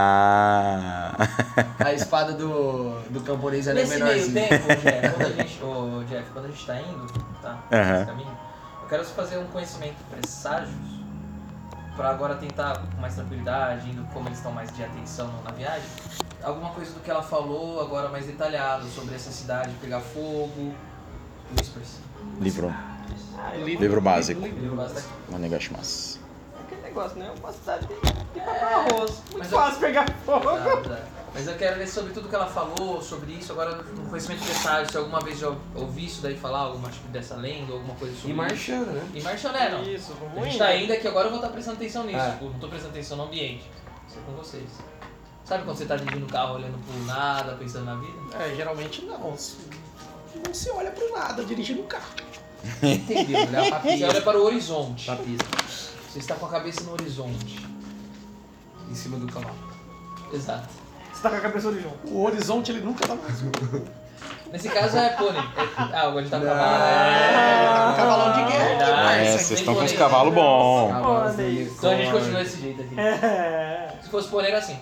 Ah. A espada do, do camponês ela é Nesse meio menorzinha. tempo, Jeff, quando a gente, ô, Jeff, quando a gente tá indo, tá? Aham. Nesse caminho, eu quero fazer um conhecimento presságios pra agora tentar com mais tranquilidade, indo como eles estão mais de atenção na viagem. Alguma coisa do que ela falou, agora mais detalhado, sobre essa cidade pegar fogo. Whispers. Livro. Ah, eu- Livro básico. Livro bastante. Onegashimasu. Aquele negócio, né? Uma cidade de, de papel arroz. Muito Mas eu- fácil pegar fogo. Tá, tá. Mas eu quero ler sobre tudo que ela falou, sobre isso, agora no conhecimento presságio, se alguma vez já ouvi isso daí falar, alguma tipo dessa lenda, alguma coisa sobre E marchando, né? isso. E marchando, é, não. Isso, vamos A gente indo. tá indo aqui agora, eu vou estar prestando atenção nisso. É. Tipo, não tô prestando atenção no ambiente. Isso é com vocês. Sabe quando você tá dirigindo o carro olhando pro nada, pensando na vida? É, geralmente não. Se- Não se olha pro nada dirigindo o carro. Entendeu? Olhar pra Você pista. olha para o horizonte. Pra pista. Você está com a cabeça no horizonte. Em cima do cavalo. Exato. Você tá com a cabeça do João. O horizonte ele nunca tá mais. Nesse caso é pônei. É- Ah, agora a gente tá com Não. cavalo. É, tá com cavalão de guerra. Verdade. É, parça. vocês estão com pônei. os cavalos bons. Cavalos Olha de isso. Então a gente unicórnio. continua desse jeito aqui. É. Se fosse pônei era assim.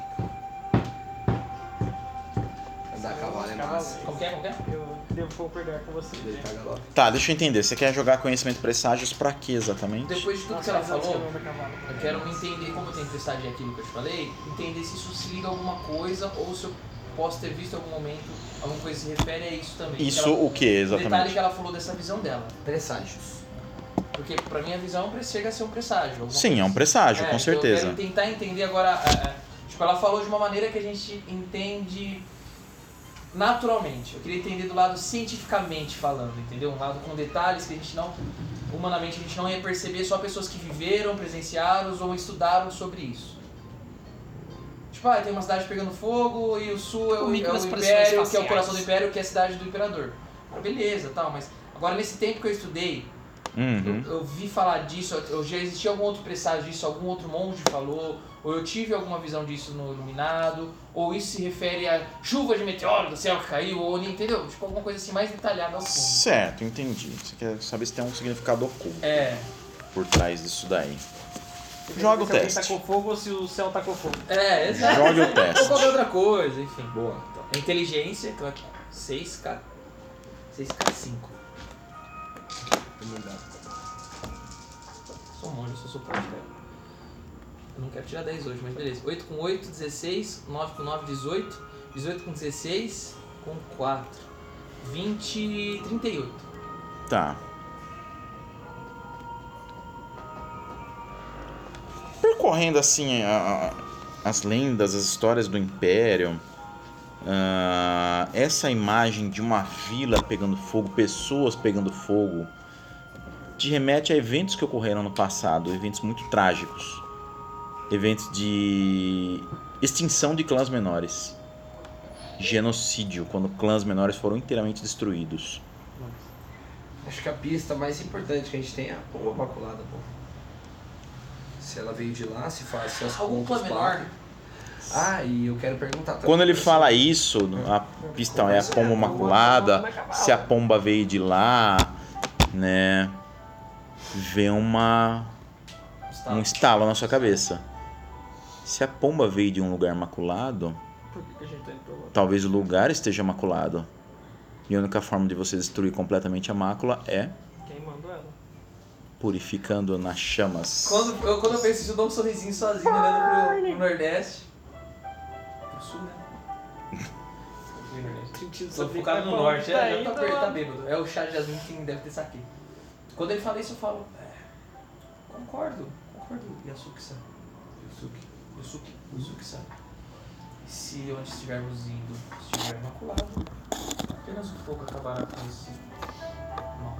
Andar a cavalo é massa. Como que é? Como que é? Eu devo concordar com você. Deitar galope. Tá, deixa eu entender. Você quer jogar conhecimento presságios pra quê exatamente? Depois de tudo Nossa, que ela mas falou, adicionando a cavalo. eu quero entender, como eu tenho prestado aquilo que eu te falei, entender se isso se liga a alguma coisa ou se eu posso ter visto em algum momento alguma coisa que se refere a isso também. Isso Porque ela- o que O detalhe exatamente? que ela falou dessa visão dela. Presságios. Porque pra mim a visão chega a ser um presságio. alguma Sim, coisa é um presságio, É, com então certeza. Eu quero tentar entender agora. é, é, tipo, ela falou de uma maneira que a gente entende naturalmente. Eu queria entender do lado cientificamente falando, entendeu? Um lado com detalhes que a gente não. Humanamente a gente não ia perceber, só pessoas que viveram, presenciaram ou estudaram sobre isso. Tipo, ah, tem uma cidade pegando fogo e o sul é o, é o Microexpressões Império, que é o faciais. coração do Império, que é a cidade do Imperador. Beleza, tal, mas agora nesse tempo que eu estudei, Uhum. eu, eu vi falar disso, eu já existia algum outro presságio disso, algum outro monge falou, ou eu tive alguma visão disso no Iluminado, ou isso se refere a chuva de meteoro do céu que caiu, ou entendeu? Tipo, alguma coisa assim mais detalhada ao fundo. Certo, entendi. Você quer saber se tem um significado oculto É, por trás disso daí. Você Joga o quer saber se teste. alguém tacou fogo ou se o céu tacou fogo. é, exato. Jogue o Ou teste. qualquer outra coisa, enfim. Boa. A inteligência, que é seis K. seis K cinco. Sou um monge, sou suporte, cara. Eu não quero tirar dez hoje, mas beleza. oito com oito, dezesseis. nove com nove, dezoito. dezoito com dezesseis. Com quatro. vinte, trinta e oito. Tá. Percorrendo assim a- a- as lendas, as histórias do Império, ah, essa imagem de uma vila pegando fogo, pessoas pegando fogo, te remete a eventos que ocorreram no passado, eventos muito trágicos, eventos de extinção de clãs menores. genocídio, quando clãs menores foram inteiramente destruídos. Acho que a pista mais importante que a gente tem é a pomba maculada, pô. Se ela veio de lá, se faz se as Algum contas clã menor? batem. Ah, e eu quero perguntar também. Quando ele fala isso, a pista é a pomba maculada, se a pomba veio de lá, né? Vem uma um estalo na sua cabeça. Se a pomba veio de um lugar maculado, Por que que a gente tá indo pra lá? talvez o lugar esteja maculado. E a única forma de você destruir completamente a mácula é Quem mandou ela? purificando nas chamas. Quando eu, quando eu penso isso, eu dou um sorrisinho sozinho, olhando pro, pro Nordeste. Pro Sul, né? Sentido Tô saber focado que no vai Norte, pra onde é, já tá tá, indo, tá mano. bêbado. É o chá de jasmim que deve ter saque. Quando ele fala isso, eu falo, é, concordo, concordo, Yasuki-san. Yasuki, Yasuki, Yasuki-san. E se onde estivermos indo estiver imaculado, apenas o fogo acabará com esse mal.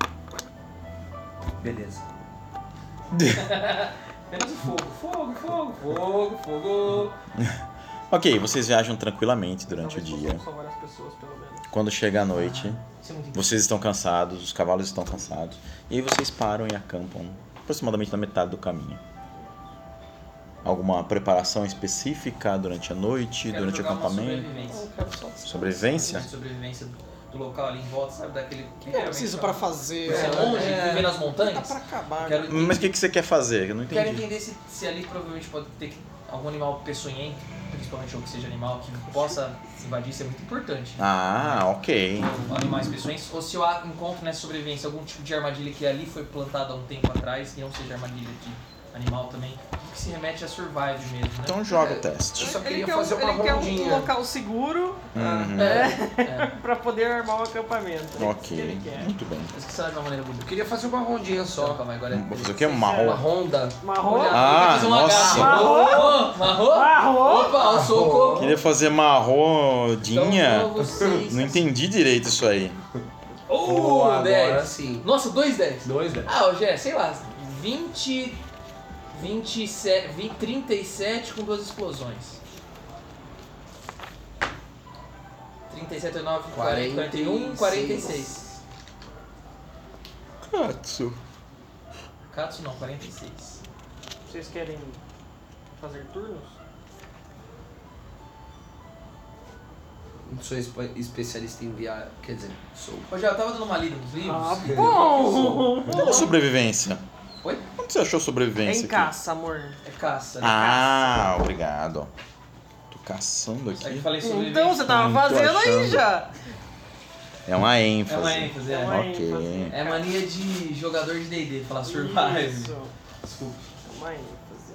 Beleza. Apenas o fogo, fogo, fogo, fogo, fogo. Ok, vocês viajam tranquilamente durante o Talvez dia. possamos salvar as pessoas, pelo menos. Quando chega a noite, Isso é muito vocês estão cansados, os cavalos estão cansados. E aí vocês param e acampam aproximadamente na metade do caminho. Alguma preparação específica durante a noite, Quero durante o jogar uma acampamento? sobrevivência. Eu quero só descansar. Sobrevivência? Sobrevivência do local ali em volta, sabe? Daquele que O que eu preciso pra fazer? Você é É, longe, é, viver nas tá montanhas? pra acabar. Quero entender, Mas o que, que você quer fazer? Eu não quero entendi. entender se, se ali provavelmente pode ter algum animal peçonhento, principalmente ou que seja animal que possa invadir, isso é muito importante. Ah, ok. Ou animais peçonhentos, ou se eu encontro nessa sobrevivência algum tipo de armadilha que ali foi plantada há um tempo atrás e não seja armadilha de animal também, que se remete a survive mesmo, né? Então joga o Eu teste. só Ele queria quer, fazer um, uma ele quer um rondinha. local seguro Uhum. É, pra poder armar um acampamento. É isso que Ok, ele quer. muito bem. mas que sabe de uma maneira bonita. Eu queria fazer uma rondinha Só, só. calma, agora é... Vou fazer o quê? Uma Uma ro- ronda. Marrom? Olha, Ah, vai fazer uma nossa. garra. Marrom? Marrom? Marrom? Opa, o soco. Queria fazer uma rodinha. Então, vocês... Não entendi direito isso aí. Uh, Agora dez. sim. Nossa, dois dez. Dois, né? Ah, Gé, sei lá, vinte, vinte e sete, vinte, trinta e sete com duas explosões. trinta e sete, nove, quarenta, quarenta e um, quarenta e seis. Katsu. Katsu não, quarenta e seis. Vocês querem fazer turnos? Não sou espe- especialista em viagem. Quer dizer, sou. Ô, Gé, eu tava dando uma lida nos livros. Ah, bom! Cadê a sobrevivência? Oi? Onde você achou É sobrevivência em aqui? caça, amor. É caça. né? Ah, obrigado. Tô caçando Aí eu aqui. falei sobre Então você tava Hum, tô fazendo aí achando. já. É uma É ênfase. uma ênfase, É é. uma Ok. ênfase. É mania de jogador de D e D, falar survive. Isso. Desculpa. É uma ênfase.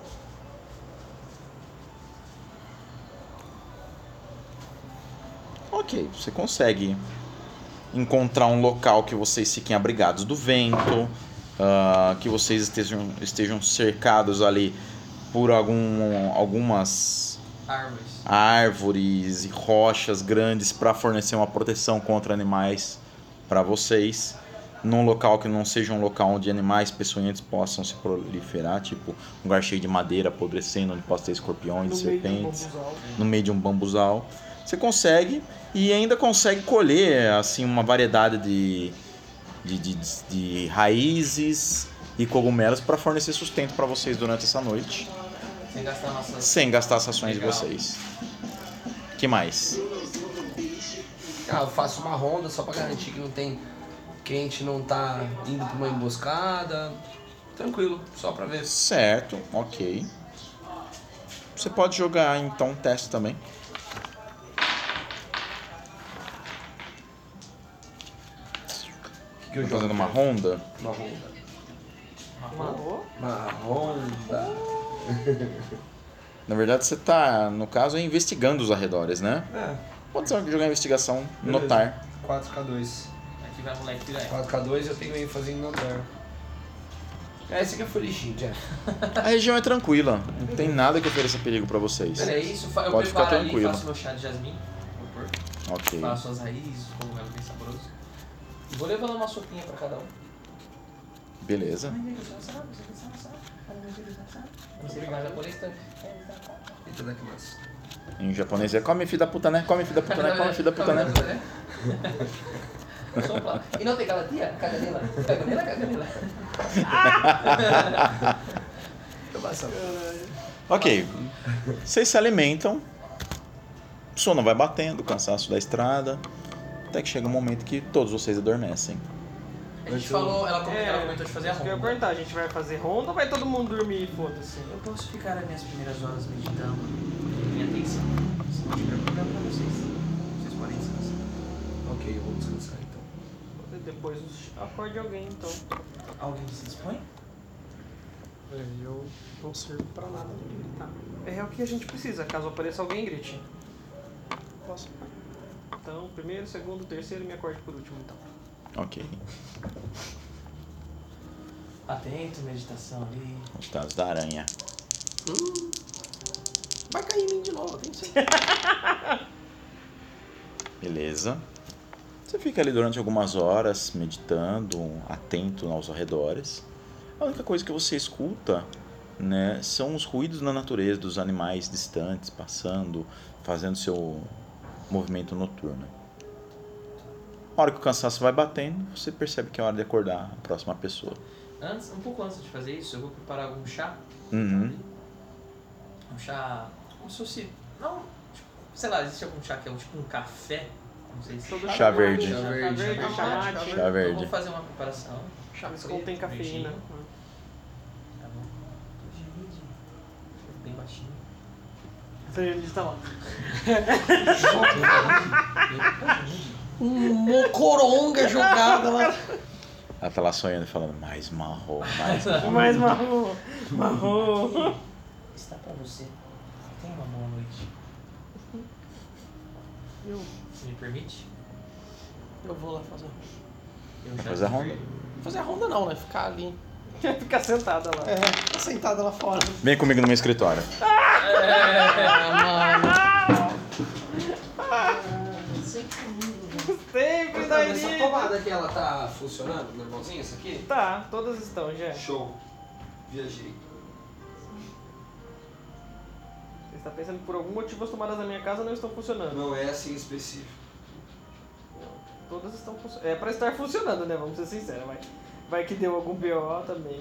Ok, você consegue encontrar um local que vocês fiquem abrigados do vento, ah, que vocês estejam, estejam cercados ali por algum, algumas Árvores. árvores e rochas grandes para fornecer uma proteção contra animais para vocês. Num local que não seja um local onde animais peçonhentos possam se proliferar, tipo um lugar cheio de madeira apodrecendo, onde possa ter escorpiões, No meio de um serpentes, bambuzal. no meio de um bambuzal. Você consegue e ainda consegue colher assim uma variedade de, de, de, de raízes e cogumelos para fornecer sustento para vocês durante essa noite, Sem gastar nossas... sem gastar as ações Legal. de vocês. Que mais? Ah, eu faço uma ronda só pra garantir que não tem. Que a gente não tá indo pra uma emboscada. Tranquilo, só pra ver. Certo, ok. Você pode jogar então um teste também. Que que eu Tá jogo? fazendo uma ronda. Uma ronda. Marrom? Uma ronda. Na verdade, você tá, no caso, é investigando os arredores, né? É, Pode ser jogar investigação, Beleza. notar. quatro K dois. Aqui vai moleque piranha. quatro K dois eu tenho ênfase em notar. É, esse aqui é fuligem, já. A região é tranquila, não tem nada que ofereça perigo pra vocês. É isso, fa- eu Pode ficar preparo ali, tranquilo. faço meu chá de jasmim, vou pôr, Ok. faço as raízes, cogumelo bem saboroso. E vou levando uma sopinha pra cada um. Beleza. Não sei falar japonês também. Itadakimasu. Em japonês é come filho da puta, né? Come filho da puta, né? Come filho da puta, né? Sopla. E não tem cagatia? Caganela. Caganela, caganela. Ok. Vocês se alimentam. O sono vai batendo, o cansaço da estrada. Até que chega um momento que todos vocês adormecem. A gente falou, ela comentou, ela comentou de fazer a isso que eu ia ronda. perguntar, a gente vai fazer ronda ou vai todo mundo dormir e foda-se? Eu posso ficar as minhas primeiras horas meditando, minha atenção. Se não tiver problema pra vocês, vocês podem descansar. Ok, eu vou descansar então. Depois acorde alguém, então. Alguém se dispõe? Eu não sirvo pra nada de gritar. É o que a gente precisa, caso apareça alguém, grite. Posso? Então, primeiro, segundo, terceiro e me acorde por último, então. Ok. Atento, meditação ali. Os dados da aranha. Hum, vai cair em mim de novo, eu tenho certeza. Beleza. Você fica ali durante algumas horas, meditando, atento aos arredores. A única coisa que você escuta, né, são os ruídos da natureza, dos animais distantes, passando, fazendo seu movimento noturno. A hora que o cansaço vai batendo, você percebe que é hora de acordar a próxima pessoa. Antes, um pouco antes de fazer isso, eu vou preparar algum chá. Uhum. Um chá, como se fosse, não, tipo, sei lá, existe algum chá que é um, tipo um café? Não sei se... Todo Chá verde. Chá verde, chá verde, chá mate. Chá Então verde. vou fazer uma preparação. Chá que contém cafeína. Tá bom. Bem baixinho. Ele tá lá. Um mocoronga jogada lá. Ela tá lá sonhando e falando, mais marrom, mais marrom. Mais marrom. Marrom. Está pra você. Tenha uma boa noite. Eu. Se me permite? Eu vou lá fazer. Eu já Fazer a ronda. Fazer a ronda não, né? Ficar ali. Ficar sentada lá. É, ficar sentada lá fora. Vem comigo no meu escritório. Ah, mano. Sempre Mas, daí. essa tomada aqui, ela tá funcionando normalzinho, essa aqui? Tá, todas estão já. Show. Viajei. Você está pensando que por algum motivo as tomadas da minha casa não estão funcionando. Não é assim específico. Todas estão funcionando. É pra estar funcionando, né? Vamos ser sinceros. Vai, vai que deu algum B O também.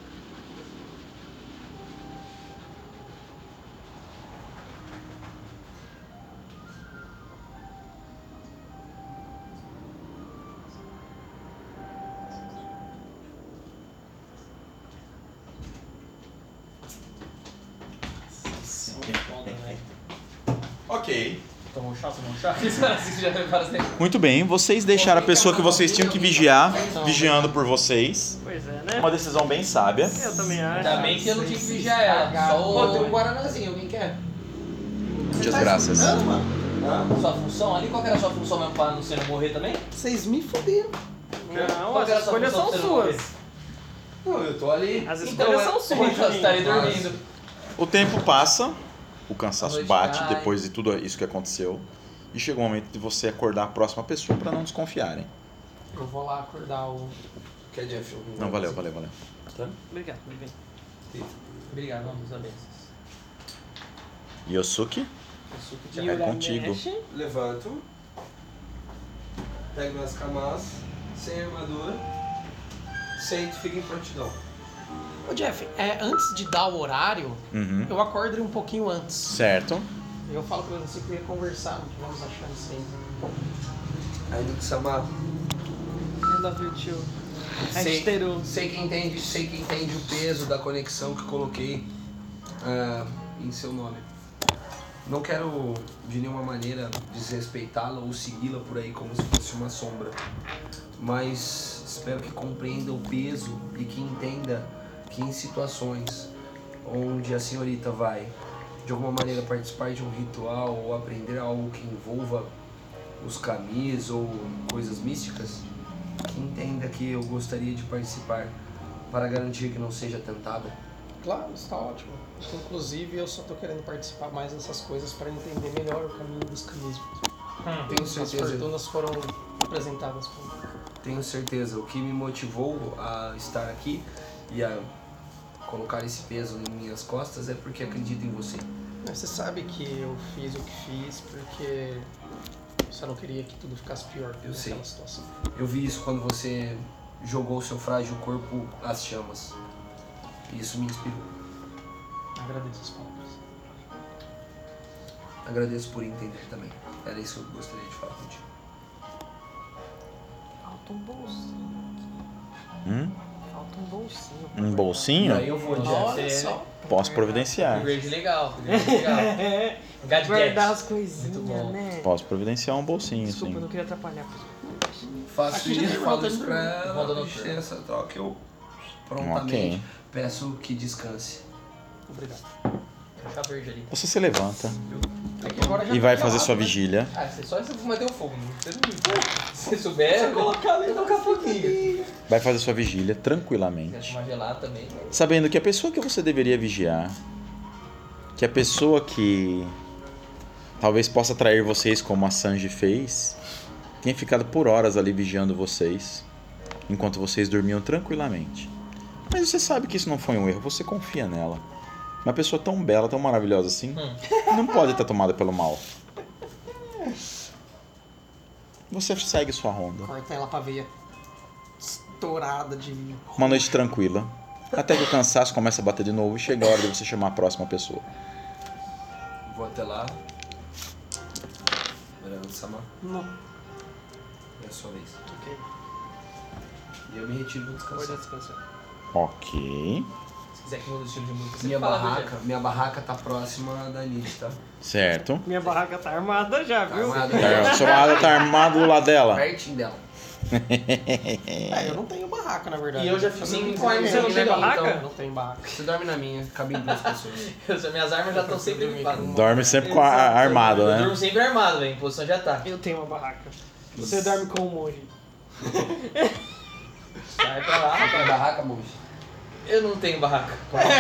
Ok. Tomou um chá, tomou um chá? Assim, já prepara as tempo. Muito bem, vocês deixaram a pessoa que vocês tinham que vigiar, vigiando por vocês. Pois é, né? Uma decisão bem sábia. Eu também acho. Ainda bem que eu não tinha que vigiar ela. Só Pô, tem um o... guaranazinho, alguém quer? Muitas graças. Sua função ali, qual que era a sua função mesmo pra você não morrer também? Vocês me fuderam. Não, Qual as que era a sua escolhas função são pra você não morrer? suas. Não, eu tô ali. As Então, escolhas é- são suas. Então, você tá ali Mas- dormindo. O tempo passa, o cansaço A noite bate cai. depois de tudo isso que aconteceu. E chega o momento de você acordar a próxima pessoa para não desconfiarem. Eu vou lá acordar o... Quer Jeff? algum Não, valeu, guaranazinho? valeu, valeu. Obrigado, muito bem. Obrigado, vamos a bênçãos. Yosuke, O suco É contigo. Uramesh. Levanto. Pego minhas camas, sem armadura. Sento e fico em prontidão. Ô Jeff, é, antes de dar o horário, uhum. eu acordo ele um pouquinho antes. Certo. Eu falo pra você que eu ia conversar, não tivemos a chance ainda. Aí no Sama, I love you too. sei, Hashtag. sei que entende, sei que entende o peso da conexão que coloquei ah, em seu nome. Não quero de nenhuma maneira desrespeitá-la ou segui-la por aí como se fosse uma sombra, mas espero que compreenda o peso e que entenda que em situações onde a senhorita vai de alguma maneira participar de um ritual ou aprender algo que envolva os camis ou coisas místicas, que entenda que eu gostaria de participar para garantir que não seja tentada. Claro, está ótimo. Inclusive, eu só tô querendo participar mais dessas coisas para entender melhor o caminho dos caminhos. Tenho As certeza. fortunas foram apresentadas por mim. tenho certeza. O que me motivou a estar aqui e a colocar esse peso em minhas costas é porque acredito em você. Você sabe que eu fiz o que fiz porque você não queria que tudo ficasse pior Eu sei. naquela situação. Eu vi isso quando você jogou o seu frágil corpo às chamas. E isso me inspirou. Agradeço as palavras. Agradeço por entender também. Era isso que eu gostaria de falar contigo. Falta um bolsinho. Hum? Falta um bolsinho. Um E bolsinho? aí eu vou de Olha só. Posso providenciar. Upgrade legal, upgrade legal. É, Gadget. guardar as Muito coisinhas, bom. né? Posso providenciar um bolsinho, Desculpa, eu sim. não queria atrapalhar. faço Aqui já isso, tem falo volta isso de pra Volta ela, no encher turno. essa troca, eu prontamente Ok. peço que descanse. Obrigado. Chá verde ali. Você se levanta Aqui agora já e vai tá fazer gelado, sua né? vigília. Ah, você só você manter o fogo. Você não... Se souber, Colocar ali colocar um pouquinho. Vai fazer sua vigília Se tranquilamente. tomar gelado também. Sabendo que a pessoa que você deveria vigiar, que a pessoa que talvez possa trair vocês como a Sanji fez, tinha ficado por horas ali vigiando vocês, enquanto vocês dormiam tranquilamente. Mas você sabe que isso não foi um erro, você confia nela. Uma pessoa tão bela, tão maravilhosa assim, não pode estar tomada pelo mal. Você segue sua ronda. Corta ela pra veia estourada de... Uma noite tranquila. Até que o cansaço começa a bater de novo e chega a hora de você chamar a próxima pessoa. Vou até lá. Verano Sama, Não. é a sua vez. Ok. E eu me retiro e vou Pode descansar. descansar. Ok. Se quiser que mude o estilo de música, você Minha fala, barraca, minha barraca tá próxima da Nid, tá? Certo. Minha barraca tá armada já, Tá viu? armada Tá, sua barraca tá armado do lado dela. pertinho dela. É, eu não tenho barraca, na verdade. E eu já fico sem com arma Você não tem barraca? Eu não tenho barraca. Você dorme na minha, cabe em duas pessoas. Eu- Minhas armas já estão sempre equipadas. Dorme sempre com a a- armado, Eu né? durmo sempre armado, velho, em posição de ataque. Eu tenho uma barraca. Você dorme com o monge. Sai pra lá. Você tem barraca, monge? Eu não tenho barraca. Pode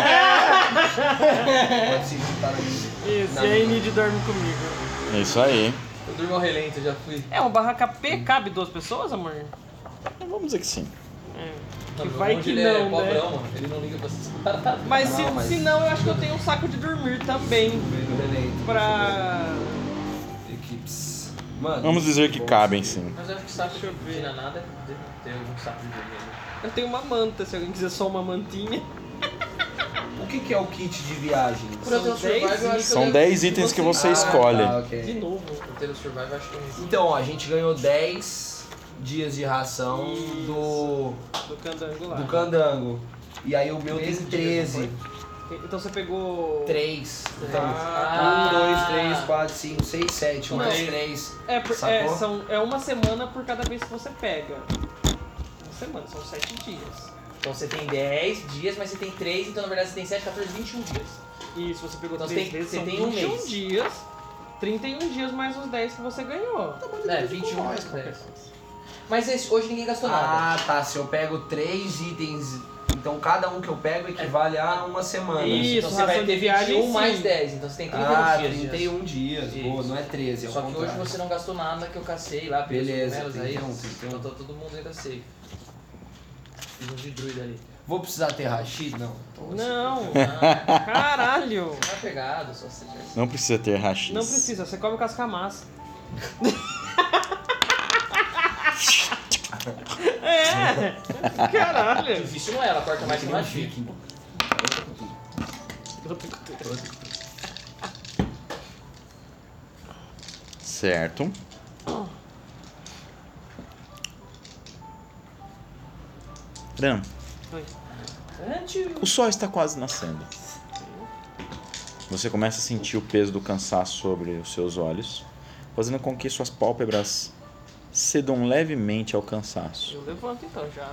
se juntar na minha. Isso, Não. e aí Nid dorme comigo. É isso aí. Eu durmo ao relento, já fui. É, uma barraca P cabe duas pessoas, amor? Vamos dizer que sim. É. Não, Que meu vai monge, que ele não, é né? pobrão, mano. Ele não liga pra essas paradas. Mas, Não, se, mas- se não, eu acho que eu tenho um saco de dormir também. Relento. Pra... Equipes. Mano. Vamos dizer que bom, cabem assim. sim. Mas eu acho que saco Deixa eu de ver. não nada deve ter algum saco de dormir ali. Eu tenho uma manta, se alguém quiser só uma mantinha. O que, que é o kit de viagem? Por eu ter o São dez Survival, eu acho que São eu dez devo- itens que se você Ah, escolhe. tá, ok. De novo. Por ter o Survival, eu acho que eu Então, ó, a gente ganhou dez dias de ração do, Do candango lá. do candango. E aí o meu tem treze dias, treze. Então você pegou... três. Então, Ah. um, dois, três, quatro, cinco, seis, sete. Um, Não. dois, três. É, por- Sacou? é, são, é uma semana por cada vez que você pega. Uma semana, são sete dias. Então você tem dez dias, mas você tem três, então na verdade você tem sete, quatorze, vinte e um dias. E se você pegou Então três você tem- vezes, você são tem um vinte e um mês. dias. trinta e um dias mais os dez que você ganhou. É, vinte e um mais dez. Mas esse, hoje ninguém gastou nada. Ah, tá. Se eu pego três itens, então cada um que eu pego equivale a uma semana. Isso, então você vai ração ter de viagem, vinte e um mais sim. dez, então você tem trinta e um Ah, dias. trinta e um dias. Isso. Boa, não é treze, é o Só que hoje contrário. você não gastou nada que eu cacei lá, pelos Beleza, cogumelos aí. trinta e um, trinta e um. Então tá todo mundo ainda safe. Fiz um de druida ali. Vou precisar ter Rashid? Não. Não, Ah, caralho. tá pegado, só se tivesse. Não precisa ter rachis. Não precisa, você come casca-massa. É, caralho. Difícil não é, ela corta mais que não mais fique. chique. Certo. Ram, Oi. o sol está quase nascendo. Você começa a sentir o peso do cansaço sobre os seus olhos, fazendo com que suas pálpebras cedam levemente ao cansaço. Eu levanto então, já.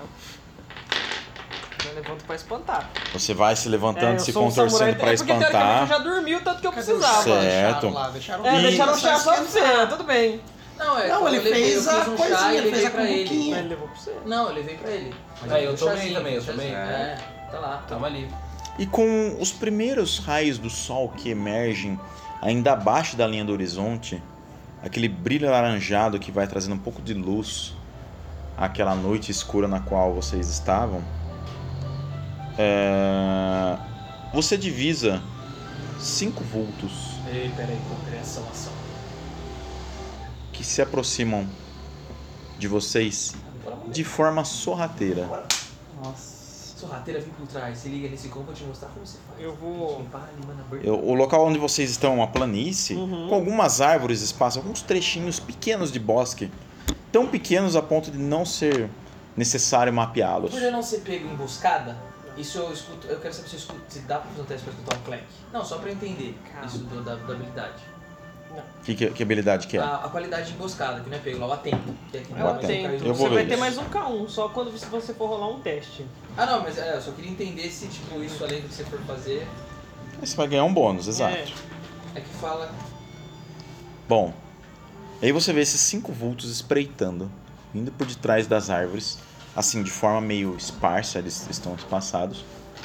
Já levanto pra espantar. Você vai se levantando, É, eu se sou um samurai, contorcendo para é porque teoricamente eu espantar. já dormi o tanto que eu precisava. Certo. Deixaram lá, deixaram É, E- deixaram o chá só pra esquentar. você, tudo bem. Não, é, Não, quando ele eu levei, fez eu a fiz um coisinha, chá e ele fez levei a pra ele. cumbuquinha. Mas ele levou pra você. Não, eu levei pra ele. É, eu Um tomei chazinho, também, eu um tomei. chazinho. É, tá lá. Tamo ali. E com os primeiros raios do sol que emergem ainda abaixo da linha do horizonte, aquele brilho alaranjado que vai trazendo um pouco de luz àquela noite escura na qual vocês estavam, é... você divisa cinco vultos Ei, peraí, criação, ação. que se aproximam de vocês de forma sorrateira. Nossa. Sorrateira vem por trás, se liga nesse combo, vou te mostrar como você faz. Eu vou... Limpar, limar na burn. Eu- o local onde vocês estão é uma planície, Uhum. com algumas árvores, espaço, alguns trechinhos pequenos de bosque, tão pequenos a ponto de não ser necessário mapeá-los. Por eu não ser pego em emboscada, isso eu escuto, eu quero saber se eu escuto, se dá pra fazer um teste pra escutar um clack. Não, só pra eu entender Calma. isso do- da, da habilidade. Que, que, que habilidade que é? A, a qualidade de emboscada, que não é pego lá, o atento. Que é que É não o é atento. atento. Eu vou Você ver vai ter isso. mais um K um, só quando você você for rolar um teste. Ah não, mas é, eu só queria entender se tipo, isso além do que você for fazer, Aí você vai ganhar um bônus, exato. É. é que fala... Bom, aí você vê esses cinco vultos espreitando, indo por detrás das árvores, assim, de forma meio esparsa, eles estão espaçados,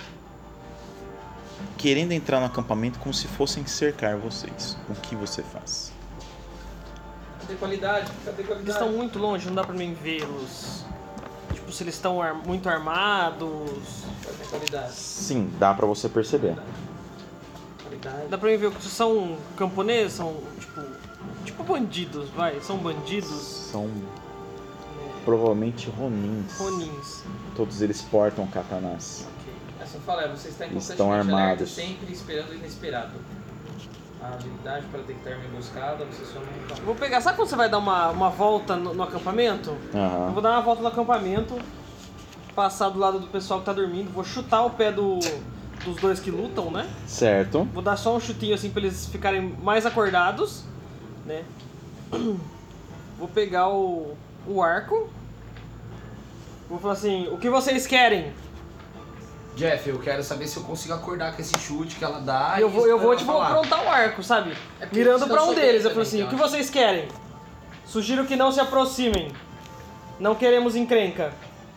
querendo entrar no acampamento como se fossem cercar vocês. O que você faz? Cadê qualidade? Cadê Eles qualidade? estão muito longe, não dá pra mim vê-los. Tipo, se eles estão ar- muito armados. Cadê qualidade? Sim, dá pra você perceber. Qualidade. Dá pra mim ver que são camponeses, são tipo. Tipo bandidos, vai. São bandidos. São provavelmente ronins. Ronins. Todos eles portam katanás. Ok. É só falar, você está Estão constantemente alerta, armados. sempre esperando o inesperado. A habilidade para detectar uma emboscada, você só não... Vou pegar. Sabe quando você vai dar uma, uma volta no, no acampamento? Eu Aham. vou dar uma volta no acampamento, passar do lado do pessoal que tá dormindo, vou chutar o pé do, dos dois que lutam, né? Certo. Vou dar só um chutinho assim pra eles ficarem mais acordados, né? Vou pegar o, o arco. Vou falar assim, o que vocês querem? Jeff, eu quero saber se eu consigo acordar com esse chute que ela dá. E eu e vou, eu vou ela tipo, falar. aprontar o arco, sabe? É porque Mirando eles pra estão um deles. Eu também, falo assim, o que então. vocês querem? Sugiro que não se aproximem. Não queremos encrenca.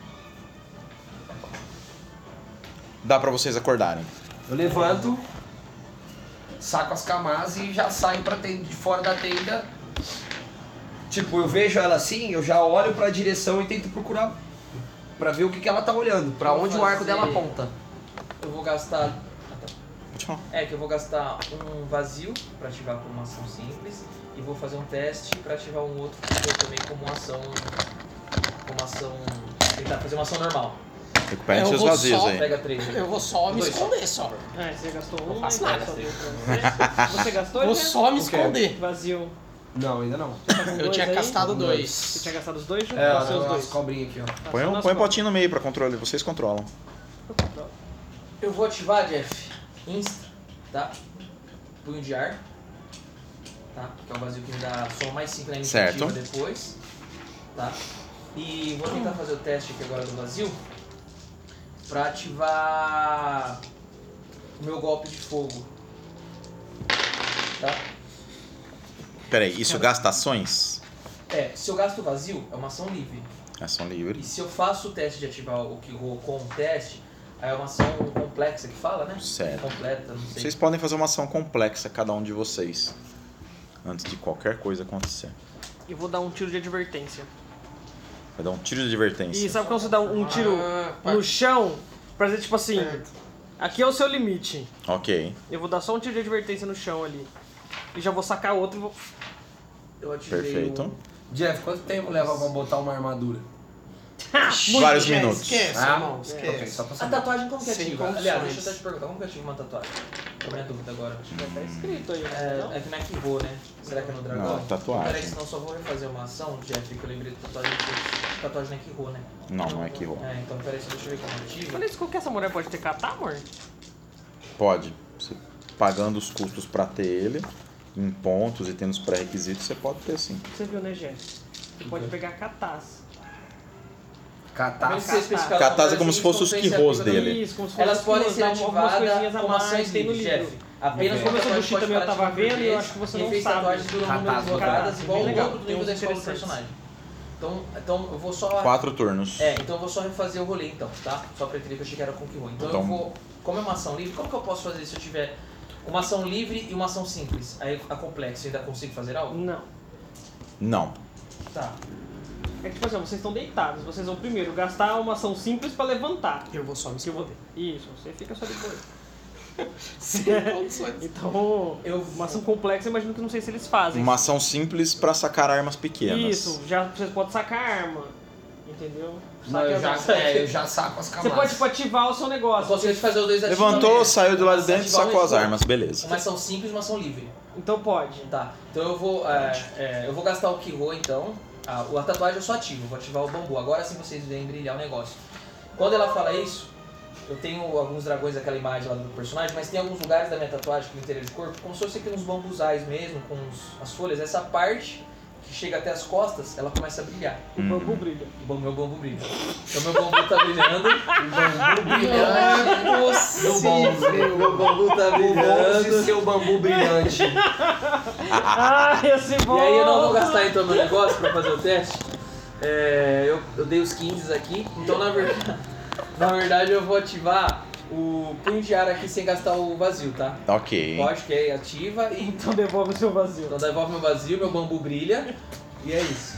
Dá pra vocês acordarem. Eu levanto, saco as camas e já saio pra tenda, de fora da tenda. Tipo, eu vejo ela assim, eu já olho pra direção e tento procurar pra ver o que, que ela tá olhando, pra Vou onde o arco fazer- dela aponta. Eu vou gastar... Pode falar. É que eu vou gastar um vazio para ativar como uma ação simples e vou fazer um teste para ativar um outro que eu também como uma ação... Como ação... Tentar fazer uma ação normal. Recuperem Eu seus vou vazios só- aí. Pega três. Eu vou só me Dois só. esconder só. Ah, você gastou um, Não faço então nada. só deu pra você. Você gastou, Vou né? só me O quê? esconder. Vazio. Não, ainda não. Tá com Eu dois tinha aí? gastado Você dois. tinha gastado os dois? É, Passou os ela dois. as cobrinhas aqui, ó. Passou Põe um, nas põe um costas. potinho no meio pra controle, vocês controlam. Eu vou ativar, Jeff, Insta, tá? Punho de ar, tá? Que é o vazio que me dá só mais cinco na iniciativa Certo. depois, tá? E vou tentar fazer o teste aqui agora do vazio pra ativar o meu golpe de fogo, tá? Peraí, isso gasta ações? É, se eu gasto vazio, é uma ação livre. Ação E livre. se eu faço o teste de ativar o que rolou com o teste, aí é uma ação complexa que fala, né? Certo. Completa, não sei. Vocês podem fazer uma ação complexa, cada um de vocês, antes de qualquer coisa acontecer. E vou dar um tiro de advertência. Vai dar um tiro de advertência. E sabe quando você dá um, um tiro Ah, no chão, pra dizer tipo assim, Certo. aqui é o seu limite. Ok. Eu vou dar só um tiro de advertência no chão ali. E já vou sacar outro e vou... Eu ativei Perfeito. um- Jeff, quanto tempo leva pra botar uma armadura? Vários Esquece, minutos. Esquece, Ah, irmão. Ok, Esquece. só pra A saber. tatuagem como que Sem ativa? condições. Aliás, deixa eu só te perguntar, como que ativa uma tatuagem? Tô minha dúvida agora. Tá escrito aí, né? É, é que não é que vou, né? Será que é no dragão? Não, tatuagem. Peraí, senão eu só vou refazer uma ação, Jeff, que eu lembrei de tatuagem. que Tatuagem não é que vou, né? Não, não é que rola. É, então peraí, só deixa eu ver como ativa. Falei isso, qual que essa mulher pode ter catar, amor? Pode. Você pagando os custos pra ter ele, em pontos e tendo os pré-requisitos, você pode ter sim. Você viu, né, Jeff? Você pode pegar catás. Catar. Mas se especificar Catás uma é como se fosse os coisa quirros diferente, dele. Isso, como se fosse Elas as podem duas, ser dá algumas coisinhas ativadas a como mais, ações tem no livres, livro. Jeff. Apenas Como uma esse do tatuagem Chita pode meu parar tava de vendo e eu vez, acho que você e não efeitos sabe. tatuagens duram um número de Catás, rodadas bem igual o legal, dobro do tem nível uns da escola do interessantes. personagem. Então, então eu vou só... Quatro turnos. É, então eu vou só refazer o rolê então, tá? Só pra entender que eu achei que era com que rolê. Então, Então- eu vou... Como é uma ação livre, como que eu posso fazer se eu tiver uma ação livre e uma ação simples? Aí a complexa, eu ainda consigo fazer algo? Não. Não. Tá. É que, tipo assim, vocês estão deitados. Vocês vão primeiro gastar uma ação simples pra levantar. Eu vou só me Que eu vou- esconder. Isso, você fica só depois. Sem condições. Então, Eu uma ação complexa, eu imagino que não sei se eles fazem. Uma ação simples pra sacar armas pequenas. Isso, já vocês podem sacar arma. Entendeu? Não, eu, as já, armas. é, eu já saco as Você camadas. pode, tipo, ativar o seu Eu negócio. consigo fazer os dois ativos. Levantou, né? saiu do lado de dentro e Ativar sacou um as escudo. armas, beleza. Uma ação simples e uma ação livre. Então pode. Tá, então eu vou, é, é, eu vou gastar o Kiro então. Ah, a tatuagem eu só ativo, vou ativar o bambu. Agora sim vocês veem brilhar o negócio. Quando ela fala isso, eu tenho alguns dragões daquela imagem lá do personagem, mas tem alguns lugares da minha tatuagem que me interior de corpo, como se fosse aqui uns bambuzais mesmo, com os- as folhas. Essa parte que chega até as costas, ela começa a brilhar. O bambu brilha. O bam- meu bambu brilha. Então meu bambu tá brilhando. O bambu brilhante. Meu bambu, meu bambu tá brilhando. Seu bambu brilhante. Ah, esse bom! E aí eu não vou gastar então meu negócio pra fazer o teste. É, eu, eu dei os quinze aqui, então na verdade, na verdade eu vou ativar o punho de ar aqui sem gastar o vazio, tá? Ok. Pode, que é ativa e Então devolve o seu vazio. então devolve meu vazio, meu bambu brilha e é isso.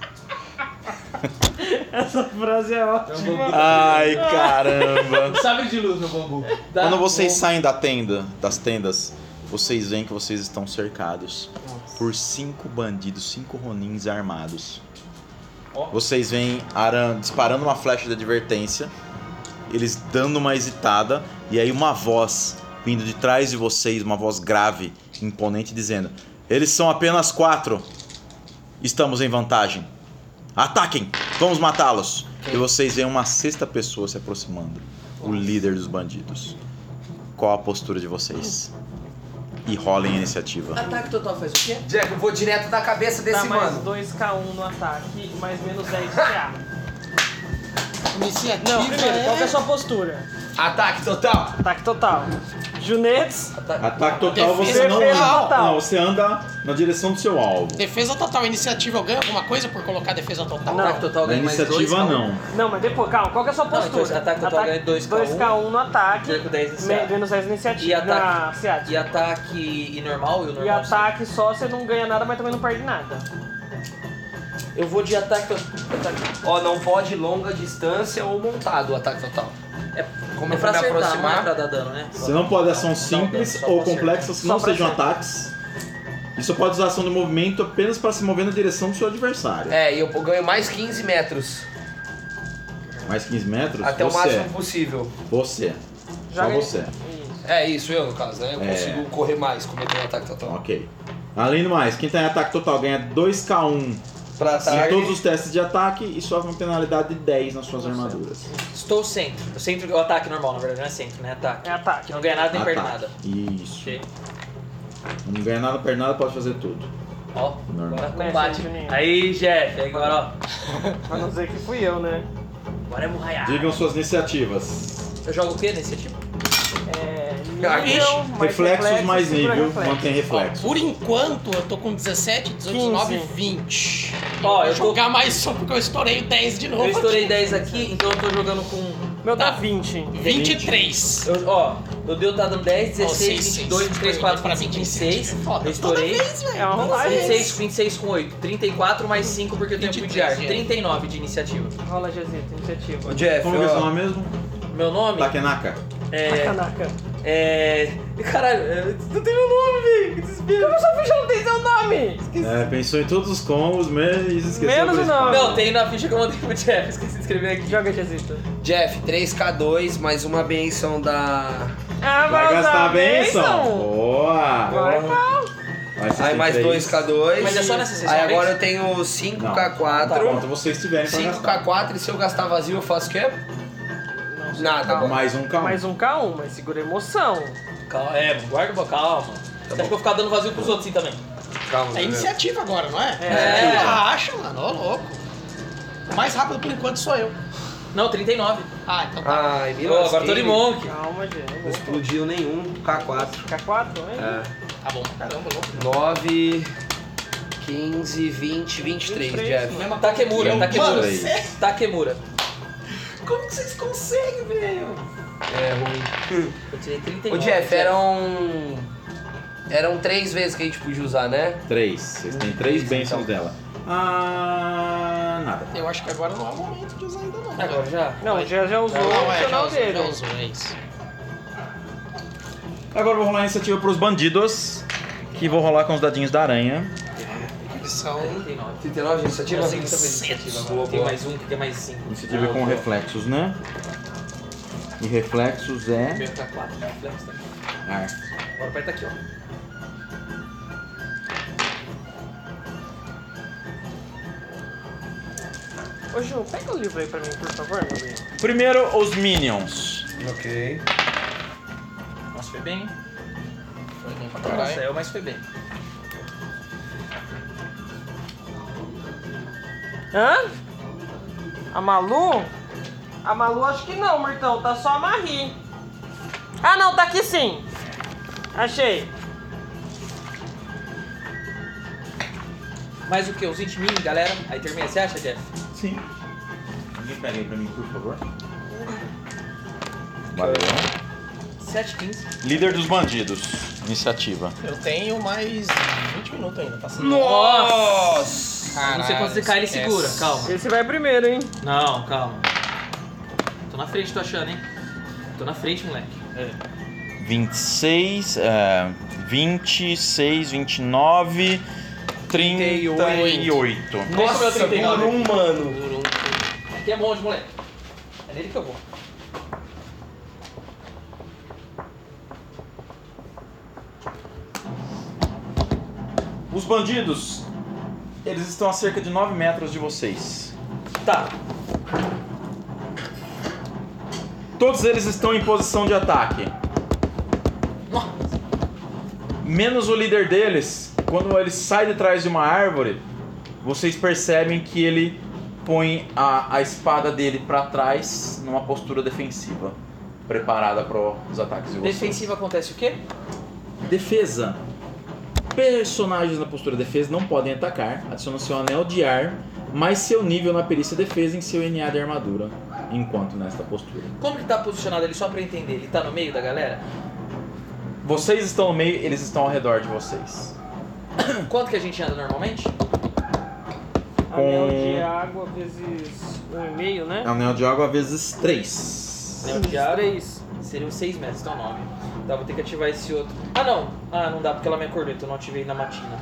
Essa frase é Meu ótima. bambu Ai, caramba. tá sabre de luz meu bambu. Tá? Quando vocês Bom, saem da tenda, das tendas, vocês veem que vocês estão cercados por cinco bandidos, cinco ronins armados. Ó. Vocês veem Aran disparando uma flecha de advertência, eles dando uma hesitada, e aí uma voz vindo de trás de vocês, uma voz grave, imponente, dizendo: eles são apenas quatro. Estamos em vantagem. Ataquem! Vamos matá-los! E vocês veem uma sexta pessoa se aproximando. O líder dos bandidos. Qual a postura de vocês? E rolem a iniciativa. Ataque total faz o quê? Jack, eu vou direto da cabeça Dá desse mais mano. dois K um no ataque, mais menos dez de C A. Iniciativa Não, primeiro, qual que é a é... sua postura? Ataque total. Ataque total. Junetes, Ataque total, Defesa você não defesa anda. total. Não, você anda na direção do seu alvo. Defesa total. Iniciativa eu ganho alguma coisa por colocar defesa total? Não. Ataque total Na ganha mais dois. iniciativa, calma. não. não, mas depois, calma, qual que é a sua Não, postura? então, ataque total ganha dois K um. dois K um no ataque, Perco dez de C A. me- menos dez de iniciativa. E ataque, na ciática. e ataque e normal? E o normal E ataque só, você não ganha nada, mas também não perde nada. Eu vou de ataque. ataque. Ó, não pode longa distância ou montado o ataque total. É, Como é eu pra vou me acertar, aproximar? não é pra dar dano, né? Você não pode ação Não, simples só ou pra complexas que Só não pra sejam acertar. ataques. E só pode usar ação de movimento apenas para se mover na direção do seu adversário. É, e eu ganho mais quinze metros. Mais quinze metros? Até o você. máximo possível. Você. Só Joga- você. Isso. É isso, eu no caso, né? Eu É. consigo correr mais, cometer um ataque total. Ok. Além do mais, quem tá em ataque total ganha dois K um Pra em ataque. todos os testes de ataque e sofre uma penalidade de dez nas suas armaduras. Estou centro. O centro é o ataque normal, na verdade, não é centro, né? Ataque. É ataque. Não ganha nada nem perde Ataque. nada. Isso. Ok. Não ganha nada, perde nada, pode fazer tudo. Ó, Normal. agora Mexe, combate. Juninho. Aí, Jeff, aí agora, ó. Pra não dizer que fui eu, né? Agora é murraiar. Digam suas iniciativas. Eu jogo o quê nesse tipo? É. Ah, Nível, mais Reflexos mais segura nível, reflexo. mantém Ó, reflexo. por enquanto, eu tô com dezessete, dezoito, quinze. dezenove, vinte. Ó, Ó, eu eu tô- jogar mais só porque eu estourei o dez de novo. Eu estourei aqui. dez aqui, então eu tô jogando com. Meu dá Tá. vinte. vinte e três. Eu, ó, eu dei o tá dando dez, Ó, dezesseis, seis, vinte e dois, seis. vinte e três, quatro, Pra vinte e cinco, mim, vinte e seis. é foda. Eu estourei. É uma rolagem. vinte e seis, vinte e seis com oito. trinta e quatro mais cinco porque eu tenho vinte e punho de ar. três, trinta e nove de iniciativa. Rola Gesito, iniciativa. Ô, Jeff, Como que é seu ó, nome mesmo? Meu nome Takenaka. é. Caraca. É. Caralho, é, não tem meu nome, velho. Que desespero. Como sua ficha não tem seu nome? É, pensou em todos os combos, mesmo e esqueceu Menos o o principal. nome. Não, tem na ficha que eu mandei pro Jeff, esqueci de escrever aqui. Joga Gesito. Jeff, três K dois, mais uma benção da... Ah, Vai usar gastar a benção? bênção? Boa! Vai, pau. Vai ser Aí mais três. dois K dois. Mas é só nessa sessão, Aí é agora isso? eu tenho cinco Não. K Tá quatro. bom, então vocês tiverem pra cinco gastar. K quatro e se eu gastar vazio eu faço o quê? Nada. calma. Mais um K um. Mais um K um, mas segura a emoção. Calma, é, guarda, calma. Você acha que eu vou ficar dando vazio pros outros assim também? Calma, É meu. iniciativa agora, não é? É. Relaxa, mano. Ô, louco. O mais rápido por enquanto sou eu. Não, trinta e nove. Ah, então tá. Ai, me Ô, agora tô lasquei. de monk. Calma, Não gente. explodiu nenhum. K quatro. K quatro, hein? É. Tá bom, caramba, louco. nove, quinze, vinte, vinte e três, vinte e três, Jeff. mano. Takemura, Mano, Takemura. você- Takemura. Como que vocês conseguem, velho? É ruim. Eu tirei trinta e Ô, nove. Jeff, eram... Eram três vezes que a gente podia usar, né? Três. Vocês têm três Isso, bênçãos então. dela. Ah. nada. Eu acho que agora não é o momento de usar ainda não. Agora já? Não, já, já usou Não, o é, já opcional usou, dele. já usou, é isso. Agora eu vou rolar a iniciativa pros bandidos, que vou rolar com os dadinhos da aranha. Eles são... trinta e nove. trinta e nove, iniciativa? Eu sei que você fez iniciativa agora. Tem mais um que tem mais cinco. Iniciativa com reflexos, né? E reflexos é... Primeiro tá quatro, reflexo também. ar. Agora aperta aqui, ó. Ô Ju, pega o livro aí pra mim, por favor, meu bem. Primeiro, os Minions. Ok. Nossa, foi bem, hein? Foi bem pra Nossa, caralho. eu, mas foi bem. Hã? A Malu? A Malu acho que não, Murtão. Tá só a Marie. Ah, não, tá aqui sim. Achei. Mais o que? Uns vinte mil, galera? Aí termina, você acha, Jeff? Sim. Alguém pega aí pra mim, por favor. Valeu. sete, quinze. Líder dos bandidos. Iniciativa. Eu tenho mais vinte minutos ainda, tá sendo... Nossa! Caralho, Não sei quando você cai, ele esquece. segura. Calma. Esse vai primeiro, hein? Não, calma. Tô na frente, tô achando, hein? Tô na frente, moleque. É. vinte e seis, é, vinte e seis, vinte e nove, trinta e oito. Nossa, meu trinta e nove. por um mano. Por um- Aqui é monge, moleque. É nele que eu vou. Os bandidos, eles estão a cerca de nove metros de vocês. Tá. Todos eles estão em posição de ataque. Nossa. Menos o líder deles, quando ele sai de trás de uma árvore, vocês percebem que ele põe a, a espada dele pra trás numa postura defensiva, preparada para os ataques de vocês. Defensiva acontece o quê? Defesa. Personagens na postura de defesa não podem atacar. Adiciona seu anel de ar, mais seu nível na perícia defesa em seu N A de armadura, enquanto nesta postura. Como que tá posicionado ele, só pra eu entender? Ele tá no meio da galera? Vocês estão no meio, eles estão ao redor de vocês. Quanto que a gente anda normalmente? Anel de água vezes um e meio, né? Anel de água vezes três. Anel de água. Três. Seriam seis metros, então nove. Tá, vou ter que ativar esse outro. Ah, não. Ah, não dá porque ela me acordou, então eu não ativei na matina.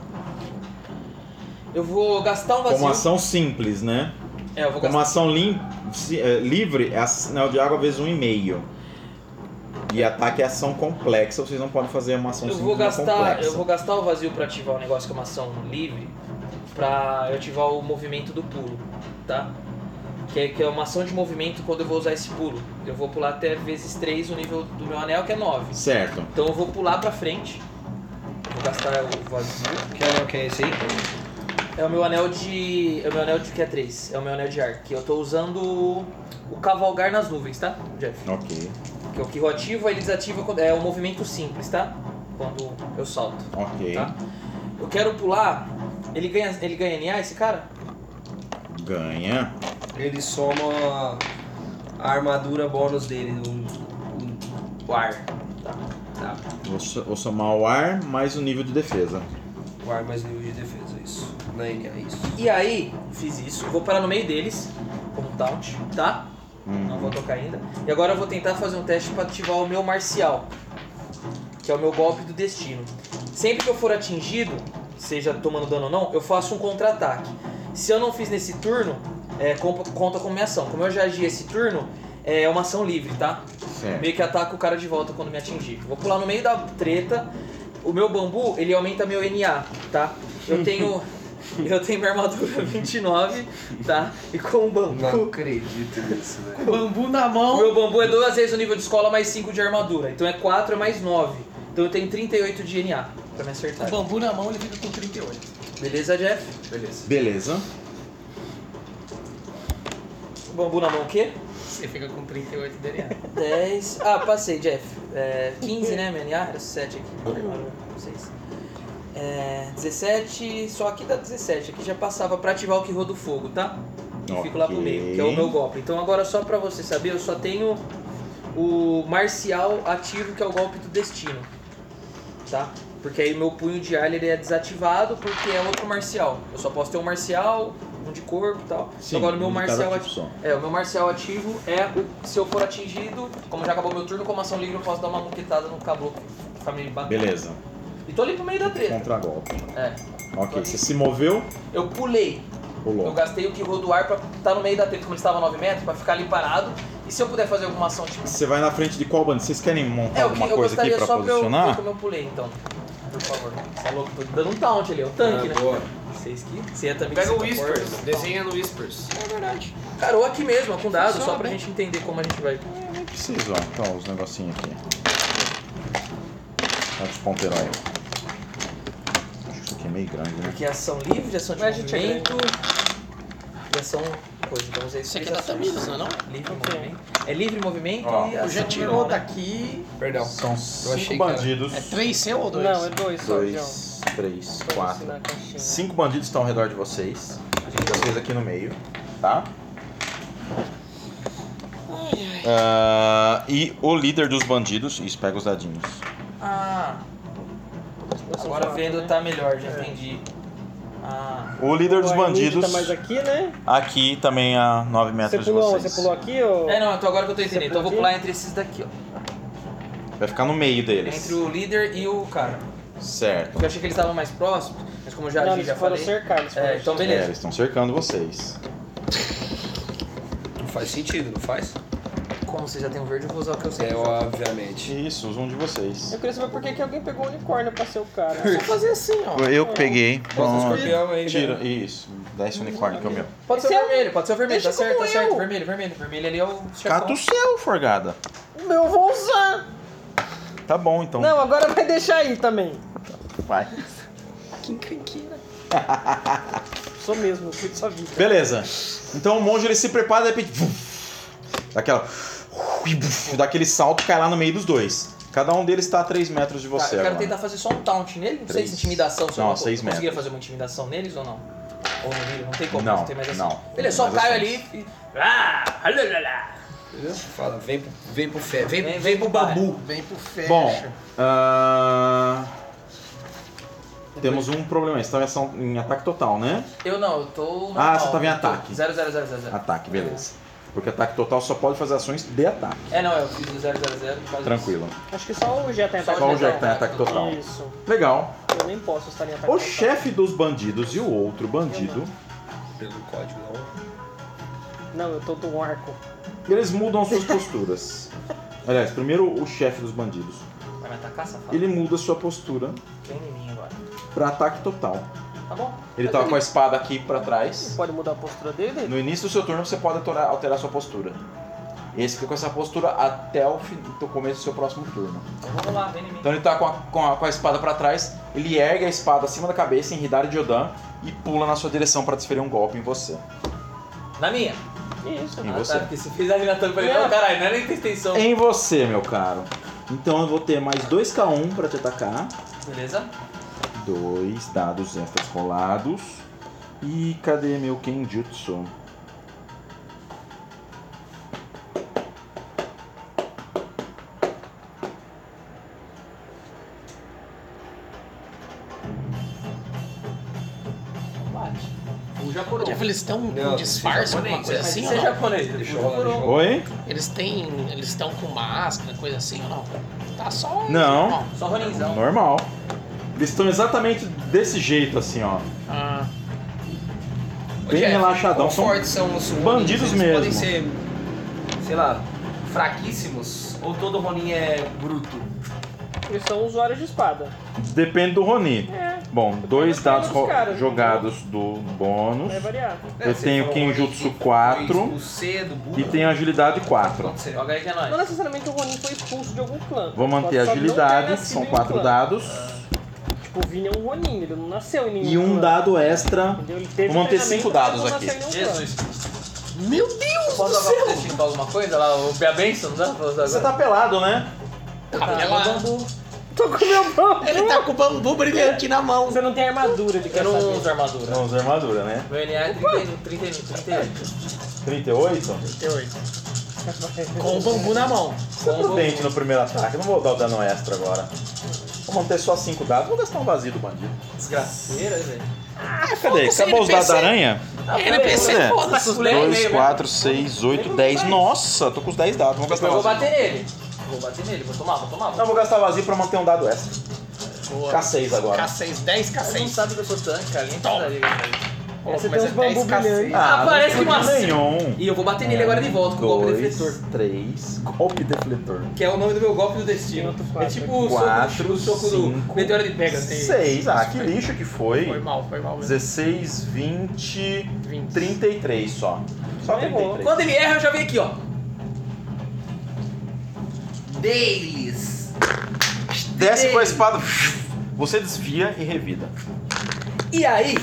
Eu vou gastar um vazio. Como ação simples, né? É, eu vou Como gastar. ação lim... se- é, livre, é anel de água vezes um e meio. E ataque é ação complexa, vocês não podem fazer uma ação Eu simples vou uma gastar, complexa. eu vou gastar o vazio pra ativar o negócio que é uma ação livre, pra eu ativar o movimento do pulo, tá? Que é, que é uma ação de movimento quando eu vou usar esse pulo. Eu vou pular até vezes três o nível do meu anel, que é nove. Certo. Então eu vou pular pra frente. Vou gastar o vazio. Que anel que é esse aí? É o meu anel de. É o meu anel de que é três. É o meu anel de ar. Que eu tô usando o, o cavalgar nas nuvens, tá, Jeff? Ok. Que é o que eu ativo, ele desativa quando. É um movimento simples, tá? Quando eu salto. Ok. Tá? Eu quero pular. Ele ganha, ele ganha N A, esse cara? Ganha. Ele soma a armadura bônus dele. Um, um, O ar. Tá. tá. Vou, so- vou somar o ar mais o nível de defesa. O ar mais nível de defesa, isso. Na N A, isso. E aí, fiz isso. Eu vou parar no meio deles, como taunt, tá? Uhum. Não vou tocar ainda. E agora eu vou tentar fazer um teste pra ativar o meu marcial, que é o meu golpe do destino. Sempre que eu for atingido, seja tomando dano ou não, eu faço um contra-ataque. Se eu não fiz nesse turno, é, conta conta como minha ação. Como eu já agi esse turno, é uma ação livre, tá? Certo. Meio que ataca o cara de volta quando me atingir. Vou pular no meio da treta. O meu bambu, ele aumenta meu N A, tá? Eu tenho... Eu tenho minha armadura vinte e nove, tá? E com o bambu... Não acredito nisso, velho. Bambu na O mão. meu bambu é duas vezes o nível de escola mais cinco de armadura. Então é quatro é mais nove. Então eu tenho trinta e oito de N A pra me acertar. O bambu na mão ele fica com trinta e oito. Beleza, Jeff? Beleza. Beleza. O bambu na mão o quê? Você fica com trinta e oito de N A. dez... Ah, passei, Jeff. É, quinze, né, meu N A? Era sete aqui. Agora, seis. É, dezessete... Só aqui dá dezessete. Aqui já passava pra ativar o que roda o fogo, tá? E fico lá pro meio, que é o meu golpe. Então agora só pra você saber, eu só tenho o marcial ativo, que é o golpe do destino. Tá? Porque aí o meu punho de ar ele é desativado porque é outro marcial. Eu só posso ter um marcial um de corpo e tal. Sim, Agora o meu um de cada marcial tipo ativo. só. É, o meu marcial ativo é o, se eu for atingido, como já acabou meu turno, como ação livre eu posso dar uma muquetada no caboclo que tá me batendo. Beleza. E tô ali no meio da treta. Contra-golpe. É. Ok, você se moveu, Eu pulei. pulou. Eu gastei o que do ar pra estar no meio da treta, como ele estava a nove metros, pra ficar ali parado. E se eu puder fazer alguma ação, tipo... Você vai na frente de qual bandido? Vocês querem montar É, eu, alguma eu coisa aqui gostaria pra só pra eu ver posicionar? como eu pulei, então. Por favor. Você é louco? Tô dando um taunt ali, é o tanque, né? Boa. Vocês que... Você é também Pega o que se Whispers, comporta. desenha no Whispers. É verdade. Cara, ou aqui mesmo, com dados, Funciona só pra bem. gente entender como a gente vai... Nem preciso, ó. Então, os negocinhos aqui. Olha os ponteiros aí. Acho que isso aqui é meio grande, né? Aqui é ação livre, ação de Mas a gente é movimento... E ação... Coisa, então usei Isso aqui é da Tamires, não é não? Livre Ok. movimento. É livre movimento Ó, e Eu já ação tirou normal, né? daqui. Perdão. São achei cinco que bandidos. É três seu ou dois? Não, é dois só, João. Dois, três, Pra quatro. assinar a caixinha. Cinco bandidos estão ao redor de vocês. Vocês aqui no meio, tá? Ah, e o líder dos bandidos, isso, pega os dadinhos. Ah, agora vendo tá melhor, já entendi. Ah, O líder dos O Arnid bandidos, tá mais aqui, né? aqui também a nove Você metros de pulou, vocês. você pulou aqui ou... é não, então agora que eu tô entendendo. Então eu vou pulou pular aqui? entre esses daqui, ó. Vai ficar no meio deles. Entre o líder e o cara. Certo. Porque eu achei que eles estavam mais próximos, mas como eu já Não, agi, eles já foram falei. cercar, eles foram É, então É, beleza. eles estão cercando vocês. Não faz sentido, não faz? Como você já tem um verde, eu vou usar o que eu sei. É, obviamente. Isso, os um de vocês. Eu queria saber por que que alguém pegou o unicórnio pra ser o cara. Só fazer assim, ó. Eu peguei. Bota o Pronto. escorpião aí, Tira, né? isso. Dá esse unicórnio que é o meu. Pode ser Esse o é o- vermelho, pode ser o vermelho, tá Deixa certo, tá como certo. eu. Vermelho, vermelho. Vermelho ali é o chefão. Cata o seu, forgada. Eu vou usar. Tá bom, então. Não, agora vai deixar aí também. Vai. Que encrenqueira. Sou mesmo, eu cuido da sua vida. Beleza. Então o monge ele se prepara e de repente. Daquela. Dá aquele salto e cai lá no meio dos dois. Cada um deles está a três metros de Tá, você eu quero agora. tentar fazer só um taunt nele, não sei Três. se intimidação, se Não, eu seis conseguiria metros. fazer uma intimidação neles ou não. Ou não, vira, não tem como, Não, não tem mais ação. não. Beleza, só Não tem mais caio ações. ali e... Ah, alalala. Entendeu? Fala, vem pro, vem pro fé, vem, Vem- vem, vem pro pro babu. Vem pro fecha. Bom, ah, temos um problema. Você estava em ação- em ataque total, né? Eu não, eu tô normal. Ah, você tava em eu tô ataque. zero, zero, zero, zero, zero. Ataque, beleza. Porque ataque total só pode fazer ações de ataque. É, não, eu fiz o zero, zero, zero. quase Tranquilo. Acho que só o G tem Só ataque Só o Jack Jack tá em ataque total. Isso. Legal. Eu nem posso estar em ataque O total. chefe dos bandidos e o outro bandido, Pelo código, não. Não, eu tô do arco. eles mudam suas posturas. Aliás, primeiro o chefe dos bandidos. isso. Vai me atacar, safado? Ele muda sua postura Vem em mim agora. para ataque total. Tá bom? Ele Mas tava com a espada aqui para Você trás. pode mudar a postura dele? No início do seu turno você pode alterar, alterar sua postura. Esse fica com essa postura até o, fim, o começo do seu próximo turno. Então vamos lá, vem em mim. Então ele tá com a, com a, com a espada para trás, ele ergue a espada acima da cabeça em Hidari Jodan e pula na sua direção para desferir um golpe em você. Na minha. Isso. Em ah, você. tá, porque você fez ali na tampa e falei, É. não, caralho, não era nem intenção. Em você, meu caro. Então eu vou ter mais dois K um para te atacar. Beleza? Dois dados extras rolados. E cadê meu Kenjutsu? Bate. O japonês. Jeff, eles estão com Não, disfarce, japonês, alguma coisa é. assim Mas ou isso é não? japonês. Deixa o eu rolar, japonês. deixa eu Oi? Eles têm. Eles estão com máscara, coisa assim ou não? Tá só. Não. normal. Só Roninzão. Normal. Eles estão exatamente desse jeito, assim, ó. Ah, Bem Jeff, relaxadão. quão São fortes são os Ronins? bandidos Eles mesmo. podem ser, sei lá, fraquíssimos? Ou todo Ronin é bruto? Eles são usuários de espada. Depende do Roni. É, Bom, dois Depende dados dos ro- caras, jogados do bônus. vai variar. Eu Você tenho falou Kenjutsu Ronin que quatro foi expulsado, burro. e tenho agilidade quatro. Pode ser. Joga aí que é Não nóis. necessariamente o Ronin foi expulso de algum clã. Vou manter Pode só não ter agilidade, nascido são em um quatro clã. dados. Tipo, o Vini é um Ronin, ele não nasceu em nenhum E um clã. dado extra. Entendeu? Ele teve Vou manter treinamento, cinco mas dados não aqui. nasceu em nenhum clã. Jesus. meu Deus Posso do jogar céu! pro destino pra alguma coisa? Lá, o a benção, não dá pra usar Você agora? tá pelado, né? Tá Tá, pelado. bambu. Tô com meu bambu. Ele tá com o bambu brilhante na mão. Você não tem armadura, ele quer Eu não saber. uso armadura. Não usa armadura, né? Meu N A é trinta, trinta, trinta e oito. trinta e oito? trinta e oito. Com o bambu na mão. Você é prudente no primeiro ataque, não vou dar o dano extra agora. Vou manter só cinco dados, vou gastar um vazio do bandido. Desgraceira, velho. Ah, cadê? Acabou os dados da aranha? N P C, É. foda-se. dois, quatro, seis, oito, dez. Nossa, tô com os dez dados. Vamos gastar Eu vou vazio. bater nele. Vou bater nele, vou tomar, vou tomar. Não, vou gastar vazio pra manter um dado extra. K seis agora. K seis, dez K Você não seis. sabe que eu sou tanque, cara. Nem Toma. precisaria gastar isso. Você Mas tem é uns bambu dez K seis. brilhantes. Ah, parece que não uma- nenhum. E eu vou bater nele agora de volta com o golpe Dois, defletor. três, golpe defletor. Que é o nome do meu golpe do destino. Outro É quatro. tipo o Quatro, soco, o soco cinco, do meteoro de Pegasus. seis. Ah, que lixo que foi. Foi mal, foi mal mesmo. dezesseis, vinte, vinte. trinta e três só. Só trinta e três. Quando ele erra, eu já venho aqui, ó. Deles. Desce com a espada, você desvia e revida. E aí?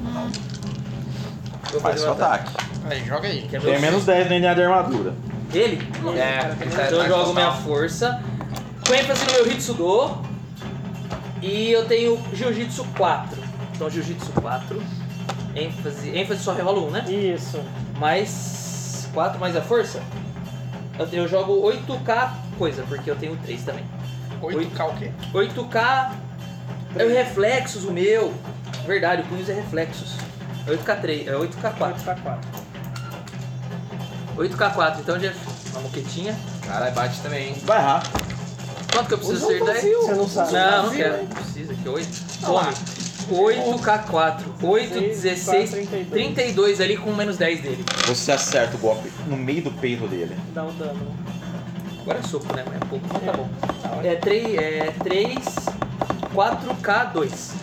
Vou Faz fazer seu um ataque. Aí, joga aí. Que é Tem meu- menos dez no N A de armadura. Ele? É, ele tá Então eu jogo total. minha força. Com ênfase no meu Hitsudo. E eu tenho Jiu-Jitsu quatro. Então Jiu-Jitsu quatro. ênfase, ênfase só rola um, né? Isso. Mais quatro mais a força. Eu, eu jogo oito K coisa, porque eu tenho três também. oito K o quê? oito K é o reflexos o meu. Verdade, o punhos é reflexos. É oito K três, é oito K quatro. quatro K quatro. oito K quatro, então já uma moquetinha. Caralho, bate também, hein? Vai errar. Quanto que eu preciso Usa um acertar aí? vazio. Você não sabe. Não, não Vazio, quero. hein? Não precisa, que oito. Olha lá. oito K quatro. oito, dezesseis, trinta e dois. trinta e dois ali com menos dez dele. Você acerta o golpe no meio do peito dele. Dá um dano. Agora é soco, né? Mas é pouco, mas tá bom. É três, é três, quatro K dois.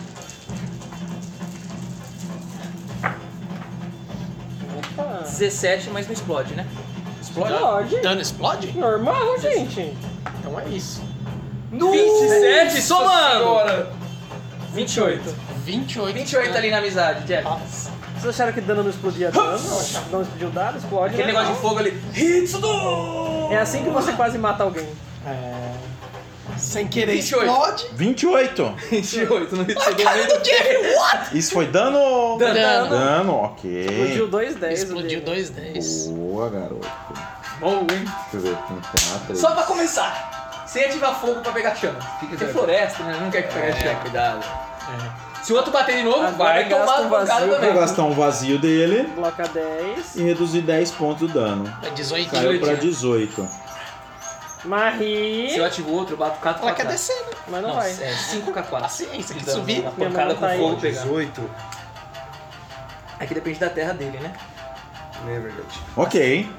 Opa. dezessete, mas não explode, né? Explode? Pode. Dano explode? Normal, gente. Então é isso. vinte e sete, somando! Senhora. vinte e oito. vinte e oito. vinte e oito ali na amizade, Jeff. Nossa. Vocês acharam que dano não explodia dano? Não, não explodiu dado, explode. Aquele né? negócio de fogo ali. Hitsudo! É assim que você quase mata alguém. É... Sem querer vinte e oito. explode. vinte e oito. vinte e oito no Hitsudo. Isso foi dano? Dano. Dano. Dano, ok. Explodiu dois dez. Explodiu dois dez. Boa, garoto. Bom, hein? Deixa eu ver aqui, tem uma três. Só pra começar, sem ativar fogo pra pegar chama. Fica Tem floresta, né? Não quer que pegue É, chama. cuidado. Se o outro bater de novo, Agora vai gasta tomar um pancada vazio. Eu vou também. gastar um vazio dele Bloca dez. e reduzir dez pontos do dano. É dezoito. Caiu pra dezoito. Marri. Se eu ativo o outro, eu bato quatro Ela pra quer trás. descer, né? Mas não Não, vai. é cinco K quatro. Paciência, que De dano, subir. Uma Minha pancada mão com tá aí. fogo pegar. dezoito. Aqui depende da terra dele, né? Não é verdade. Ok.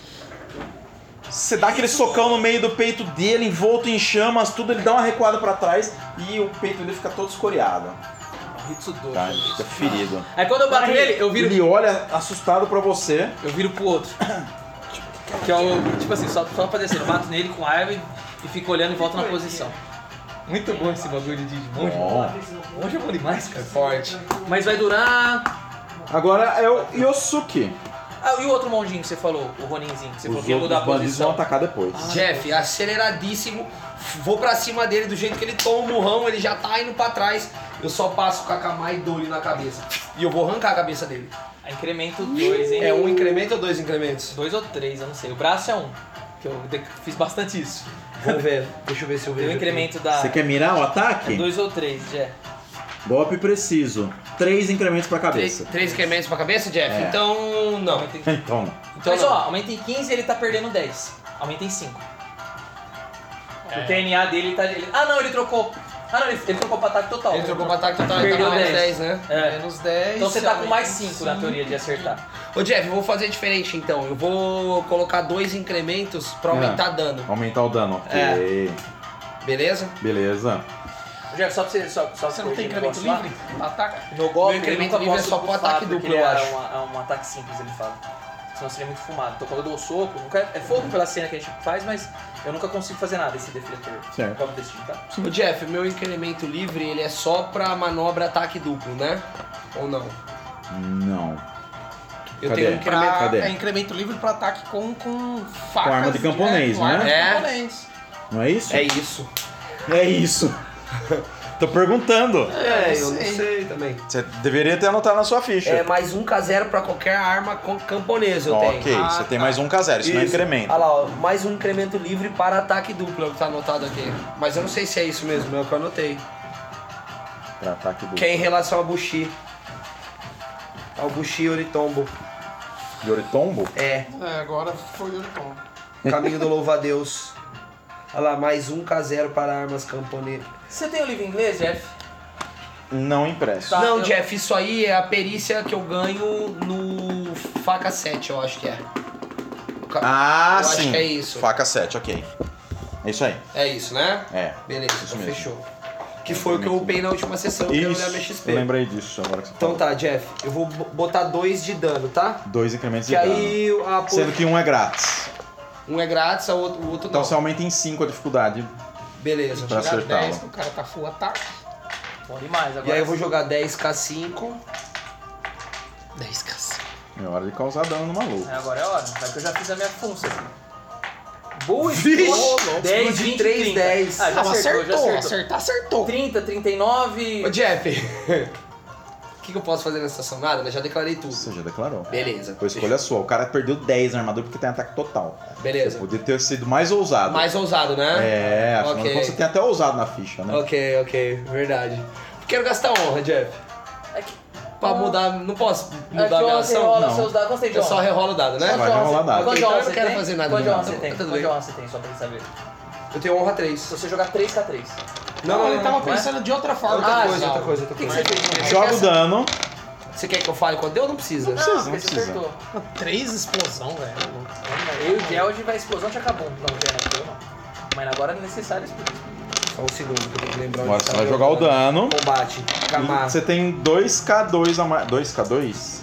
Você dá aquele socão no meio do peito dele, envolto em chamas, tudo, ele dá uma recuada pra trás e o peito dele fica todo escoriado. Hitsudo. Tá? Ele fica ferido. Aí quando eu bato nele, eu viro, Ele olha assustado pra você. eu viro pro outro. Que é o, tipo assim, só, só fazer assim, eu bato nele com raiva e, e fico olhando e volto na posição. Muito bom esse bagulho de monge. Bom. Monge é bom demais, cara. Forte. Mas vai durar... Agora é o Yosuke. Ah, e o outro monjinho que você falou, o Roninzinho, que você falou Os que ia mudar a outros bandidos vão posição. atacar depois. Jeff, aceleradíssimo. Vou pra cima dele do jeito que ele toma o murrão, ele já tá indo pra trás. Eu só passo com a Kakamai e dou-lhe na cabeça. E eu vou arrancar a cabeça dele. Ah, incremento dois, hein? É um incremento ou dois incrementos? Dois ou três, eu não sei. O braço é um. Que eu de- fiz bastante isso. Vamos ver. Deixa eu ver se eu Tem vejo. o incremento da. Você quer mirar o É ataque? dois ou três, já. Golpe preciso. Três incrementos pra Três, cabeça. três incrementos pra cabeça, Jeff? É. Então, não. Aumenta em... Então, Então, Mas não. ó, aumenta em quinze e ele tá perdendo dez. Aumenta em cinco. É. O T N A dele tá. Ele... Ah não, ele trocou. Ah não, ele, ele trocou pra ataque total. Ele trocou pra ataque total, ele tá Perdeu mais dez. dez, né? É. Menos dez. Então você tá com aumenta mais em cinco na teoria de acertar. Ô Jeff, eu vou fazer diferente então. Eu vou colocar dois incrementos pra aumentar dano. aumentar o dano. Ok. É. Beleza? Beleza. Jeff, só pra você. Só, só Você não tem corrigir um incremento negócio lá. livre? Ataca. No golpe, Meu incremento eu nunca livre é posso só pro bufar, ataque porque duplo, ele eu é acho. uma- é um ataque simples, ele fala. Senão seria muito fumado. Então quando eu dou o soco, nunca é, é fogo pela cena que a gente faz, mas eu nunca consigo fazer nada esse defletor. Certo. Golpe destino, tá? Ô Jeff, o meu incremento livre ele é só pra manobra ataque duplo, né? Ou não? Não. Eu Cadê? tenho um incremento. Pra, Cadê? é incremento livre para ataque com, com facas. arma de camponês, com arma né? de É. camponês. Não é isso? É isso. É isso. Tô perguntando. É, eu não sei também. Você deveria ter anotado na sua ficha. É mais um K zero pra qualquer arma com camponesa eu tenho. Ok, Ah, você tem tá. mais um K zero, isso, não é incremento. Olha lá, ó, mais um incremento livre para ataque duplo, é o que tá anotado aqui. Mas eu não sei se é isso mesmo, é o que eu anotei. Pra ataque do Que é em relação ao Bushi. Ao Bushi Oritombo. Yoritombo? É, É, agora foi o Tom. caminho do louva-a-Deus. Olha lá, mais um K zero para armas camponesas. Você tem o livro em inglês, Jeff? Não impresso. Tá, não, eu- Jeff, isso aí é a perícia que eu ganho no faca sete, eu acho que é. O ca- Ah, eu sim. acho que é isso. Faca sete, ok. É isso aí. É isso, né? É. Beleza, Isso então mesmo. fechou. Que foi o que eu upei na última sessão, que eu Isso, olhei a minha X P. eu lembrei disso agora que você Então falou. tá, Jeff, eu vou bo- botar dois de dano, tá? Dois incrementos Que de dano. aí a Sendo que um é grátis. um é grátis, o outro, o outro Então não. você aumenta em cinco a dificuldade Beleza. pra Tirar acertá-lo. dez, o cara tá full ataque. Bom demais. Agora E aí eu vou jogar dez K cinco. dez K. É hora de causar dano no maluco. É, agora é a hora. Vai que eu já fiz a minha função. Boa Vixe! escolha. dez, Explodi vinte, três, trinta. dez. Ah, já Não, acertou, acertou, já acertou. acertar, acertou. trinta, trinta e nove. Ô Jeff, o que, que eu posso fazer nessa ação? Nada, né? Já declarei tudo. Você já declarou. Beleza. Foi escolha sua. O cara perdeu dez na armadura porque tem ataque total. Beleza. Você podia ter sido mais ousado. Mais ousado, né? É, afinal de Ok. contas você tem até ousado na ficha, né? Ok, ok, verdade. Quero gastar honra, Jeff. É que, Pra mudar, não posso é mudar que minha você ação? rola Não. seus dados. Quanto tem de Eu só honra? rerolo o dado, né? Vai rolar dado. Quanto de Então honra eu não você quero tem? fazer nada Quanto de não. honra você Então tem? tá tudo Quanto de bem. honra você tem? Só pra gente saber. Eu tenho honra três. Se você jogar três K três. Não, Não, não, ele tava não. pensando de outra forma. Outra Ah, coisa, já. outra coisa, outra O que, que coisa. você fez? Joga o dano. Você quer que eu fale quando deu ou não precisa? Não precisa, Não, porque você precisa. acertou. Três explosão, velho. Eu e o Geld vai explosão de acabou. Não, já não, não. Mas agora é necessário explodir. Só um segundo que eu tenho que lembrar Agora onde você tá vai meu jogar o dano. Combate. Camar. E você tem dois K dois a mais. dois K dois?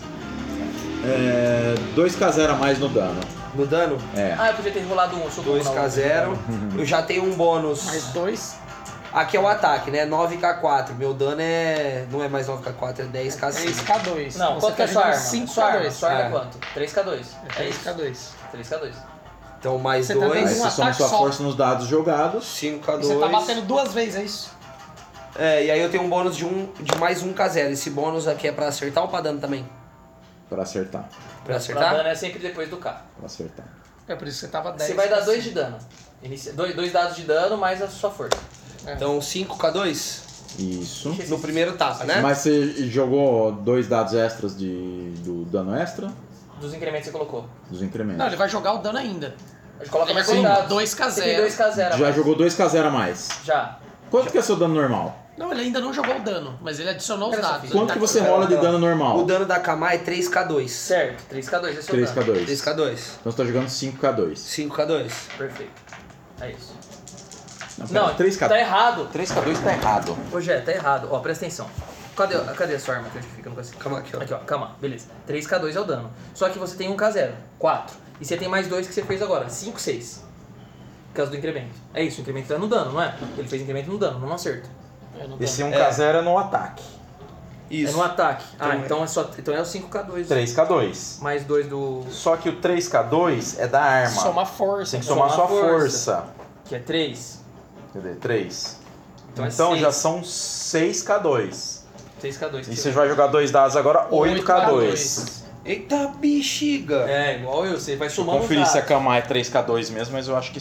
É. dois K zero a mais no dano. No dano, É. Ah, eu podia ter rolado um. Socorro dois na K outra. zero. Eu já tenho um bônus. Mais dois. Aqui é o ataque, né? nove K quatro. Meu dano é. Não é mais nove K quatro, é dez K três cinco. K dois. Não, Você quanto que é tá sua jogando arma? cinco Sua K arma, dois. sua arma é É. quanto? três K dois. É É três isso. K dois. três K dois. Então mais Você tá Aí dando dois. um você soma ataque sua só. força nos dados jogados. cinco K E dois. você tá batendo duas vezes, é isso? É, e aí eu tenho um bônus de, um, de mais um K zero. Esse bônus aqui é pra acertar ou pra dano também? Pra acertar. Pra Pra acertar? dano é sempre depois do K. Pra acertar. É por isso que você tava dez. Você vai dar dois de dano. Inicia... Dois, dois dados de dano mais a sua força. Então cinco K dois Isso. no primeiro tapa, né? Mas você jogou dois dados extras de, do dano extra Dos incrementos que você colocou. dos incrementos. Não, ele vai jogar o dano ainda. A gente coloca Ele mais vai dois com dados. dois K Você tem zero. dois K zero. Já mas- jogou dois K zero a mais. Já. Quanto que é seu dano normal? Não, ele ainda não jogou o dano, mas ele adicionou os Era só dados. filho. Quanto que você rola de dano normal? O dano da Kamai é três K dois. Certo. três K dois é seu três K dano. dois. três K dois. Então você tá jogando cinco K dois. cinco K dois. Perfeito. É isso. Não, pera, Não, três K tá errado. três K dois tá errado. Ô, Jé, tá errado. Ó, presta atenção. Cadê, cadê a sua arma que eu fica no consigo? Calma aqui, ó. Aqui, ó. Calma. Beleza. três K dois é o dano. Só que você tem um K zero. quatro. E você tem mais dois que você fez agora. cinco, seis. Por causa do incremento. É isso, o incremento tá no dano, não é? Ele fez incremento no dano, não no acerto. É, no Esse dano. um K zero é no ataque. Isso. É no ataque. Ah, Então é- então é, só, então é o cinco K dois. três K dois. Mais dois do... Só que o três K dois é da arma. Soma força. Tem que Somar somar sua força. força. Que é três. Cadê? três. Então Então, é já seis. são seis K dois. seis K dois. E você vai jogar dois dados agora, oito K dois. Eita bexiga! É, igual eu. Você vai somando os Conferir se a dados. cama é três K dois mesmo, mas eu acho que...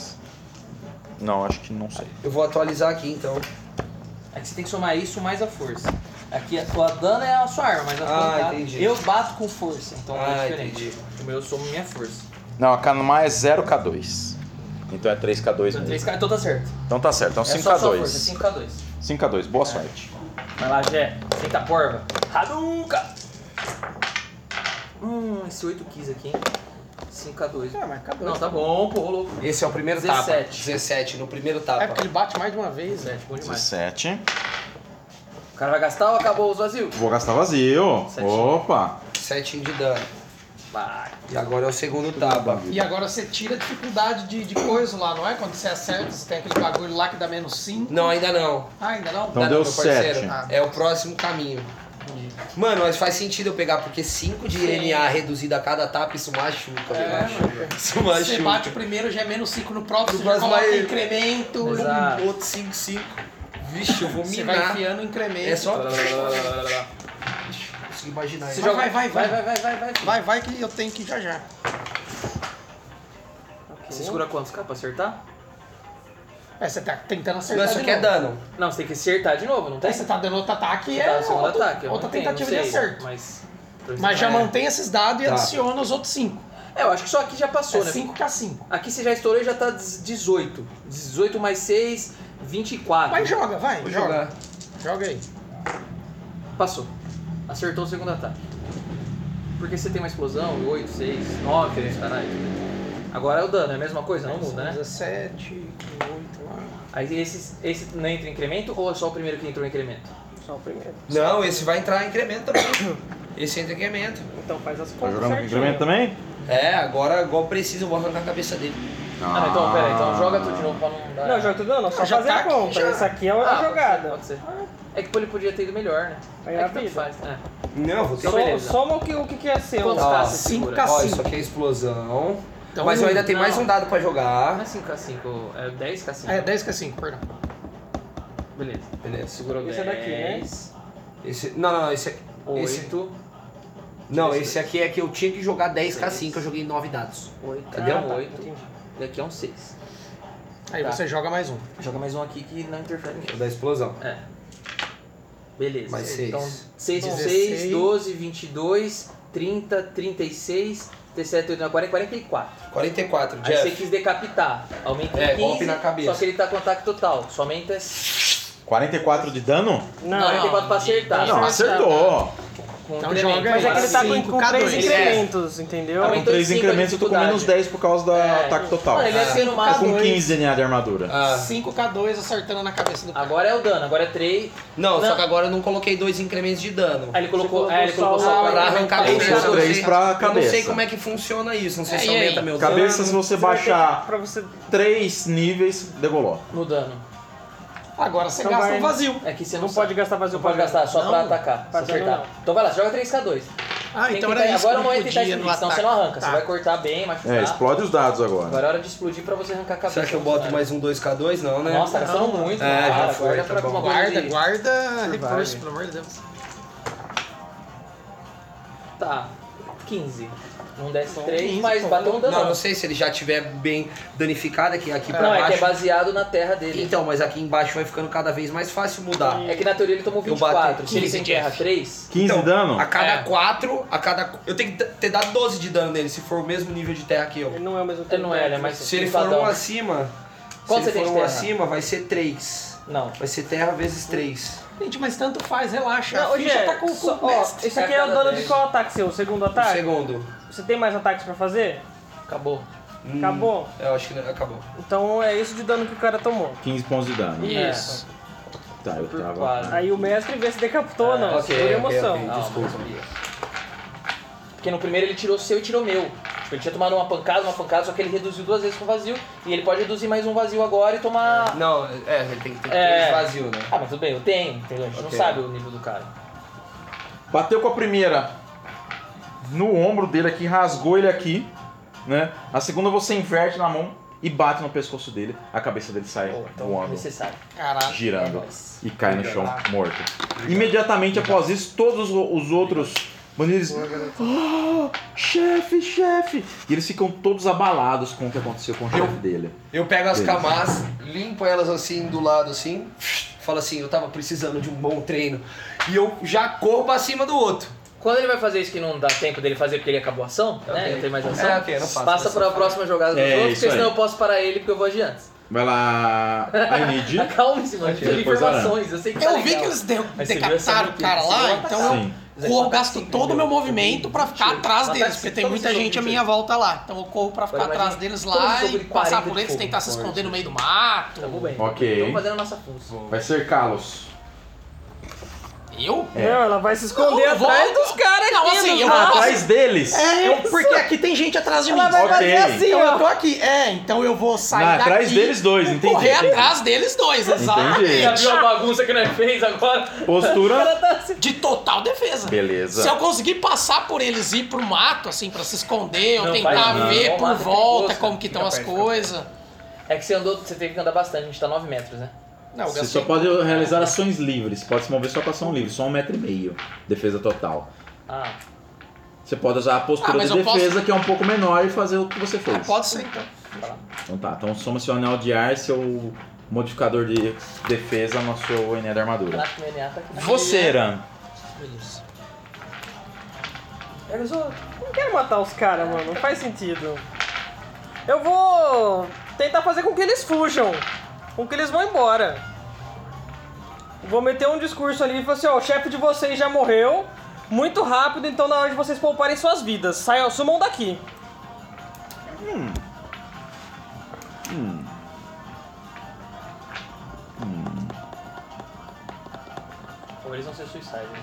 Não, acho que não sei. Eu vou atualizar aqui então. É que você tem que somar isso mais a força. Aqui a sua dano é a sua arma, mas a Ah, pancada- entendi. eu bato com força, então Ah, é diferente. entendi. O meu eu somo minha força. Não, a Kanma é zero K dois. Então é três K dois Então, mesmo. três K, então tá certo. Então tá certo, então É cinco só K a sua dois. força, cinco K dois. cinco K dois, boa sorte. Vai lá, Jé. Senta a porva. Hadouken! Hum, esse oito quinze aqui, hein? cinco K dois. Ah, mas K dois. Não, tá bom, pô, louco. Esse é o primeiro tapa. dezessete. dezessete, no primeiro É tapa. porque ele bate mais de uma vez, né? Bom demais. dezessete. O cara vai gastar ou acabou os vazios? Vou gastar vazio. Sete. Opa. sete de dano. Vai. E agora é o segundo tapa. E agora você tira a dificuldade de, de coisa lá, não é? Quando você acerta, você tem aquele bagulho lá que dá menos cinco. Não, ainda não. Ah, ainda não? Então Ainda deu não, meu parceiro. sete. Ah. É o próximo caminho. Mano, mas faz sentido eu pegar, porque cinco de Sim. N A reduzido a cada tapa, isso machuca, É, velho. mano. Isso Você machuca. bate o primeiro, já é menos cinco no próximo, No você já próximo coloca aí- incremento. Exato. Outro cinco, cinco. Vixe, eu vou Você vai minar. enfiando o incremento. É só... Consigo imaginar Você isso. joga, vai, vai, vai, vai, vai, vai, vai. vai, vai que eu tenho que ir já já. Você segura quantos, cara, pra acertar? É, você tá tentando acertar Não, isso de aqui é novo. dano. Não, você tem que acertar de novo, não tem? Aí você tá dando outro ataque e Você tá é no segundo outro- ataque. eu outra não tenho, tentativa não de sei, acerto. Mas, Mas já É. mantém esses dados e Tá. adiciona os outros cinco. É, eu acho que só aqui já passou, É né? cinco K cinco. Aqui você já estourou e já tá dezoito. dezoito mais seis, vinte e quatro. Vai, joga, vai, Vou joga. jogar. Joga aí. Passou. Acertou o segundo ataque. Porque você tem uma explosão, oito, seis, nove, caralho. Agora é o dano, é a mesma coisa, não muda, né? dezessete, oito lá. Aí esse, esse não entra em incremento ou é só o primeiro que entrou em incremento? Só o primeiro. Não, esse vai entrar em incremento também. Esse entra em incremento. Então faz as Tá contas jogando com certinho. incremento também? É, agora igual precisa, eu vou arrancar a cabeça dele. Ah, não, então pera aí, então joga tudo de novo pra não dar... Não, joga tudo não, só Já fazer tá a aqui, conta. já. Isso aqui é a Ah, jogada. Pode ser, pode ser. É que pô, ele podia ter ido melhor, né? Aí é é a que tanto vida. faz. É. Não, vou ter Então, Só- beleza. Soma o que, o que que é seu. Quantos Ó, K você cinco segura? K. Ó, cinco. isso aqui é explosão. Então, Mas eu ainda tenho não. mais um dado pra Não jogar. é cinco K cinco, é dez K cinco. É, dez K cinco, perdão. Beleza. Beleza. Segurou dez. Esse é daqui, né? Esse, não, não, não, esse aqui. Esse, oito. não, esse aqui é que eu tinha que jogar dez K cinco, eu joguei nove dados. oito. Cadê? Ah, Ah, tá, oito. entendi. E aqui é um seis. Aí Tá. você joga mais um. Joga mais um aqui que não interfere em Vou ninguém. dar explosão. É. Beleza. Mais seis. Então, seis com dezesseis. seis, doze, vinte e dois, trinta, trinta e seis, trinta e sete, trinta e nove, quarenta, quarenta e quatro. quarenta e quatro, Aí você Jeff. quis decapitar. Aumenta em É, quinze, golpe na cabeça. só que ele tá com ataque total. Só aumenta... quarenta e quatro de dano? Não, Não, é quarenta e quatro pra acertar. Não, acertou. Com Então incremento. joga Mas é que ele tá com, cinco com K dois. três incrementos, entendeu? Aumentou Com três em cinco a incrementos eu tô com menos dificuldade. dez por causa do É. ataque total. Mano, ele deve ser no Tô máximo... com quinze de D N A de armadura. Ah, cinco K dois acertando na cabeça do cara. Agora é o dano, agora é três. não, Não. só que agora eu não coloquei dois incrementos de dano. Aí ele colocou, Você é, ele colocou colocou só só Pra pra arrancar a Três cabeça. pra eu não três sei- pra Eu não cabeça. sei como é que funciona isso, não sei É, se e aí? aumenta meus Cabeça, se danos. você Vai ter que- baixar Pra você... três níveis, degolou. no dano. Agora você Então gasta vai- um vazio. É que você Não não, pode sabe. gastar vazio Não pode pra gastar, só Não. pra atacar, Pra se acertar. dano não. Então vai lá, joga três K dois. Ah, Tem então que era tentar- isso Agora que não eu entra em teste podia no crítico, senão você ataque. não arranca. Tá. Você vai cortar bem, machucar. É, explode os dados agora. Agora é hora de explodir pra você arrancar a cabeça. Será que eu do boto cara. mais um dois K dois? Não, né? Nossa, tá gastando Não. muito, É, cara. já foi, Guarda tá pra bom. uma coisa Guarda, de- guarda Survive. reforço, pelo amor de Deus. Tá, quinze. Não desce Bom, três, quinze, mas pô. bateu um dano. Não, não sei se ele já tiver bem danificado aqui, aqui pra Não, é baixo. que é baseado na terra dele. Então, mas aqui embaixo vai ficando cada vez mais fácil mudar. É que na teoria ele tomou Eu vinte e quatro. bati Se ele quinze, tem terra Jeff. três, quinze Então, de dano? A cada É. quatro, a cada. Eu tenho que ter dado doze de dano nele, se for o mesmo nível de terra que eu. Ele não é o mesmo ele não é, ele é mais Se ele for pifadão. um acima. Quanto se você ele tem for de um terra? acima, vai ser três. Não. Vai ser terra vezes três. Gente, mas tanto faz, relaxa. Não, a ficha Gê, tá com, com só- o ó, mestre. esse aqui é o dano de qual ataque seu? O segundo O ataque? segundo. Você tem mais ataques pra fazer? Acabou. Hum, Acabou. Eu acho que não- acabou. Então é isso de dano que o cara tomou. quinze pontos de dano. Isso. Tá, eu Por tava. quatro. Aí o mestre vê se decapitou ou não. ok, Segura a ok, emoção. ok. Não, Desculpa. não sabia. Porque no primeiro ele tirou seu e tirou meu. Tipo, ele tinha tomado uma pancada, uma pancada, só que ele reduziu duas vezes com vazio. E ele pode reduzir mais um vazio agora e tomar... Não, é, ele tem que ter É. três vazio, né? Ah, mas tudo bem, eu tenho, entendeu? A gente Ok. não sabe o nível do cara. Bateu com a primeira no ombro dele aqui, rasgou ele aqui, né? A segunda você inverte na mão e bate no pescoço dele, a cabeça dele sai Pô, então é voando, necessário. Caralho. girando Mas- e cai no chão morto. Imediatamente após isso, todos os- os outros bandidos, oh, chefe, chefe, e eles ficam todos abalados com o que aconteceu com o chefe dele. Eu pego as Beleza. camas, limpo elas assim do lado assim, falo assim, eu tava precisando de um bom treino. E eu já corro pra cima do outro. Quando ele vai fazer isso que não dá tempo dele fazer porque ele acabou a ação, né? Ok. Não tem mais ação. É, ok, não faço, Passa mas para a só próxima jogada dos É, outros, isso porque senão aí. eu posso parar ele porque eu vou agir antes. Vai lá, I need. Acalme-se, mano. Precisa de Depois informações. Eu sei que tá Eu vi legal. que eles de- Mas você viu essa decapitaram o aqui, cara você lá, viu? então Sim. eu corro, gasto todo o meu movimento pra ficar atrás deles, porque tem muita gente à minha volta lá. Então eu corro pra ficar Agora atrás imagina deles todo lá jogo e de passar quarenta por de eles, fogo, tentar se forte. esconder no meio do mato. Tá bom, bem. Ok. Estamos fazendo a nossa função. Vai cercá-los. Eu? É. Não, ela vai se esconder Não, eu vou- atrás dos caras Não, aqui. assim, dos eu matos. vou- Atrás deles. É, eu- porque aqui tem gente atrás de mim. Ela vai Ok. fazer assim, Então eu ó. tô aqui. É, então eu vou sair Não, daqui. atrás deles dois, e entendi, correr entendi. atrás deles dois, exatamente. Já viu a bagunça que nós fez agora? Postura. De total defesa. Beleza. Se eu conseguir passar por eles e ir pro mato, assim, pra se esconder, ou Não, tentar faz não. ver O por mato é volta perigoso, como que fica estão as perto, fica coisas. É que você andou, você teve que andar bastante, a gente tá nove metros, né? Não, eu Você gastei só pode tudo. realizar ações livres, pode se mover só com ação livre, só um metro e meio, defesa total. Ah, Você pode usar a postura Ah, mas de eu posso- defesa, que é um pouco menor, e fazer o que você fez. Ah, pode ser então. Então tá, então soma seu anel de ar, seu modificador de defesa no seu N A da armadura. caraca, meu N A tá aqui. Você, Eran. Beleza. Eu só não quero matar os caras, mano. Não faz sentido. Eu vou tentar fazer com que eles fujam. Com que eles vão embora. Vou meter um discurso ali e falar assim, ó, o chefe de vocês já morreu. Muito rápido, então na hora de vocês pouparem suas vidas. Saiam, sumam daqui. Hum. Hum. Hum. Ou eles vão ser suicide, né?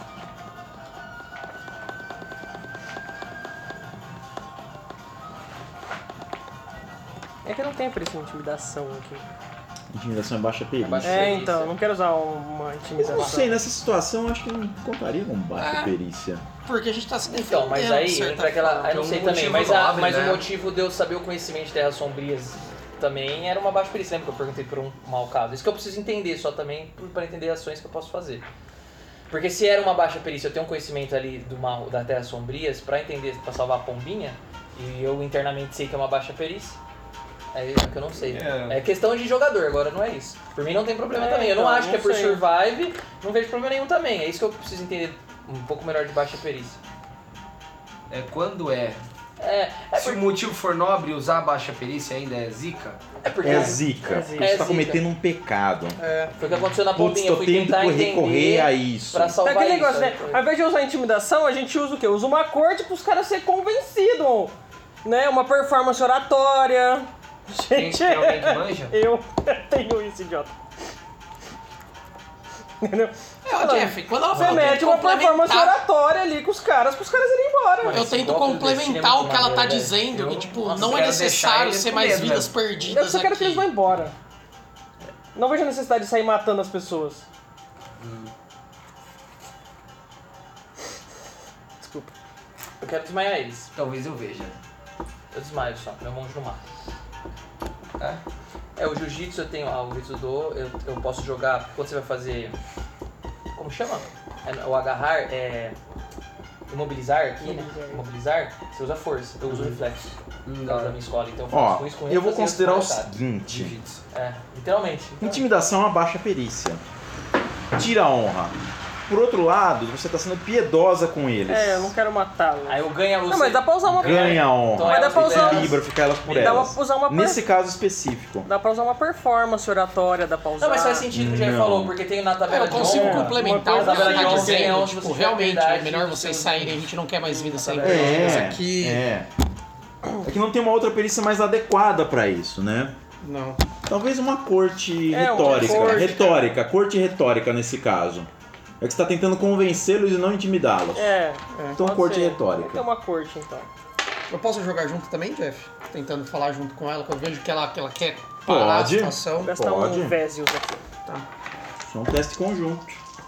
É que eu não tenho preço de intimidação aqui. Intimidação é baixa perícia. baixa- É, perícia. então, não quero usar uma Eu intimidação. não sei, nessa situação eu acho que não contaria com baixa Ah. perícia. Porque a gente tá se defendendo. Então, mas de aí certa entra aquela. forma. Aí não Tem sei um também, motivo mas, a, nobre, mas né? o motivo de eu saber o conhecimento de Terras Sombrias também era uma baixa perícia. Lembra que eu perguntei por um mau caso? Isso que eu preciso entender só também para entender ações que eu posso fazer. Porque se era uma baixa perícia, eu tenho um conhecimento ali do mal, da Terras Sombrias pra entender, pra salvar a pombinha, e eu internamente sei que é uma baixa perícia. É que eu não sei. É. É questão de jogador, agora não é isso. Por mim não tem problema É, também. Eu não então, acho que é não por sei. survive, não vejo problema nenhum também. É isso que eu preciso entender um pouco melhor de baixa perícia. É quando é. É, é, Se por- o motivo for nobre, usar a baixa perícia ainda é zica? é porque É zica. É Você zica. É tá zica. cometendo um pecado. É. foi o que aconteceu na Putz, pombinha. tô Eu fui tendo tentar que entender recorrer a isso. pra Tá salvar aquele isso. negócio, né? Aí- Ao invés de usar intimidação, a gente usa o quê? Usa uma corte pros caras serem convencidos. Né? Uma performance oratória. Tem, Gente, tem alguém que manja? eu tenho isso, idiota. Entendeu? É, ô, Jeff, quando ela Você fala, eu mete tento uma performance complementar, oratória ali com os caras, pros caras irem embora. Mas eu esse tento golpe do complementar destino é o muito que ela tá maneiro, dizendo, velho. que tipo, Nossa, não é quero deixar necessário eles ser com mais medo, vidas velho. perdidas Eu só quero que eles aqui. vão embora. Não vejo a necessidade de sair matando as pessoas. Desculpa. Eu quero desmaiar eles. Talvez eu veja. Eu desmaio só, meu monge não mata. É? É, o jiu-jitsu eu tenho, ah, o jiu-jitsu eu, eu posso jogar, quando você vai fazer, como chama? É, o agarrar, é, imobilizar aqui, né? Imobilizar, você usa força, eu uso reflexo, por Hum, causa da minha escola, então eu faço Ó, com isso com eu vou ênfase e considerar o ênfase no cara. seguinte. Jiu-jitsu. É, literalmente. literalmente. Intimidação é uma baixa perícia. Tira a honra. Por outro lado, você tá sendo piedosa com eles. É, eu não quero matá-los. Aí eu ganho a Não, mas dá pra usar uma... Ganha a honra. Então Mas dá elas pra usar- Equilibra, fica elas por Dá elas. pra usar uma... per- Nesse caso específico. Dá pra usar uma performance oratória, dá pra usar... Não, mas faz sentido o que o Jair Não. falou, porque tem na É, tabela eu consigo de honra. complementar uma o que coisa ela tá de honra, dizendo. onde Tipo, você tiver realmente, é habilidade melhor do vocês seu- saírem, a gente não quer mais vidas sendo perdidas É, aqui. é. É que não tem uma outra perícia mais adequada pra isso, né? Não. Talvez uma corte É, uma retórica. corte, retórica, corte retórica nesse caso. É que você tá tentando convencê-los e não intimidá-los. É, Então pode corte ser. retórica. Tem uma corte, então. Eu posso jogar junto também, Jeff? Tentando falar junto com ela, que eu vejo que ela, que ela quer parar Pode. a situação. Vou gastar Pode. um Vésios aqui. Tá. Só um teste conjunto.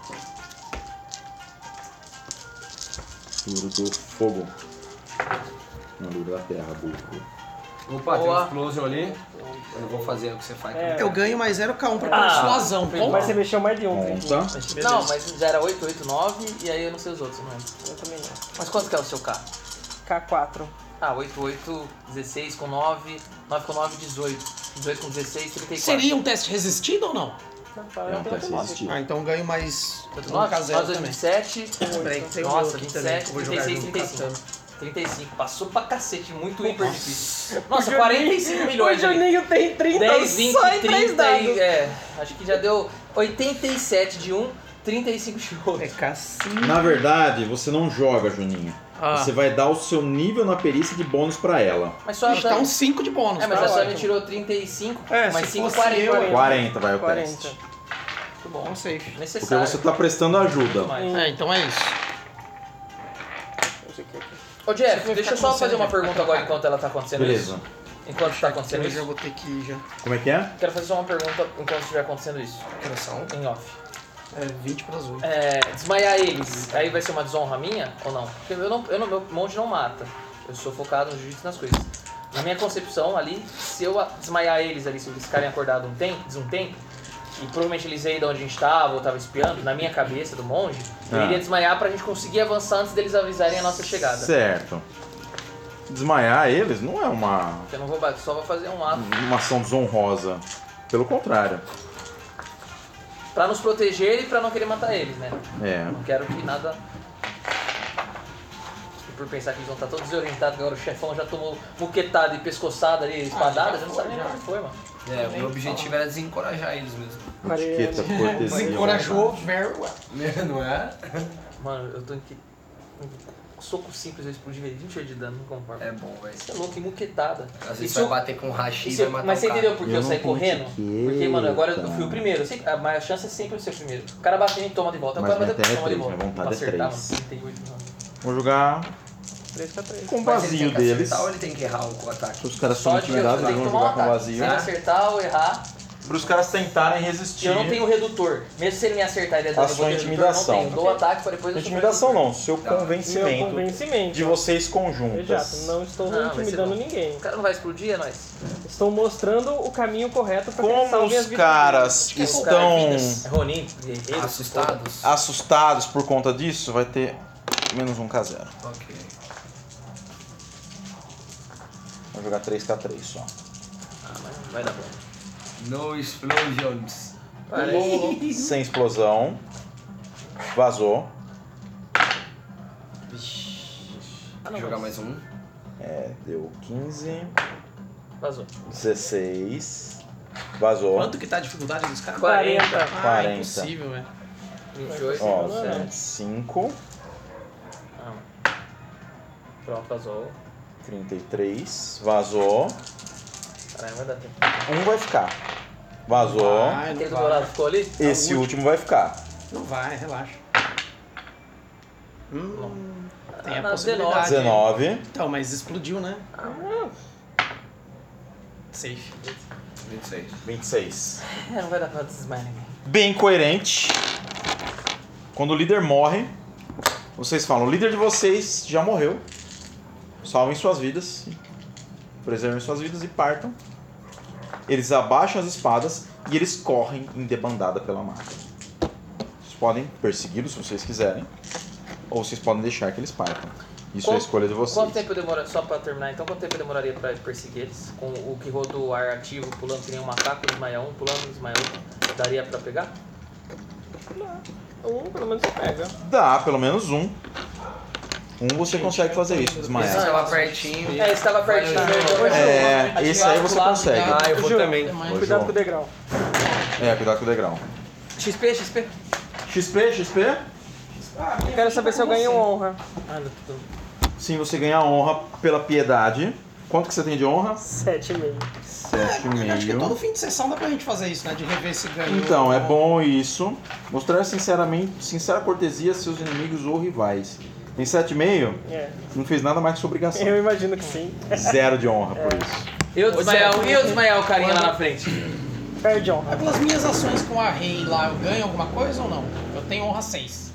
Duro do fogo. Não, duro da terra, burro. Opa, tem Boa. um explosion ali. Eu não vou fazer o que você faz. É. Eu ganho mais zero K um pra Ah, persuasão. perfeito. Mas Conta? você mexeu mais de um. né? Conta. Não, mas já era oito, oito, nove, e aí eu não sei os outros, não lembro. Eu também não. Mas quanto que é o seu K? K quatro. Ah, oito, oito, dezesseis com nove, nove com nove, dezoito. dezoito com dezesseis, trinta e quatro. Seria um teste resistido ou não? Não, tá, É um eu tenho teste nove. resistido. Ah, então ganho mais Quanto um nove? K zero nove, também. vinte e sete. Peraí, que tem o meu Nossa, aqui vinte e também, sete, que eu vou trinta e jogar seis, junto trinta e catando. cinco. trinta e cinco, passou pra cacete, muito hiper difícil. Nossa, O Juninho- quarenta e cinco milhões. O ali. Juninho tem trinta dez, vinte, só em três trinta dados. e, é, acho que já deu oitenta e sete de um, trinta e cinco de outro. É cacete. Na verdade, você não joga, Juninho. Ah. Você vai dar o seu nível na perícia de bônus pra ela. Mas só a Tá Tami, uns cinco de bônus. é, mas tá a Tami ótimo. tirou trinta e cinco, É, mais se cinco, fosse quarenta. eu- quarenta vai o quarenta. teste. Muito bom. Não safe. Porque Necessário. você tá prestando ajuda. Muito mais. É, então é isso. Eu sei que é aqui. Ô Você Jeff, vai deixa eu ficar só com fazer você, uma né? pergunta Fica agora com enquanto ela tá acontecendo Beleza. isso. Enquanto tá acontecendo Hoje eu isso. vou ter que ir já. Como é que é? Quero fazer só uma pergunta enquanto estiver acontecendo isso. Coração. Em off. É vinte para as oito. É, desmaiar eles, aí vai ser uma desonra minha ou não? Porque eu não, eu não, meu monge não mata. Eu sou focado no jiu-jitsu nas coisas. Na minha concepção ali, se eu a- desmaiar eles ali, se eles ficarem acordados um tempo, um tempo, e provavelmente eles iam de onde a gente tava, ou tava espiando, na minha cabeça, do monge, eu Ah. iria desmaiar pra gente conseguir avançar antes deles avisarem a nossa chegada. Certo. Desmaiar eles não é uma, Eu não vou bater, só vou fazer um ato uma ação desonrosa. Pelo contrário. pra nos proteger e pra não querer matar eles, né? É. Não quero que nada... E por pensar que eles vão estar todos desorientados, agora o chefão já tomou muquetada e pescoçada ali, espadada, já não sabe nem onde foi, mano. É, o meu objetivo era desencorajar eles mesmo. Etiqueta, cortesia. Desencorajou very well. Não é? Mano, eu tô aqui... Um soco simples, eu explodi vinte e oito de dano, não conforme. É bom, velho. Você é louco, que muquetada. Às vezes Isso- vai bater com rachi e Isso- vai matar mas o você cara. entendeu por que Eu eu, não saí tenho correndo? etiqueta. Porque, mano, agora eu fui o primeiro. Eu sei, a maior chance é sempre eu ser o primeiro. O cara bate em mim, toma de volta. O Mas cara minha bate em mim, terra é toma de três, volta. minha vontade Pra é acertar, três. mano, trinta e oito de dano. Vou jogar três pra três. com o Mas ele vazio tem que deles. acertar ou ele tem que errar o ataque? Se os caras Só são de intimidados, eu eles tenho vão que jogar tomar com um vazio. ataque. Se acertar ou errar, Para os caras tentarem resistir. eu não tenho redutor. Mesmo se ele me acertar e der A dano, eu sua vou ter redutor, intimidação. eu não tenho. Dou ataque para depois eu sou Intimidação redutor. não, seu Tá. Meu convencimento convencimento. de vocês conjuntas. Exato, não estou Não, vai ser intimidando bom. ninguém. O cara não vai explodir, é nóis. Estou mostrando o caminho correto para que eles Como salvem as os vidas caras deles. Os caras estão vidas. Ronin, guerreiro, Assustados? assustados por conta disso, vai ter menos um K zero. Ok. Vou jogar três K três só. Ah, mas vai dar bom. No explosions. Parece. Sem explosão. Vazou. Ah, não, Jogar mas- mais um. É, deu quinze. Vazou. dezesseis. Vazou. Quanto que tá a dificuldade dos caras? quarenta. Ah, quarenta. impossível, velho. vinte e oito. Ó, Não, não. vinte e cinco. Ah. Pronto, vazou. trinta e três. Vazou. Caralho, vai dar tempo. Um vai ficar. Vazou. Vai, Aquele não dourado vai. ficou ali? Esse último vai ficar. Não vai, relaxa. Hum, tem Ah, a na possibilidade. dezenove. Então, mas explodiu, né? Ah, Safe. vinte e seis. vinte e seis. é, não vai dar pra desmaiar ninguém. Bem coerente. Quando o líder morre, vocês falam: o líder de vocês já morreu. Salvem suas vidas. Preservem suas vidas e partam. Eles abaixam as espadas e eles correm em debandada pela mata. Vocês podem persegui-los se vocês quiserem. Ou vocês podem deixar que eles partam. Isso é a Quanto- escolha de vocês. Quanto tempo demora, só pra terminar, então, quanto tempo demoraria pra perseguir eles? Com o que roda o ar ativo, pulando que nem um macaco, desmaia um, pulando, desmaia outro. Daria pra pegar? Um, pelo menos você pega. Dá, pelo menos um. Um você consegue fazer isso, Esse desmaiar. tava pertinho. É, esse tava pertinho. então, É, então, esse aí você consegue. Ah, eu vou Ju, também. Ô, Cuidado João. com o degrau. É, cuidado com o degrau. X P, X P. X P, X P? Eu quero saber se eu ganho honra. Ah, não, tudo. Sim, você ganha honra pela piedade. Quanto que você tem de honra? Sete e meio. Sete e Acho que todo meio. fim de sessão dá pra gente fazer isso, né? De rever se ganhou. Então, é bom isso. Mostrar sinceramente, sincera cortesia a seus inimigos ou rivais. Tem sete e meio? É. Não fez nada mais que sua obrigação. Eu imagino que sim. Zero de honra por isso. Eu desmaiar o, eu desmaiar o carinha lá na frente. Perde honra. Mas pelas minhas ações com a rei lá, eu ganho alguma coisa ou não? Eu tenho honra seis.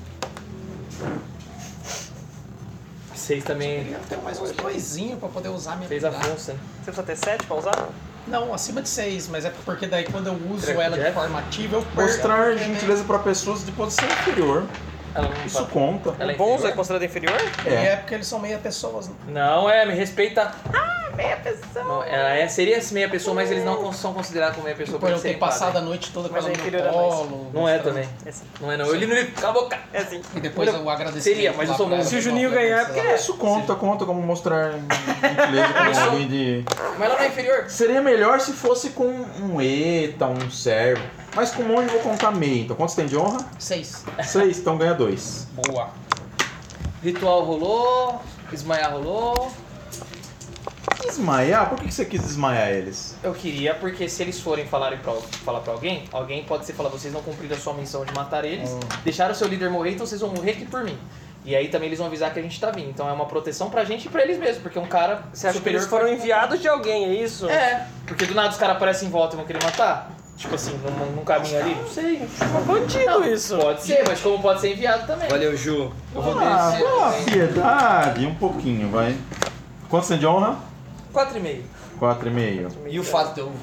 Seis também Eu tenho mais uns doisinhos pra poder usar minha fez a habilidade. função. Você precisa ter sete pra usar? Não, acima de seis, mas é porque daí quando eu uso Será que ela de Jeff? forma ativa, eu perco. Mostrar gentileza para pessoas de posição inferior. Ela não Isso fala. conta. Ela é O Bonzo é inferior? considerado inferior? E É. é porque eles são meia pessoas. Né? Não, é, me respeita. Ah, meia pessoa. Não, ela é, seria meia pessoa, mas eles não são considerados como meia pessoa Por eu serem ter passado a padres. noite toda com Mas ela é no inferior a colo. Não é mostrando- também. É assim. Não é não. Ele não. Cala a boca. É assim. E depois o agradecimento. Seria, mas eu lá sou pra bom. ela, Se o que Juninho ela vai ganhar, é cancelar. porque é. Isso conta, conta como mostrar gentileza como sou- alguém de... Mas ela não é inferior. Seria melhor se fosse com um eta, um servo. Mas com monge eu vou contar meio. Então quantos tem de honra? Seis. Seis, então ganha dois. Boa. Ritual rolou. Desmaiar rolou. Desmaiar? Por que que você quis desmaiar eles? Eu queria, porque se eles forem falarem pra, falar pra alguém, alguém pode ser falar, vocês não cumpriram a sua missão de matar eles, deixaram o seu líder morrer, então vocês vão morrer aqui por mim. E aí também eles vão avisar que a gente tá vindo. Então é uma proteção pra gente e pra eles mesmos, porque um cara Você acha que superior eles foram pode- enviados de alguém, é isso? É, porque do nada os caras aparecem em volta e vão querer matar. Tipo assim, num, num caminho ali, não sei. É bandido isso. Pode ser, mas como pode ser enviado também. Valeu, Ju. Eu vou Ah, descer. boa também. piedade. Um pouquinho, vai. Quantos tem de honra? Quatro e meio. Quatro e meio. E o fato de eu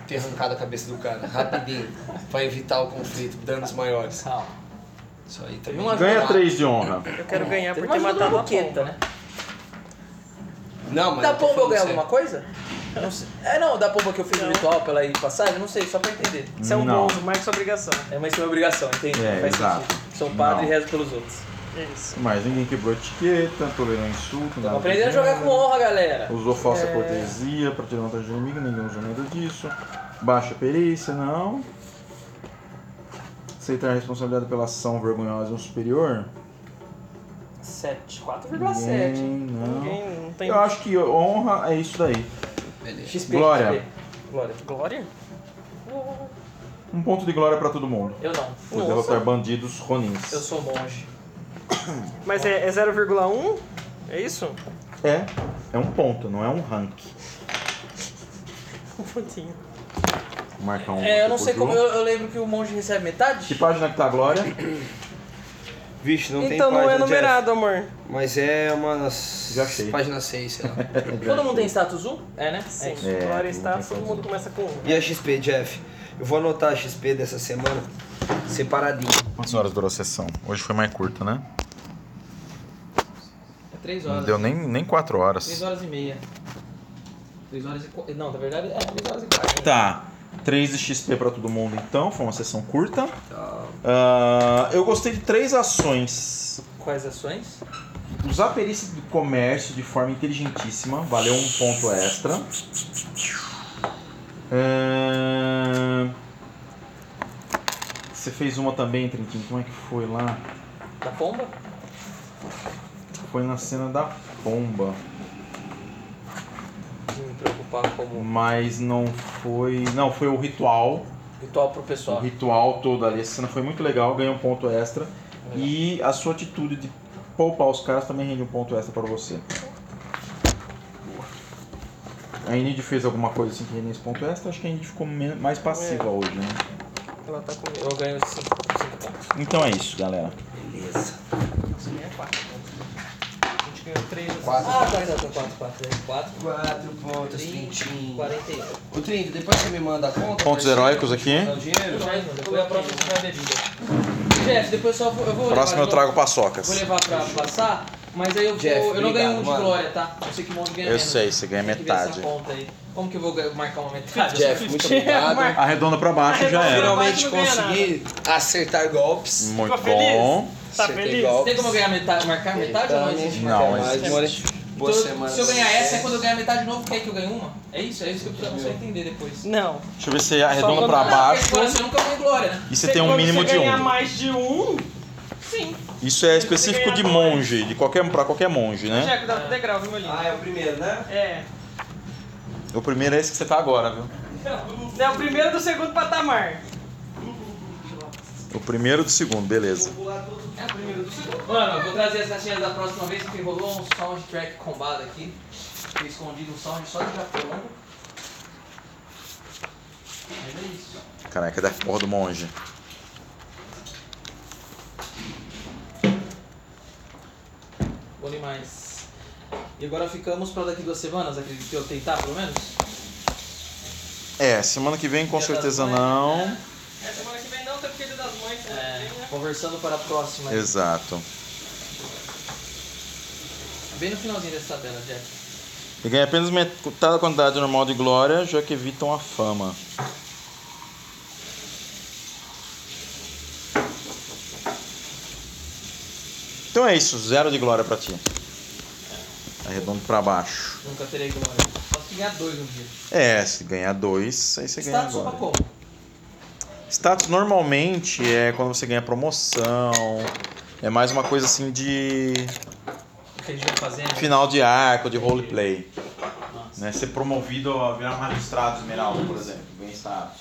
ter arrancado a cabeça do cara, rapidinho, pra evitar o conflito, danos maiores. Calma. Isso aí Teve também. uma- Ganha três de honra. Eu quero ganhar por Teve ter uma ajuda matado da a boqueta, pomba. né? Não, mas. Da eu tô pomba eu falando ganhei sério. alguma coisa? Não sei. É, não, da pomba que eu fiz no Não. ritual pra ela ir passar, eu não sei, só pra entender. Isso é um Não. monstro, marca sua obrigação. É, mas isso é uma obrigação, entende? É, Faz exato. sentido. Sou um padre Não. e rezo pelos outros. Isso. Mas ninguém quebrou etiqueta, tolerou insulto. Estamos nada aprendendo a de jogar nada. com honra, galera. Usou falsa É. cortesia pra tirar vantagem do inimigo, ninguém usou nada disso. Baixa perícia, não. Aceitar a responsabilidade pela ação vergonhosa de um superior? sete, quatro vírgula sete. Ninguém, não. Ninguém não tem. Eu acho que honra é isso daí. Beleza. X P, Glória. X P. Glória. Glória? Um ponto de glória pra todo mundo. Eu não. Por Nossa. derrotar bandidos ronins. Eu sou monge. Mas é, é zero vírgula um? É isso? É, é um ponto, não é um rank. Um pontinho. Vou marcar um. É, eu não aqui sei pro como. Ju. Eu, eu lembro que o monge recebe metade. Que página que tá a glória? Vixe, não tem Então não página, é numerado, amor. Jeff. Mas é umas. Já achei. Página seis, sei lá. Todo mundo tem status um? É, né? Sim. isso. É, Glória não está, tem todo como. mundo começa com um. E a X P, Jeff? Eu vou anotar a X P dessa semana separadinho. Quantas horas durou a sessão? Hoje foi mais curta, né? É três Não horas. deu nem, nem quatro três horas. horas e meia. três horas e... qu- Não, na verdade é três horas e quarenta. Tá. três de X P pra todo mundo então, foi uma sessão curta. Tá. Ah, eu gostei de três ações. Quais ações? Usar a perícia de comércio de forma inteligentíssima, valeu um ponto extra. Ah, você fez uma também, Trentinho, como é que foi lá? Da pomba? Foi na cena da pomba, De me preocupar como mas não foi... Não, foi o ritual. ritual pro O pessoal. ritual todo ali, essa cena foi muito legal, ganhou um ponto extra. E a sua atitude de poupar os caras também rende um ponto extra para você. A Enid fez alguma coisa assim que rende esse ponto extra, acho que a Enid ficou me- mais passiva É. hoje, né? Ela tá comigo. Eu ganho cinco pontos. Então é isso, galera. Beleza. Nossa, minha é quatro. A gente ganhou três. Quatro. Ah, tá, tá, tá, quatro, quatro. quatro, Quatro pontos, trinta, Trintinho. quarenta e um. Ô, Trinto, depois você me manda a conta. Pontos pra heróicos gente aqui. mandar o dinheiro. Traz, mano. Depois a próxima você vai bebida. Jeff, depois só vou, eu vou Próximo eu levar, trago Vou paçocas. levar pra passar, mas aí eu vou. Jeff, eu não ganho obrigado, um de mano. glória, tá? Eu sei que o monte ganha Eu menos. sei, você ganha Tem que ver essa metade. conta aí. Como que eu vou ga- marcar uma metade? Jeff, muito obrigado. Marca. Arredonda pra baixo já era. Finalmente não ganha consegui acertar golpes. Muito Ficou feliz? bom. Tá Acertei feliz? golpes. Tem como eu ganhar metade, marcar metade ou não existe? Não, Até mais, existe. more. Boa Então, semana. se eu ganhar essa, é quando eu ganhar metade de novo, quer que eu ganhe uma? É isso? É isso que eu preciso só entender depois. Não. Deixa eu ver se você arredonda quando- pra Não, baixo. Agora você nunca ganha glória, né? E você tem um Quando mínimo você de ganhar um. mais de um, sim. Isso é específico de monge, de qualquer, pra qualquer monge, né? Já cuidado com o degrau, viu, meu lindo? Ah, é o primeiro, né? É. O primeiro é esse que você tá agora, viu? É o primeiro do segundo patamar. O primeiro do segundo, beleza. É o primeiro do segundo. Mano, eu vou trazer as caixinhas da próxima vez, porque rolou um soundtrack combado aqui. Fui escondido um sound só de Japão. Mas é isso. Caraca, da porra do monge. Bom demais. E agora ficamos pra daqui duas semanas, acredito que eu tentar pelo menos? É, semana que vem com Dia das certeza Mães, não. né? É, semana que vem não, até porque é dia das mães. semana É, que vem, né? conversando para a próxima. Exato. Bem no finalzinho dessa tabela, Jeff. E ganha apenas metade da quantidade normal de glória, já que evitam a fama. Então é isso, zero de glória pra ti. Arredondo pra baixo. Nunca terei glória. Posso que ganhar dois um dia. É, se ganhar dois, aí você ganha Status só pra glória. como? Status normalmente é quando você ganha promoção. É mais uma coisa assim de O que a gente vai fazendo? final de arco, de roleplay. Né? Ser promovido a virar magistrado esmeralda, por exemplo, ganha status.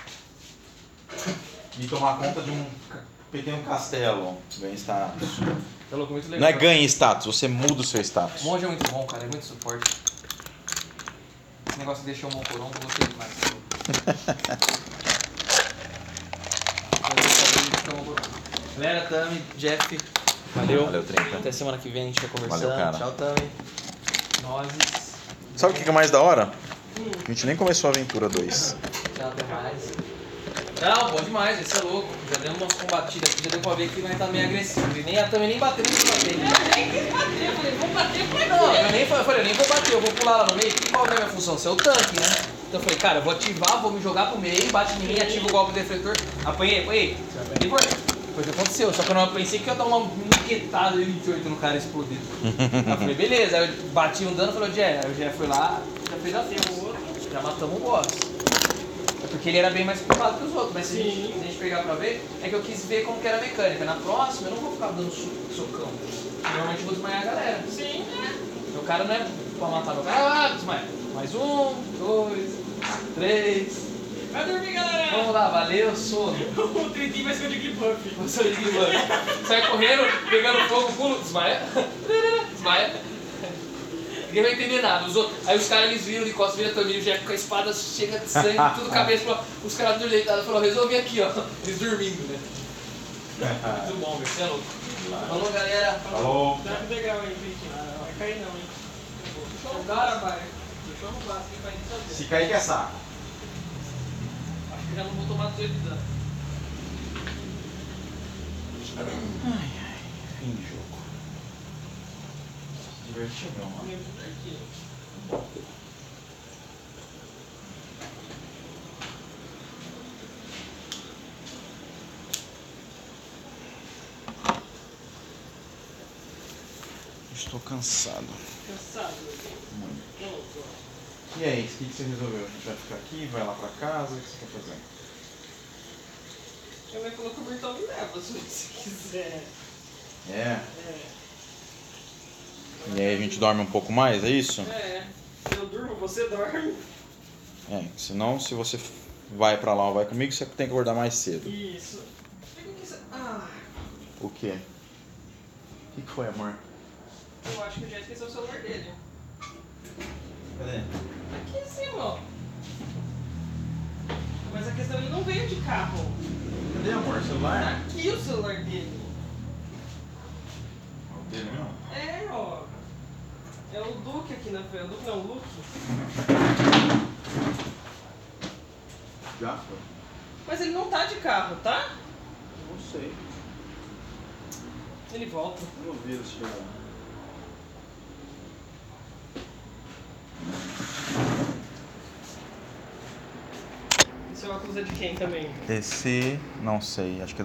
E tomar conta de um ca- pequeno castelo, ganha status. Tá louco, muito legal. Não é ganha status, você muda o seu status. Monge é muito bom, cara, é muito suporte. Esse negócio de deixar o Moncorongo, eu gostei demais. Galera, Tami, Jeff, valeu. Valeu, trinta. Até semana que vem a gente vai conversando. Valeu, cara. Tchau, Tami. Nozes. Sabe o que é mais da hora? A gente nem começou a aventura dois. Não, até mais. Não, bom demais, esse é louco. Já deu umas combatidas aqui, já deu pra ver que vai estar meio agressivo. E nem, a também nem bateu, nem vou bater. Eu nem quis bater, eu falei, vou bater pra quê? Não, eu nem falei, eu falei, eu nem vou bater, eu vou pular lá no meio. Qual que é a minha função? Ser o tanque, né? Então eu falei, cara, eu vou ativar, vou me jogar pro meio, bate em mim, ativa o golpe do defletor. Apanhei, apanhei. E foi. Foi o que aconteceu, só que eu não pensei que eu ia dar uma muquetada de vinte e oito no cara explodir. Aí eu falei, beleza, aí eu bati um dano e falei, o Jé, aí o Jé foi lá, já fez assim, o outro, já matamos o boss. É porque ele era bem mais culpado que os outros, mas se a, gente, se a gente pegar pra ver, é que eu quis ver como que era a mecânica. Na próxima eu não vou ficar dando so- socão. Normalmente eu vou desmaiar a galera. Sim, né? Meu cara não é pra matar meu cara, ah, desmaia. Mais um, dois, três. Vai dormir, galera! Vamos lá, valeu, sono. O Trintinho vai ser o Jigglypuff. Você sai correndo, pegando fogo, pulo, desmaia. Desmaia. Ninguém vai entender nada. Os outros, aí os caras eles viram de costas, viram também, o Jeff com a espada chega de sangue, tudo cabeça. Falou, os caras tudo deitados falaram, resolvi aqui, ó. Eles dormindo, né? Muito bom, meu, você é louco. Falou, galera. Falou. Dá um degrau aí, Trintinho. Não vai cair não, hein? Deixa eu cara, vai. Deixa eu no braço, quem vai nisso Se cair que é saco. Acho que já não vou tomar dezoito de dano. Fim de jogo. Divertido, mano. Estou cansado. Cansado, Muito. E aí, o que que você resolveu? A gente vai ficar aqui, vai lá pra casa, o que você quer fazer? Minha mãe falou que o Bertão me leva, se você quiser. É? É. E aí a gente dorme um pouco mais, é isso? É. Eu durmo, você dorme. É, senão se você vai pra lá ou vai comigo, você tem que acordar mais cedo. Isso. Ah, O quê? O que que foi, amor? eu acho que eu já esqueci o celular dele. Cadê? Aqui em cima, ó. Mas a questão, ele não veio de carro. Cadê, amor? O celular? Aqui o celular dele. O dele mesmo? É, ó. É o Duque aqui na frente. O Duque não, o Luke. Já foi. Mas ele não tá de carro, tá? Não sei. Ele volta. Eu não vi ele chegar. Esse óculos é de quem também? Esse, não sei, acho que é